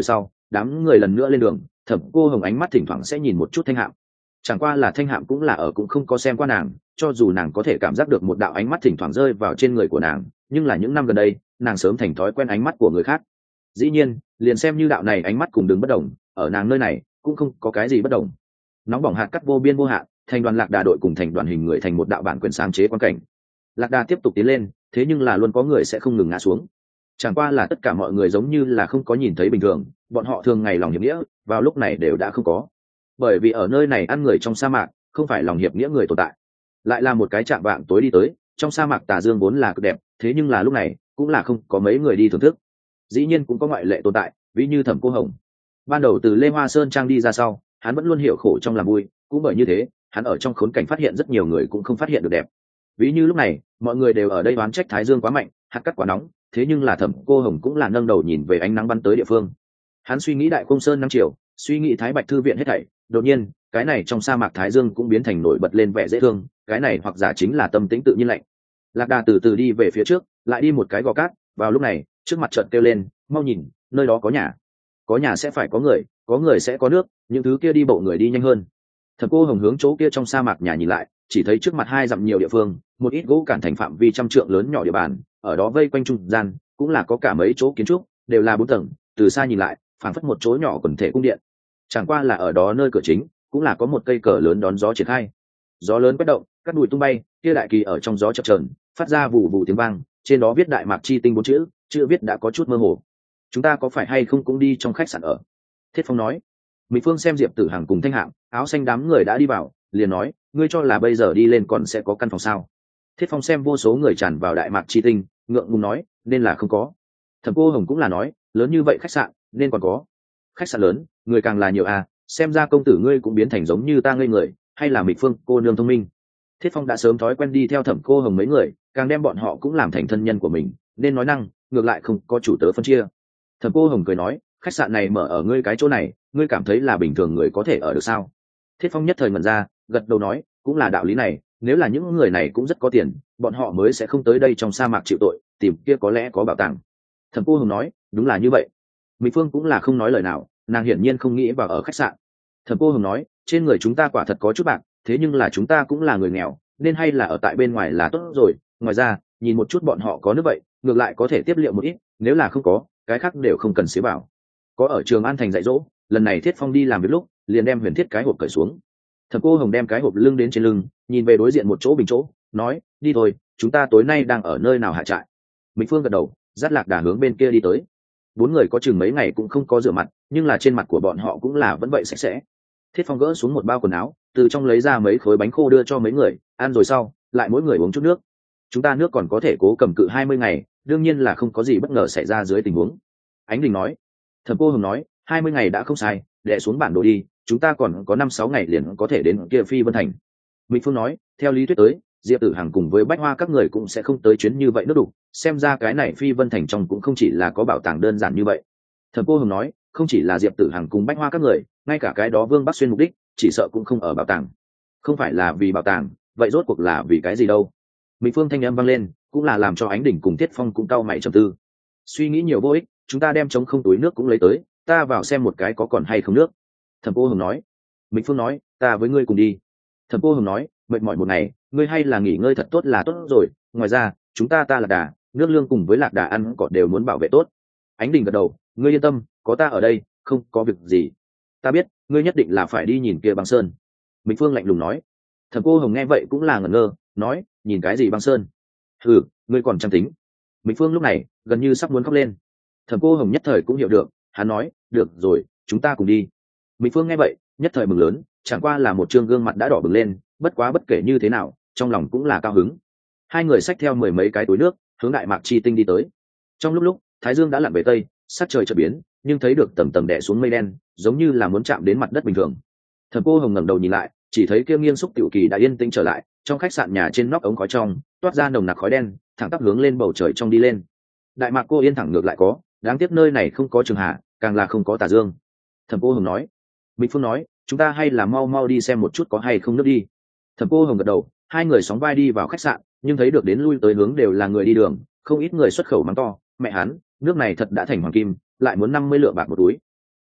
đám người lần nữa lên đường. Thẩm Cô Hồng ánh mắt thỉnh thoảng sẽ nhìn một chút Thanh Hạm, chẳng qua là Thanh Hạm cũng là ở cũng không có xem qua nàng, cho dù nàng có thể cảm giác được một đạo ánh mắt thỉnh thoảng rơi vào trên người của nàng, nhưng là những năm gần đây nàng sớm thành thói quen ánh mắt của người khác. Dĩ nhiên liền xem như đạo này ánh mắt cùng đứng bất đồng, ở nàng nơi này cũng không có cái gì bất đồng. Nóng bỏng hạt cắt vô biên vô hạn, thành đoàn Lạc Đà đội cùng thành đoàn hình người thành một đạo bản quyền sáng chế quan cảnh. Lạc Đà tiếp tục tiến lên, thế nhưng là luôn có người sẽ không ngừng ngã xuống. Chẳng qua là tất cả mọi người giống như là không có nhìn thấy bình thường, bọn họ thường ngày lòng hiệp nghĩa vào lúc này đều đã không có, bởi vì ở nơi này ăn người trong sa mạc không phải lòng hiệp nghĩa người tồn tại. Lại là một cái chạm vạng tối đi tới, trong sa mạc tà dương vốn là cực đẹp, thế nhưng là lúc này cũng là không có mấy người đi thưởng thức. Dĩ nhiên cũng có ngoại lệ tồn tại, ví như Thẩm Cô Hồng. Ban đầu từ Lê Hoa Sơn trang đi ra sau, hắn vẫn luôn hiểu khổ trong làm vui, cũng bởi như thế hắn ở trong khốn cảnh phát hiện rất nhiều người cũng không phát hiện được đẹp. Ví như lúc này mọi người đều ở đây oán trách thái dương quá mạnh, hạt cát quá nóng, thế nhưng là Thẩm Cô Hồng cũng là nâng đầu nhìn về ánh nắng bắn tới địa phương. Hắn suy nghĩ Đại Công Sơn năm triệu, suy nghĩ Thái Bạch thư viện hết thảy, đột nhiên cái này trong sa mạc thái dương cũng biến thành nổi bật lên vẻ dễ thương, cái này hoặc giả chính là tâm tĩnh tự nhiên lạnh. Lạc Đà từ từ đi về phía trước, lại đi một cái gò cát, vào lúc này trước mặt chợt kêu lên, mau nhìn, nơi đó có nhà. Có nhà sẽ phải có người, có người sẽ có nước, những thứ kia đi bộ người đi nhanh hơn. Thẩm Cô Hồng hướng chỗ kia trong sa mạc nhà nhìn lại, chỉ thấy trước mặt hai dặm nhiều địa phương, một ít gỗ cản thành phạm vi trăm trượng lớn nhỏ địa bàn, ở đó vây quanh trung gian cũng là có cả mấy chỗ kiến trúc, đều là bốn tầng, từ xa nhìn lại phảng phất một chỗ nhỏ quần thể cung điện. Chẳng qua là ở đó nơi cửa chính cũng là có một cây cờ lớn đón gió triển khai. Gió lớn quét động, cát bụi tung bay, kia đại kỳ ở trong gió chập chờn, phát ra vụ vụ tiếng vang, trên đó viết Đại Mạc Chi Tinh bốn chữ, chữ viết đã có chút mơ hồ. Chúng ta có phải hay không cũng đi trong khách sạn ở? Thiết Phong nói. Mỹ Phương xem Diệp Tử Hằng cùng Thanh Hạm, áo xanh đám người đã đi vào, liền nói, ngươi cho là bây giờ đi lên còn sẽ có căn phòng sao? Thiết Phong xem vô số người tràn vào Đại Mạc Chi Tinh, ngượng ngùng nói, nên là không có. Thẩm Cô Hồng cũng là nói, lớn như vậy khách sạn nên còn có. Khách sạn lớn, người càng là nhiều à, xem ra công tử ngươi cũng biến thành giống như ta ngây người, hay là Mỹ Phương cô nương thông minh. Thiết Phong đã sớm thói quen đi theo Thẩm Cô Hồng mấy người, càng đem bọn họ cũng làm thành thân nhân của mình, nên nói năng ngược lại không có chủ tớ phân chia. Thẩm Cô Hồng cười nói, khách sạn này mở ở ngươi cái chỗ này, ngươi cảm thấy là bình thường người có thể ở được sao? Thiết Phong nhất thời ngẩn ra, gật đầu nói, cũng là đạo lý này, nếu là những người này cũng rất có tiền, bọn họ mới sẽ không tới đây trong sa mạc chịu tội, tìm kia có lẽ có bảo tàng. Thẩm Cô Hồng nói, đúng là như vậy. Mỹ Phương cũng là không nói lời nào, nàng hiển nhiên không nghĩ vào ở khách sạn. Thẩm Cô Hồng nói, trên người chúng ta quả thật có chút bạc, thế nhưng là chúng ta cũng là người nghèo, nên hay là ở tại bên ngoài là tốt rồi. Ngoài ra nhìn một chút bọn họ có nước vậy, ngược lại có thể tiếp liệu một ít, nếu là không có, cái khác đều không cần xế bảo. Có ở Trường An thành dạy dỗ, lần này Thiết Phong đi làm việc lúc liền đem huyền thiết cái hộp cởi xuống. Thẩm Cô Hồng đem cái hộp lưng đến trên lưng, nhìn về đối diện một chỗ bình chỗ, nói, đi thôi, chúng ta tối nay đang ở nơi nào hạ trại? Mỹ Phương gật đầu, dắt Lạc Đà hướng bên kia đi tới. Bốn người có chừng mấy ngày cũng không có rửa mặt, nhưng là trên mặt của bọn họ cũng là vẫn vậy sạch sẽ. Thiết Phong gỡ xuống một bao quần áo, từ trong lấy ra mấy khối bánh khô đưa cho mấy người, ăn rồi sau lại mỗi người uống chút nước. Chúng ta nước còn có thể cố cầm cự hai mươi ngày, đương nhiên là không có gì bất ngờ xảy ra dưới tình huống. Ánh Đình nói. Thẩm Cô Hồng nói, hai mươi ngày đã không sai, đè xuống bản đồ đi, chúng ta còn có năm sáu ngày liền có thể đến kia Phi Vân Thành. Mỹ Phương nói, theo lý thuyết tới, Diệp Tử Hằng cùng với Bách Hoa các người cũng sẽ không tới chuyến như vậy nước đủ, xem ra cái này Phi Vân Thành trong cũng không chỉ là có bảo tàng đơn giản như vậy. Thẩm Cô Hồng nói, không chỉ là Diệp Tử Hằng cùng Bách Hoa các người, ngay cả cái đó Vương Bắc Xuyên mục đích chỉ sợ cũng không ở bảo tàng. Không phải là vì bảo tàng, vậy rốt cuộc là vì cái gì đâu? Mỹ Phương thanh âm vang lên, cũng là làm cho Ánh Đỉnh cùng Tiết Phong cũng cau mày trầm tư. Suy nghĩ nhiều vô ích, chúng ta đem trống không túi nước cũng lấy tới, ta vào xem một cái có còn hay không nước. Thẩm Cô Hồng nói. Mỹ Phương nói, ta với ngươi cùng đi. Thẩm Cô Hồng nói, mệt mỏi một ngày, ngươi hay là nghỉ ngơi thật tốt là tốt rồi, ngoài ra chúng ta ta Lạc Đà, nước lương cùng với Lạc Đà ăn cỏ đều muốn bảo vệ tốt. Ánh Đình gật đầu, ngươi yên tâm, có ta ở đây, không có việc gì. Ta biết, ngươi nhất định là phải đi nhìn kia băng sơn. Mỹ Phương lạnh lùng nói. Thẩm Cô Hồng nghe vậy cũng là ngẩn ngơ, nói, nhìn cái gì băng sơn? Ừ, ngươi còn chăm tính. Mỹ Phương lúc này gần như sắp muốn khóc lên. Thẩm Cô Hồng nhất thời cũng hiểu được, hắn nói, được rồi, chúng ta cùng đi. Mỹ Phương nghe vậy nhất thời mừng lớn, chẳng qua là một trương gương mặt đã đỏ bừng lên, bất quá bất kể như thế nào trong lòng cũng là cao hứng. Hai người xách theo mười mấy cái túi nước hướng Đại Mạc Chi Tinh đi tới. Trong lúc lúc thái dương đã lặn về tây, sát trời chợt biến, nhưng thấy được tầm tầm đè xuống mây đen, giống như là muốn chạm đến mặt đất bình thường. Thẩm Cô Hồng ngẩng đầu nhìn lại, chỉ thấy kia Nghiên Xúc Tiểu Kỳ đã yên tĩnh trở lại, trong khách sạn nhà trên nóc ống khói trong toát ra nồng nặc khói đen, thẳng tắp hướng lên bầu trời trong đi lên. Đại Mạc cô yên thẳng ngược lại có, đáng tiếc nơi này không có trường hạ, càng là không có tà dương. Thẩm Cô Hồng nói. Mỹ Phương nói, chúng ta hay là mau mau đi xem một chút có hay không nước đi. Thẩm Cô Hồng gật đầu, hai người sóng vai đi vào khách sạn, nhưng thấy được đến lui tới hướng đều là người đi đường, không ít người xuất khẩu mắng to, mẹ hắn, nước này thật đã thành hoàng kim, lại muốn năm mươi lượng bạc một túi.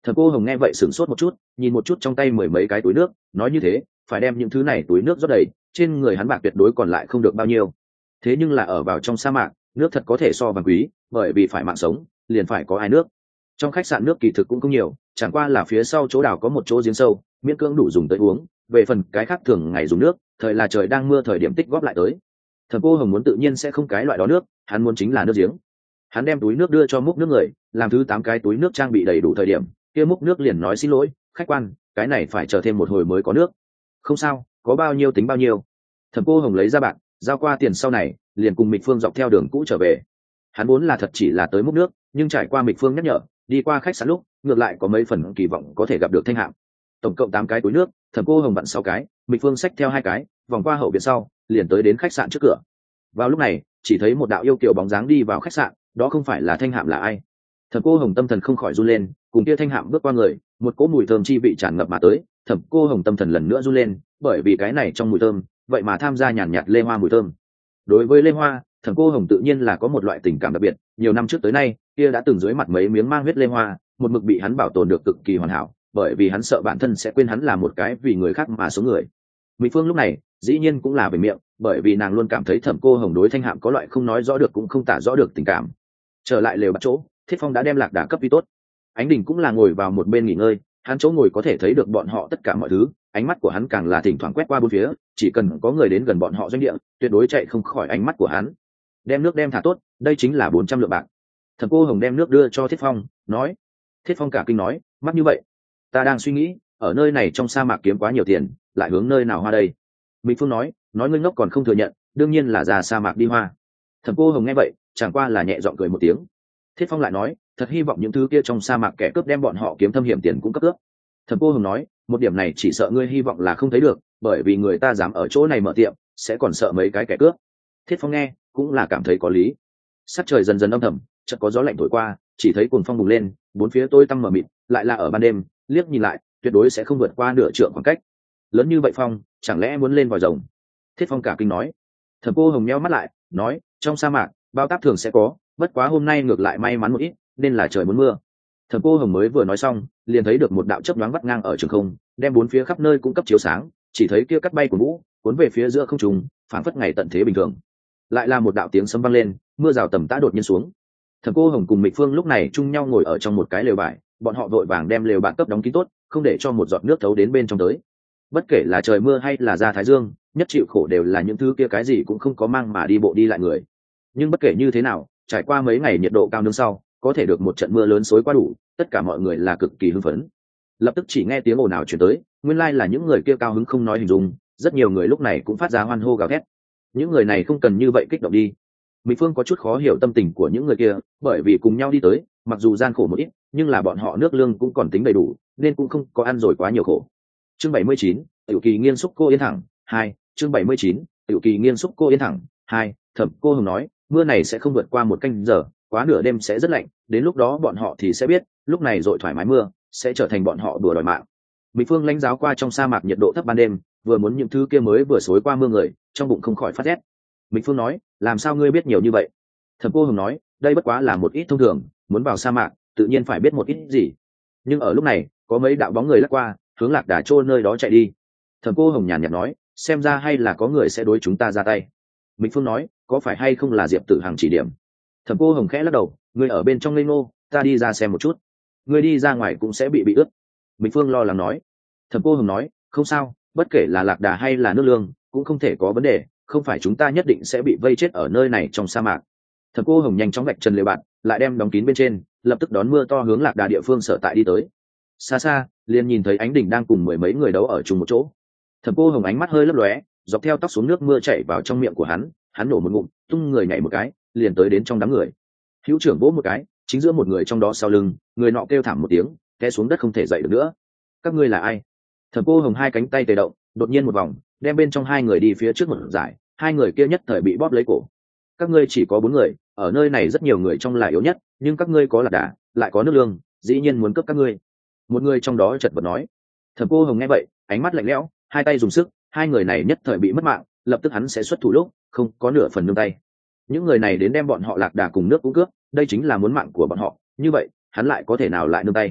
Thẩm Cô Hồng nghe vậy sửng sốt một chút, nhìn một chút trong tay mười mấy cái túi nước, nói như thế, phải đem những thứ này túi nước rót đầy, trên người hắn bạc tuyệt đối còn lại không được bao nhiêu. Thế nhưng là ở vào trong sa mạc, nước thật có thể so bằng quý, bởi vì phải mạng sống, liền phải có ai nước. Trong khách sạn nước kỳ thực cũng không nhiều, chẳng qua là phía sau chỗ đảo có một chỗ giếng sâu, miễn cưỡng đủ dùng tới uống. Về phần cái khác thường ngày dùng nước, thời là trời đang mưa thời điểm tích góp lại tới. Thẩm Cô Hồng muốn tự nhiên sẽ không cái loại đó nước, hắn muốn chính là nước giếng. Hắn đem túi nước đưa cho múc nước người, làm thứ tám cái túi nước trang bị đầy đủ thời điểm, kia múc nước liền nói xin lỗi, khách quan, cái này phải chờ thêm một hồi mới có nước. Không sao, có bao nhiêu tính bao nhiêu. Thẩm Cô Hồng lấy ra bạc, giao qua tiền sau này, liền cùng Mịch Phương dọc theo đường cũ trở về. Hắn vốn là thật chỉ là tới múc nước, nhưng trải qua Mịch Phương nhắc nhở, đi qua khách sạn lúc, ngược lại có mấy phần kỳ vọng có thể gặp được Thanh Hạm. Tổng cộng tám cái túi nước, Thẩm Cô Hồng vặn sáu cái, Mịch Phương xách theo hai cái, vòng qua hậu viện sau, liền tới đến khách sạn trước cửa. Vào lúc này, chỉ thấy một đạo yêu kiều bóng dáng đi vào khách sạn, đó không phải là Thanh Hạm là ai? Thẩm Cô Hồng tâm thần không khỏi run lên, cùng kia Thanh Hạm bước qua người, một cỗ mùi thơm chi vị tràn ngập mà tới, Thẩm Cô Hồng tâm thần lần nữa run lên, bởi vì cái này trong mùi thơm, vậy mà tham gia nhàn nhạt lê hoa mùi thơm. Đối với lê hoa, Thẩm Cô Hồng tự nhiên là có một loại tình cảm đặc biệt, nhiều năm trước tới nay, kia đã từng dưới mặt mấy miếng mang huyết lê hoa, một mực bị hắn bảo tồn được cực kỳ hoàn hảo, bởi vì hắn sợ bản thân sẽ quên hắn là một cái vì người khác mà sống người. Mỹ Phương lúc này, dĩ nhiên cũng là về miệng, bởi vì nàng luôn cảm thấy Thẩm Cô Hồng đối Thanh Hạm có loại không nói rõ được cũng không tả rõ được tình cảm. Trở lại lều bắt chỗ, Thiết Phong đã đem lạc đà cấp vi tốt. Ánh Đình cũng là ngồi vào một bên nghỉ ngơi, hắn chỗ ngồi có thể thấy được bọn họ tất cả mọi thứ, ánh mắt của hắn càng là thỉnh thoảng quét qua bốn phía, chỉ cần có người đến gần bọn họ doanh địa, tuyệt đối chạy không khỏi ánh mắt của hắn. Đem nước đem thả tốt, đây chính là bốn trăm lượng bạc. Thẩm Cô Hồng đem nước đưa cho Thiết Phong, nói. Thiết Phong cả kinh nói, mắc như vậy, ta đang suy nghĩ, ở nơi này trong sa mạc kiếm quá nhiều tiền, lại hướng nơi nào hoa đây? Mỹ Phương nói, nói ngươi ngốc còn không thừa nhận, đương nhiên là ra sa mạc đi hoa. Thẩm Cô Hồng nghe vậy, chẳng qua là nhẹ giọng cười một tiếng. Thiết Phong lại nói, thật hy vọng những thứ kia trong sa mạc kẻ cướp đem bọn họ kiếm thâm hiểm tiền cũng cấp cướp. Thẩm Cô Hồng nói, một điểm này chỉ sợ ngươi hy vọng là không thấy được, bởi vì người ta dám ở chỗ này mở tiệm, sẽ còn sợ mấy cái kẻ cướp. Thiết Phong nghe, cũng là cảm thấy có lý. Sắc trời dần dần âm thầm, chợt có gió lạnh thổi qua, chỉ thấy cuồng phong bùng lên, bốn phía tối tăm mờ mịt, lại là ở ban đêm, liếc nhìn lại, tuyệt đối sẽ không vượt qua nửa trượng khoảng cách. Lớn như vậy phong, chẳng lẽ muốn lên vòi rồng? Thiết Phong cả kinh nói. Thẩm Cô Hồng nheo mắt lại, nói, trong sa mạc, bao táp thường sẽ có, bất quá hôm nay ngược lại may mắn một ít, nên là trời muốn mưa. Thẩm Cô Hồng mới vừa nói xong, liền thấy được một đạo chớp nhoáng vắt ngang ở trường không, đem bốn phía khắp nơi cung cấp chiếu sáng, chỉ thấy kia cắt bay của vũ, cuốn về phía giữa không trung, phảng phất ngày tận thế bình thường. Lại là một đạo tiếng sấm vang lên, mưa rào tầm tã đột nhiên xuống. Thẩm Cô Hồng cùng Mịch Phương lúc này chung nhau ngồi ở trong một cái lều vải, bọn họ vội vàng đem lều bạt cấp đóng kín tốt, không để cho một giọt nước thấu đến bên trong tới. Bất kể là trời mưa hay là ra thái dương, nhất chịu khổ đều là những thứ kia cái gì cũng không có mang mà đi bộ đi lại người. Nhưng bất kể như thế nào, trải qua mấy ngày nhiệt độ cao nương sau, có thể được một trận mưa lớn xối qua đủ, tất cả mọi người là cực kỳ hưng phấn. Lập tức chỉ nghe tiếng ồn ào truyền tới, nguyên lai là những người kia cao hứng không nói hình dung, rất nhiều người lúc này cũng phát ra hoan hô gào thét. Những người này không cần như vậy kích động đi. Mỹ Phương có chút khó hiểu tâm tình của những người kia, bởi vì cùng nhau đi tới, mặc dù gian khổ một ít, nhưng là bọn họ nước lương cũng còn tính đầy đủ, nên cũng không có ăn rồi quá nhiều khổ. Chương bảy mươi chín, Tiểu Kỳ nghiêng xúc cô yên thẳng, hai, chương bảy mươi chín, Tiểu Kỳ nghiêng xúc cô yên thẳng, hai, Thẩm Cô Hồng nói, mưa này sẽ không vượt qua một canh giờ, quá nửa đêm sẽ rất lạnh, đến lúc đó bọn họ thì sẽ biết, lúc này dội thoải mái mưa, sẽ trở thành bọn họ đùa đòi mạng. Mỹ Phương lãnh giáo qua trong sa mạc nhiệt độ thấp ban đêm, vừa muốn những thứ kia mới vừa xối qua mưa người, trong bụng không khỏi phát rét. Mỹ Phương nói, làm sao ngươi biết nhiều như vậy? Thẩm Cô Hồng nói, đây bất quá là một ít thông thường, muốn vào sa mạc, tự nhiên phải biết một ít gì. Nhưng ở lúc này, có mấy đạo bóng người lắc qua, hướng lạc đà trô nơi đó chạy đi. Thẩm Cô Hồng nhàn nhạt nói, xem ra hay là có người sẽ đối chúng ta ra tay. Mỹ Phương nói, có phải hay không là Diệp Tử Hằng chỉ điểm? Thẩm Cô Hồng khẽ lắc đầu, ngươi ở bên trong ngây ngô, ta đi ra xem một chút. Ngươi đi ra ngoài cũng sẽ bị bị ướt. Mỹ Phương lo lắng nói. Thẩm Cô Hồng nói, không sao, bất kể là lạc đà hay là nước lương, cũng không thể có vấn đề, không phải chúng ta nhất định sẽ bị vây chết ở nơi này trong sa mạc. Thẩm Cô Hồng nhanh chóng vạch chân lều bạn, lại đem đóng kín bên trên, lập tức đón mưa to hướng lạc đà địa phương sở tại đi tới. Xa xa, liền nhìn thấy Ánh Đình đang cùng mười mấy người đấu ở chung một chỗ. Thẩm Cô Hồng ánh mắt hơi lấp lóe, dọc theo tóc xuống nước mưa chảy vào trong miệng của hắn, hắn nổ một ngụm, tung người nhảy một cái, liền tới đến trong đám người. Hữu trưởng vỗ một cái, chính giữa một người trong đó sau lưng, người nọ kêu thảm một tiếng, té xuống đất không thể dậy được nữa. Các ngươi là ai? Thẩm Cô Hồng hai cánh tay tê động, đột nhiên một vòng, đem bên trong hai người đi phía trước một giải, hai người kia nhất thời bị bóp lấy cổ. Các ngươi chỉ có bốn người, ở nơi này rất nhiều người trong là yếu nhất, nhưng các ngươi có lạc đà, lại có nước lương, dĩ nhiên muốn cướp các ngươi. Một người trong đó chợt bật nói. Thẩm Cô Hồng nghe vậy, ánh mắt lạnh lẽo, hai tay dùng sức, hai người này nhất thời bị mất mạng, lập tức hắn sẽ xuất thủ lúc, không có nửa phần nương tay. Những người này đến đem bọn họ lạc đà cùng nước cũng cướp, đây chính là muốn mạng của bọn họ, như vậy, hắn lại có thể nào lại nương tay?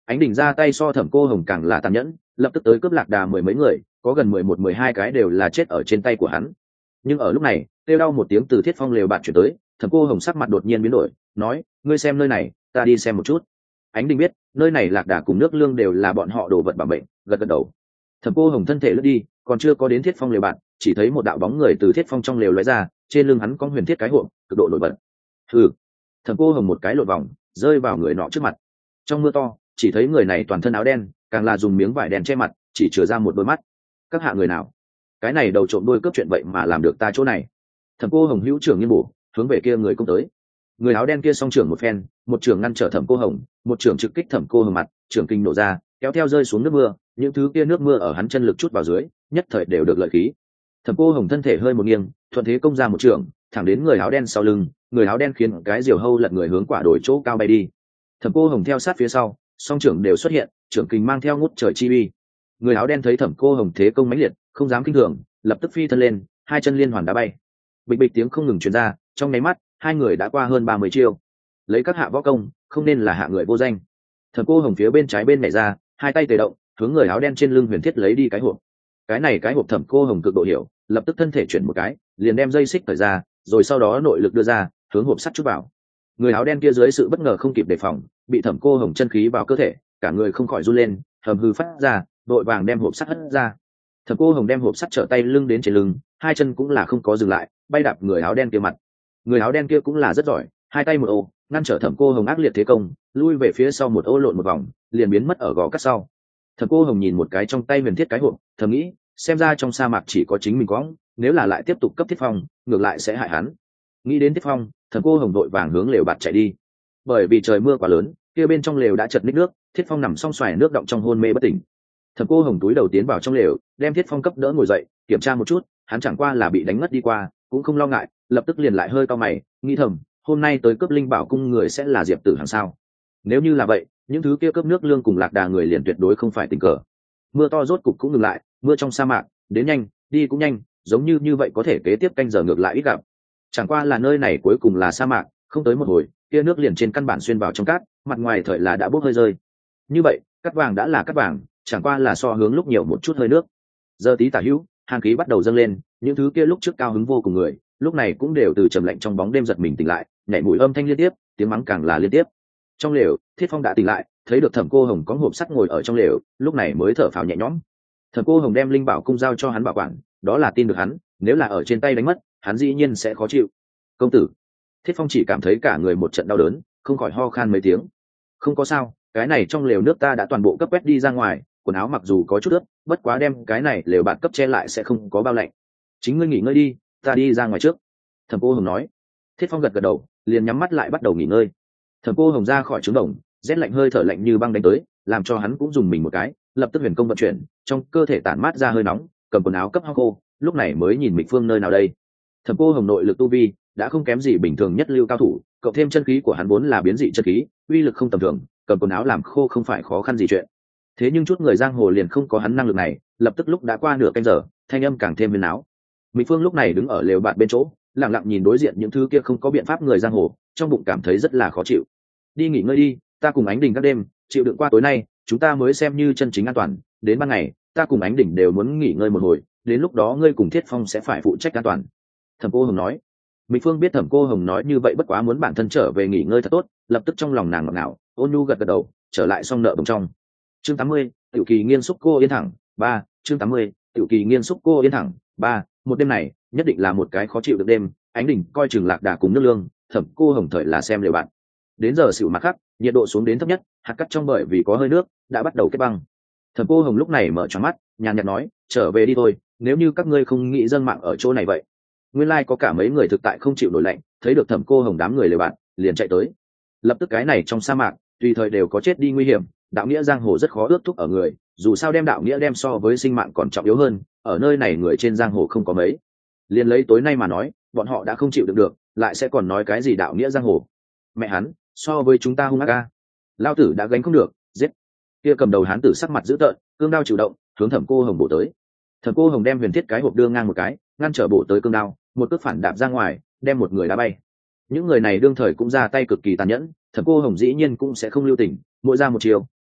Ánh Đình ra tay so Thẩm Cô Hồng càng là tàn nhẫn, lập tức tới cướp lạc đà mười mấy người, có gần mười một mười hai cái đều là chết ở trên tay của hắn. Nhưng ở lúc này, kêu đau một tiếng từ Thiết Phong lều bạn chuyển tới, Thẩm Cô Hồng sắc mặt đột nhiên biến đổi, nói: ngươi xem nơi này, ta đi xem một chút. Ánh Đình biết nơi này lạc đà cùng nước lương đều là bọn họ đồ vật bảo mệnh, gật gật đầu. Thẩm Cô Hồng thân thể lướt đi, còn chưa có đến Thiết Phong lều bạn, chỉ thấy một đạo bóng người từ Thiết Phong trong lều lóe ra, trên lưng hắn có huyền thiết cái hộp, cực độ nổi bật. Hừ. Thẩm Cô Hồng một cái lộn vòng, rơi vào người nọ trước mặt. Trong mưa to, chỉ thấy người này toàn thân áo đen, càng là dùng miếng vải đen che mặt, chỉ chừa ra một đôi mắt. Các hạ người nào? Cái này đầu trộm đôi cướp chuyện vậy mà làm được ta chỗ này. Thẩm Cô Hồng hữu trưởng nghiêng bổ, hướng về kia người công tới. Người áo đen kia song trưởng một phen, một trưởng ngăn trở Thẩm Cô Hồng, một trưởng trực kích Thẩm Cô Hồng mặt, trưởng kinh nổ ra, kéo theo rơi xuống nước mưa, những thứ kia nước mưa ở hắn chân lực chút vào dưới, nhất thời đều được lợi khí. Thẩm Cô Hồng thân thể hơi một nghiêng, thuận thế công ra một trưởng, thẳng đến người áo đen sau lưng, người áo đen khiến cái diều hâu lật người hướng quả đồi chỗ cao bay đi. Thẩm Cô Hồng theo sát phía sau, song trưởng đều xuất hiện, trưởng kình mang theo ngút trời chi uy. Người áo đen thấy Thẩm Cô Hồng thế công mãnh liệt, không dám kinh thường, lập tức phi thân lên, hai chân liên hoàn đá bay. Bịch bịch tiếng không ngừng truyền ra, trong nháy mắt, hai người đã qua hơn ba mươi chiêu. Lấy các hạ võ công, không nên là hạ người vô danh. Thẩm Cô Hồng phía bên trái bên nhảy ra, hai tay tề động, hướng người áo đen trên lưng huyền thiết lấy đi cái hộp. Cái này cái hộp Thẩm Cô Hồng cực độ hiểu, lập tức thân thể chuyển một cái, liền đem dây xích cởi ra, rồi sau đó nội lực đưa ra, hướng hộp sắt chút vào. Người áo đen kia dưới sự bất ngờ không kịp đề phòng, bị Thẩm Cô Hồng chân khí vào cơ thể, cả người không khỏi run lên, hầm hư phát ra, đội vàng đem hộp sắt hất ra. Thẩm Cô Hồng đem hộp sắt trở tay lưng đến trên lưng, hai chân cũng là không có dừng lại, bay đạp người áo đen kia mặt. Người áo đen kia cũng là rất giỏi, hai tay một ô, ngăn trở Thẩm Cô Hồng ác liệt thế công, lui về phía sau một ô lộn một vòng, liền biến mất ở gò cắt sau. Thẩm Cô Hồng nhìn một cái trong tay huyền thiết cái hộp, thầm nghĩ, xem ra trong sa mạc chỉ có chính mình có, nếu là lại tiếp tục cấp Thiết Phong, ngược lại sẽ hại hắn. Nghĩ đến Thiết Phong, Thẩm Cô Hồng vội vàng hướng lều bạt chạy đi. Bởi vì trời mưa quá lớn, kia bên trong lều đã chật ních nước, Thiết Phong nằm song xoài nước động trong hôn mê bất tỉnh. Thẩm Cô Hồng túi đầu tiến vào trong lều, đem Thiết Phong cấp đỡ ngồi dậy, kiểm tra một chút, hắn chẳng qua là bị đánh ngất đi qua, cũng không lo ngại, lập tức liền lại hơi cau mày, nghĩ thầm, hôm nay tới cướp linh bảo cung người sẽ là Diệp Tử Hằng sao? Nếu như là vậy, những thứ kia cướp nước lương cùng lạc đà người liền tuyệt đối không phải tình cờ. Mưa to rốt cục cũng ngừng lại, mưa trong sa mạc, đến nhanh, đi cũng nhanh, giống như như vậy có thể kế tiếp canh giờ ngược lại ít gặp. Chẳng qua là nơi này cuối cùng là sa mạc, không tới một hồi, kia nước liền trên căn bản xuyên vào trong cát, mặt ngoài thời là đã bốc hơi rơi. Như vậy, cát vàng đã là cát vàng, chẳng qua là so hướng lúc nhiều một chút hơi nước. Giờ tí tả hữu, hàn khí bắt đầu dâng lên, những thứ kia lúc trước cao hứng vô cùng người, lúc này cũng đều từ trầm lạnh trong bóng đêm giật mình tỉnh lại, nhảy mũi âm thanh liên tiếp, tiếng mắng càng là liên tiếp. Trong lều, Thiết Phong đã tỉnh lại, thấy được Thẩm Cô Hồng có hộp sắt ngồi ở trong lều, lúc này mới thở phào nhẹ nhõm. Thẩm Cô Hồng đem linh bảo cung giao cho hắn bảo quản, đó là tin được hắn, nếu là ở trên tay đánh mất, hắn dĩ nhiên sẽ khó chịu. Công tử. Thiết Phong chỉ cảm thấy cả người một trận đau đớn, không khỏi ho khan mấy tiếng. Không có sao, cái này trong lều nước ta đã toàn bộ cấp quét đi ra ngoài, quần áo mặc dù có chút ướt, bất quá đem cái này lều bạt cấp che lại sẽ không có bao lạnh. Chính ngươi nghỉ ngơi đi, ta đi ra ngoài trước. Thẩm Cô Hồng nói. Thiết Phong gật gật đầu, liền nhắm mắt lại bắt đầu nghỉ ngơi. Thẩm Cô Hồng ra khỏi trứng đồng, rét lạnh hơi thở lạnh như băng đánh tới, làm cho hắn cũng dùng mình một cái, lập tức huyền công vận chuyển, trong cơ thể tản mát ra hơi nóng, cầm quần áo cấp hong khô, lúc này mới nhìn Mịch Phương nơi nào đây. Thẩm Cô Hồng nội lực tu vi đã không kém gì bình thường nhất lưu cao thủ, cộng thêm chân khí của hắn vốn là biến dị chân khí, uy lực không tầm thường, cầm quần áo làm khô không phải khó khăn gì chuyện. Thế nhưng chút người giang hồ liền không có hắn năng lực này, lập tức lúc đã qua nửa canh giờ, thanh âm càng thêm huyền áo. Mịch Phương lúc này đứng ở lều bạt bên chỗ, lặng lặng nhìn đối diện những thứ kia không có biện pháp người giang hồ, trong bụng cảm thấy rất là khó chịu. Đi nghỉ ngơi đi, ta cùng Ánh Đình các đêm chịu đựng qua tối nay, chúng ta mới xem như chân chính an toàn, đến ban ngày ta cùng Ánh Đình đều muốn nghỉ ngơi một hồi, đến lúc đó ngươi cùng Thiết Phong sẽ phải phụ trách an toàn. Thẩm Cô Hồng nói. Mịch Phương biết Thẩm Cô Hồng nói như vậy bất quá muốn bản thân trở về nghỉ ngơi thật tốt, lập tức trong lòng nàng ngọt ngào, ôn nhu gật gật đầu, trở lại xong nợ bồng trong. Chương tám mươi, Tiểu Kỳ nghiên xúc cô yên thẳng, ba, chương tám mươi, Tiểu Kỳ nghiên xúc cô yên thẳng, ba, một đêm này, nhất định là một cái khó chịu được đêm, Ánh Đình coi chừng lạc đà cùng nước lương, Thẩm Cô Hồng thời là xem liều bạn. Đến giờ xỉu mặt khắc, nhiệt độ xuống đến thấp nhất, hạt cát trong bởi vì có hơi nước, đã bắt đầu kết băng. Thẩm Cô Hồng lúc này mở tròn mắt, nhàn nhạt nói, trở về đi thôi, nếu như các ngươi không nghĩ dâng mạng ở chỗ này vậy. Nguyên lai like có cả mấy người thực tại không chịu nổi lạnh, thấy được Thẩm Cô Hồng đám người lều bạn, liền chạy tới. Lập tức cái này trong sa mạc, tùy thời đều có chết đi nguy hiểm, đạo nghĩa giang hồ rất khó ước thúc ở người, dù sao đem đạo nghĩa đem so với sinh mạng còn trọng yếu hơn, ở nơi này người trên giang hồ không có mấy. Liền lấy tối nay mà nói, bọn họ đã không chịu được được, lại sẽ còn nói cái gì đạo nghĩa giang hồ? Mẹ hắn, so với chúng ta hung ác a. Lao tử đã gánh không được, giết. Kia cầm đầu hán tử sắc mặt dữ tợn, cương đao chủ động, hướng Thẩm Cô Hồng bổ tới. Thẩm Cô Hồng đem huyền thiết cái hộp đưa ngang một cái, ngăn trở bổ tới cương đao, một cước phản đạp ra ngoài, đem một người đá bay. Những người này đương thời cũng ra tay cực kỳ tàn nhẫn, Thẩm Cô Hồng dĩ nhiên cũng sẽ không lưu tình, mỗi ra một chiều,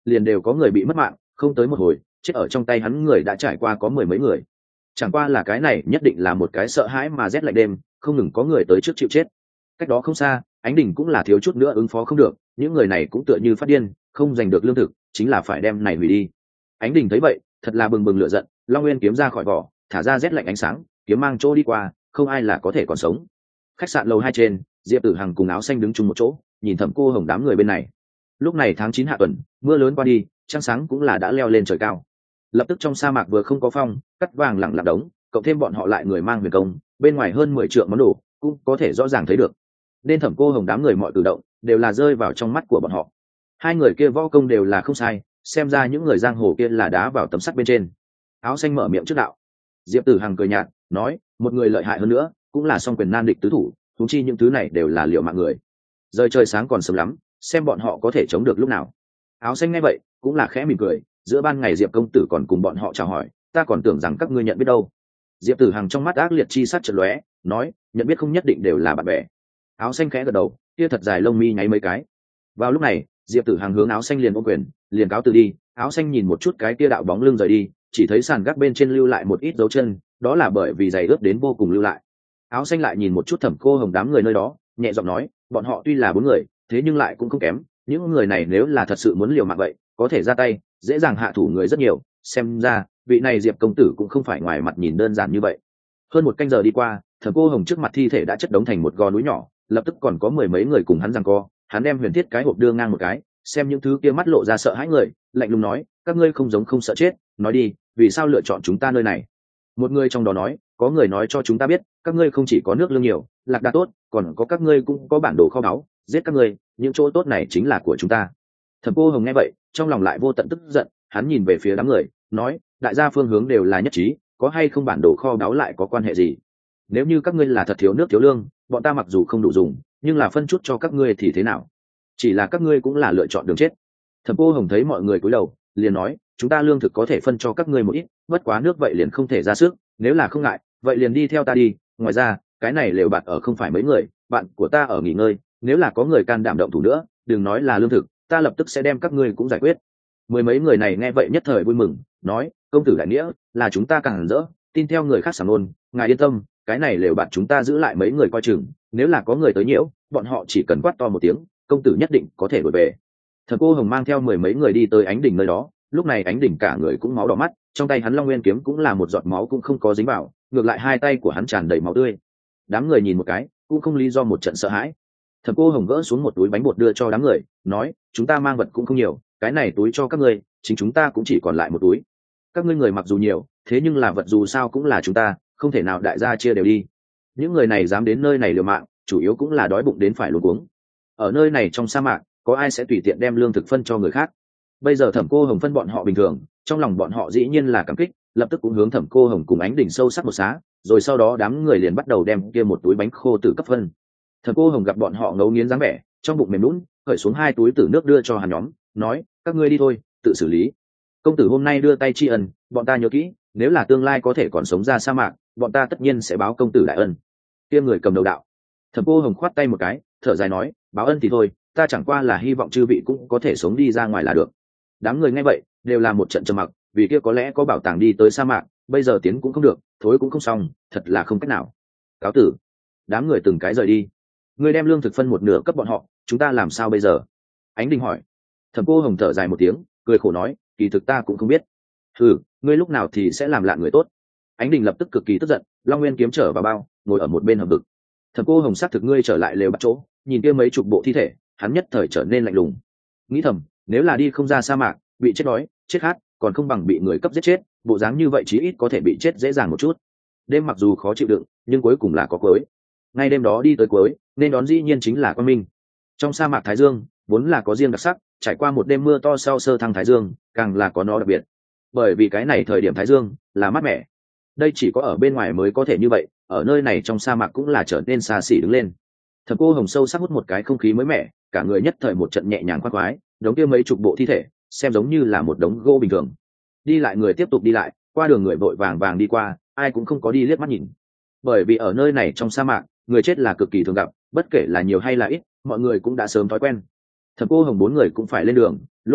liền đều có người bị mất mạng, không tới một hồi chết ở trong tay hắn người đã trải qua có mười mấy người. Chẳng qua là cái này nhất định là một cái sợ hãi mà rét lạnh đêm, không ngừng có người tới trước chịu chết. Cách đó không xa, Ánh Đình cũng là thiếu chút nữa ứng phó không được, những người này cũng tựa như phát điên, không giành được lương thực, chính là phải đem này hủy đi. Ánh Đình thấy vậy, thật là bừng bừng lửa giận, Long Nguyên kiếm ra khỏi vỏ, thả ra rét lạnh ánh sáng, kiếm mang chỗ đi qua, không ai là có thể còn sống. Khách sạn lầu hai trên, Diệp Tử Hằng cùng Áo Xanh đứng chung một chỗ, nhìn Thẩm Cô Hồng đám người bên này. Lúc này tháng chín hạ tuần, mưa lớn qua đi, trăng sáng cũng là đã leo lên trời cao. Lập tức trong sa mạc vừa không có phong, cắt vàng lặng lặng đống, cộng thêm bọn họ lại người mang huyền công, bên ngoài hơn mười triệu món đồ, cũng có thể rõ ràng thấy được. Nên Thẩm Cô Hồng đám người mọi cử động đều là rơi vào trong mắt của bọn họ. Hai người kia võ công đều là không sai, xem ra những người giang hồ kia là đá vào tấm sắt bên trên. Áo Xanh mở miệng trước đạo. Diệp Tử Hằng cười nhạt, nói, một người lợi hại hơn nữa, cũng là song quyền nan địch tứ thủ, huống chi những thứ này đều là liệu mạng người. Rời trời sáng còn sớm lắm, xem bọn họ có thể chống được lúc nào. Áo Xanh nghe vậy, cũng là khẽ mỉm cười, giữa ban ngày Diệp công tử còn cùng bọn họ chào hỏi, ta còn tưởng rằng các ngươi nhận biết đâu. Diệp Tử Hằng trong mắt ác liệt chi sắc chợt lóe, nói, nhận biết không nhất định đều là bạn bè. Áo Xanh khẽ gật đầu, kia thật dài lông mi nháy mấy cái. Vào lúc này, Diệp Tử Hằng hướng Áo Xanh liền ôm quyền, liền cáo từ đi. Áo Xanh nhìn một chút cái kia đạo bóng lưng rời đi, chỉ thấy sàn gác bên trên lưu lại một ít dấu chân, đó là bởi vì giày ướt đến vô cùng lưu lại. Áo Xanh lại nhìn một chút Thẩm Cô Hồng đám người nơi đó, nhẹ giọng nói, bọn họ tuy là bốn người, thế nhưng lại cũng không kém, những người này nếu là thật sự muốn liều mạng vậy, có thể ra tay, dễ dàng hạ thủ người rất nhiều, xem ra vị này Diệp công tử cũng không phải ngoài mặt nhìn đơn giản như vậy. Hơn một canh giờ đi qua, Thẩm Cô Hồng trước mặt thi thể đã chất đống thành một gò núi nhỏ, lập tức còn có mười mấy người cùng hắn giằng co, hắn đem huyền thiết cái hộp đưa ngang một cái, xem những thứ kia mắt lộ ra sợ hãi người, lạnh lùng nói, các ngươi không giống không sợ chết, nói đi, vì sao lựa chọn chúng ta nơi này? Một người trong đó nói, có người nói cho chúng ta biết, các ngươi không chỉ có nước lương nhiều, lạc đà tốt, còn có các ngươi cũng có bản đồ kho báu, giết các ngươi, những chỗ tốt này chính là của chúng ta. Thẩm Cô Hồng nghe vậy, trong lòng lại vô tận tức giận, hắn nhìn về phía đám người, nói, đại gia phương hướng đều là nhất trí, có hay không bản đồ kho báu lại có quan hệ gì? Nếu như các ngươi là thật thiếu nước thiếu lương, bọn ta mặc dù không đủ dùng, nhưng là phân chút cho các ngươi thì thế nào? Chỉ là các ngươi cũng là lựa chọn đường chết. Thẩm Cô Hồng thấy mọi người cúi đầu, liền nói, chúng ta lương thực có thể phân cho các ngươi một ít, bất quá nước vậy liền không thể ra sức, nếu là không ngại, vậy liền đi theo ta đi. Ngoài ra, cái này lều bạt ở không phải mấy người, bạn của ta ở nghỉ ngơi, nếu là có người can đảm động thủ nữa, đừng nói là lương thực, ta lập tức sẽ đem các ngươi cũng giải quyết. Mười mấy người này nghe vậy nhất thời vui mừng, nói, công tử đại nghĩa, là chúng ta càng hẳn rỡ, tin theo người khác sảng nôn, ngài yên tâm, cái này lều bạt chúng ta giữ lại mấy người coi chừng, nếu là có người tới nhiễu, bọn họ chỉ cần quát to một tiếng, công tử nhất định có thể đuổi về. Thẩm Cô Hồng mang theo mười mấy người đi tới Ánh Đình nơi đó, lúc này Ánh Đình cả người cũng máu đỏ mắt, trong tay hắn Long Nguyên kiếm cũng là một giọt máu cũng không có dính vào, ngược lại hai tay của hắn tràn đầy máu tươi. Đám người nhìn một cái, cũng không lý do một trận sợ hãi. Thẩm Cô Hồng gỡ xuống một túi bánh bột đưa cho đám người, nói, chúng ta mang vật cũng không nhiều, cái này túi cho các ngươi, chính chúng ta cũng chỉ còn lại một túi. Các ngươi người mặc dù nhiều, thế nhưng là vật dù sao cũng là chúng ta, không thể nào đại gia chia đều đi. Những người này dám đến nơi này liều mạng, chủ yếu cũng là đói bụng đến phải luống cuống. Ở nơi này trong sa mạc, có ai sẽ tùy tiện đem lương thực phân cho người khác? Bây giờ Thẩm Cô Hồng phân bọn họ bình thường, trong lòng bọn họ dĩ nhiên là cảm kích, lập tức cũng hướng Thẩm Cô Hồng cùng Ánh Đình sâu sắc một xá, rồi sau đó đám người liền bắt đầu đem kia một túi bánh khô tử cấp phân. Thẩm Cô Hồng gặp bọn họ ngấu nghiến dáng vẻ, trong bụng mềm lún, khởi xuống hai túi tử nước đưa cho hắn nhóm, nói, các ngươi đi thôi, tự xử lý. Công tử hôm nay đưa tay tri ân, bọn ta nhớ kỹ, nếu là tương lai có thể còn sống ra sa mạc, bọn ta tất nhiên sẽ báo công tử đại ân. Kia người cầm đầu đạo. Thẩm Cô Hồng khoát tay một cái, thở dài nói, báo ân thì thôi, ta chẳng qua là hy vọng chư vị cũng có thể sống đi ra ngoài là được. Đám người nghe vậy đều là một trận trầm mặc, vì kia có lẽ có bảo tàng đi tới sa mạc, bây giờ tiến cũng không được, thối cũng không xong, thật là không cách nào. Cáo tử. Đám người từng cái rời đi. Người đem lương thực phân một nửa cấp bọn họ, chúng ta làm sao bây giờ? Ánh Đình hỏi. Thẩm Cô Hồng thở dài một tiếng, cười khổ nói, kỳ thực ta cũng không biết. Ừ, ngươi lúc nào thì sẽ làm lạn người tốt? Ánh Đình lập tức cực kỳ tức giận, Long Nguyên kiếm trở vào bao, ngồi ở một bên hầm vực. Thẩm Cô Hồng xác thực ngươi trở lại lều bắt chỗ, nhìn kia mấy chục bộ thi thể, hắn nhất thời trở nên lạnh lùng. Nghĩ thầm, nếu là đi không ra sa mạc, bị chết đói, chết khát, còn không bằng bị người cấp giết chết, bộ dáng như vậy chí ít có thể bị chết dễ dàng một chút. Đêm mặc dù khó chịu đựng, nhưng cuối cùng là có cuối. Ngay đêm đó đi tới cuối, nên đón dĩ nhiên chính là quang minh. Trong sa mạc Thái Dương, vốn là có riêng đặc sắc, trải qua một đêm mưa to sau sơ thăng Thái Dương, càng là có nó đặc biệt. Bởi vì cái này thời điểm Thái Dương là mát mẻ. Đây chỉ có ở bên ngoài mới có thể như vậy, ở nơi này trong sa mạc cũng là trở nên xa xỉ đứng lên. Thẩm Cô Hồng sâu sắc hút một cái không khí mới mẻ, cả người nhất thời một trận nhẹ nhàng khoan khoái, đống kia mấy chục bộ thi thể, xem giống như là một đống gỗ bình thường. Đi lại người tiếp tục đi lại, qua đường người vội vàng vàng đi qua, ai cũng không có đi liếc mắt nhìn. Bởi vì ở nơi này trong sa mạc, người chết là cực kỳ thường gặp, bất kể là nhiều hay là ít, mọi người cũng đã sớm thói quen. Thẩm Cô Hồng bốn người cũng phải lên đường, lúc này,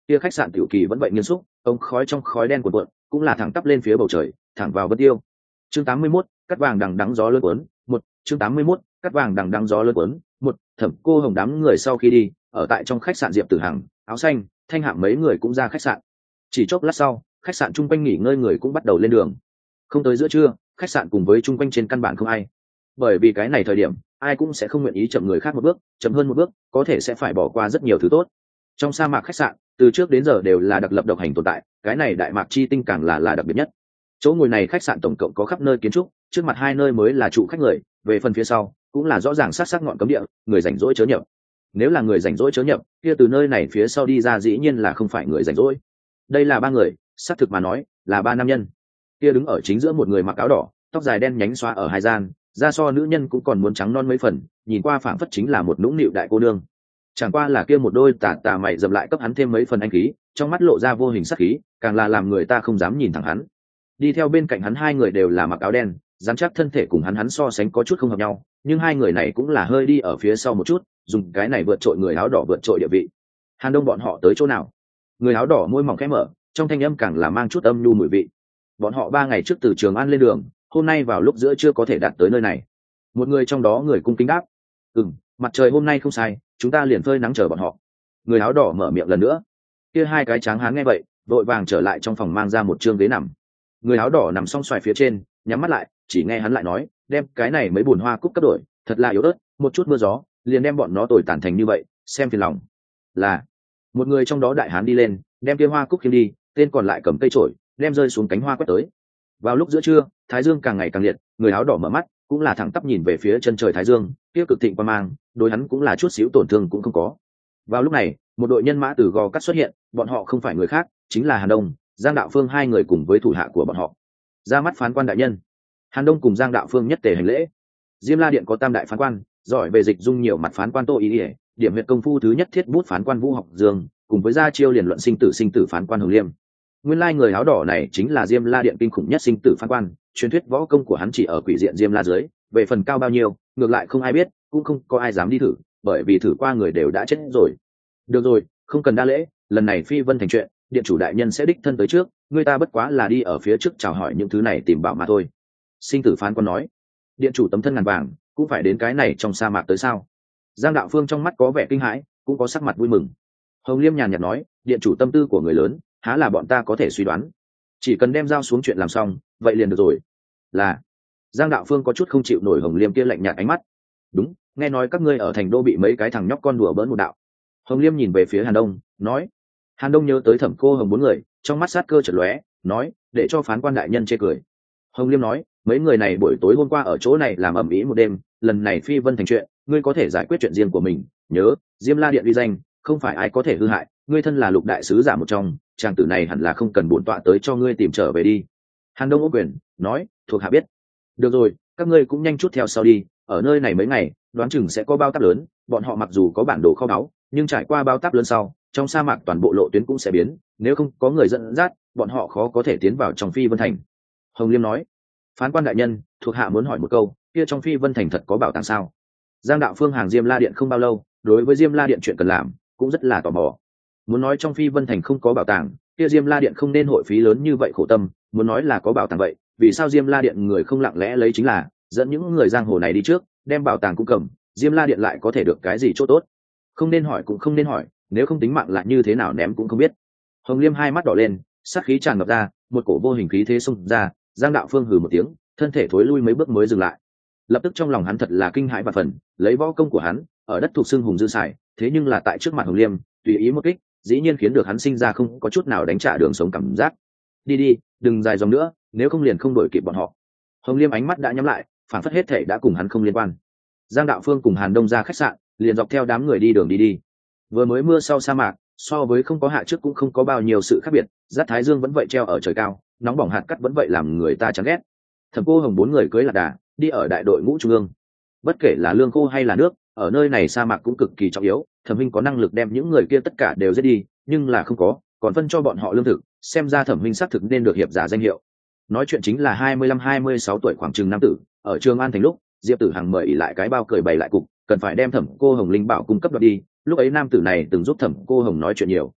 kia khách sạn tiểu kỳ vẫn vậy nghiêm xúc, ống khói trong khói đen cuộn cuộn, cũng là thẳng tắp lên phía bầu trời, thẳng vào Vân Tiêu. Chương tám mươi mốt, cắt vàng đằng đắng gió lớn cuốn, một, chương tám mươi mốt, cắt vàng đằng đắng gió lớn cuốn, một, Thẩm Cô Hồng đám người sau khi đi, ở tại trong khách sạn Diệp Tử Hằng, áo xanh, Thanh Hạm mấy người cũng ra khách sạn. Chỉ chốc lát sau, khách sạn chung quanh nghỉ ngơi người cũng bắt đầu lên đường. Không tới giữa trưa, khách sạn cùng với chung quanh trên căn bản không ai. Bởi vì cái này thời điểm, ai cũng sẽ không nguyện ý chậm người khác một bước, chậm hơn một bước, có thể sẽ phải bỏ qua rất nhiều thứ tốt. Trong sa mạc khách sạn, từ trước đến giờ đều là đặc lập độc hành tồn tại, cái này đại mạc chi tinh càng là là đặc biệt nhất. Chỗ ngồi này khách sạn tổng cộng có khắp nơi kiến trúc, trước mặt hai nơi mới là trụ khách người, về phần phía sau cũng là rõ ràng sát sát ngọn cấm địa, người rảnh rỗi chớ nhập. Nếu là người rảnh rỗi chớ nhập, kia từ nơi này phía sau đi ra dĩ nhiên là không phải người rảnh rỗi. Đây là ba người, xác thực mà nói, là ba nam nhân. Kia đứng ở chính giữa một người mặc áo đỏ, tóc dài đen nhánh xóa ở hai gian, da so nữ nhân cũng còn muốn trắng non mấy phần, nhìn qua phảng phất chính là một nũng nịu đại cô nương. Chẳng qua là kia một đôi tà tà mày dầm lại cấp hắn thêm mấy phần anh khí, trong mắt lộ ra vô hình sắc khí, càng là làm người ta không dám nhìn thẳng hắn. Đi theo bên cạnh hắn hai người đều là mặc áo đen, dám chắc thân thể cùng hắn hắn so sánh có chút không hợp nhau, nhưng hai người này cũng là hơi đi ở phía sau một chút, dùng cái này vượt trội người áo đỏ vượt trội địa vị. Hàn Đông bọn họ tới chỗ nào? Người áo đỏ môi mỏng khẽ mở, trong thanh âm càng là mang chút âm nhu mùi vị. Bọn họ ba ngày trước từ Trường An lên đường, hôm nay vào lúc giữa chưa có thể đạt tới nơi này. Một người trong đó người cung kính đáp: "Ừm, mặt trời hôm nay không sai, chúng ta liền phơi nắng chờ bọn họ." Người áo đỏ mở miệng lần nữa. Kia hai cái tráng hán nghe vậy, vội vàng trở lại trong phòng mang ra một trương ghế nằm. Người áo đỏ nằm song xoài phía trên, nhắm mắt lại, chỉ nghe hắn lại nói: "Đem cái này mấy bùn hoa cúc cấp đổi, thật là yếu ớt, một chút mưa gió, liền đem bọn nó tồi tàn thành như vậy, xem phiền lòng." Là. Một người trong đó đại hán đi lên, đem kia hoa cúc khiêng đi, tên còn lại cầm cây chổi, đem rơi xuống cánh hoa quét tới. Vào lúc giữa trưa, thái dương càng ngày càng liệt, người áo đỏ mở mắt, cũng là thẳng tắp nhìn về phía chân trời thái dương, kia cực thịnh qua mang, đối hắn cũng là chút xíu tổn thương cũng không có. Vào lúc này, một đội nhân mã từ gò cắt xuất hiện, bọn họ không phải người khác, chính là Hàn Đông, Giang Đạo Phương hai người cùng với thủ hạ của bọn họ. Ra mắt phán quan đại nhân. Hàn Đông cùng Giang Đạo Phương nhất tề hành lễ. Diêm La điện có tam đại phán quan, giỏi về dịch dung nhiều mặt phán quan Tô Ý Ỉa, điểm huyệt công phu thứ nhất thiết bút phán quan Vũ Học Dương, cùng với gia chiêu liền luận sinh tử sinh tử phán quan Hồng Liêm. Nguyên lai người áo đỏ này chính là Diêm La điện kinh khủng nhất sinh tử phán quan, truyền thuyết võ công của hắn chỉ ở quỷ diện Diêm La dưới, về phần cao bao nhiêu, ngược lại không ai biết, cũng không có ai dám đi thử, bởi vì thử qua người đều đã chết rồi. Được rồi, không cần đa lễ, lần này phi vân thành chuyện, điện chủ đại nhân sẽ đích thân tới trước, người ta bất quá là đi ở phía trước chào hỏi những thứ này tìm bảo mà thôi. Sinh tử phán quan nói. Điện chủ tấm thân ngàn vàng, cũng phải đến cái này trong sa mạc tới sao? Giang Đạo Phương trong mắt có vẻ kinh hãi, cũng có sắc mặt vui mừng. Hồng Liêm nhàn nhạt nói, điện chủ tâm tư của người lớn, há là bọn ta có thể suy đoán. Chỉ cần đem giao xuống chuyện làm xong, vậy liền được rồi. Là. Giang Đạo Phương có chút không chịu nổi Hồng Liêm kia lạnh nhạt ánh mắt. Đúng, nghe nói các ngươi ở thành đô bị mấy cái thằng nhóc con đùa bỡn một đạo. Hồng Liêm nhìn về phía Hàn Đông, nói. Hàn Đông nhớ tới Thẩm Cô Hồng bốn người, trong mắt sát cơ chợt lóe, nói, để cho phán quan đại nhân chê cười. Hồng Liêm nói, mấy người này buổi tối hôm qua ở chỗ này làm ầm ĩ một đêm, lần này phi vân thành chuyện, ngươi có thể giải quyết chuyện riêng của mình, nhớ, Diêm La điện uy danh, không phải ai có thể hư hại, ngươi thân là lục đại sứ giả một trong, chàng tử này hẳn là không cần bổn tọa tới cho ngươi tìm trở về đi. Hàn Đông ô quyền, nói, thuộc hạ biết. Được rồi, các ngươi cũng nhanh chút theo sau đi, ở nơi này mấy ngày, đoán chừng sẽ có bao táp lớn, bọn họ mặc dù có bản đồ kho báu, nhưng trải qua bao táp lớn sau, trong sa mạc toàn bộ lộ tuyến cũng sẽ biến, nếu không có người dẫn dắt, bọn họ khó có thể tiến vào trong phi vân thành. Hồng Liêm nói, phán quan đại nhân, thuộc hạ muốn hỏi một câu, kia trong phi vân thành thật có bảo tàng sao? Giang Đạo Phương hàng Diêm La điện không bao lâu, đối với Diêm La điện chuyện cần làm, cũng rất là tò mò. Muốn nói trong phi vân thành không có bảo tàng, kia Diêm La điện không nên hội phí lớn như vậy khổ tâm, muốn nói là có bảo tàng vậy, vì sao Diêm La điện người không lặng lẽ lấy chính là dẫn những người giang hồ này đi trước, đem bảo tàng cũng cầm, Diêm La điện lại có thể được cái gì chỗ tốt? Không nên hỏi cũng không nên hỏi, nếu không tính mạng lại như thế nào ném cũng không biết. Hồng Liêm hai mắt đỏ lên, sát khí tràn ngập ra, một cổ vô hình khí thế xông ra, Giang Đạo Phương hừ một tiếng, thân thể thối lui mấy bước mới dừng lại. Lập tức trong lòng hắn thật là kinh hãi và phần, lấy võ công của hắn, ở đất thuộc xương hùng dư xài, thế nhưng là tại trước mặt Hồng Liêm, tùy ý một kích, dĩ nhiên khiến được hắn sinh ra không có chút nào đánh trả đường sống cảm giác. Đi đi, đừng dài dòng nữa, nếu không liền không đuổi kịp bọn họ. Hồng Liêm ánh mắt đã nhắm lại, phản phất hết thể đã cùng hắn không liên quan. Giang Đạo Phương cùng Hàn Đông ra khách sạn, liền dọc theo đám người đi đường đi đi. Vừa mới mưa sau sa mạc, so với không có hạ trước cũng không có bao nhiêu sự khác biệt, rát thái dương vẫn vậy treo ở trời cao, nóng bỏng hạt cắt vẫn vậy làm người ta chán ghét. Thẩm Cô Hồng bốn người cưới lạc đà, đi ở đại đội ngũ trung ương. Bất kể là lương khô hay là nước, ở nơi này sa mạc cũng cực kỳ trọng yếu, Thẩm Minh có năng lực đem những người kia tất cả đều giết đi, nhưng là không có, còn phân cho bọn họ lương thực, xem ra Thẩm Minh xác thực nên được hiệp giả danh hiệu. Nói chuyện chính là hai mươi lăm hai mươi sáu tuổi khoảng chừng nam tử, ở Trường An thành lúc, Diệp Tử Hằng mời ỷ lại cái bao cười bày lại cục, cần phải đem Thẩm Cô Hồng linh bảo cung cấp đoạt đi, lúc ấy nam tử này từng giúp Thẩm Cô Hồng nói chuyện nhiều.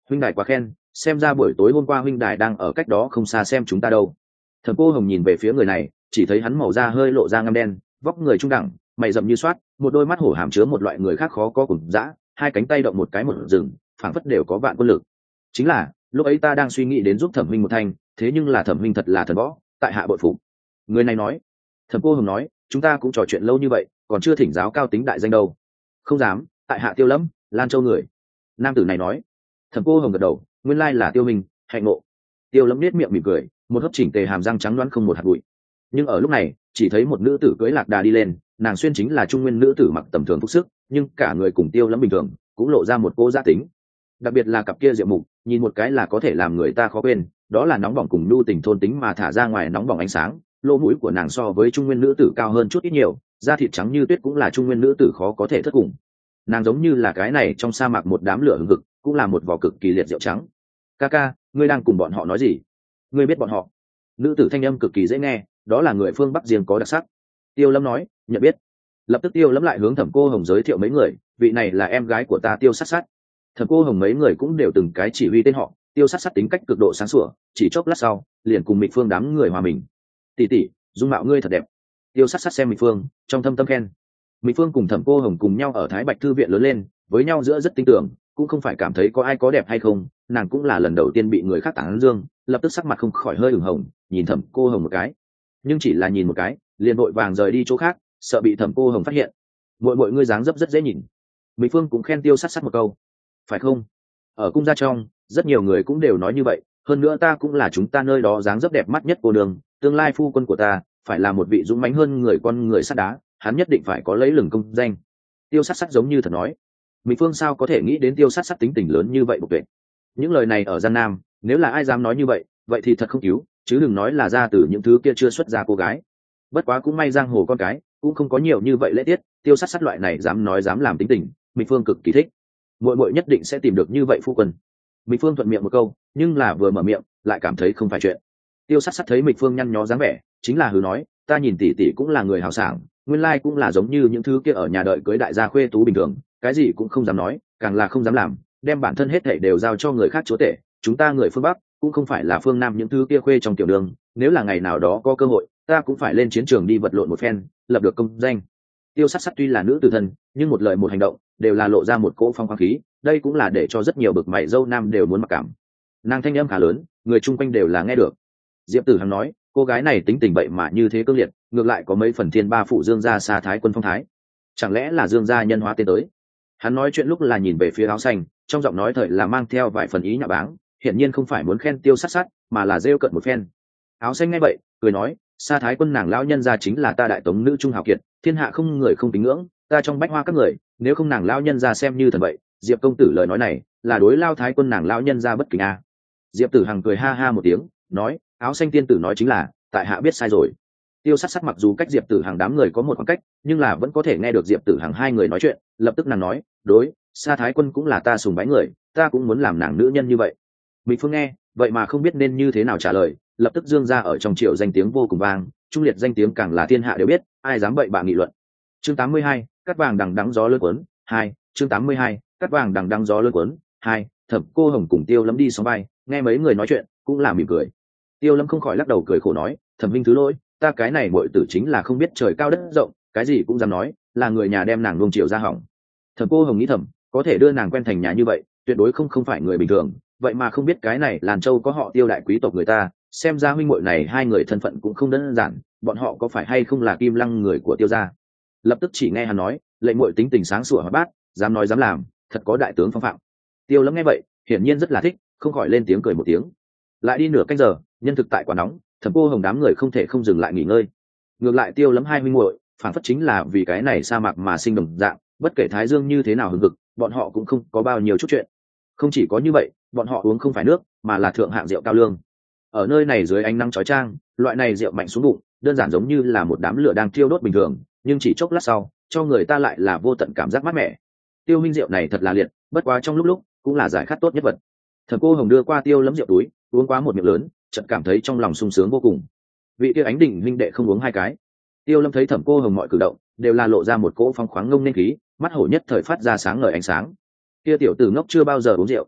huynh đài quá khen, xem ra buổi tối hôm qua huynh đài đang ở cách đó không xa xem chúng ta đâu. Thẩm Cô Hồng nhìn về phía người này, chỉ thấy hắn màu da hơi lộ ra ngăm đen, vóc người trung đẳng, mày rậm như xoát, một đôi mắt hổ hàm chứa một loại người khác khó có cùng dã, hai cánh tay động một cái một rừng, phảng phất đều có vạn quân lực. Chính là lúc ấy ta đang suy nghĩ đến giúp Thẩm huynh một thanh, thế nhưng là Thẩm huynh thật là thần võ, tại hạ bội phục. Người này nói. Thẩm Cô Hồng nói, chúng ta cũng trò chuyện lâu như vậy, còn chưa thỉnh giáo cao tính đại danh đâu. Không dám, tại hạ Tiêu Lâm, Lan Châu người. Nam tử này nói. Thẩm Cô Hồng gật đầu, nguyên lai là Tiêu Minh, hạnh ngộ. Tiêu Lâm nét miệng mỉm cười, một hấp chỉnh tề hàm răng trắng đoán không một hạt bụi. Nhưng ở lúc này chỉ thấy một nữ tử cưỡi lạc đà đi lên, nàng xuyên chính là trung nguyên nữ tử mặc tầm thường phục sức, nhưng cả người cùng Tiêu Lâm bình thường, cũng lộ ra một cô gia tính. Đặc biệt là cặp kia diệu mục, nhìn một cái là có thể làm người ta khó quên, đó là nóng bỏng cùng nhu tình thôn tính mà thả ra ngoài nóng bỏng ánh sáng. Lỗ mũi của nàng so với trung nguyên nữ tử cao hơn chút ít nhiều, da thịt trắng như tuyết cũng là trung nguyên nữ tử khó có thể thất cùng. Nàng giống như là cái này trong sa mạc một đám lửa hừng hực, cũng là một vỏ cực kỳ liệt rượu trắng. Ca ca, ngươi đang cùng bọn họ nói gì? Ngươi biết bọn họ? Nữ tử thanh âm cực kỳ dễ nghe, đó là người phương bắc riêng có đặc sắc. Tiêu Lâm nói, nhận biết. Lập tức Tiêu Lâm lại hướng Thẩm Cô Hồng giới thiệu mấy người, vị này là em gái của ta Tiêu Sát Sát. Thẩm Cô Hồng mấy người cũng đều từng cái chỉ huy tên họ. Tiêu Sát Sát tính cách cực độ sáng sủa, chỉ chốc lát sau liền cùng Mịch Phương đám người hòa mình. Tỷ tỷ, dung mạo ngươi thật đẹp. Tiêu Sát Sát xem Mịch Phương, trong thâm tâm khen. Mịch Phương cùng Thẩm Cô Hồng cùng nhau ở Thái Bạch thư viện lớn lên, với nhau giữa rất tin tưởng, cũng không phải cảm thấy có ai có đẹp hay không, nàng cũng là lần đầu tiên bị người khác tán dương, lập tức sắc mặt không khỏi hơi ửng hồng, nhìn Thẩm Cô Hồng một cái, nhưng chỉ là nhìn một cái, liền vội vàng rời đi chỗ khác, sợ bị Thẩm Cô Hồng phát hiện. Muội muội ngươi dáng dấp rất dễ nhìn. Mỹ Phương cũng khen Tiêu Sát Sát một câu. Phải không? Ở cung gia trong, rất nhiều người cũng đều nói như vậy, hơn nữa ta cũng là chúng ta nơi đó dáng dấp đẹp mắt nhất cô đường, tương lai phu quân của ta phải là một vị dũng mãnh hơn người con người sắt đá, hắn nhất định phải có lấy lừng công danh. Tiêu Sát Sát giống như thật nói. Mỹ Phương sao có thể nghĩ đến Tiêu Sát Sát tính tình lớn như vậy một vệ. Những lời này ở gian nam, nếu là ai dám nói như vậy, vậy thì thật không cứu, chứ đừng nói là ra từ những thứ kia chưa xuất ra cô gái. Bất quá cũng may giang hồ con cái cũng không có nhiều như vậy lễ tiết, Tiêu Sát Sát loại này dám nói dám làm tính tình, Mỹ Phương cực kỳ thích. Muội muội nhất định sẽ tìm được như vậy phu quân. Mỹ Phương thuận miệng một câu, nhưng là vừa mở miệng lại cảm thấy không phải chuyện. Tiêu Sát Sát thấy Mỹ Phương nhăn nhó dáng vẻ, chính là hừ nói, ta nhìn tỷ tỷ cũng là người hào sảng, nguyên lai cũng là giống như những thứ kia ở nhà đợi cưới đại gia khuê tú bình thường, cái gì cũng không dám nói, càng là không dám làm, đem bản thân hết thảy đều giao cho người khác chúa tể. Chúng ta người phương Bắc cũng không phải là phương Nam những thứ kia khuê trong tiểu đường, nếu là ngày nào đó có cơ hội, ta cũng phải lên chiến trường đi vật lộn một phen, lập được công danh. Tiêu Sát Sát tuy là nữ tử thân, nhưng một lời một hành động đều là lộ ra một cỗ phong khoáng khí, đây cũng là để cho rất nhiều bực mày dâu nam đều muốn mặc cảm. Nàng thanh âm khá lớn, người chung quanh đều là nghe được. Diệp Tử Hằng nói, cô gái này tính tình vậy mà như thế cương liệt, ngược lại có mấy phần thiên ba phụ Dương gia xa thái quân phong thái, chẳng lẽ là Dương gia nhân hóa tên tới? Hắn nói chuyện lúc là nhìn về phía áo xanh, trong giọng nói thời là mang theo vài phần ý nhạo báng, hiển nhiên không phải muốn khen Tiêu Sát Sát, mà là rêu cận một phen. Áo xanh nghe vậy, cười nói, xa thái quân nàng lão nhân gia chính là ta đại tống nữ trung hào kiệt, thiên hạ không người không kính ngưỡng, ta trong bách hoa các người, nếu không nàng lão nhân gia xem như thần vậy. Diệp công tử lời nói này là đối lao thái quân nàng lão nhân gia bất kính a. Diệp Tử Hằng cười ha ha một tiếng, nói, áo xanh tiên tử nói chính là, tại hạ biết sai rồi. Tiêu Sát Sát mặc dù cách Diệp Tử Hằng đám người có một khoảng cách, nhưng là vẫn có thể nghe được Diệp Tử Hằng hai người nói chuyện, lập tức nàng nói, đối, Sa Thái quân cũng là ta sùng bái người, ta cũng muốn làm nàng nữ nhân như vậy. Mỹ Phương nghe, vậy mà không biết nên như thế nào trả lời, lập tức dương ra ở trong triệu danh tiếng vô cùng vang, trung liệt danh tiếng càng là thiên hạ đều biết, ai dám bậy bạ nghị luận. Chương tám mươi hai, cắt vàng đằng đắng gió lơ cuốn, hai, chương tám mươi hai, cắt vàng đằng đắng gió lơ cuốn, hai, Thẩm Cô Hồng cùng Tiêu Lâm đi sóng vai, nghe mấy người nói chuyện, cũng là mỉm cười. Tiêu Lâm không khỏi lắc đầu cười khổ nói, Thẩm huynh thứ lỗi, ta cái này muội tử chính là không biết trời cao đất rộng, cái gì cũng dám nói, là người nhà đem nàng nuông chiều ra hỏng. Thẩm Cô Hồng nghĩ thầm, có thể đưa nàng quen thành nhà như vậy, tuyệt đối không không phải người bình thường, vậy mà không biết cái này Làn Châu có họ Tiêu đại quý tộc người ta, xem ra huynh muội này hai người thân phận cũng không đơn giản, bọn họ có phải hay không là Kim Lăng người của Tiêu gia. Lập tức chỉ nghe hắn nói, lệnh muội tính tình sáng sủa hoạt bát, dám nói dám làm, thật có đại tướng phong phạm. Tiêu Lâm nghe vậy, hiển nhiên rất là thích, không khỏi lên tiếng cười một tiếng. Lại đi nửa canh giờ, nhân thực tại quá nóng, Thẩm Cô Hồng đám người không thể không dừng lại nghỉ ngơi. Ngược lại Tiêu Lâm hai huynh muội, phản phất chính là vì cái này sa mạc mà sinh đồng dạng, bất kể thái dương như thế nào hừng hực, bọn họ cũng không có bao nhiêu chút chuyện. Không chỉ có như vậy, bọn họ uống không phải nước, mà là thượng hạng rượu cao lương. Ở nơi này dưới ánh nắng chói chang, loại này rượu mạnh xuống bụng, đơn giản giống như là một đám lửa đang thiêu đốt bình thường, nhưng chỉ chốc lát sau, cho người ta lại là vô tận cảm giác mát mẻ. Tiêu huynh rượu này thật là liệt, bất quá trong lúc lúc cũng là giải khát tốt nhất vật. Thẩm Cô Hồng đưa qua Tiêu Lâm rượu túi, uống quá một miệng lớn, chợt cảm thấy trong lòng sung sướng vô cùng. Vị kia ánh đỉnh huynh đệ không uống hai cái. Tiêu Lâm thấy Thẩm Cô Hồng mọi cử động đều là lộ ra một cỗ phong khoáng ngông nên khí, mắt hổ nhất thời phát ra sáng ngời ánh sáng. Kia tiểu tử ngốc chưa bao giờ uống rượu,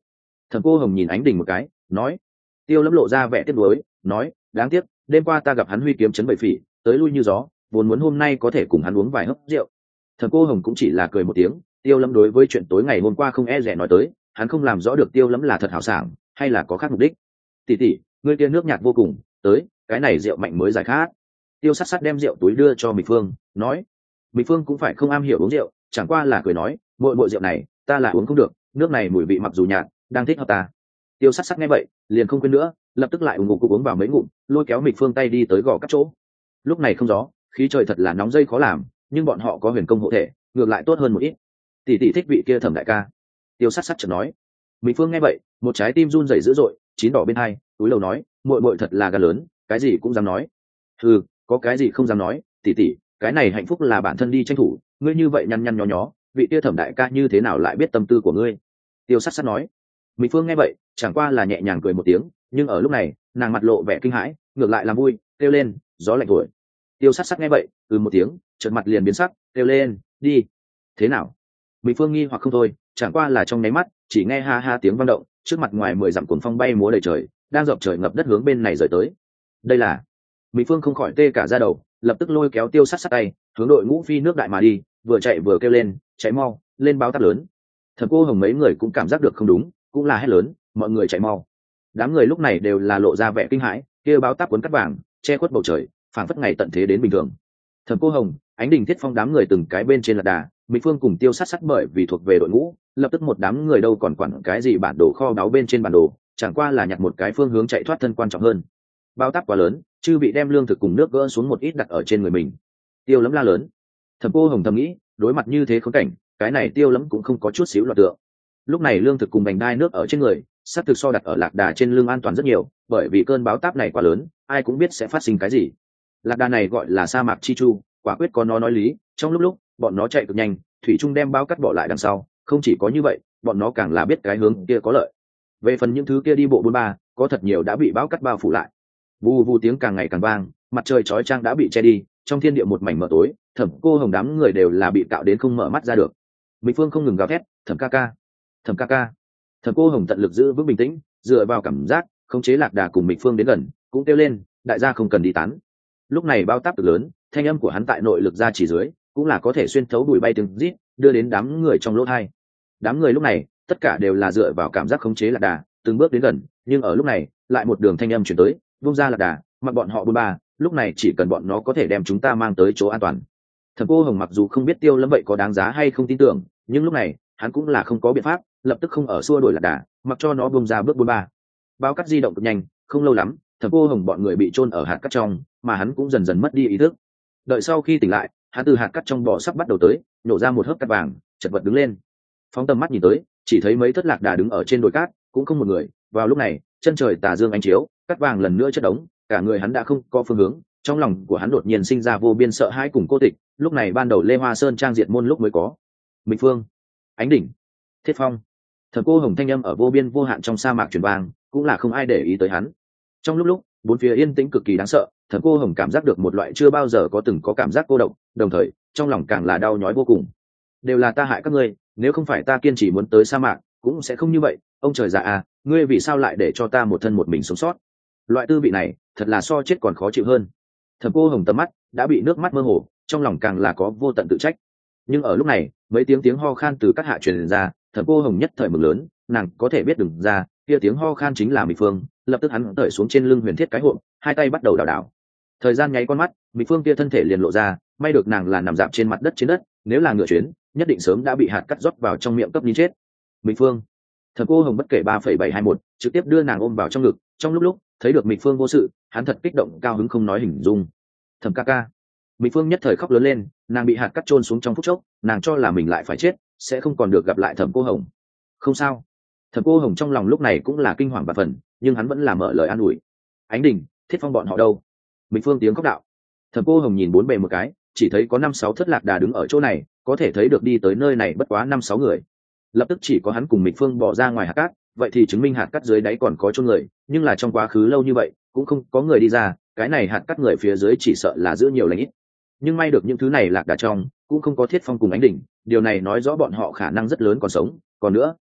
Thẩm Cô Hồng nhìn Ánh Đình một cái, nói. Tiêu Lâm lộ ra vẻ tiếc nuối, nói, đáng tiếc, đêm qua ta gặp hắn huy kiếm chấn bậy phỉ, tới lui như gió, vốn muốn hôm nay có thể cùng hắn uống vài hớp rượu. Thẩm Cô Hồng cũng chỉ là cười một tiếng. Tiêu Lâm đối với chuyện tối ngày hôm qua không e dè nói tới, hắn không làm rõ được Tiêu Lâm là thật hảo sảng hay là có khác mục đích. Tỷ tỷ, ngươi kia nước nhạt vô cùng, tới, cái này rượu mạnh mới giải khát. Tiêu Sát Sát đem rượu túi đưa cho Mịch Phương, nói. Mịch Phương cũng phải không am hiểu uống rượu, chẳng qua là cười nói, muội muội rượu này, ta là uống không được, nước này mùi vị mặc dù nhạt, đang thích hợp ta. Tiêu Sát Sát nghe vậy, liền không quên nữa, lập tức lại ủng ngục uống vào mấy ngụm, lôi kéo Mịch Phương tay đi tới gò các chỗ. Lúc này không gió, khí trời thật là nóng dây khó làm, nhưng bọn họ có huyền công hộ thể, ngược lại tốt hơn một ít. Tỷ tỷ thích vị kia Thẩm đại ca. Tiêu Sát Sát chợt nói. Mịch Phương nghe vậy, một trái tim run rẩy dữ dội, chín đỏ bên hai, túi lầu nói, muội muội thật là gan lớn, cái gì cũng dám nói. Ừ, có cái gì không dám nói, tỷ tỷ, cái này hạnh phúc là bản thân đi tranh thủ, ngươi như vậy nhăn nhăn nhó nhó, vị kia Thẩm đại ca như thế nào lại biết tâm tư của ngươi? Tiêu Sát Sát nói. Mịch Phương nghe vậy, chẳng qua là nhẹ nhàng cười một tiếng, nhưng ở lúc này, nàng mặt lộ vẻ kinh hãi, ngược lại làm vui, kêu lên, gió lạnh thổi. Tiêu Sát Sát nghe vậy, ừ một tiếng, chợt mặt liền biến sắc, kêu lên, đi. Thế nào? Mịch Phương nghi hoặc không thôi, chẳng qua là trong nháy mắt, chỉ nghe ha ha tiếng vang động, trước mặt ngoài mười dặm cuồng phong bay múa đầy trời, đang dọc trời ngập đất hướng bên này rời tới. Đây là. Mịch Phương không khỏi tê cả da đầu, lập tức lôi kéo Tiêu Sát Sát tay, hướng đội ngũ phi nước đại mà đi, vừa chạy vừa kêu lên, chạy mau, lên báo táp lớn. Thẩm Cô Hồng mấy người cũng cảm giác được không đúng, cũng là hét lớn, mọi người chạy mau. Đám người lúc này đều là lộ ra vẻ kinh hãi, kia báo táp cuốn cắt vàng, che khuất bầu trời, phảng phất ngày tận thế đến bình thường. Thẩm Cô Hồng, Ánh Đình, Thiết Phong đám người từng cái bên trên lạc đà, Mịch Phương cùng Tiêu Sát Sát bởi vì thuộc về đội ngũ, lập tức một đám người đâu còn quản cái gì bản đồ kho báu bên trên bản đồ, chẳng qua là nhặt một cái phương hướng chạy thoát thân quan trọng hơn. Bao táp quá lớn, chư bị đem lương thực cùng nước gỡ xuống một ít đặt ở trên người mình. Tiêu Lẫm la lớn. Thẩm Cô Hồng thầm nghĩ, đối mặt như thế khốn cảnh, cái này Tiêu Lẫm cũng không có chút xíu loạn tượng. Lúc này lương thực cùng bành đai nước ở trên người, sắp thực so đặt ở lạc đà trên lưng an toàn rất nhiều, bởi vì cơn báo táp này quá lớn, ai cũng biết sẽ phát sinh cái gì. Lạc đà này gọi là sa mạc chi chu, quả quyết có nó nói lý, trong lúc lúc bọn nó chạy cực nhanh, thủy trung đem bao cắt bỏ lại đằng sau, không chỉ có như vậy, bọn nó càng là biết cái hướng kia có lợi. Về phần những thứ kia đi bộ bốn ba, có thật nhiều đã bị bão cắt bao phủ lại. Vù vù tiếng càng ngày càng vang, mặt trời chói chang đã bị che đi, trong thiên địa một mảnh mờ tối, Thẩm Cô Hồng đám người đều là bị cạo đến không mở mắt ra được. Mịch Phương không ngừng gào thét, Thẩm ca ca, Thẩm ca ca. Thẩm Cô Hồng tận lực giữ vững bình tĩnh, dựa vào cảm giác, khống chế lạc đà cùng Mịch Phương đến gần, cũng kêu lên, đại gia không cần đi tán. Lúc này bao táp cực lớn, thanh âm của hắn tại nội lực ra chỉ dưới, cũng là có thể xuyên thấu bụi bay từng rít, đưa đến đám người trong lỗ tai. Đám người lúc này, tất cả đều là dựa vào cảm giác khống chế lạc đà, từng bước đến gần, nhưng ở lúc này, lại một đường thanh âm truyền tới, vung ra lạc đà, mặc bọn họ bôn ba, lúc này chỉ cần bọn nó có thể đem chúng ta mang tới chỗ an toàn. Thẩm Cô Hồng mặc dù không biết Tiêu Lâm vậy có đáng giá hay không tin tưởng, nhưng lúc này, hắn cũng là không có biện pháp, lập tức không ở xua đuổi lạc đà, mặc cho nó bung ra bước bôn ba. Bao cắt di động cực nhanh, không lâu lắm, Thẩm Cô Hồng bọn người bị chôn ở hạt cát trong, mà hắn cũng dần dần mất đi ý thức. Đợi sau khi tỉnh lại, hắn từ hạt cát trong bò sắp bắt đầu tới, nổ ra một hớp cát vàng, chật vật đứng lên. Phóng tầm mắt nhìn tới, chỉ thấy mấy thất lạc đà đứng ở trên đồi cát, cũng không một người. Vào lúc này, chân trời tà dương ánh chiếu, cát vàng lần nữa chất đống, cả người hắn đã không có phương hướng, trong lòng của hắn đột nhiên sinh ra vô biên sợ hãi cùng cô tịch. Lúc này ban đầu Lê Hoa Sơn trang diệt môn lúc mới có. Mịch Phương, Ánh Đỉnh, Thiết Phong, Thẩm Cô Hồng thanh âm ở vô biên vô hạn trong sa mạc truyền vang, cũng là không ai để ý tới hắn. Trong lúc lúc, bốn phía yên tĩnh cực kỳ đáng sợ, Thẩm Cô Hồng cảm giác được một loại chưa bao giờ có từng có cảm giác cô độc, đồng thời trong lòng càng là đau nhói vô cùng. Đều là ta hại các ngươi, nếu không phải ta kiên trì muốn tới sa mạc, cũng sẽ không như vậy. Ông trời già à, ngươi vì sao lại để cho ta một thân một mình sống sót? Loại tư vị này, thật là so chết còn khó chịu hơn. Thẩm Cô Hồng tầm mắt đã bị nước mắt mơ hồ, trong lòng càng là có vô tận tự trách. Nhưng ở lúc này, mấy tiếng tiếng ho khan từ các hạ truyền ra, Thẩm Cô Hồng nhất thời mừng lớn, nàng có thể biết đừng ra, kia tiếng ho khan chính là Mịch Phương. Lập tức hắn tởi xuống trên lưng huyền thiết cái hộp, hai tay bắt đầu đảo đảo. Thời gian nháy con mắt, Mịch Phương kia thân thể liền lộ ra, may được nàng là nằm dạp trên mặt đất trên đất, nếu là ngựa chuyến, nhất định sớm đã bị hạt cắt rót vào trong miệng cấp ní chết. Mịch Phương, Thẩm Cô Hồng bất kể ba phẩy bảy hai một, trực tiếp đưa nàng ôm vào trong ngực. Trong lúc lúc thấy được Mịch Phương vô sự, hắn thật kích động cao hứng không nói hình dung. Thẩm ca ca. Mịch Phương nhất thời khóc lớn lên, nàng bị hạt cắt chôn xuống trong phút chốc, nàng cho là mình lại phải chết, sẽ không còn được gặp lại Thẩm Cô Hồng. Không sao. Thẩm Cô Hồng trong lòng lúc này cũng là kinh hoàng và phần, nhưng hắn vẫn là mở lời an ủi. Ánh Đình, Thiết Phong bọn họ đâu? Mịch Phương tiếng khóc đạo. Thẩm Cô Hồng nhìn bốn bề một cái, chỉ thấy có năm sáu thất lạc đà đứng ở chỗ này, có thể thấy được đi tới nơi này bất quá năm sáu người. Lập tức chỉ có hắn cùng Mịch Phương bỏ ra ngoài hạt cát, vậy thì chứng minh hạt cát dưới đáy còn có chôn người, nhưng là trong quá khứ lâu như vậy, cũng không có người đi ra, cái này hạt cát người phía dưới chỉ sợ là giữ nhiều lành ít. Nhưng may được những thứ này lạc đà trong, cũng không có Thiết Phong cùng Ánh Đình, điều này nói rõ bọn họ khả năng rất lớn còn sống. Còn nữa,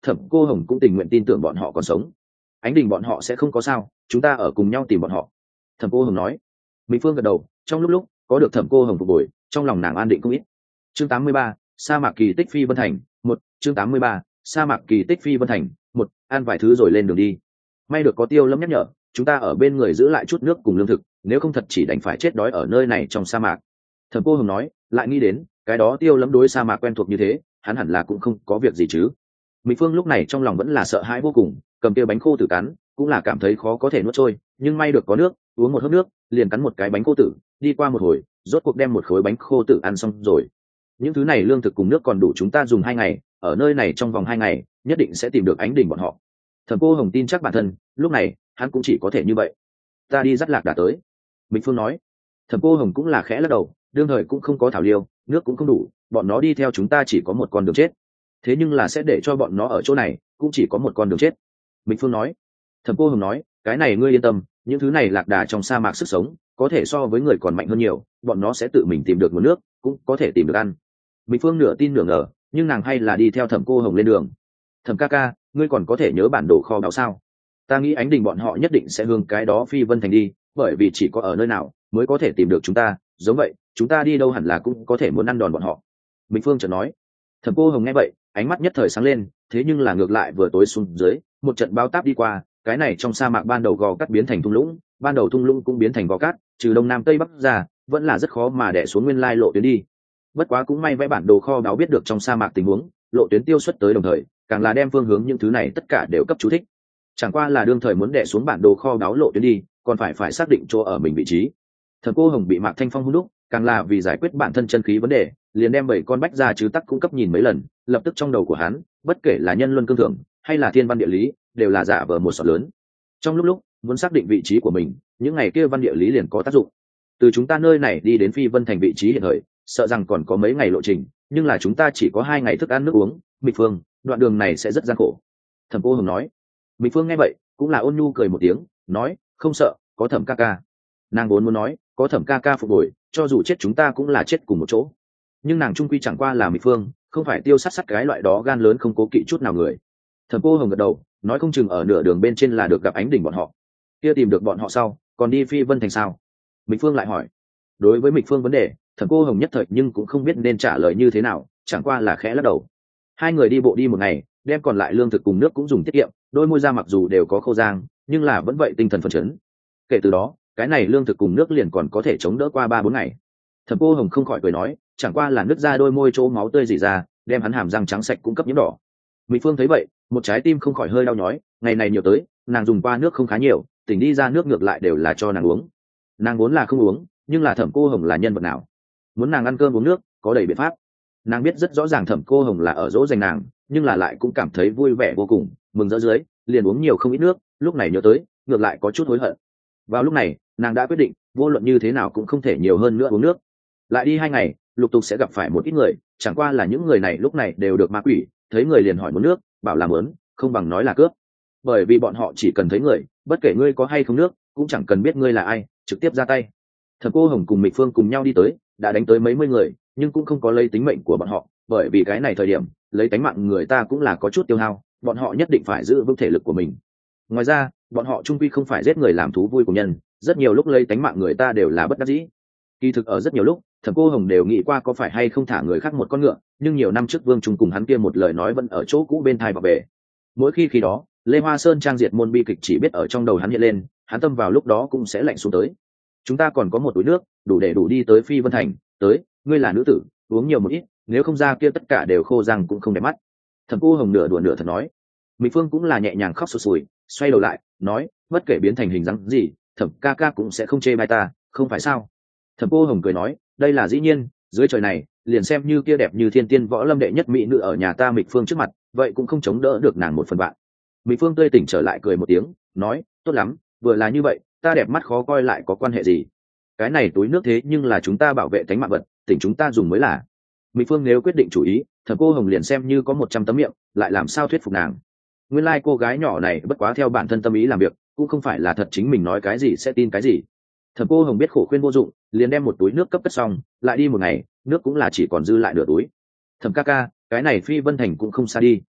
thẩm cô hồng cũng tình nguyện tin tưởng bọn họ còn sống. Ánh Đình bọn họ sẽ không có sao, chúng ta ở cùng nhau tìm bọn họ. Thẩm cô hồng nói. Mỹ Phương gật đầu, trong lúc lúc có được thẩm cô hồng phục hồi, trong lòng nàng an định không ít. Chương tám mươi ba, sa mạc kỳ tích phi vân thành một. Chương tám mươi ba, sa mạc kỳ tích phi vân thành một. Ăn vài thứ rồi lên đường đi. May được có Tiêu Lâm nhắc nhở, chúng ta ở bên người giữ lại chút nước cùng lương thực, nếu không thật chỉ đành phải chết đói ở nơi này trong sa mạc. Thẩm cô hồng nói, lại nghĩ đến cái đó Tiêu Lâm đối sa mạc quen thuộc như thế, hắn hẳn là cũng không có việc gì chứ. Mỹ Phương lúc này trong lòng vẫn là sợ hãi vô cùng, cầm tiêu bánh khô tử cắn cũng là cảm thấy khó có thể nuốt trôi, nhưng may được có nước, uống một hớp nước liền cắn một cái bánh khô tử, đi qua một hồi rốt cuộc đem một khối bánh khô tử ăn xong rồi. Những thứ này lương thực cùng nước còn đủ chúng ta dùng hai ngày, ở nơi này trong vòng hai ngày nhất định sẽ tìm được Ánh Đình bọn họ. Thẩm cô hồng tin chắc bản thân, lúc này hắn cũng chỉ có thể như vậy. Ta đi dắt lạc đã tới. Mỹ Phương nói. Thẩm cô hồng cũng là khẽ lắc đầu, đương thời cũng không có thảo liêu, nước cũng không đủ, bọn nó đi theo chúng ta chỉ có một con đường chết. Thế nhưng là sẽ để cho bọn nó ở chỗ này cũng chỉ có một con đường chết. Minh Phương nói. Thẩm cô hồng nói, cái này ngươi yên tâm, những thứ này lạc đà trong sa mạc sức sống có thể so với người còn mạnh hơn nhiều, bọn nó sẽ tự mình tìm được nguồn nước, cũng có thể tìm được ăn. Minh Phương nửa tin nửa ngờ, nhưng nàng hay là đi theo thẩm cô hồng lên đường. Thẩm ca ca, ngươi còn có thể nhớ bản đồ kho báu sao? Ta nghĩ Ánh Đình bọn họ nhất định sẽ hướng cái đó phi vân thành đi, bởi vì chỉ có ở nơi nào mới có thể tìm được chúng ta, giống vậy chúng ta đi đâu hẳn là cũng có thể muốn ăn đòn bọn họ. Minh Phương chợt nói. Thẩm cô hồng nghe vậy, ánh mắt nhất thời sáng lên, thế nhưng là ngược lại vừa tối xuống dưới, một trận bao táp đi qua, cái này trong sa mạc ban đầu gò cát biến thành thung lũng, ban đầu thung lũng cũng biến thành gò cát, trừ đông nam tây bắc ra, vẫn là rất khó mà đè xuống nguyên lai lộ tuyến đi. Bất quá cũng may vẽ bản đồ kho báu biết được trong sa mạc tình huống, lộ tuyến tiêu xuất tới đồng thời, càng là đem phương hướng những thứ này tất cả đều cấp chú thích. Chẳng qua là đương thời muốn đè xuống bản đồ kho báu lộ tuyến đi, còn phải phải xác định chỗ ở mình vị trí. Thẩm cô hồng bị Mạc Thanh Phong hung đúc, càng là vì giải quyết bản thân chân khí vấn đề, liền đem bảy con bách ra chứ tắc cung cấp nhìn mấy lần, lập tức trong đầu của hắn, bất kể là nhân luân cương thường hay là thiên văn địa lý, đều là giả vờ một sọt lớn. Trong lúc lúc muốn xác định vị trí của mình, những ngày kia văn địa lý liền có tác dụng. Từ chúng ta nơi này đi đến phi vân thành vị trí hiện thời, sợ rằng còn có mấy ngày lộ trình, nhưng là chúng ta chỉ có hai ngày thức ăn nước uống. Mỹ Phương, đoạn đường này sẽ rất gian khổ. Thẩm cô hồng nói. Mỹ Phương nghe vậy cũng là ôn nhu cười một tiếng, nói, không sợ, có Thẩm ca ca. Nàng vốn muốn nói, có Thẩm ca ca phục hồi, cho dù chết chúng ta cũng là chết cùng một chỗ, nhưng nàng trung quy chẳng qua là Mỹ Phương, không phải tiêu sát sát cái loại đó gan lớn không cố kỵ chút nào người. Thẩm cô hồng gật đầu, nói không chừng ở nửa đường bên trên là được gặp Ánh Đình bọn họ. Kia tìm được bọn họ sau, còn đi phi vân thành sao? Mỹ Phương lại hỏi. Đối với Mỹ Phương vấn đề, Thẩm cô hồng nhất thời nhưng cũng không biết nên trả lời như thế nào, chẳng qua là khẽ lắc đầu. Hai người đi bộ đi một ngày, đem còn lại lương thực cùng nước cũng dùng tiết kiệm, đôi môi da mặc dù đều có khô rang, nhưng là vẫn vậy tinh thần phấn chấn. Kể từ đó, cái này lương thực cùng nước liền còn có thể chống đỡ qua ba bốn ngày. Thẩm cô hồng không khỏi cười nói, chẳng qua là nứt ra đôi môi chỗ máu tươi rỉ ra, đem hắn hàm răng trắng sạch cũng cấp nhiễm đỏ. Mỹ Phương thấy vậy, một trái tim không khỏi hơi đau nhói, ngày này nhiều tới, nàng dùng qua nước không khá nhiều, tỉnh đi ra nước ngược lại đều là cho nàng uống. Nàng vốn là không uống, nhưng là Thẩm cô hồng là nhân vật nào, muốn nàng ăn cơm uống nước, có đầy biện pháp. Nàng biết rất rõ ràng Thẩm cô hồng là ở dỗ dành nàng, nhưng là lại cũng cảm thấy vui vẻ vô cùng, mừng rỡ dưới, liền uống nhiều không ít nước, lúc này nhớ tới, ngược lại có chút hối hận. Vào lúc này, nàng đã quyết định, vô luận như thế nào cũng không thể nhiều hơn nữa uống nước. Lại đi hai ngày, lục tục sẽ gặp phải một ít người, chẳng qua là những người này lúc này đều được ma quỷ, thấy người liền hỏi muốn nước, bảo là muốn, không bằng nói là cướp. Bởi vì bọn họ chỉ cần thấy người, bất kể ngươi có hay không nước, cũng chẳng cần biết ngươi là ai, trực tiếp ra tay. Thẩm cô hồng cùng Mỹ Phương cùng nhau đi tới, đã đánh tới mấy mươi người, nhưng cũng không có lấy tính mệnh của bọn họ, bởi vì cái này thời điểm, lấy tính mạng người ta cũng là có chút tiêu hao, bọn họ nhất định phải giữ vững thể lực của mình. Ngoài ra, bọn họ trung quy không phải giết người làm thú vui của nhân, rất nhiều lúc lấy tính mạng người ta đều là bất đắc dĩ. Kỳ thực ở rất nhiều lúc, Thẩm cô hồng đều nghĩ qua có phải hay không thả người khác một con ngựa, nhưng nhiều năm trước Vương Trung cùng hắn kia một lời nói vẫn ở chỗ cũ bên thai bảo vệ. Mỗi khi khi đó, Lê Hoa Sơn trang diệt môn bi kịch chỉ biết ở trong đầu hắn hiện lên, hắn tâm vào lúc đó cũng sẽ lạnh xuống tới. Chúng ta còn có một túi nước, đủ để đủ đi tới phi vân thành, tới, ngươi là nữ tử, uống nhiều một ít, nếu không ra kia tất cả đều khô răng cũng không đẹp mắt. Thẩm cô hồng nửa đùa nửa thật nói. Mỹ Phương cũng là nhẹ nhàng khóc sụt sùi, xoay đầu lại, nói, bất kể biến thành hình dáng gì, Thẩm ca ca cũng sẽ không chê bai ta, không phải sao? Thẩm cô hồng cười nói, đây là dĩ nhiên, dưới trời này, liền xem như kia đẹp như thiên tiên võ lâm đệ nhất mỹ nữ ở nhà ta Mỹ Phương trước mặt, vậy cũng không chống đỡ được nàng một phần bạn. Mỹ Phương tươi tỉnh trở lại cười một tiếng, nói, tốt lắm, vừa là như vậy, ta đẹp mắt khó coi lại có quan hệ gì? Cái này túi nước thế nhưng là chúng ta bảo vệ tánh mạng vật, tỉnh chúng ta dùng mới là. Mỹ Phương nếu quyết định chủ ý, Thẩm cô hồng liền xem như có một trăm tấm miệng, lại làm sao thuyết phục nàng? Nguyên lai like cô gái nhỏ này bất quá theo bản thân tâm ý làm việc, cũng không phải là thật chính mình nói cái gì sẽ tin cái gì. Thẩm cô hồng biết khổ khuyên vô dụng, liền đem một túi nước cấp cất xong, lại đi một ngày, nước cũng là chỉ còn dư lại nửa túi. Thẩm ca ca, cái này phi vân thành cũng không xa đi.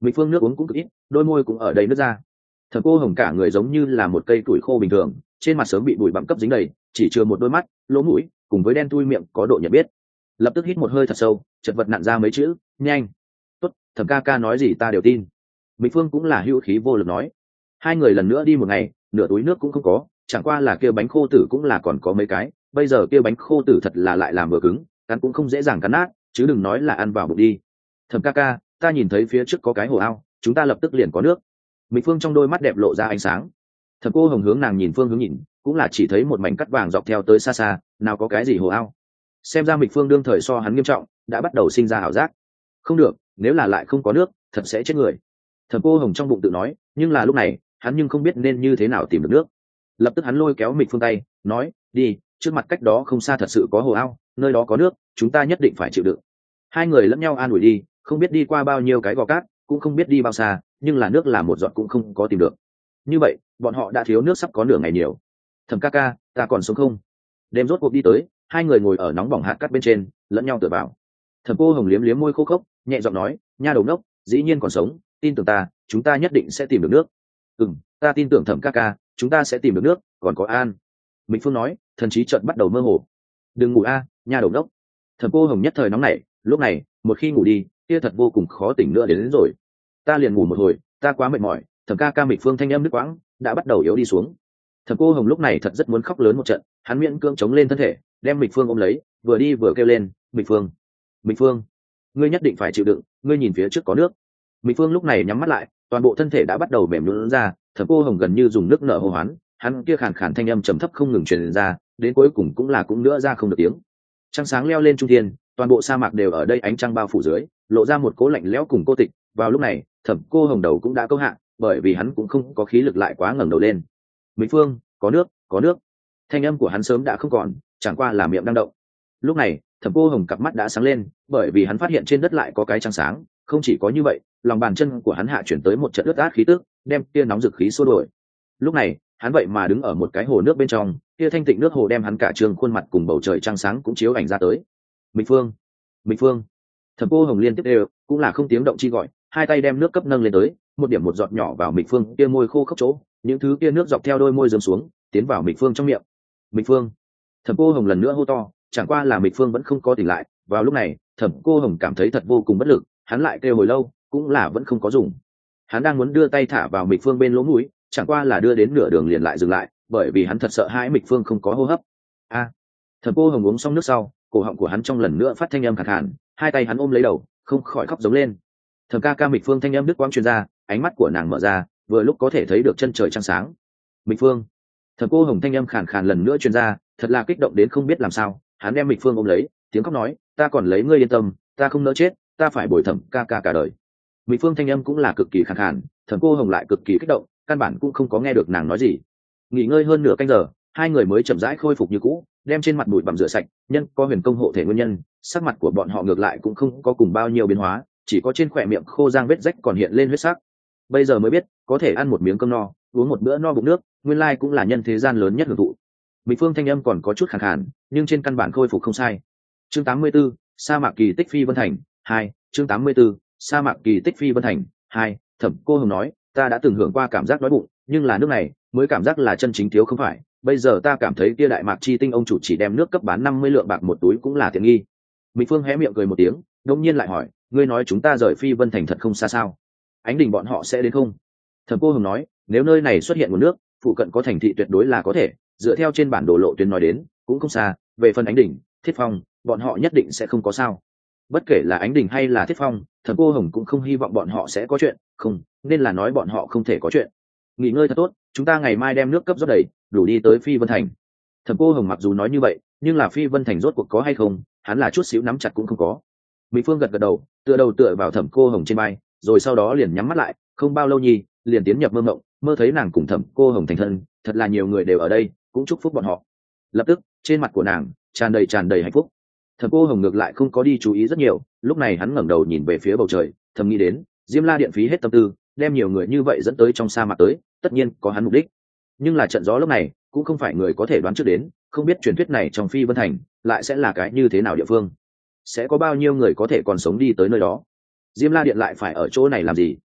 Mịch Phương nước uống cũng cực ít, đôi môi cũng ở đây nước ra. Thẩm Cô Hồng cả người giống như là một cây củi khô bình thường, trên mặt sớm bị bụi bặm cấp dính đầy, chỉ chừa một đôi mắt, lỗ mũi, cùng với đen thui miệng có độ nhận biết. Lập tức hít một hơi thật sâu, chật vật nặn ra mấy chữ, nhanh. Tốt, Thẩm ca ca nói gì ta đều tin. Mịch Phương cũng là hữu khí vô lực nói. Hai người lần nữa đi một ngày, nửa túi nước cũng không có, chẳng qua là kia bánh khô tử cũng là còn có mấy cái, bây giờ kia bánh khô tử thật là lại làm vừa cứng, cắn cũng không dễ dàng cắn nát, chứ đừng nói là ăn vào bụng đi. Thẩm ca ca, ta nhìn thấy phía trước có cái hồ ao, chúng ta lập tức liền có nước. Mịch Phương trong đôi mắt đẹp lộ ra ánh sáng. Thẩm Cô Hồng hướng nàng nhìn phương hướng nhìn, cũng là chỉ thấy một mảnh cắt vàng dọc theo tới xa xa, nào có cái gì hồ ao. Xem ra Mịch Phương đương thời so hắn nghiêm trọng, đã bắt đầu sinh ra ảo giác. Không được, nếu là lại không có nước, thật sẽ chết người. Thẩm Cô Hồng trong bụng tự nói, nhưng là lúc này, hắn nhưng không biết nên như thế nào tìm được nước. Lập tức hắn lôi kéo Mịch Phương tay, nói, đi, trước mặt cách đó không xa thật sự có hồ ao, nơi đó có nước, chúng ta nhất định phải chịu đựng. Hai người lẫn nhau an ủi đi, không biết đi qua bao nhiêu cái gò cát, cũng không biết đi bao xa, nhưng là nước là một giọt cũng không có tìm được. Như vậy, bọn họ đã thiếu nước sắp có nửa ngày nhiều. Thẩm ca ca, ta còn sống không? Đêm rốt cuộc đi tới, hai người ngồi ở nóng bỏng hạt cát bên trên, lẫn nhau tựa vào. Thẩm Cô Hồng liếm liếm môi khô khốc, nhẹ giọng nói, nha đầu đốc, dĩ nhiên còn sống, tin tưởng ta, chúng ta nhất định sẽ tìm được nước. Ừm, ta tin tưởng Thẩm ca ca, chúng ta sẽ tìm được nước, còn có An. Mịch Phương nói, thần trí chợt bắt đầu mơ hồ. Đừng ngủ a, nha đầu đốc. Thẩm Cô Hồng nhất thời nóng nảy, lúc này, một khi ngủ đi, kia thật vô cùng khó tỉnh nữa đến, đến rồi. Ta liền ngủ một hồi, ta quá mệt mỏi. Thẩm ca ca. Mịch Phương thanh âm nước quãng đã bắt đầu yếu đi xuống. Thẩm Cô Hồng lúc này thật rất muốn khóc lớn một trận, hắn miễn cưỡng chống lên thân thể, đem Mịch Phương ôm lấy, vừa đi vừa kêu lên, Mịch Phương, Mịch Phương, ngươi nhất định phải chịu đựng, ngươi nhìn phía trước có nước. Mịch Phương lúc này nhắm mắt lại, toàn bộ thân thể đã bắt đầu mềm nhũn ra. Thẩm Cô Hồng gần như dùng nước nở hô hoán, hắn kia khàn khàn thanh âm trầm thấp không ngừng truyền ra, đến cuối cùng cũng là cũng nữa ra không được tiếng. Trăng sáng leo lên trung thiên, toàn bộ sa mạc đều ở đây ánh trăng bao phủ dưới, lộ ra một cố lạnh lẽo cùng cô tịch. Vào lúc này, Thẩm Cô Hồng đầu cũng đã câu hạ, bởi vì hắn cũng không có khí lực lại quá ngẩng đầu lên. Mịch Phương, có nước, có nước. Thanh âm của hắn sớm đã không còn, chẳng qua là miệng đang động. Lúc này, Thẩm Cô Hồng cặp mắt đã sáng lên, bởi vì hắn phát hiện trên đất lại có cái trăng sáng. Không chỉ có như vậy, lòng bàn chân của hắn hạ chuyển tới một trận ướt át khí tức, đem kia nóng dực khí xua đuổi. Lúc này, hắn vậy mà đứng ở một cái hồ nước bên trong, kia thanh tịnh nước hồ đem hắn cả trường khuôn mặt cùng bầu trời trăng sáng cũng chiếu ảnh ra tới. Mịch Phương, Mịch Phương. Thẩm Cô Hồng liên tiếp đều, cũng là không tiếng động chi gọi, hai tay đem nước cấp nâng lên tới, một điểm một giọt nhỏ vào Mịch Phương kia môi khô khốc chỗ, những thứ kia nước dọc theo đôi môi rơi xuống, tiến vào Mịch Phương trong miệng. Mịch Phương. Thẩm Cô Hồng lần nữa hô to, chẳng qua là Mịch Phương vẫn không có tỉnh lại. Vào lúc này, Thẩm Cô Hồng cảm thấy thật vô cùng bất lực, hắn lại kêu hồi lâu, cũng là vẫn không có dùng. Hắn đang muốn đưa tay thả vào Mịch Phương bên lỗ mũi, chẳng qua là đưa đến nửa đường liền lại dừng lại, bởi vì hắn thật sợ hãi Mịch Phương không có hô hấp. A. À, Thẩm Cô Hồng uống xong nước sau, cổ họng của hắn trong lần nữa phát thanh âm khàn khàn, hai tay hắn ôm lấy đầu, không khỏi khóc giống lên. Thẩm ca ca. Mịch Phương thanh âm đứt quãng truyền ra, ánh mắt của nàng mở ra, vừa lúc có thể thấy được chân trời trăng sáng. Mịch Phương. Thẩm Cô Hồng thanh âm khàn khàn lần nữa truyền ra, thật là kích động đến không biết làm sao, hắn đem Mịch Phương ôm lấy, tiếng khóc nói, ta còn lấy ngươi yên tâm, ta không nỡ chết, ta phải bồi Thẩm ca ca cả đời. Mịch Phương thanh âm cũng là cực kỳ khàn khàn, Thẩm Cô Hồng lại cực kỳ kích động, căn bản cũng không có nghe được nàng nói gì. Nghỉ ngơi hơn nửa canh giờ, hai người mới chậm rãi khôi phục như cũ, đem trên mặt bụi bặm rửa sạch. Nhân có huyền công hộ thể nguyên nhân, sắc mặt của bọn họ ngược lại cũng không có cùng bao nhiêu biến hóa, chỉ có trên khỏe miệng khô rang vết rách còn hiện lên huyết sắc. Bây giờ mới biết, có thể ăn một miếng cơm no, uống một bữa no bụng nước, nguyên lai cũng là nhân thế gian lớn nhất hưởng thụ. Mịch Phương thanh âm còn có chút khàn khàn, nhưng trên căn bản khôi phục không sai. Chương tám mươi tư, sa mạc kỳ tích phi vân thành hai. Chương tám mươi tư, sa mạc kỳ tích phi vân thành hai. Thẩm Cô Hồng nói, ta đã từng hưởng qua cảm giác đói bụng, nhưng là nước này mới cảm giác là chân chính thiếu không phải. Bây giờ ta cảm thấy kia đại mạc chi tinh ông chủ chỉ đem nước cấp bán năm mươi lượng bạc một túi cũng là tiện nghi. Mịch Phương hé miệng cười một tiếng, đống nhiên lại hỏi, ngươi nói chúng ta rời phi vân thành thật không xa sao? Ánh Đình bọn họ sẽ đến không? Thẩm Cô Hồng nói, nếu nơi này xuất hiện nguồn nước, phụ cận có thành thị tuyệt đối là có thể, dựa theo trên bản đồ lộ tuyến nói đến, cũng không xa. Về phần Ánh Đình, Thiết Phong, bọn họ nhất định sẽ không có sao. Bất kể là Ánh Đình hay là Thiết Phong, Thẩm Cô Hồng cũng không hy vọng bọn họ sẽ có chuyện, không, nên là nói bọn họ không thể có chuyện. Nghỉ ngơi thật tốt, chúng ta ngày mai đem nước cấp rót đầy, đủ đi tới phi vân thành. Thẩm Cô Hồng mặc dù nói như vậy, nhưng là phi vân thành rốt cuộc có hay không, hắn là chút xíu nắm chặt cũng không có. Mỹ Phương gật gật đầu, tựa đầu tựa vào Thẩm Cô Hồng trên vai, rồi sau đó liền nhắm mắt lại. Không bao lâu nhi, liền tiến nhập mơ mộng, mơ thấy nàng cùng Thẩm Cô Hồng thành thân, thật là nhiều người đều ở đây, cũng chúc phúc bọn họ. Lập tức, trên mặt của nàng tràn đầy tràn đầy hạnh phúc. Thẩm Cô Hồng ngược lại không có đi chú ý rất nhiều, lúc này hắn ngẩng đầu nhìn về phía bầu trời, thầm nghĩ đến, Diêm La Điện phí hết tâm tư, đem nhiều người như vậy dẫn tới trong sa mạc tới, tất nhiên có hắn mục đích. Nhưng là trận gió lúc này, cũng không phải người có thể đoán trước đến, không biết truyền thuyết này trong phi vân thành lại sẽ là cái như thế nào địa phương, sẽ có bao nhiêu người có thể còn sống đi tới nơi đó. Diêm La Điện lại phải ở chỗ này làm gì?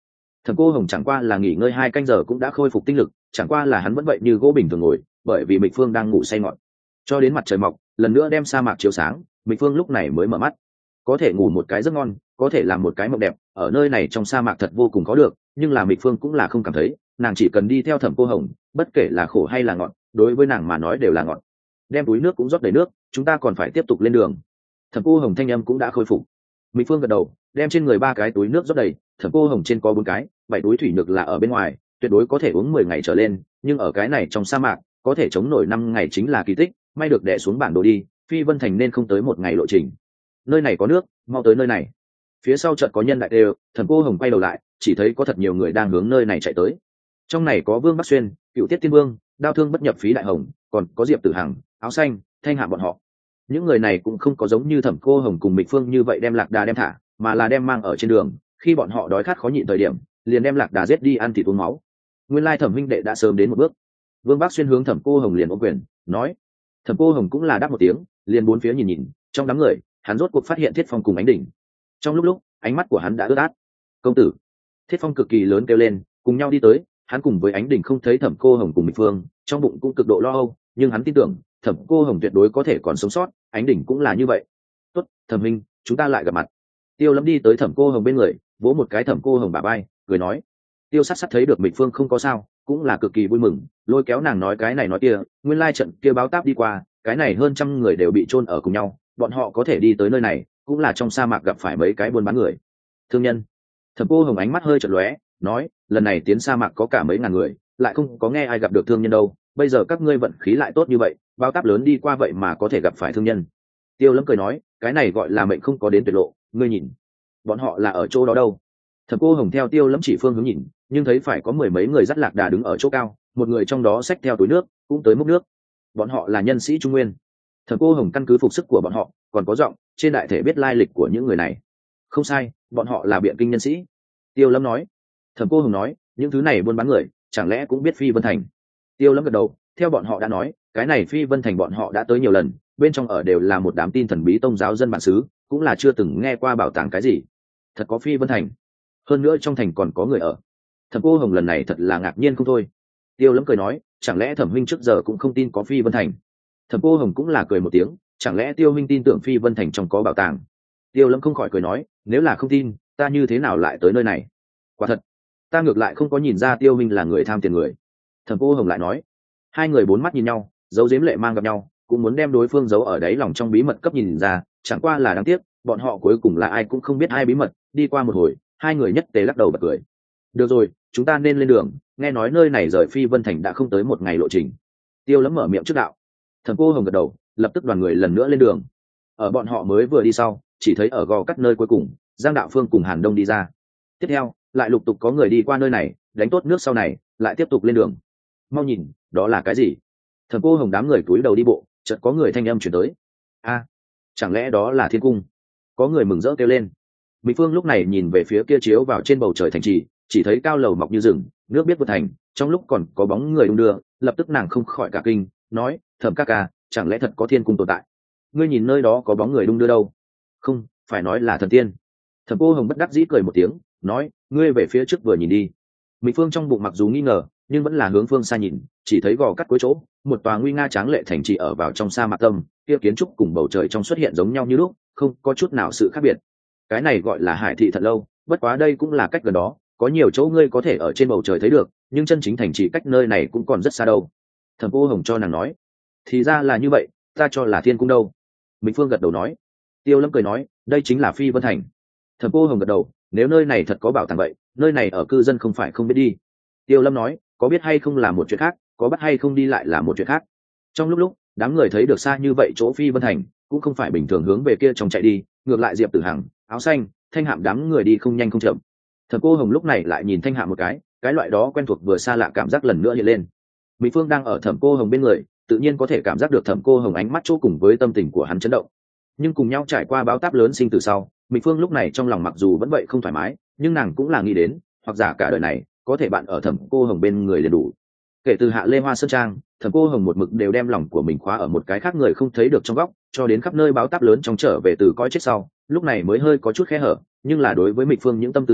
Thẩm Cô Hồng chẳng qua là nghỉ ngơi hai canh giờ cũng đã khôi phục tinh lực, chẳng qua là hắn vẫn vậy như gỗ bình thường ngồi, bởi vì Mịch Phương đang ngủ say ngọt. Cho đến mặt trời mọc, lần nữa đem sa mạc chiếu sáng, Mịch Phương lúc này mới mở mắt. Có thể ngủ một cái giấc ngon, có thể làm một cái mộng đẹp, ở nơi này trong sa mạc thật vô cùng khó được, nhưng là Mịch Phương cũng là không cảm thấy, nàng chỉ cần đi theo Thẩm Cô Hồng, bất kể là khổ hay là ngọt, đối với nàng mà nói đều là ngọt. Đem túi nước cũng rót đầy nước, chúng ta còn phải tiếp tục lên đường. Thẩm Cô Hồng thanh âm cũng đã khôi phục. Mịch Phương gật đầu, đem trên người ba cái túi nước rót đầy, Thẩm Cô Hồng trên có bốn cái, bảy túi thủy nhược là ở bên ngoài, tuyệt đối có thể uống mười ngày trở lên, nhưng ở cái này trong sa mạc, có thể chống nổi năm ngày chính là kỳ tích, may được đè xuống bản đồ đi, Phi Vân Thành nên không tới một ngày lộ trình. Nơi này có nước, mau tới nơi này. Phía sau chợt có nhân đại đều, Thẩm Cô Hồng quay đầu lại, chỉ thấy có thật nhiều người đang hướng nơi này chạy tới. Trong này có Vương Bắc Xuyên, Cựu Tiết Tiên Vương, Đao Thương Bất Nhập Phí Đại Hồng, còn có Diệp Tử Hằng, Áo Xanh, Thanh Hạ bọn họ. Những người này cũng không có giống như Thẩm Cô Hồng cùng Mịch Phương như vậy đem lạc đà đem thả, mà là đem mang ở trên đường, khi bọn họ đói khát khó nhịn thời điểm, liền đem lạc đà giết đi ăn thịt uống máu. Nguyên lai Thẩm huynh đệ đã sớm đến một bước. Vương Bắc Xuyên hướng Thẩm Cô Hồng liền ôm quyền, nói. Thẩm Cô Hồng cũng là đáp một tiếng, liền bốn phía nhìn nhìn, trong đám người, hắn rốt cuộc phát hiện Thiết Phong cùng Ánh Đỉnh. Trong lúc lúc, ánh mắt của hắn đã ướt át. Công tử! Thiết Phong cực kỳ lớn kêu lên, cùng nhau đi tới, hắn cùng với Ánh Đỉnh không thấy Thẩm Cô Hồng cùng Mịch Phương, trong bụng cũng cực độ lo âu, nhưng hắn tin tưởng, Thẩm Cô Hồng tuyệt đối có thể còn sống sót, Ánh Đỉnh cũng là như vậy. Tốt, Thẩm huynh, chúng ta lại gặp mặt. Tiêu Lâm đi tới Thẩm Cô Hồng bên người, vỗ một cái Thẩm Cô Hồng bả vai, cười nói. Tiêu Sát Sát thấy được Mịch Phương không có sao, cũng là cực kỳ vui mừng, lôi kéo nàng nói cái này nói kia, nguyên lai trận kia báo táp đi qua, cái này hơn trăm người đều bị chôn ở cùng nhau, bọn họ có thể đi tới nơi này, cũng là trong sa mạc gặp phải mấy cái buôn bán người. Thương nhân. Thẩm Cô Hồng ánh mắt hơi chợt lóe, nói, lần này tiến sa mạc có cả mấy ngàn người, lại không có nghe ai gặp được thương nhân đâu, bây giờ các ngươi vận khí lại tốt như vậy, báo táp lớn đi qua vậy mà có thể gặp phải thương nhân. Tiêu Lâm cười nói, cái này gọi là mệnh không có đến tuyệt lộ, ngươi nhìn, bọn họ là ở chỗ đó đâu. Thẩm Cô Hồng theo Tiêu Lâm chỉ phương hướng nhìn, nhưng thấy phải có mười mấy người dắt lạc đà đứng ở chỗ cao, một người trong đó xách theo túi nước, cũng tới múc nước. Bọn họ là nhân sĩ Trung Nguyên. Thẩm Cô Hồng căn cứ phục sức của bọn họ, còn có giọng, trên đại thể biết lai lịch của những người này. Không sai, bọn họ là biện kinh nhân sĩ. Tiêu Lâm nói. Thẩm Cô Hồng nói, những thứ này buôn bán người, chẳng lẽ cũng biết Phi Vân Thành? Tiêu Lâm gật đầu, theo bọn họ đã nói, cái này Phi Vân Thành bọn họ đã tới nhiều lần, bên trong ở đều là một đám tin thần bí tông giáo dân bản xứ, cũng là chưa từng nghe qua bảo tàng cái gì. Thật có Phi Vân Thành, hơn nữa trong thành còn có người ở. Thẩm Cô Hồng lần này thật là ngạc nhiên không thôi. Tiêu Lâm cười nói, chẳng lẽ Thẩm huynh trước giờ cũng không tin có Phi Vân Thành? Thẩm Cô Hồng cũng là cười một tiếng, chẳng lẽ Tiêu huynh tin tưởng Phi Vân Thành trong có bảo tàng? Tiêu Lâm không khỏi cười nói, nếu là không tin, ta như thế nào lại tới nơi này? Quả thật, ta ngược lại không có nhìn ra Tiêu huynh là người tham tiền người. Thẩm Cô Hồng lại nói. Hai người bốn mắt nhìn nhau, giấu giếm lệ mang gặp nhau, cũng muốn đem đối phương giấu ở đáy lòng trong bí mật cấp nhìn ra, chẳng qua là đáng tiếc, bọn họ cuối cùng là ai cũng không biết ai bí mật. Đi qua một hồi, hai người nhất tề lắc đầu bật cười. Được rồi, chúng ta nên lên đường, nghe nói nơi này rời Phi Vân Thành đã không tới một ngày lộ trình. Tiêu Lâm mở miệng trước đạo. Thẩm Cô Hồng gật đầu, lập tức đoàn người lần nữa lên đường. Ở bọn họ mới vừa đi sau, chỉ thấy ở gò cắt nơi cuối cùng, Giang Đạo Phương cùng Hàn Đông đi ra. Tiếp theo, lại lục tục có người đi qua nơi này, đánh tốt nước sau này, lại tiếp tục lên đường. Mau nhìn, đó là cái gì? Thẩm Cô Hồng đám người cúi đầu đi bộ, chợt có người thanh âm chuyển tới. A, chẳng lẽ đó là Thiên Cung? Có người mừng rỡ kêu lên. Mỹ Phương lúc này nhìn về phía kia chiếu vào trên bầu trời thành trì, chỉ thấy cao lầu mọc như rừng, nước biết vượt thành, trong lúc còn có bóng người đung đưa, lập tức nàng không khỏi cả kinh, nói, Thẩm ca ca, chẳng lẽ thật có Thiên Cung tồn tại? Ngươi nhìn nơi đó có bóng người đung đưa đâu? Không, phải nói là thần tiên. Thẩm Cô Hồng bất đắc dĩ cười một tiếng, nói, ngươi về phía trước vừa nhìn đi. Mỹ Phương trong bụng mặc dù nghi ngờ, nhưng vẫn là hướng phương xa nhìn, chỉ thấy gò cắt cuối chỗ, một tòa nguy nga tráng lệ thành trì ở vào trong sa mạc tâm, kia kiến trúc cùng bầu trời trong xuất hiện giống nhau như lúc, không có chút nào sự khác biệt. Cái này gọi là Hải thị thật lâu, bất quá đây cũng là cách gần đó, có nhiều chỗ ngươi có thể ở trên bầu trời thấy được, nhưng chân chính thành trì cách nơi này cũng còn rất xa đâu. Thẩm Cô Hồng cho nàng nói, thì ra là như vậy, ta cho là Thiên Cung đâu. Mỹ Phương gật đầu nói. Tiêu Lâm cười nói, đây chính là Phi Vân Thành. Thẩm Cô Hồng gật đầu, nếu nơi này thật có bảo tàng vậy, nơi này ở cư dân không phải không biết đi. Tiêu Lâm nói, có biết hay không là một chuyện khác, có bắt hay không đi lại là một chuyện khác. Trong lúc lúc, đám người thấy được xa như vậy chỗ Phi Vân Thành, cũng không phải bình thường hướng về kia trong chạy đi, ngược lại Diệp Tử Hằng, Áo Xanh, Thanh Hạm đám người đi không nhanh không chậm. Thẩm Cô Hồng lúc này lại nhìn Thanh Hạm một cái, cái loại đó quen thuộc vừa xa lạ cảm giác lần nữa hiện lên. Mỹ Phương đang ở Thẩm Cô Hồng bên người, tự nhiên có thể cảm giác được Thẩm Cô Hồng ánh mắt chỗ cùng với tâm tình của hắn chấn động. Nhưng cùng nhau trải qua báo táp lớn sinh từ sau, Mỹ Phương lúc này trong lòng mặc dù vẫn vậy không thoải mái, nhưng nàng cũng là nghĩ đến, hoặc giả cả đời này có thể bạn ở Thẩm Cô Hồng bên người liền đủ. Kể từ hạ Lê Hoa Sơn Trang, Thẩm Cô Hồng một mực đều đem lòng của mình khóa ở một cái khác người không thấy được trong góc, cho đến khắp nơi báo táp lớn trong trở về từ cõi chết sau, lúc này mới hơi có chút khe hở, nhưng là đối với Mịch Phương những tâm tư đó,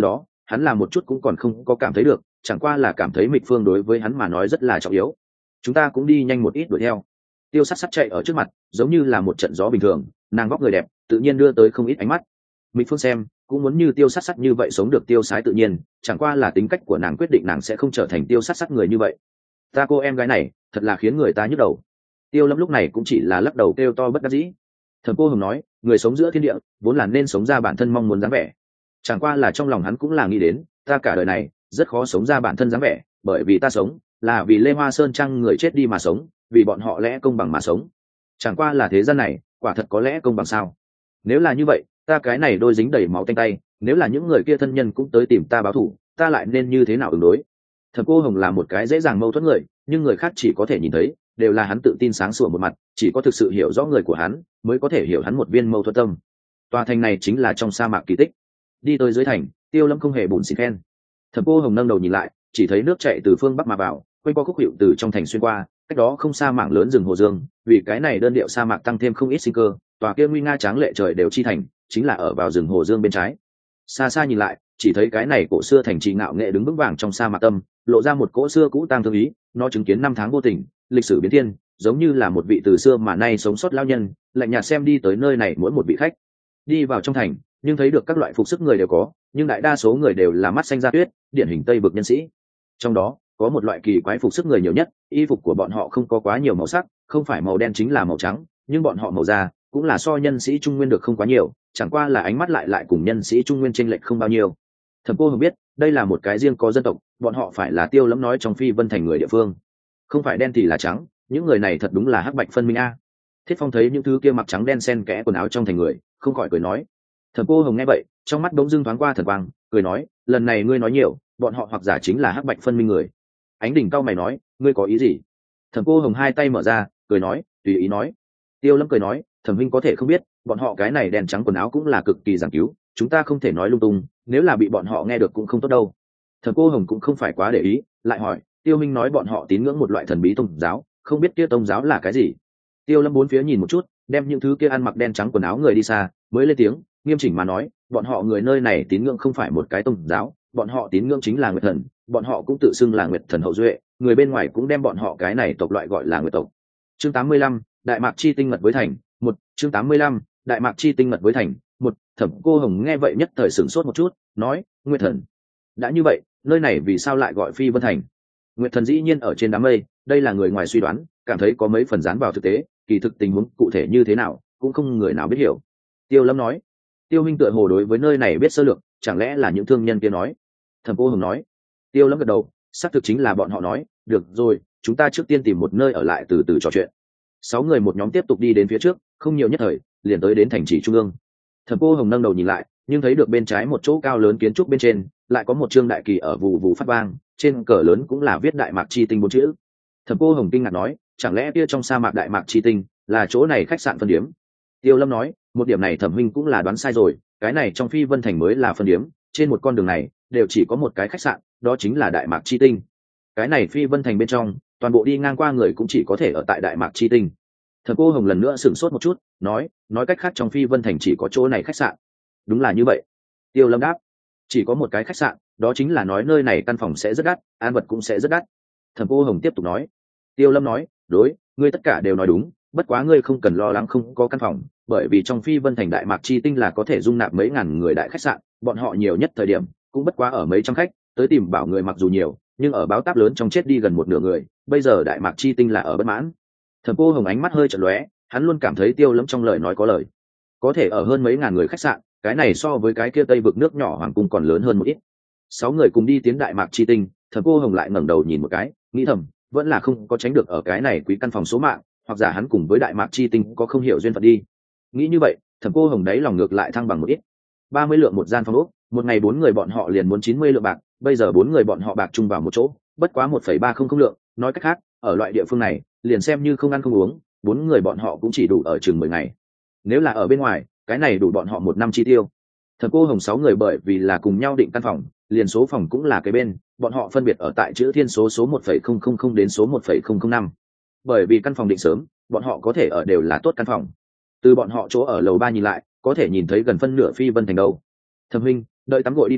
hắn là một chút cũng còn không có cảm thấy được, chẳng qua là cảm thấy Mịch Phương đối với hắn mà nói rất là trọng yếu. Chúng ta cũng đi nhanh một ít đuổi theo. Tiêu Sát Sát chạy ở trước mặt, giống như là một trận gió bình thường, nàng vóc người đẹp, tự nhiên đưa tới không ít ánh mắt. Mịch Phương xem, cũng muốn như Tiêu Sát Sát như vậy sống được tiêu sái tự nhiên, chẳng qua là tính cách của nàng quyết định nàng sẽ không trở thành Tiêu Sát Sát người như vậy. Ta cô em gái này, thật là khiến người ta nhức đầu. Tiêu Lâm lúc này cũng chỉ là lắc đầu kêu to bất đắc dĩ. Thẩm Cô Hồng nói, người sống giữa thiên địa, vốn là nên sống ra bản thân mong muốn dáng vẻ. Chẳng qua là trong lòng hắn cũng là nghĩ đến, ta cả đời này rất khó sống ra bản thân dáng vẻ, bởi vì ta sống là vì Lê Hoa Sơn Trăng người chết đi mà sống, vì bọn họ lẽ công bằng mà sống. Chẳng qua là thế gian này, quả thật có lẽ công bằng sao? Nếu là như vậy, ta cái này đôi dính đầy máu tanh tay, nếu là những người kia thân nhân cũng tới tìm ta báo thù, ta lại nên như thế nào ứng đối? Thẩm Cô Hồng là một cái dễ dàng mâu thuẫn người, nhưng người khác chỉ có thể nhìn thấy, đều là hắn tự tin sáng sủa một mặt, chỉ có thực sự hiểu rõ người của hắn, mới có thể hiểu hắn một viên mâu thuẫn tâm. Tòa thành này chính là trong sa mạc kỳ tích. Đi tới dưới thành, Tiêu Lâm không hề buồn xịn khen. Thẩm Cô Hồng nâng đầu nhìn lại, chỉ thấy nước chảy từ phương bắc mà vào, quanh qua khúc hiệu từ trong thành xuyên qua, cách đó không xa mảng lớn rừng hồ dương, vì cái này đơn điệu sa mạc tăng thêm không ít sinh cơ. Tòa kia nguy nga tráng lệ trời đều chi thành, chính là ở vào rừng hồ dương bên trái. Xa xa nhìn lại, chỉ thấy cái này cổ xưa thành trì ngạo nghệ đứng vững vàng trong sa mạc tâm, lộ ra một cỗ xưa cũ tang thương ý, nó chứng kiến năm tháng vô tình, lịch sử biến thiên, giống như là một vị từ xưa mà nay sống sót lao nhân, lạnh nhạt xem đi tới nơi này mỗi một vị khách. Đi vào trong thành, nhưng thấy được các loại phục sức người đều có, nhưng đại đa số người đều là mắt xanh da tuyết, điển hình Tây vực nhân sĩ. Trong đó, có một loại kỳ quái phục sức người nhiều nhất, y phục của bọn họ không có quá nhiều màu sắc, không phải màu đen chính là màu trắng, nhưng bọn họ màu da cũng là so nhân sĩ trung nguyên được không quá nhiều, chẳng qua là ánh mắt lại lại cùng nhân sĩ trung nguyên chênh lệch không bao nhiêu. Thẩm Cô Hồng biết, đây là một cái riêng có dân tộc, bọn họ phải là Tiêu Lâm nói trong Phi Vân thành người địa phương, không phải đen thì là trắng, những người này thật đúng là hắc bạch phân minh a. Thiết Phong thấy những thứ kia mặc trắng đen xen kẽ quần áo trong thành người, không khỏi cười nói. Thẩm Cô Hồng nghe vậy, trong mắt bỗng dưng thoáng qua thần quang, cười nói, lần này ngươi nói nhiều, bọn họ hoặc giả chính là hắc bạch phân minh người. Ánh Đỉnh cao mày nói, ngươi có ý gì? Thẩm Cô Hồng hai tay mở ra, cười nói, tùy ý nói. Tiêu Lâm cười nói, Thẩm huynh có thể không biết, bọn họ cái này đen trắng quần áo cũng là cực kỳ giảng cứu, chúng ta không thể nói lung tung, nếu là bị bọn họ nghe được cũng không tốt đâu. Thẩm Cô Hồng cũng không phải quá để ý, lại hỏi, Tiêu Minh nói bọn họ tín ngưỡng một loại thần bí tôn giáo, không biết kia tôn giáo là cái gì? Tiêu Lâm bốn phía nhìn một chút, đem những thứ kia ăn mặc đen trắng quần áo người đi xa, mới lên tiếng, nghiêm chỉnh mà nói, bọn họ người nơi này tín ngưỡng không phải một cái tôn giáo, bọn họ tín ngưỡng chính là Nguyệt Thần, bọn họ cũng tự xưng là Nguyệt Thần hậu duệ, người bên ngoài cũng đem bọn họ cái này tộc loại gọi là Nguyệt tộc. Chương tám mươi lăm, Đại Mạc chi tinh mật với thành, một, chương tám mươi lăm, Đại Mạc chi tinh mật với thành, một. Thẩm Cô Hồng nghe vậy nhất thời sửng sốt một chút, nói, Nguyệt Thần. Đã như vậy, nơi này vì sao lại gọi Phi Vân thành? Nguyệt Thần dĩ nhiên ở trên đám mây, đây là người ngoài suy đoán, cảm thấy có mấy phần dán vào thực tế, kỳ thực tình huống cụ thể như thế nào, cũng không người nào biết hiểu. Tiêu Lâm nói, Tiêu Minh tựa hồ đối với nơi này biết sơ lược, chẳng lẽ là những thương nhân kia nói? Thẩm Cô Hồng nói. Tiêu Lâm gật đầu, xác thực chính là bọn họ nói, được rồi, chúng ta trước tiên tìm một nơi ở lại từ từ trò chuyện. Sáu người một nhóm tiếp tục đi đến phía trước, không nhiều nhất thời, liền tới đến thành trì trung ương. Thẩm Cô Hồng nâng đầu nhìn lại, nhưng thấy được bên trái một chỗ cao lớn kiến trúc bên trên, lại có một trương đại kỳ ở vụ vụ phát vang, trên cờ lớn cũng là viết Đại Mạc chi tinh bốn chữ. Thẩm Cô Hồng kinh ngạc nói, chẳng lẽ kia trong sa mạc Đại Mạc chi tinh là chỗ này khách sạn phân điếm? Tiêu Lâm nói, một điểm này Thẩm huynh cũng là đoán sai rồi, cái này trong Phi Vân thành mới là phân điếm, trên một con đường này đều chỉ có một cái khách sạn, đó chính là Đại Mạc chi tinh. Cái này Phi Vân thành bên trong, toàn bộ đi ngang qua người cũng chỉ có thể ở tại Đại Mạc chi tinh. Thẩm Cô Hồng lần nữa sửng sốt một chút, nói, nói cách khác trong Phi Vân thành chỉ có chỗ này khách sạn. Đúng là như vậy. Tiêu Lâm đáp, chỉ có một cái khách sạn, đó chính là nói nơi này căn phòng sẽ rất đắt, an vật cũng sẽ rất đắt. Thẩm Cô Hồng tiếp tục nói. Tiêu Lâm nói, đối, ngươi tất cả đều nói đúng, bất quá ngươi không cần lo lắng không có căn phòng, bởi vì trong Phi Vân thành Đại Mạc chi tinh là có thể dung nạp mấy ngàn người đại khách sạn, bọn họ nhiều nhất thời điểm cũng bất quá ở mấy trăm khách, tới tìm bảo người mặc dù nhiều, nhưng ở báo táp lớn trong chết đi gần một nửa người, bây giờ Đại Mạc chi tinh là ở bất mãn. Thẩm Cô Hồng ánh mắt hơi chợt lóe, hắn luôn cảm thấy Tiêu Lâm trong lời nói có lời, có thể ở hơn mấy ngàn người khách sạn, cái này so với cái kia Tây vực nước nhỏ hoàng cung còn lớn hơn một ít. Sáu người cùng đi tiến Đại Mạc chi tinh, Thẩm Cô Hồng lại ngẩng đầu nhìn một cái, nghĩ thầm, vẫn là không có tránh được ở cái này quý căn phòng số mạng, hoặc giả hắn cùng với Đại Mạc chi tinh có không hiểu duyên phận đi. Nghĩ như vậy, Thẩm Cô Hồng đáy lòng ngược lại thăng bằng một ít. Ba mươi lượng một gian phòng ốc, một ngày bốn người bọn họ liền muốn chín mươi lượng bạc, bây giờ bốn người bọn họ bạc chung vào một chỗ, bất quá một phẩy ba không không lượng, nói cách khác, ở loại địa phương này, liền xem như không ăn không uống, bốn người bọn họ cũng chỉ đủ ở chừng mười ngày. Nếu là ở bên ngoài, cái này đủ bọn họ một năm chi tiêu. Thẩm Cô Hồng sáu người bởi vì là cùng nhau định căn phòng, liền số phòng cũng là cái bên, bọn họ phân biệt ở tại chữ thiên số số một phẩy không không không đến số một phẩy không không năm. Bởi vì căn phòng định sớm, bọn họ có thể ở đều là tốt căn phòng. Từ bọn họ chỗ ở lầu ba nhìn lại, có thể nhìn thấy gần phân nửa Phi Vân thành đâu. Thẩm huynh, đợi tắm gội đi qua,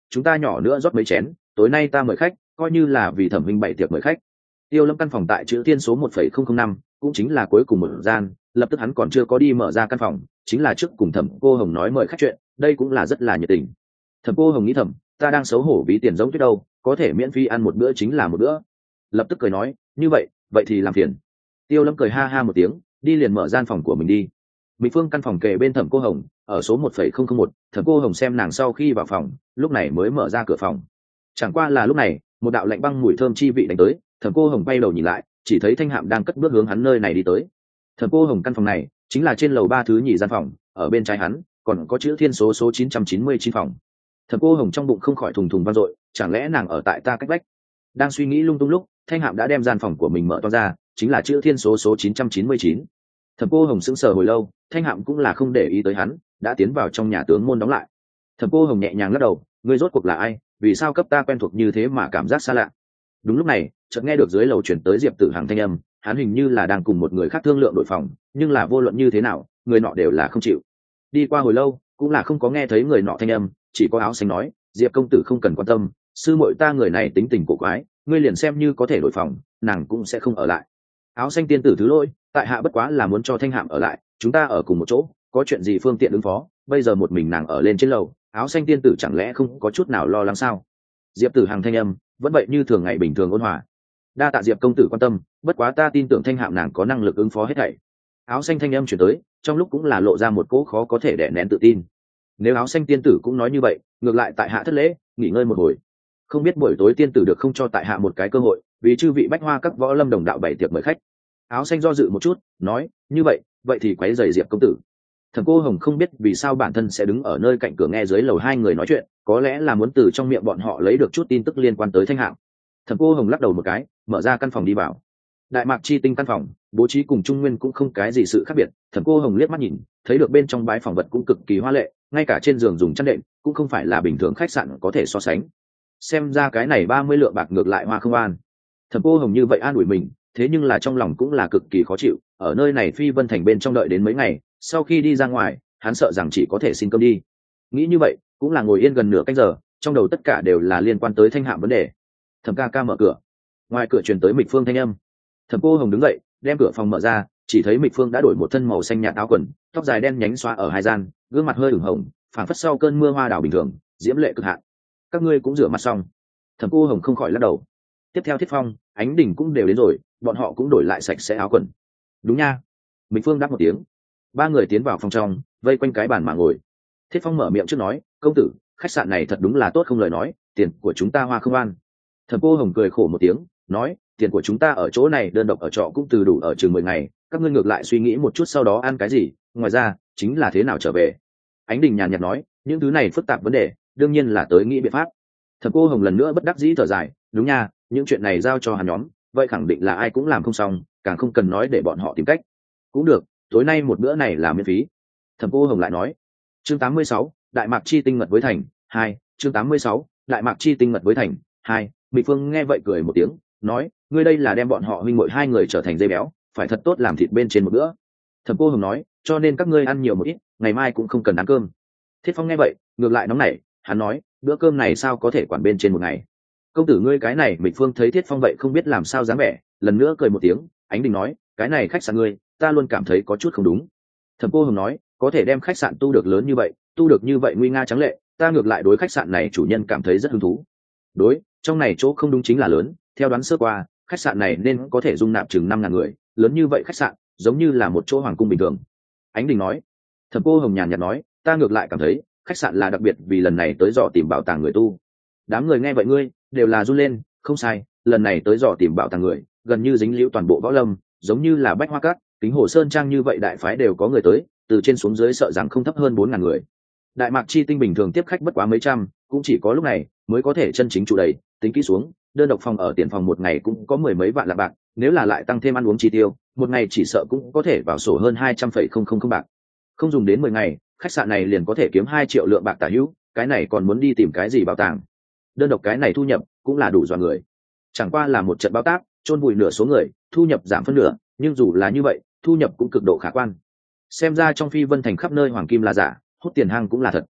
chúng ta nhỏ nữa rót mấy chén, tối nay ta mời khách, coi như là vì thẩm minh bày tiệc mời khách. Tiêu Lâm căn phòng tại chữ thiên số một phẩy không không năm, cũng chính là cuối cùng một gian, lập tức hắn còn chưa có đi mở ra căn phòng, chính là trước cùng thẩm cô hồng nói mời khách chuyện, đây cũng là rất là nhiệt tình. Thẩm cô hồng nghĩ thầm, ta đang xấu hổ ví tiền giống tuyết đâu, có thể miễn phí ăn một bữa chính là một bữa. Lập tức cười nói, như vậy, vậy thì làm phiền. Tiêu Lâm cười ha ha một tiếng, đi liền mở gian phòng của mình đi. Mỹ Phương căn phòng kề bên thẩm cô hồng, ở số một phẩy không không một, thẩm cô hồng xem nàng sau khi vào phòng, lúc này mới mở ra cửa phòng. Chẳng qua là lúc này, một đạo lạnh băng mùi thơm chi vị đánh tới, thẩm cô hồng bay đầu nhìn lại, chỉ thấy Thanh Hạm đang cất bước hướng hắn nơi này đi tới. Thẩm cô hồng căn phòng này chính là trên lầu ba thứ nhì gian phòng, ở bên trái hắn còn có chữ thiên số số chín trăm chín mươi chín phòng. Thẩm cô hồng trong bụng không khỏi thùng thùng vang dội, chẳng lẽ nàng ở tại ta cách vách? Đang suy nghĩ lung tung lúc, Thanh Hạm đã đem gian phòng của mình mở to ra, chính là chữ thiên số số chín trăm chín mươi chín. Thẩm cô hồng sững sờ hồi lâu, Thanh Hạm cũng là không để ý tới hắn, đã tiến vào trong nhà tướng môn đóng lại. Thẩm cô hồng nhẹ nhàng lắc đầu, ngươi rốt cuộc là ai, vì sao cấp ta quen thuộc như thế mà cảm giác xa lạ? Đúng lúc này, chợt nghe được dưới lầu chuyển tới Diệp Tử Hằng thanh âm, hắn hình như là đang cùng một người khác thương lượng đội phòng, nhưng là vô luận như thế nào, người nọ đều là không chịu. Đi qua hồi lâu, cũng là không có nghe thấy người nọ thanh âm, chỉ có áo xanh nói, Diệp công tử không cần quan tâm, sư muội ta người này tính tình cổ quái, ngươi liền xem như có thể đổi phòng, nàng cũng sẽ không ở lại. Áo xanh tiên tử thứ lỗi, tại hạ bất quá là muốn cho Thanh Hạm ở lại, chúng ta ở cùng một chỗ, có chuyện gì phương tiện ứng phó, bây giờ một mình nàng ở lên trên lầu, áo xanh tiên tử chẳng lẽ không có chút nào lo lắng sao? Diệp Tử Hằng thanh âm vẫn vậy như thường ngày bình thường ôn hòa. Đa tạ Diệp công tử quan tâm, bất quá ta tin tưởng Thanh Hạm nàng có năng lực ứng phó hết thảy. Áo xanh thanh âm chuyển tới, trong lúc cũng là lộ ra một cỗ khó có thể đè nén tự tin. Nếu áo xanh tiên tử cũng nói như vậy, ngược lại tại hạ thất lễ, nghỉ ngơi một hồi. Không biết buổi tối tiên tử được không cho tại hạ một cái cơ hội, vì chư vị bách hoa các võ lâm đồng đạo bảy tiệc mời khách. Áo xanh do dự một chút, nói, như vậy, vậy thì quấy rầy Diệp công tử. Thẩm cô hồng không biết vì sao bản thân sẽ đứng ở nơi cạnh cửa nghe dưới lầu hai người nói chuyện, có lẽ là muốn từ trong miệng bọn họ lấy được chút tin tức liên quan tới Thanh Hạm. Thẩm cô hồng lắc đầu một cái, mở ra căn phòng đi vào. Đại mạc chi tinh căn phòng, bố trí cùng trung nguyên cũng không cái gì sự khác biệt. Thẩm cô hồng liếc mắt nhìn, thấy được bên trong bãi phòng vật cũng cực kỳ hoa lệ, ngay cả trên giường dùng chăn đệm cũng không phải là bình thường khách sạn có thể so sánh. Xem ra cái này ba mươi lượng bạc ngược lại hoa không an. Thẩm cô hồng như vậy an ủi mình, thế nhưng là trong lòng cũng là cực kỳ khó chịu. Ở nơi này Phi Vân Thành bên trong đợi đến mấy ngày, sau khi đi ra ngoài, hắn sợ rằng chỉ có thể xin cơm đi. Nghĩ như vậy, cũng là ngồi yên gần nửa canh giờ, trong đầu tất cả đều là liên quan tới Thanh Hạm vấn đề. Thẩm ca ca mở cửa, ngoài cửa truyền tới Mịch Phương thanh âm. Thẩm cô hồng đứng dậy, đem cửa phòng mở ra, chỉ thấy Mịch Phương đã đổi một thân màu xanh nhạt áo quần, tóc dài đen nhánh xóa ở hai gian, gương mặt hơi ửng hồng, phảng phất sau cơn mưa hoa đào bình thường, diễm lệ cực hạn. Các ngươi cũng rửa mặt xong? Thẩm cô hồng không khỏi lắc đầu. Tiếp theo Thiết Phong, Ánh Đình cũng đều đến rồi, bọn họ cũng đổi lại sạch sẽ áo quần. Đúng nha. Mịch Phương đáp một tiếng. Ba người tiến vào phòng trong, vây quanh cái bàn mà ngồi. Thiết Phong mở miệng trước nói, công tử, khách sạn này thật đúng là tốt không lời nói, tiền của chúng ta hoa không an. Thẩm cô hồng cười khổ một tiếng, nói, tiền của chúng ta ở chỗ này đơn độc ở trọ cũng từ đủ ở chừng mười ngày, các ngươi ngược lại suy nghĩ một chút sau đó ăn cái gì, ngoài ra chính là thế nào trở về. Ánh Đình nhàn nhạt nói, những thứ này phức tạp vấn đề, đương nhiên là tới nghĩ biện pháp. Thẩm cô hồng lần nữa bất đắc dĩ thở dài, đúng nha, những chuyện này giao cho hắn nhóm, vậy khẳng định là ai cũng làm không xong, càng không cần nói để bọn họ tìm cách. Cũng được, tối nay một bữa này là miễn phí. Thẩm cô hồng lại nói. Chương tám mươi sáu, Đại Mạc chi tinh mật với thành hai. Chương tám mươi sáu, Đại Mạc chi tinh mật với thành hai. Mỹ Phương nghe vậy cười một tiếng, nói, ngươi đây là đem bọn họ huynh muội hai người trở thành dây béo, phải thật tốt làm thịt bên trên một bữa. Thẩm cô hồng nói, cho nên các ngươi ăn nhiều một ít, ngày mai cũng không cần ăn cơm. Thiết Phong nghe vậy, ngược lại nóng nảy, hắn nói, bữa cơm này sao có thể quản bên trên một ngày. Công tử ngươi cái này. Mỹ Phương thấy Thiết Phong vậy không biết làm sao dáng vẻ, lần nữa cười một tiếng. Ánh Đình nói, cái này khách sạn ngươi, ta luôn cảm thấy có chút không đúng. Thẩm cô hồng nói, có thể đem khách sạn tu được lớn như vậy, tu được như vậy nguy nga trắng lệ, ta ngược lại đối khách sạn này chủ nhân cảm thấy rất hứng thú. Đối, trong này chỗ không đúng chính là lớn, theo đoán sơ qua, khách sạn này nên có thể dung nạp chừng năm ngàn người, lớn như vậy khách sạn, giống như là một chỗ hoàng cung bình thường. Ánh Đình nói. Thẩm cô hồng nhàn nhạt nói, ta ngược lại cảm thấy, khách sạn là đặc biệt vì lần này tới dò tìm bảo tàng người tu. Đám người nghe vậy ngươi, đều là run lên, không sai, lần này tới dò tìm bảo tàng người, gần như dính liễu toàn bộ võ lâm, giống như là Bách Hoa Các, Kính Hồ Sơn Trang như vậy đại phái đều có người tới, từ trên xuống dưới sợ rằng không thấp hơn bốn ngàn người. Đại Mạc chi tinh bình thường tiếp khách bất quá mấy trăm, cũng chỉ có lúc này mới có thể chân chính trụ đầy, tính kỹ xuống, đơn độc phòng ở tiền phòng một ngày cũng có mười mấy vạn là bạc, nếu là lại tăng thêm ăn uống chi tiêu, một ngày chỉ sợ cũng có thể vào sổ hơn hai trăm phẩy không không không bạc. Không dùng đến mười ngày, khách sạn này liền có thể kiếm hai triệu lượng bạc tả hữu, cái này còn muốn đi tìm cái gì bảo tàng. Đơn độc cái này thu nhập cũng là đủ dọa người. Chẳng qua là một trận báo tác, chôn vùi nửa số người, thu nhập giảm phân nửa, nhưng dù là như vậy, thu nhập cũng cực độ khả quan. Xem ra trong Phi Vân Thành khắp nơi hoàng kim là giả, hút tiền hang cũng là thật.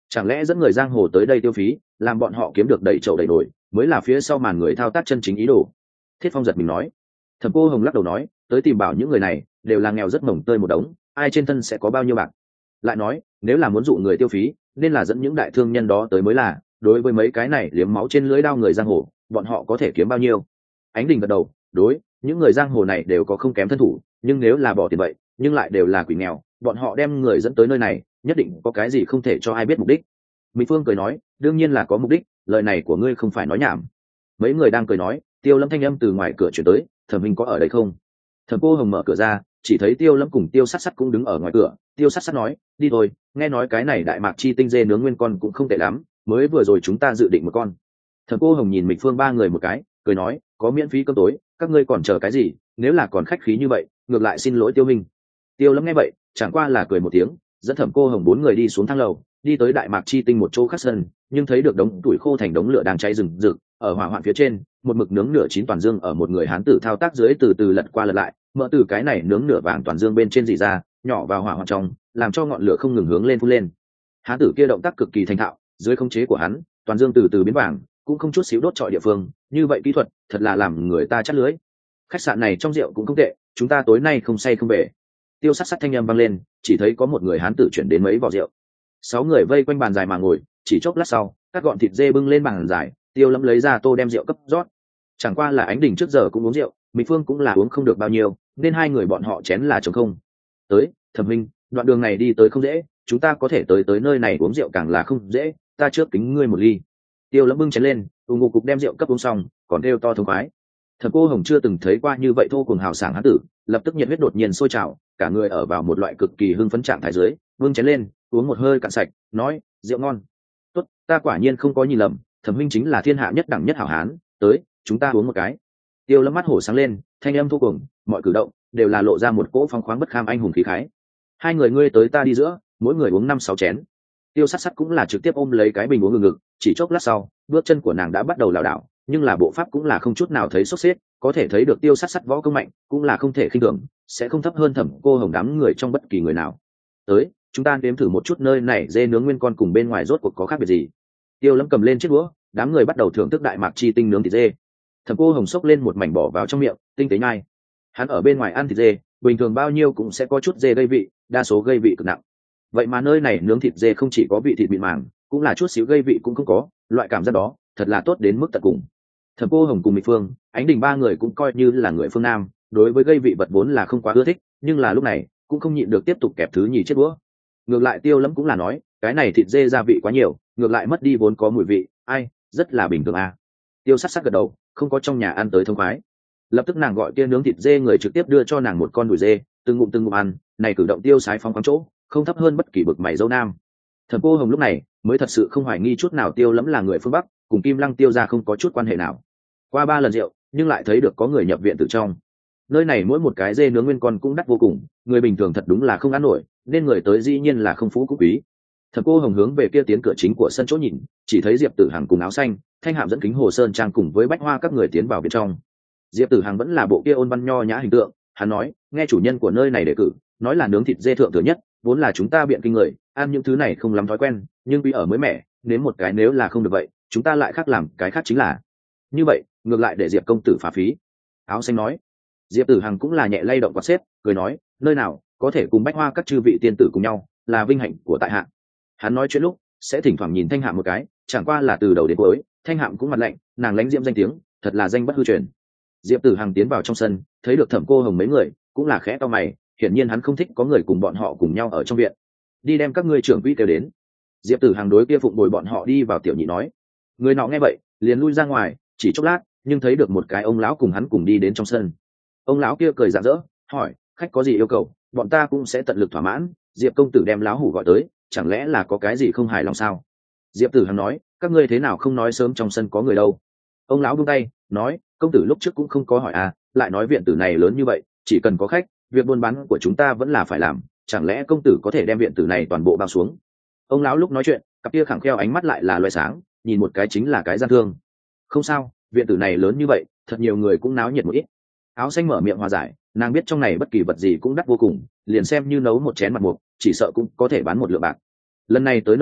chẳng lẽ dẫn người giang hồ tới đây tiêu phí, làm bọn họ kiếm được đầy chậu đầy nồi, mới là phía sau màn người thao tác chân chính ý đồ? Thiết Phong giật mình nói. Thẩm Cô Hồng lắc đầu nói, tới tìm bảo những người này đều là nghèo rất mồng tơi một đống, ai trên thân sẽ có bao nhiêu bạc? Lại nói, nếu là muốn dụ người tiêu phí, nên là dẫn những đại thương nhân đó tới mới là. Đối với mấy cái này liếm máu trên lưỡi đao người giang hồ, bọn họ có thể kiếm bao nhiêu? Ánh Đình gật đầu, đối, những người giang hồ này đều có không kém thân thủ, nhưng nếu là bỏ tiền vậy, nhưng lại đều là quỷ nghèo, bọn họ đem người dẫn tới nơi này, nhất định có cái gì không thể cho ai biết mục đích. Mỹ Phương cười nói, đương nhiên là có mục đích, lời này của ngươi không phải nói nhảm. Mấy người đang cười nói, Tiêu Lâm thanh âm từ ngoài cửa chuyển tới, Thẩm Minh có ở đây không? Thẩm Cô Hồng mở cửa ra, chỉ thấy Tiêu Lâm cùng Tiêu Sắt Sắt cũng đứng ở ngoài cửa. Tiêu Sắt Sắt nói, đi thôi, nghe nói cái này đại mạc chi tinh dê nướng nguyên con cũng không tệ lắm, mới vừa rồi chúng ta dự định một con. Thẩm Cô Hồng nhìn Mịch Phương ba người một cái, cười nói, có miễn phí cơm tối, các ngươi còn chờ cái gì? Nếu là còn khách khí như vậy, ngược lại xin lỗi Tiêu Minh. Tiêu Lâm nghe vậy, chẳng qua là cười một tiếng, dẫn Thẩm Cô Hồng bốn người đi xuống thang lầu, đi tới đại mạc chi tinh một chỗ khác sân, nhưng thấy được đống tuổi khô thành đống lửa đang cháy rừng rực, ở hỏa hoạn phía trên, một mực nướng nửa chín toàn dương ở một người hán tử thao tác dưới từ từ lật qua lật lại, mỡ từ cái này nướng nửa vàng toàn dương bên trên dì ra, nhỏ vào hỏa hoạn trong, làm cho ngọn lửa không ngừng hướng lên phun lên. Hán tử kia động tác cực kỳ thành thạo, dưới khống chế của hắn, toàn dương từ từ biến vàng, cũng không chút xíu đốt trọi địa phương, như vậy kỹ thuật, thật là làm người ta chát lưới. Khách sạn này trong rượu cũng không tệ, chúng ta tối nay không say không về. Tiêu Sắt Sắt thanh âm vang lên, chỉ thấy có một người hán tử chuyển đến mấy vò rượu. Sáu người vây quanh bàn dài mà ngồi, chỉ chốc lát sau, các gọn thịt dê bưng lên bàn dài, Tiêu Lâm lấy ra tô đem rượu cấp rót. Chẳng qua là Ánh Đình trước giờ cũng uống rượu, Mỹ Phương cũng là uống không được bao nhiêu, nên hai người bọn họ chén là trống không. Tới, Thẩm Minh, đoạn đường này đi tới không dễ, chúng ta có thể tới tới nơi này uống rượu càng là không dễ, ta trước kính ngươi một ly. Tiêu Lâm bưng chén lên, ung ngục cục đem rượu cấp uống xong, còn kêu to thống khoái. Thẩm Cô Hồng chưa từng thấy qua như vậy thô cuồng hào sảng hán tử, lập tức nhiệt huyết đột nhiên sôi trào, cả người ở vào một loại cực kỳ hưng phấn trạng thái dưới, bưng chén lên, uống một hơi cạn sạch, nói, rượu ngon. Tốt, ta quả nhiên không có nhìn lầm, Thẩm Minh chính là thiên hạ nhất đẳng nhất hảo hán, tới, chúng ta uống một cái. Tiêu Lâm mắt hổ sáng lên, thanh âm thô cuồng, mọi cử động đều là lộ ra một cỗ phong khoáng bất kham anh hùng khí khái. Hai người ngươi tới ta đi giữa, mỗi người uống năm sáu chén. Tiêu Sắt Sắt cũng là trực tiếp ôm lấy cái bình uống ngực ngực, chỉ chốc lát sau, bước chân của nàng đã bắt đầu lảo đảo, nhưng là bộ pháp cũng là không chút nào thấy sốt xếp, có thể thấy được Tiêu Sắt Sắt võ công mạnh, cũng là không thể khinh thường, sẽ không thấp hơn Thẩm Cô Hồng đám người trong bất kỳ người nào. Tới, chúng ta nếm thử một chút nơi này dê nướng nguyên con cùng bên ngoài rốt cuộc có khác biệt gì. Tiêu Lâm cầm lên chiếc đũa, đám người bắt đầu thưởng thức đại mạc chi tinh nướng thịt dê. Thẩm Cô Hồng xốc lên một mảnh bỏ vào trong miệng, tinh tế nhai. Hắn ở bên ngoài ăn thịt dê, bình thường bao nhiêu cũng sẽ có chút dê gây vị, đa số gây vị cực nặng. Vậy mà nơi này nướng thịt dê không chỉ có vị thịt mịn màng, cũng là chút xíu gây vị cũng không có, loại cảm giác đó thật là tốt đến mức tận cùng. Thẩm Cô Hồng cùng Mỹ Phương, Ánh Đình ba người cũng coi như là người phương Nam, đối với gây vị vật vốn là không quá ưa thích, nhưng là lúc này cũng không nhịn được tiếp tục kẹp thứ nhì chiếc đũa. Ngược lại Tiêu Lâm cũng là nói, cái này thịt dê gia vị quá nhiều, ngược lại mất đi vốn có mùi vị, ai, rất là bình thường à. Tiêu Sắt Sắt gật đầu, không có trong nhà ăn tới thông khoái. Lập tức nàng gọi kia nướng thịt dê người trực tiếp đưa cho nàng một con đùi dê, từng ngụm từng ngụm ăn, này cử động tiêu sái phóng khoáng chỗ, không thấp hơn bất kỳ bực mày dâu nam. Thẩm Cô Hồng lúc này mới thật sự không hoài nghi chút nào Tiêu Lâm là người phương Bắc, cùng Kim Lăng Tiêu gia không có chút quan hệ nào. Qua ba lần rượu, nhưng lại thấy được có người nhập viện từ trong. Nơi này mỗi một cái dê nướng nguyên con cũng đắt vô cùng, người bình thường thật đúng là không ăn nổi, nên người tới dĩ nhiên là không phú cũng quý. Thẩm Cô Hồng hướng về kia tiến cửa chính của sân chỗ nhìn, chỉ thấy Diệp Tử Hằng cùng áo xanh, Thanh Hạm dẫn Kính Hồ Sơn Trang cùng với Bách Hoa các người tiến vào bên trong. Diệp Tử Hằng vẫn là bộ kia ôn văn nho nhã hình tượng, hắn nói, nghe chủ nhân của nơi này đề cử, nói là nướng thịt dê thượng thừa nhất, vốn là chúng ta biện kinh người, ăn những thứ này không lắm thói quen, nhưng vì ở mới mẻ, nếm một cái nếu là không được vậy, chúng ta lại khác làm cái khác chính là. Như vậy, ngược lại để Diệp công tử phá phí. Áo xanh nói. Diệp Tử Hằng cũng là nhẹ lay động quạt xếp, cười nói, nơi nào có thể cùng Bách Hoa các chư vị tiên tử cùng nhau, là vinh hạnh của tại hạ. Hắn nói chuyện lúc sẽ thỉnh thoảng nhìn Thanh Hạm một cái, chẳng qua là từ đầu đến cuối, Thanh Hạm cũng mặt lạnh, nàng lánh diễm danh tiếng, thật là danh bất hư truyền. Diệp Tử Hằng tiến vào trong sân, thấy được Thẩm Cô Hồng mấy người, cũng là khẽ to mày, hiển nhiên hắn không thích có người cùng bọn họ cùng nhau ở trong viện. Đi đem các ngươi trưởng quỹ kêu đến. Diệp Tử Hằng đối kia phụng bồi bọn họ đi vào tiểu nhị nói. Người nọ nghe vậy, liền lui ra ngoài, chỉ chốc lát, nhưng thấy được một cái ông lão cùng hắn cùng đi đến trong sân. Ông lão kia cười rạng rỡ, hỏi, khách có gì yêu cầu, bọn ta cũng sẽ tận lực thỏa mãn. Diệp công tử đem lão hủ gọi tới, chẳng lẽ là có cái gì không hài lòng sao? Diệp Tử Hằng nói, các ngươi thế nào không nói sớm trong sân có người đâu? Ông lão buông tay, nói, công tử lúc trước cũng không có hỏi à, lại nói viện tử này lớn như vậy, chỉ cần có khách, việc buôn bán của chúng ta vẫn là phải làm, chẳng lẽ công tử có thể đem viện tử này toàn bộ bao xuống? Ông lão lúc nói chuyện, cặp kia khẳng kheo ánh mắt lại là loé sáng, nhìn một cái chính là cái gian thương. Không sao, viện tử này lớn như vậy, thật nhiều người cũng náo nhiệt một ít. Áo xanh mở miệng hòa giải, nàng biết trong này bất kỳ vật gì cũng đắt vô cùng, liền xem như nấu một chén mặt mục, chỉ sợ cũng có thể bán một lượng bạc. Lần này tới nơi này,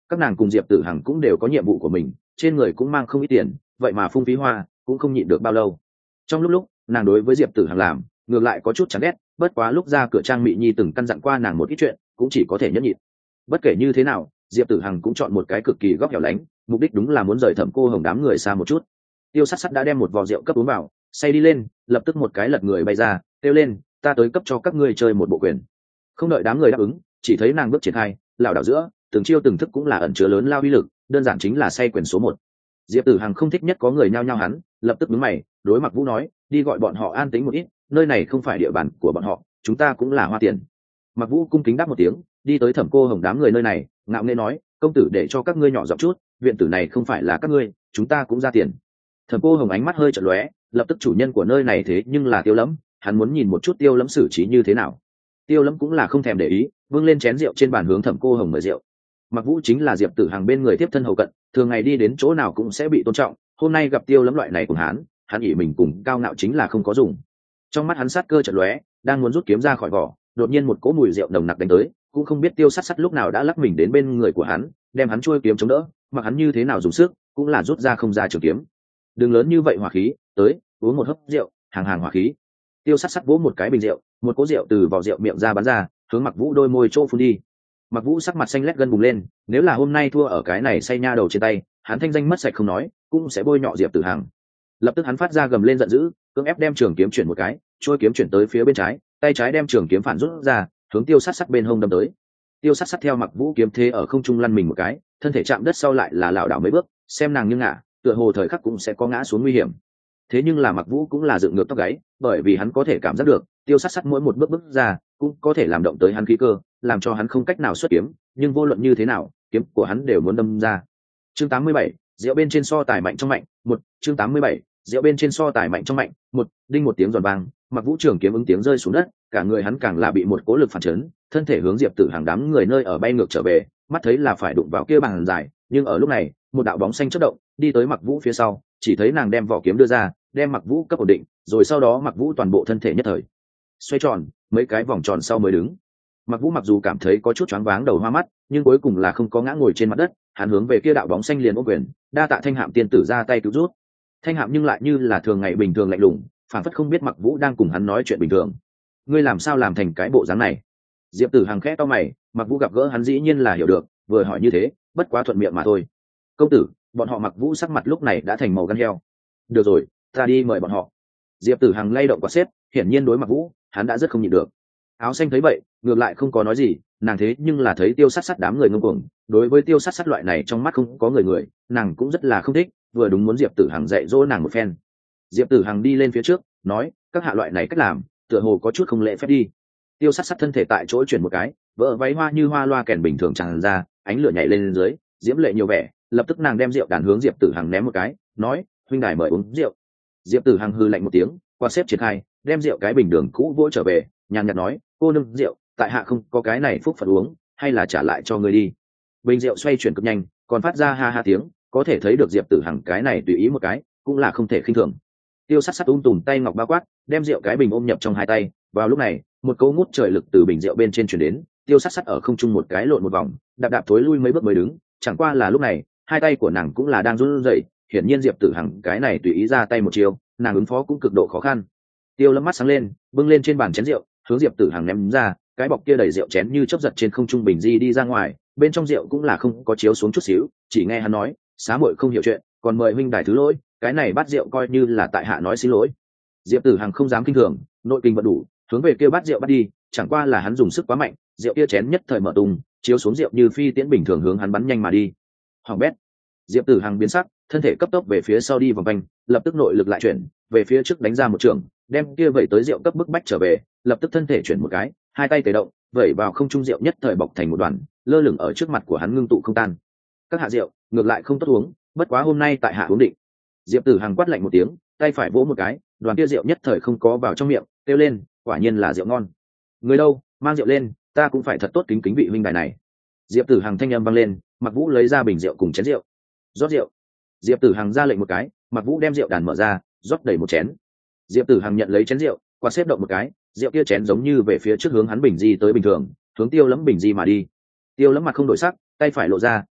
các nàng cùng diệp tử hằng cũng đều có nhiệm vụ của mình, trên người cũng mang không ít tiền, vậy mà phung phí hoa cũng không nhịn được bao lâu. Trong lúc lúc nàng đối với diệp tử hằng làm ngược lại có chút chán ghét, bất quá lúc ra cửa trang Mị Nhi từng căn dặn qua nàng một ít chuyện, cũng chỉ có thể nhẫn nhịn. Bất kể như thế nào, diệp tử hằng cũng chọn một cái cực kỳ góc hẻo lánh, mục đích đúng là muốn rời Thẩm Cô Hồng đám người xa một chút. Tiêu Sắt Sắt đã đem một vò rượu cấp uống vào, say đi lên, lập tức một cái lật người bay ra, kêu lên, ta tới cấp cho các ngươi chơi một bộ quyền. Không đợi đám người đáp ứng, chỉ thấy nàng bước triển khai, lảo đảo giữa, từng chiêu từng thức cũng là ẩn chứa lớn lao uy lực, đơn giản chính là say quyền số một. Diệp Tử Hằng không thích nhất có người nhao nhao hắn, lập tức đứng mày, đối Mặc Vũ nói, đi gọi bọn họ an tĩnh một ít, nơi này không phải địa bàn của bọn họ, chúng ta cũng là hoa tiền. Mặc Vũ cung kính đáp một tiếng, đi tới Thẩm Cô Hồng đám người nơi này, ngạo nghễ nói, công tử để cho các ngươi nhỏ giọng chút, viện tử này không phải là các ngươi, chúng ta cũng ra tiền. Thẩm Cô Hồng ánh mắt hơi chợt lóe, lập tức chủ nhân của nơi này thế nhưng là Tiêu Lẫm, hắn muốn nhìn một chút Tiêu Lẫm xử trí như thế nào. Tiêu Lẫm cũng là không thèm để ý, vâng lên chén rượu trên bàn hướng Thẩm Cô Hồng mời rượu. Mặc Vũ chính là Diệp Tử Hằng bên người tiếp thân hầu cận, thường ngày đi đến chỗ nào cũng sẽ bị tôn trọng, hôm nay gặp Tiêu Lẫm loại này cùng hắn, hắn nghĩ mình cùng cao ngạo chính là không có dùng. Trong mắt hắn sát cơ chợt lóe, đang muốn rút kiếm ra khỏi vỏ, đột nhiên một cỗ mùi rượu nồng nặc đánh tới, cũng không biết Tiêu Sắt Sắt lúc nào đã lắc mình đến bên người của hắn, đem hắn chuôi kiếm chống đỡ, mặc hắn như thế nào dùng sức, cũng là rút ra không ra trường kiếm. Đừng lớn như vậy hỏa khí, tới, uống một hớp rượu, hàng hàng hỏa khí. Tiêu Sắt Sắt vỗ một cái bình rượu, một cỗ rượu từ vỏ rượu miệng ra bắn ra, hướng Mặc Vũ đôi môi chỗ phun đi. Mặc Vũ sắc mặt xanh lét gân bùng lên, nếu là hôm nay thua ở cái này say nha đầu trên tay, hắn thanh danh mất sạch không nói, cũng sẽ bôi nhọ Diệp Tử Hằng. Lập tức hắn phát ra gầm lên giận dữ, cưỡng ép đem trường kiếm chuyển một cái, chuôi kiếm chuyển tới phía bên trái, tay trái đem trường kiếm phản rút ra, hướng Tiêu Sắt Sắt bên hông đâm tới. Tiêu Sắt Sắt theo Mặc Vũ kiếm thế ở không trung lăn mình một cái, thân thể chạm đất sau lại là lảo đảo mấy bước, xem nàng như ngã, tựa hồ thời khắc cũng sẽ có ngã xuống nguy hiểm. Thế nhưng là Mặc Vũ cũng là dựng ngược tóc gáy, bởi vì hắn có thể cảm giác được, Tiêu Sắt Sắt mỗi một bước bước ra, cũng có thể làm động tới hắn khí cơ, làm cho hắn không cách nào xuất kiếm, nhưng vô luận như thế nào, kiếm của hắn đều muốn đâm ra. Chương tám mươi bảy, rượu bên trên so tài mạnh trong mạnh, một, chương tám mươi bảy, rượu bên trên so tài mạnh trong mạnh, một, đinh một tiếng giòn vang, Mặc Vũ trường kiếm ứng tiếng rơi xuống đất, cả người hắn càng là bị một cố lực phản chấn, thân thể hướng Diệp Tử Hằng đám người nơi ở bay ngược trở về, mắt thấy là phải đụng vào kia bàn dài, nhưng ở lúc này, một đạo bóng xanh chớp động, đi tới Mặc Vũ phía sau, chỉ thấy nàng đem vỏ kiếm đưa ra, đem Mặc Vũ cấp ổn định, rồi sau đó Mặc Vũ toàn bộ thân thể nhất thời xoay tròn, mấy cái vòng tròn sau mới đứng. Mặc Vũ mặc dù cảm thấy có chút choáng váng đầu hoa mắt, nhưng cuối cùng là không có ngã ngồi trên mặt đất, hắn hướng về kia đạo bóng xanh liền ôm quyền, đa tạ Thanh Hạm tiên tử ra tay cứu rút. Thanh Hạm nhưng lại như là thường ngày bình thường lạnh lùng, phản phất không biết Mặc Vũ đang cùng hắn nói chuyện bình thường. Ngươi làm sao làm thành cái bộ dáng này? Diệp Tử Hằng khẽ to mày, Mặc Vũ gặp gỡ hắn dĩ nhiên là hiểu được, vừa hỏi như thế, bất quá thuận miệng mà thôi. Công tử, bọn họ Mặc Vũ sắc mặt lúc này đã thành màu gan heo. Được rồi, ta đi mời bọn họ. Diệp Tử Hằng lay động quạt xếp, hiển nhiên đối Mặc Vũ, hắn đã rất không nhịn được. Áo xanh thấy vậy, ngược lại không có nói gì, nàng thế nhưng là thấy Tiêu Sắt Sắt đám người ngông cuồng, đối với Tiêu Sắt Sắt loại này trong mắt không có người người, nàng cũng rất là không thích, vừa đúng muốn Diệp Tử Hằng dạy dỗ nàng một phen. Diệp Tử Hằng đi lên phía trước, nói, các hạ loại này cách làm, tựa hồ có chút không lễ phép đi. Tiêu Sắt Sắt thân thể tại chỗ chuyển một cái, vỡ váy hoa như hoa loa kèn bình thường tràn ra, ánh lửa nhảy lên, lên dưới, diễm lệ nhiều vẻ, lập tức nàng đem rượu đàn hướng Diệp Tử Hằng ném một cái, nói, huynh đài mời uống rượu. Diệp Tử Hằng hừ lạnh một tiếng, qua xếp triển khai, đem rượu cái bình đường cũ vỗ trở về, nhàn nhạt nói, cô nương rượu, tại hạ không có cái này phúc phận uống, hay là trả lại cho người đi. Bình rượu xoay chuyển cực nhanh, còn phát ra ha ha tiếng, có thể thấy được Diệp Tử Hằng cái này tùy ý một cái, cũng là không thể khinh thường. Tiêu Sắt Sắt ung tùm tay ngọc bao quát, đem rượu cái bình ôm nhập trong hai tay, vào lúc này, một cấu ngút trời lực từ bình rượu bên trên truyền đến, Tiêu Sắt Sắt ở không trung một cái lộn một vòng, đạp đạp thối lui mấy bước mới đứng, chẳng qua là lúc này, hai tay của nàng cũng là đang run rẩy, hiển nhiên Diệp Tử Hằng cái này tùy ý ra tay một chiều, nàng ứng phó cũng cực độ khó khăn. Tiêu Lâm mắt sáng lên, bưng lên trên bàn chén rượu, hướng Diệp Tử Hằng ném ra, cái bọc kia đầy rượu chén như chớp giật trên không trung bình di đi ra ngoài, bên trong rượu cũng là không có chiếu xuống chút xíu, chỉ nghe hắn nói, xá muội không hiểu chuyện, còn mời huynh đài thứ lỗi, cái này bát rượu coi như là tại hạ nói xin lỗi. Diệp Tử Hằng không dám kinh thường, nội kinh vẫn đủ, hướng về kia bát rượu bắt đi, chẳng qua là hắn dùng sức quá mạnh, rượu kia chén nhất thời mở tung, chiếu xuống rượu như phi tiễn bình thường hướng hắn bắn nhanh mà đi. Hoàng bét. Diệp Tử Hằng biến sắc, thân thể cấp tốc về phía sau đi vòng quanh, lập tức nội lực lại chuyển về phía trước đánh ra một trường, đem kia vẩy tới rượu cấp bức bách trở về, lập tức thân thể chuyển một cái, hai tay tề động, vẩy vào không trung rượu nhất thời bọc thành một đoàn, lơ lửng ở trước mặt của hắn ngưng tụ không tan. Các hạ rượu, ngược lại không tốt uống, bất quá hôm nay tại hạ uống định. Diệp Tử Hằng quát lạnh một tiếng, tay phải vỗ một cái, đoàn kia rượu nhất thời không có vào trong miệng, kêu lên, quả nhiên là rượu ngon. Người đâu, mang rượu lên, ta cũng phải thật tốt kính kính vị huynh đài này. Diệp Tử Hằng thanh âm vang lên, Mặc Vũ lấy ra bình rượu cùng chén rượu, rót rượu. Diệp Tử Hằng ra lệnh một cái, Mặc Vũ đem rượu đàn mở ra, rót đầy một chén. Diệp Tử Hằng nhận lấy chén rượu, qua xếp động một cái, rượu kia chén giống như về phía trước hướng hắn bình di tới bình thường, hướng Tiêu Lẫm bình di mà đi. Tiêu Lẫm mặt không đổi sắc, tay phải lộ ra,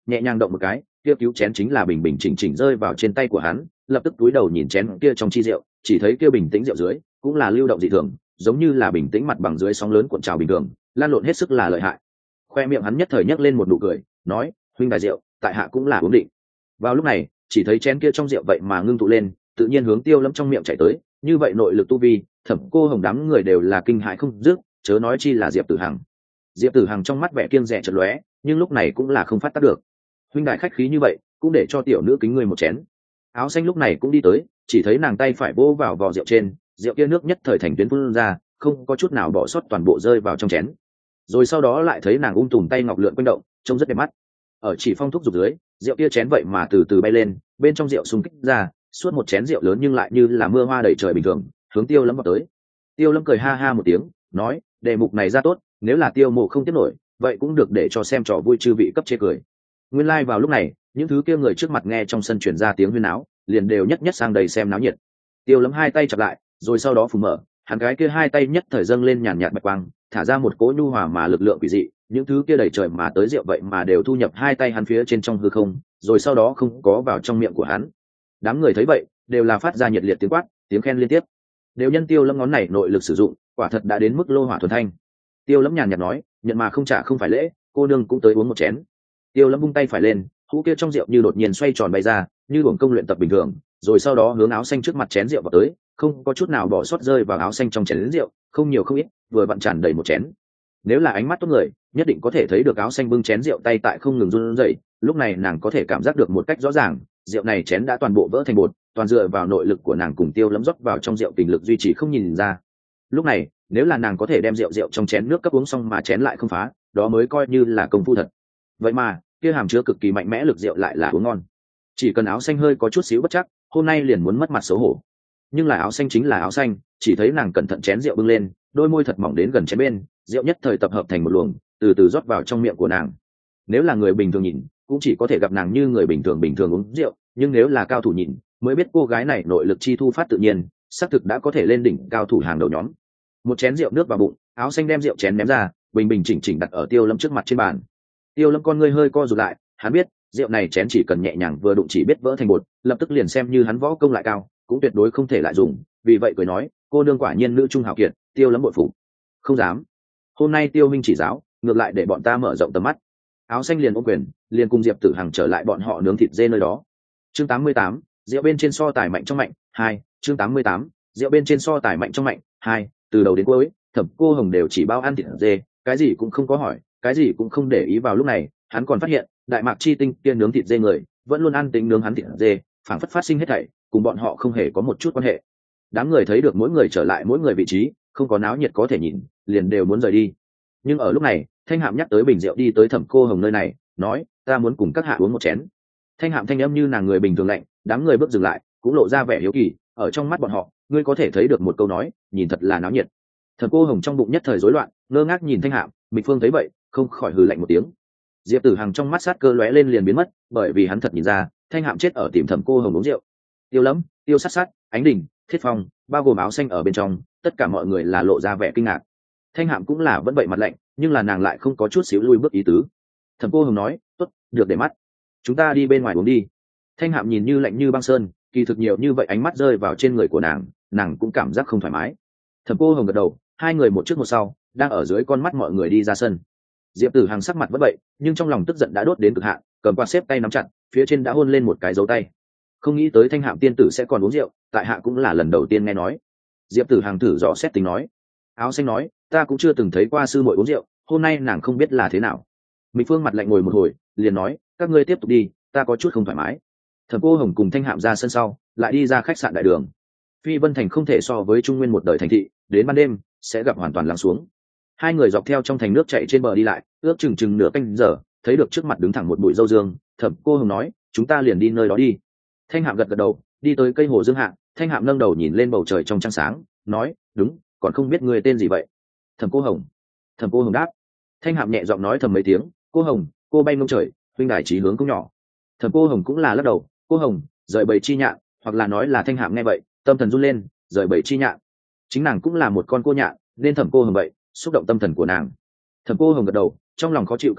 nhẹ nhàng động một cái, kia cứu chén chính là bình bình chỉnh chỉnh rơi vào trên tay của hắn, lập tức túi đầu nhìn chén kia trong chi rượu, chỉ thấy kia bình tĩnh rượu dưới cũng là lưu động dị thường, giống như là bình tĩnh mặt bằng dưới sóng lớn cuộn trào bình thường, lan lộn hết sức là lợi hại. Khoe miệng hắn nhất thời nhấc lên một nụ cười, nói: huynh đài rượu tại hạ cũng là uống định. Vào lúc này chỉ thấy chén kia trong rượu vậy mà ngưng tụ lên, tự nhiên hướng Tiêu Lâm trong miệng chảy tới, như vậy nội lực tu vi, Thẩm Cô Hồng đám người đều là kinh hãi không dứt, chớ nói chi là Diệp Tử Hằng. Diệp Tử Hằng trong mắt vẻ kiêng dè chợt lóe, nhưng lúc này cũng là không phát tác được. Huynh đại khách khí như vậy, cũng để cho tiểu nữ kính ngươi một chén. Áo xanh lúc này cũng đi tới, chỉ thấy nàng tay phải vỗ vào vò rượu trên, rượu kia nước nhất thời thành tuyến phun ra, không có chút nào bỏ sót, toàn bộ rơi vào trong chén. Rồi sau đó lại thấy nàng ung tùm tay ngọc lượn quanh động, trông rất đẹp mắt. Ở chỉ phong thúc dục dưới, rượu kia chén vậy mà từ từ bay lên, bên trong rượu xung kích ra, suốt một chén rượu lớn nhưng lại như là mưa hoa đầy trời bình thường, hướng Tiêu Lâm vào tới. Tiêu Lâm cười ha ha một tiếng, nói: đề mục này ra tốt, nếu là Tiêu Mộ không tiếp nổi, vậy cũng được để cho xem trò vui chư vị cấp chê cười. Nguyên lai like vào lúc này, những thứ kia người trước mặt nghe trong sân truyền ra tiếng huyên náo, liền đều nhất nhất sang đây xem náo nhiệt. Tiêu Lâm hai tay chập lại, rồi sau đó phùng mở, hắn cái kia hai tay nhất thời dâng lên nhàn nhạt bạch quang, thả ra một cỗ nhu hòa mà lực lượng quỷ dị, những thứ kia đầy trời mà tới rượu vậy mà đều thu nhập hai tay hắn phía trên trong hư không, rồi sau đó không có vào trong miệng của hắn. Đám người thấy vậy, đều là phát ra nhiệt liệt tiếng quát, tiếng khen liên tiếp. Đều nhân Tiêu Lâm ngón này nội lực sử dụng, quả thật đã đến mức lô hỏa thuần thanh. Tiêu Lâm nhàn nhạt nói: nhận mà không trả không phải lễ, cô nương cũng tới uống một chén. Tiêu Lâm vung tay phải lên, hũ kia trong rượu như đột nhiên xoay tròn bay ra, như luồng công luyện tập bình thường, rồi sau đó hướng áo xanh trước mặt chén rượu vào tới, không có chút nào bỏ sót rơi vào áo xanh trong chén rượu, không nhiều không ít, vừa vặn tràn đầy một chén. Nếu là ánh mắt tốt người, nhất định có thể thấy được áo xanh bưng chén rượu tay tại không ngừng run rẩy, lúc này nàng có thể cảm giác được một cách rõ ràng, rượu này chén đã toàn bộ vỡ thành bột, toàn dựa vào nội lực của nàng cùng Tiêu Lâm rót vào trong rượu, tình lực duy trì không nhìn ra. Lúc này, nếu là nàng có thể đem rượu rượu trong chén nước cấp uống xong mà chén lại không phá, đó mới coi như là công phu thật. Vậy mà, kia hàm chứa cực kỳ mạnh mẽ lực rượu lại là uống ngon. Chỉ cần áo xanh hơi có chút xíu bất chắc, hôm nay liền muốn mất mặt xấu hổ. Nhưng là áo xanh chính là áo xanh, chỉ thấy nàng cẩn thận chén rượu bưng lên, đôi môi thật mỏng đến gần chén bên, rượu nhất thời tập hợp thành một luồng, từ từ rót vào trong miệng của nàng. Nếu là người bình thường nhìn, cũng chỉ có thể gặp nàng như người bình thường bình thường uống rượu, nhưng nếu là cao thủ nhìn, mới biết cô gái này nội lực chi thu phát tự nhiên, xác thực đã có thể lên đỉnh cao thủ hàng đầu nhóm. Một chén rượu nước vào bụng, áo xanh đem rượu chén ném ra, bình bình chỉnh chỉnh đặt ở Tiêu Lâm trước mặt trên bàn. Tiêu Lâm con ngươi hơi co rụt lại, hắn biết, rượu này chén chỉ cần nhẹ nhàng vừa đụng chỉ biết vỡ thành bột, lập tức liền xem như hắn võ công lại cao, cũng tuyệt đối không thể lại dùng, vì vậy cười nói: cô nương quả nhiên nữ trung hào kiệt, Tiêu Lâm bội phục. Không dám. Hôm nay Tiêu minh chỉ giáo, ngược lại để bọn ta mở rộng tầm mắt. Áo xanh liền ôm quyền, liền cùng Diệp Tử Hằng trở lại bọn họ nướng thịt dê nơi đó. Chương tám mươi tám, rượu bên trên so tài mạnh trong mạnh, hai. Chương tám mươi tám, rượu bên trên so tài mạnh trong mạnh, hai. Từ đầu đến cuối, Thẩm Cô Hồng đều chỉ bao ăn thịt dê, cái gì cũng không có hỏi, cái gì cũng không để ý. Vào lúc này, hắn còn phát hiện, Đại Mạc Chi Tinh kia nướng thịt dê người, vẫn luôn ăn tính nướng hắn thịt dê, phảng phất phát sinh hết thảy, cùng bọn họ không hề có một chút quan hệ. Đám người thấy được mỗi người trở lại mỗi người vị trí, không có náo nhiệt có thể nhìn, liền đều muốn rời đi. Nhưng ở lúc này, Thanh Hạm nhắc tới bình rượu đi tới Thẩm Cô Hồng nơi này, nói: ta muốn cùng các hạ uống một chén. Thanh Hạm thanh âm như nàng người bình thường lạnh, đám người bước dừng lại, cũng lộ ra vẻ hiếu kỳ, ở trong mắt bọn họ, ngươi có thể thấy được một câu nói, nhìn thật là náo nhiệt. Thẩm Cô Hồng trong bụng nhất thời rối loạn, ngơ ngác nhìn Thanh Hạm, Mịch Phương thấy vậy, không khỏi hừ lạnh một tiếng. Diệp Tử Hằng trong mắt sát cơ lóe lên liền biến mất, bởi vì hắn thật nhìn ra, Thanh Hạm chết ở tìm Thẩm Cô Hồng uống rượu. Tiêu Lâm, Tiêu Sát Sát, Ánh Đình, Thiết Phong, bao gồm áo xanh ở bên trong, tất cả mọi người là lộ ra vẻ kinh ngạc. Thanh Hạm cũng là vẫn vậy mặt lạnh, nhưng là nàng lại không có chút xíu lui bước ý tứ. Thẩm Cô Hồng nói: tốt, được để mắt, chúng ta đi bên ngoài uống đi. Thanh Hạm nhìn như lạnh như băng sơn, kỳ thực nhiều như vậy ánh mắt rơi vào trên người của nàng, nàng cũng cảm giác không thoải mái. Thẩm Cô Hồng gật đầu, hai người một trước một sau, đang ở dưới con mắt mọi người đi ra sân. Diệp Tử Hằng sắc mặt vẫn vậy, nhưng trong lòng tức giận đã đốt đến cực hạn, cầm quạt xếp tay nắm chặt, phía trên đã hôn lên một cái dấu tay. Không nghĩ tới Thanh Hạm tiên tử sẽ còn uống rượu, tại hạ cũng là lần đầu tiên nghe nói. Diệp Tử Hằng thử dò xét tính nói. Áo xanh nói: ta cũng chưa từng thấy qua sư muội uống rượu, hôm nay nàng không biết là thế nào. Mịch Phương mặt lạnh ngồi một hồi, liền nói: các ngươi tiếp tục đi, ta có chút không thoải mái. Thẩm Cô Hồng cùng Thanh Hạm ra sân sau, lại đi ra khách sạn đại đường. Phi Vân Thành không thể so với Trung Nguyên một đời thành thị, đến ban đêm sẽ gặp hoàn toàn lắng xuống. Hai người dọc theo trong thành nước chạy trên bờ đi lại, ước chừng chừng nửa canh giờ, thấy được trước mặt đứng thẳng một bụi dâu dương. Thẩm Cô Hồng nói: chúng ta liền đi nơi đó đi. Thanh Hạm gật gật đầu, đi tới cây hồ dương hạ. Thanh Hạm nâng đầu nhìn lên bầu trời trong trăng sáng, nói: đúng, còn không biết người tên gì vậy? Thẩm Cô Hồng. Thẩm Cô Hồng đáp. Thanh Hạm nhẹ giọng nói thầm mấy tiếng: cô Hồng, cô bay ngông trời, huynh đài trí hướng cũng nhỏ. Thẩm Cô Hồng cũng là lắc đầu: cô Hồng, rời bầy chi nhạn, hoặc là nói là Thanh Hạm nghe vậy, tâm thần run lên, rời bầy chi nhạn. Chính nàng cũng là một con cô nhạn, nên Thẩm Cô Hồng vậy, xúc động tâm thần của nàng. Thẩm Cô Hồng gật đầu, trong lòng khó chịu cực kỳ,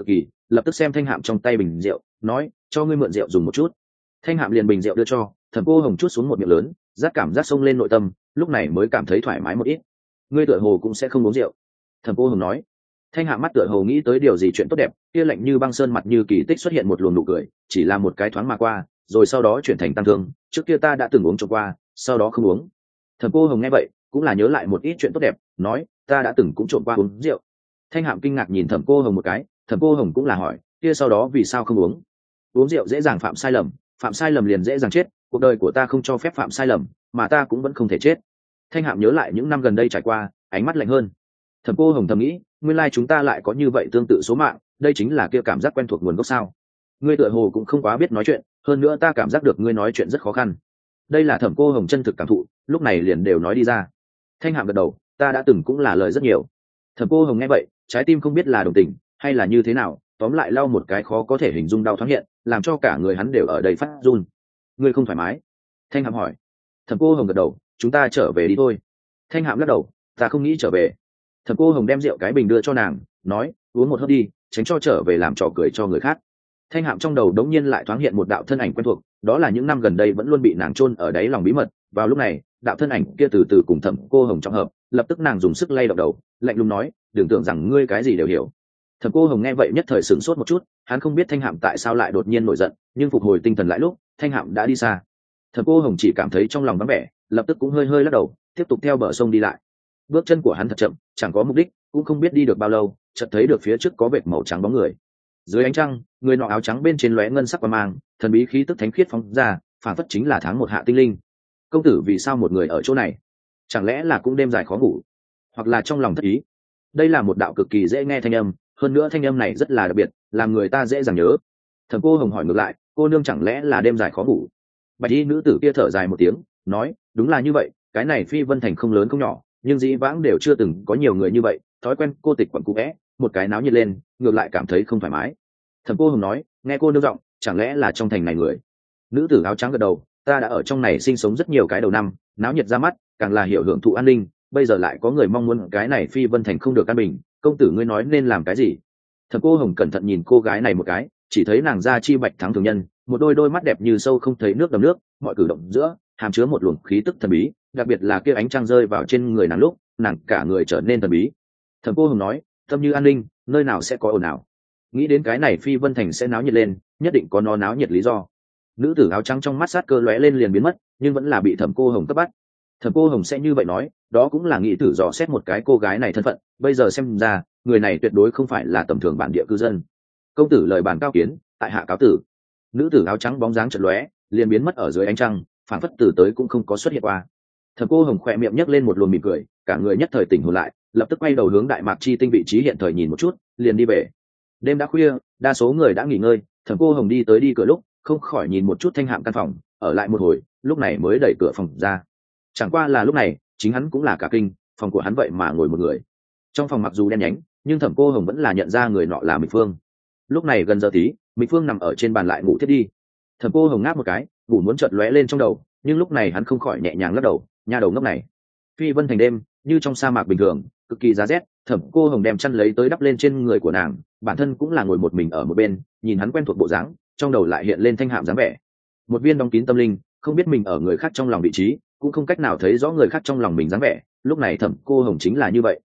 lập tức xem thanh hạm trong tay bình rượu nói cho ngươi mượn rượu dùng một chút. Thanh hạm liền bình rượu đưa cho thẩm cô hồng, chút xuống một miệng lớn, rát cảm giác sông lên nội tâm, lúc này mới cảm thấy thoải mái một ít. Ngươi tựa hồ cũng sẽ không uống rượu, thẩm cô hồng nói. Thanh hạm mắt tựa hồ nghĩ tới điều gì chuyện tốt đẹp, kia lạnh như băng sơn mặt như kỳ tích xuất hiện một luồng nụ cười, chỉ là một cái thoáng mà qua, rồi sau đó chuyển thành tăng thương. Trước kia ta đã từng uống cho qua, sau đó không uống. Thẩm cô hồng nghe vậy cũng là nhớ lại một ít chuyện tốt đẹp, nói ta đã từng cũng trộm qua uống rượu. Thanh hạm kinh ngạc nhìn thẩm cô hồng một cái, thẩm cô hồng cũng là hỏi kia sau đó vì sao không uống? Uống rượu dễ dàng phạm sai lầm, phạm sai lầm liền dễ dàng chết, cuộc đời của ta không cho phép phạm sai lầm, mà ta cũng vẫn không thể chết. Thanh hạm nhớ lại những năm gần đây trải qua, ánh mắt lạnh hơn. Thẩm cô hồng thầm nghĩ, nguyên lai chúng ta lại có như vậy tương tự số mạng, đây chính là kia cảm giác quen thuộc nguồn gốc sao? Ngươi tựa hồ cũng không quá biết nói chuyện, hơn nữa ta cảm giác được ngươi nói chuyện rất khó khăn. Đây là thẩm cô hồng chân thực cảm thụ, lúc này liền đều nói đi ra. Thanh hạm gật đầu, ta đã từng cũng là lời rất nhiều. Thẩm cô hồng nghe vậy, trái tim không biết là đồng tình hay là như thế nào, tóm lại lau một cái khó có thể hình dung đau thoáng hiện, làm cho cả người hắn đều ở đây phát run. Ngươi không thoải mái? Thanh hạm hỏi. Thẩm cô hồng gật đầu, chúng ta trở về đi thôi. Thanh hạm lắc đầu, ta không nghĩ trở về. Thẩm cô hồng đem rượu cái bình đưa cho nàng, nói uống một hớp đi, tránh cho trở về làm trò cười cho người khác. Thanh hạm trong đầu đống nhiên lại thoáng hiện một đạo thân ảnh quen thuộc, đó là những năm gần đây vẫn luôn bị nàng chôn ở đáy lòng bí mật. Vào lúc này, đạo thân ảnh kia từ từ cùng thẩm cô hồng trọng hợp, lập tức nàng dùng sức lay động đầu, lạnh lùng nói đừng tưởng rằng ngươi cái gì đều hiểu. Thẩm cô hồng nghe vậy nhất thời sửng sốt một chút, hắn không biết thanh hạm tại sao lại đột nhiên nổi giận, nhưng phục hồi tinh thần lại lúc thanh hạm đã đi xa. Thẩm cô hồng chỉ cảm thấy trong lòng vắng vẻ, lập tức cũng hơi hơi lắc đầu, tiếp tục theo bờ sông đi lại. Bước chân của hắn thật chậm, chẳng có mục đích, cũng không biết đi được bao lâu, chợt thấy được phía trước có vệt màu trắng bóng người. Dưới ánh trăng, người nọ áo trắng bên trên lóe ngân sắc qua mang, thần bí khí tức thánh khiết phóng ra, phản phất chính là tháng một hạ tinh linh. Công tử vì sao một người ở chỗ này? Chẳng lẽ là cũng đêm dài khó ngủ, hoặc là trong lòng thất ý? Đây là một đạo cực kỳ dễ nghe thanh âm, hơn nữa thanh âm này rất là đặc biệt, làm người ta dễ dàng nhớ. Thẩm cô hồng hỏi ngược lại, cô nương chẳng lẽ là đêm dài khó ngủ? Bạch y nữ tử kia thở dài một tiếng, nói đúng là như vậy, cái này phi vân thành không lớn không nhỏ, nhưng dĩ vãng đều chưa từng có nhiều người như vậy, thói quen cô tịch quẩn cũ vẽ, một cái náo nhiệt lên ngược lại cảm thấy không thoải mái. Thẩm cô hồng nói, nghe cô nương giọng, chẳng lẽ là trong thành này người? Nữ tử áo trắng gật đầu, ta đã ở trong này sinh sống rất nhiều cái đầu năm, náo nhiệt ra mắt, càng là hiểu hưởng thụ an ninh, bây giờ lại có người mong muốn cái này phi vân thành không được an bình, công tử ngươi nói nên làm cái gì? Thẩm cô hồng cẩn thận nhìn cô gái này một cái, chỉ thấy nàng da chi bạch thắng thường nhân, một đôi đôi mắt đẹp như sâu không thấy nước đầm nước, mọi cử động giữa hàm chứa một luồng khí tức thần bí, đặc biệt là kia ánh trăng rơi vào trên người nàng lúc nàng cả người trở nên thần bí. Thẩm cô hồng nói, tâm như an ninh, nơi nào sẽ có ồn ào? Nghĩ đến cái này phi vân thành sẽ náo nhiệt lên, nhất định có nó náo nhiệt lý do. Nữ tử áo trắng trong mắt sát cơ lóe lên liền biến mất, nhưng vẫn là bị thẩm cô hồng cấp bắt. Thẩm cô hồng sẽ như vậy nói, đó cũng là nghĩ thử dò xét một cái cô gái này thân phận, bây giờ xem ra người này tuyệt đối không phải là tầm thường bản địa cư dân. Công tử lời bàn cao kiến, tại hạ cáo tử. Nữ tử áo trắng bóng dáng chợt lóe liền biến mất ở dưới ánh trăng, phản phất từ tới cũng không có xuất hiện qua. Thẩm cô hồng khỏe miệng nhấc lên một luồng mỉm cười, cả người nhất thời tỉnh hồn lại, lập tức quay đầu hướng đại mạc chi tinh vị trí hiện thời nhìn một chút, liền đi về. Đêm đã khuya, đa số người đã nghỉ ngơi, thẩm cô hồng đi tới đi cửa lúc không khỏi nhìn một chút thanh hạm căn phòng, ở lại một hồi lúc này mới đẩy cửa phòng ra. Chẳng qua là lúc này chính hắn cũng là cả kinh, phòng của hắn vậy mà ngồi một người. Trong phòng mặc dù đen nhánh, nhưng thẩm cô hồng vẫn là nhận ra người nọ là Mịch Phương. Lúc này gần giờ tí, Mịch Phương nằm ở trên bàn lại ngủ thiết đi. Thẩm cô hồng ngáp một cái, ngủ muốn chợt lóe lên trong đầu, nhưng lúc này hắn không khỏi nhẹ nhàng lắc đầu, nha đầu ngốc này. Phi vân thành đêm như trong sa mạc bình thường, cực kỳ giá rét. Thẩm cô hồng đem chăn lấy tới đắp lên trên người của nàng, bản thân cũng là ngồi một mình ở một bên, nhìn hắn quen thuộc bộ dáng, trong đầu lại hiện lên thanh hạm dáng vẻ. Một viên đóng kín tâm linh, không biết mình ở người khác trong lòng vị trí, cũng không cách nào thấy rõ người khác trong lòng mình dáng vẻ. Lúc này thẩm cô hồng chính là như vậy.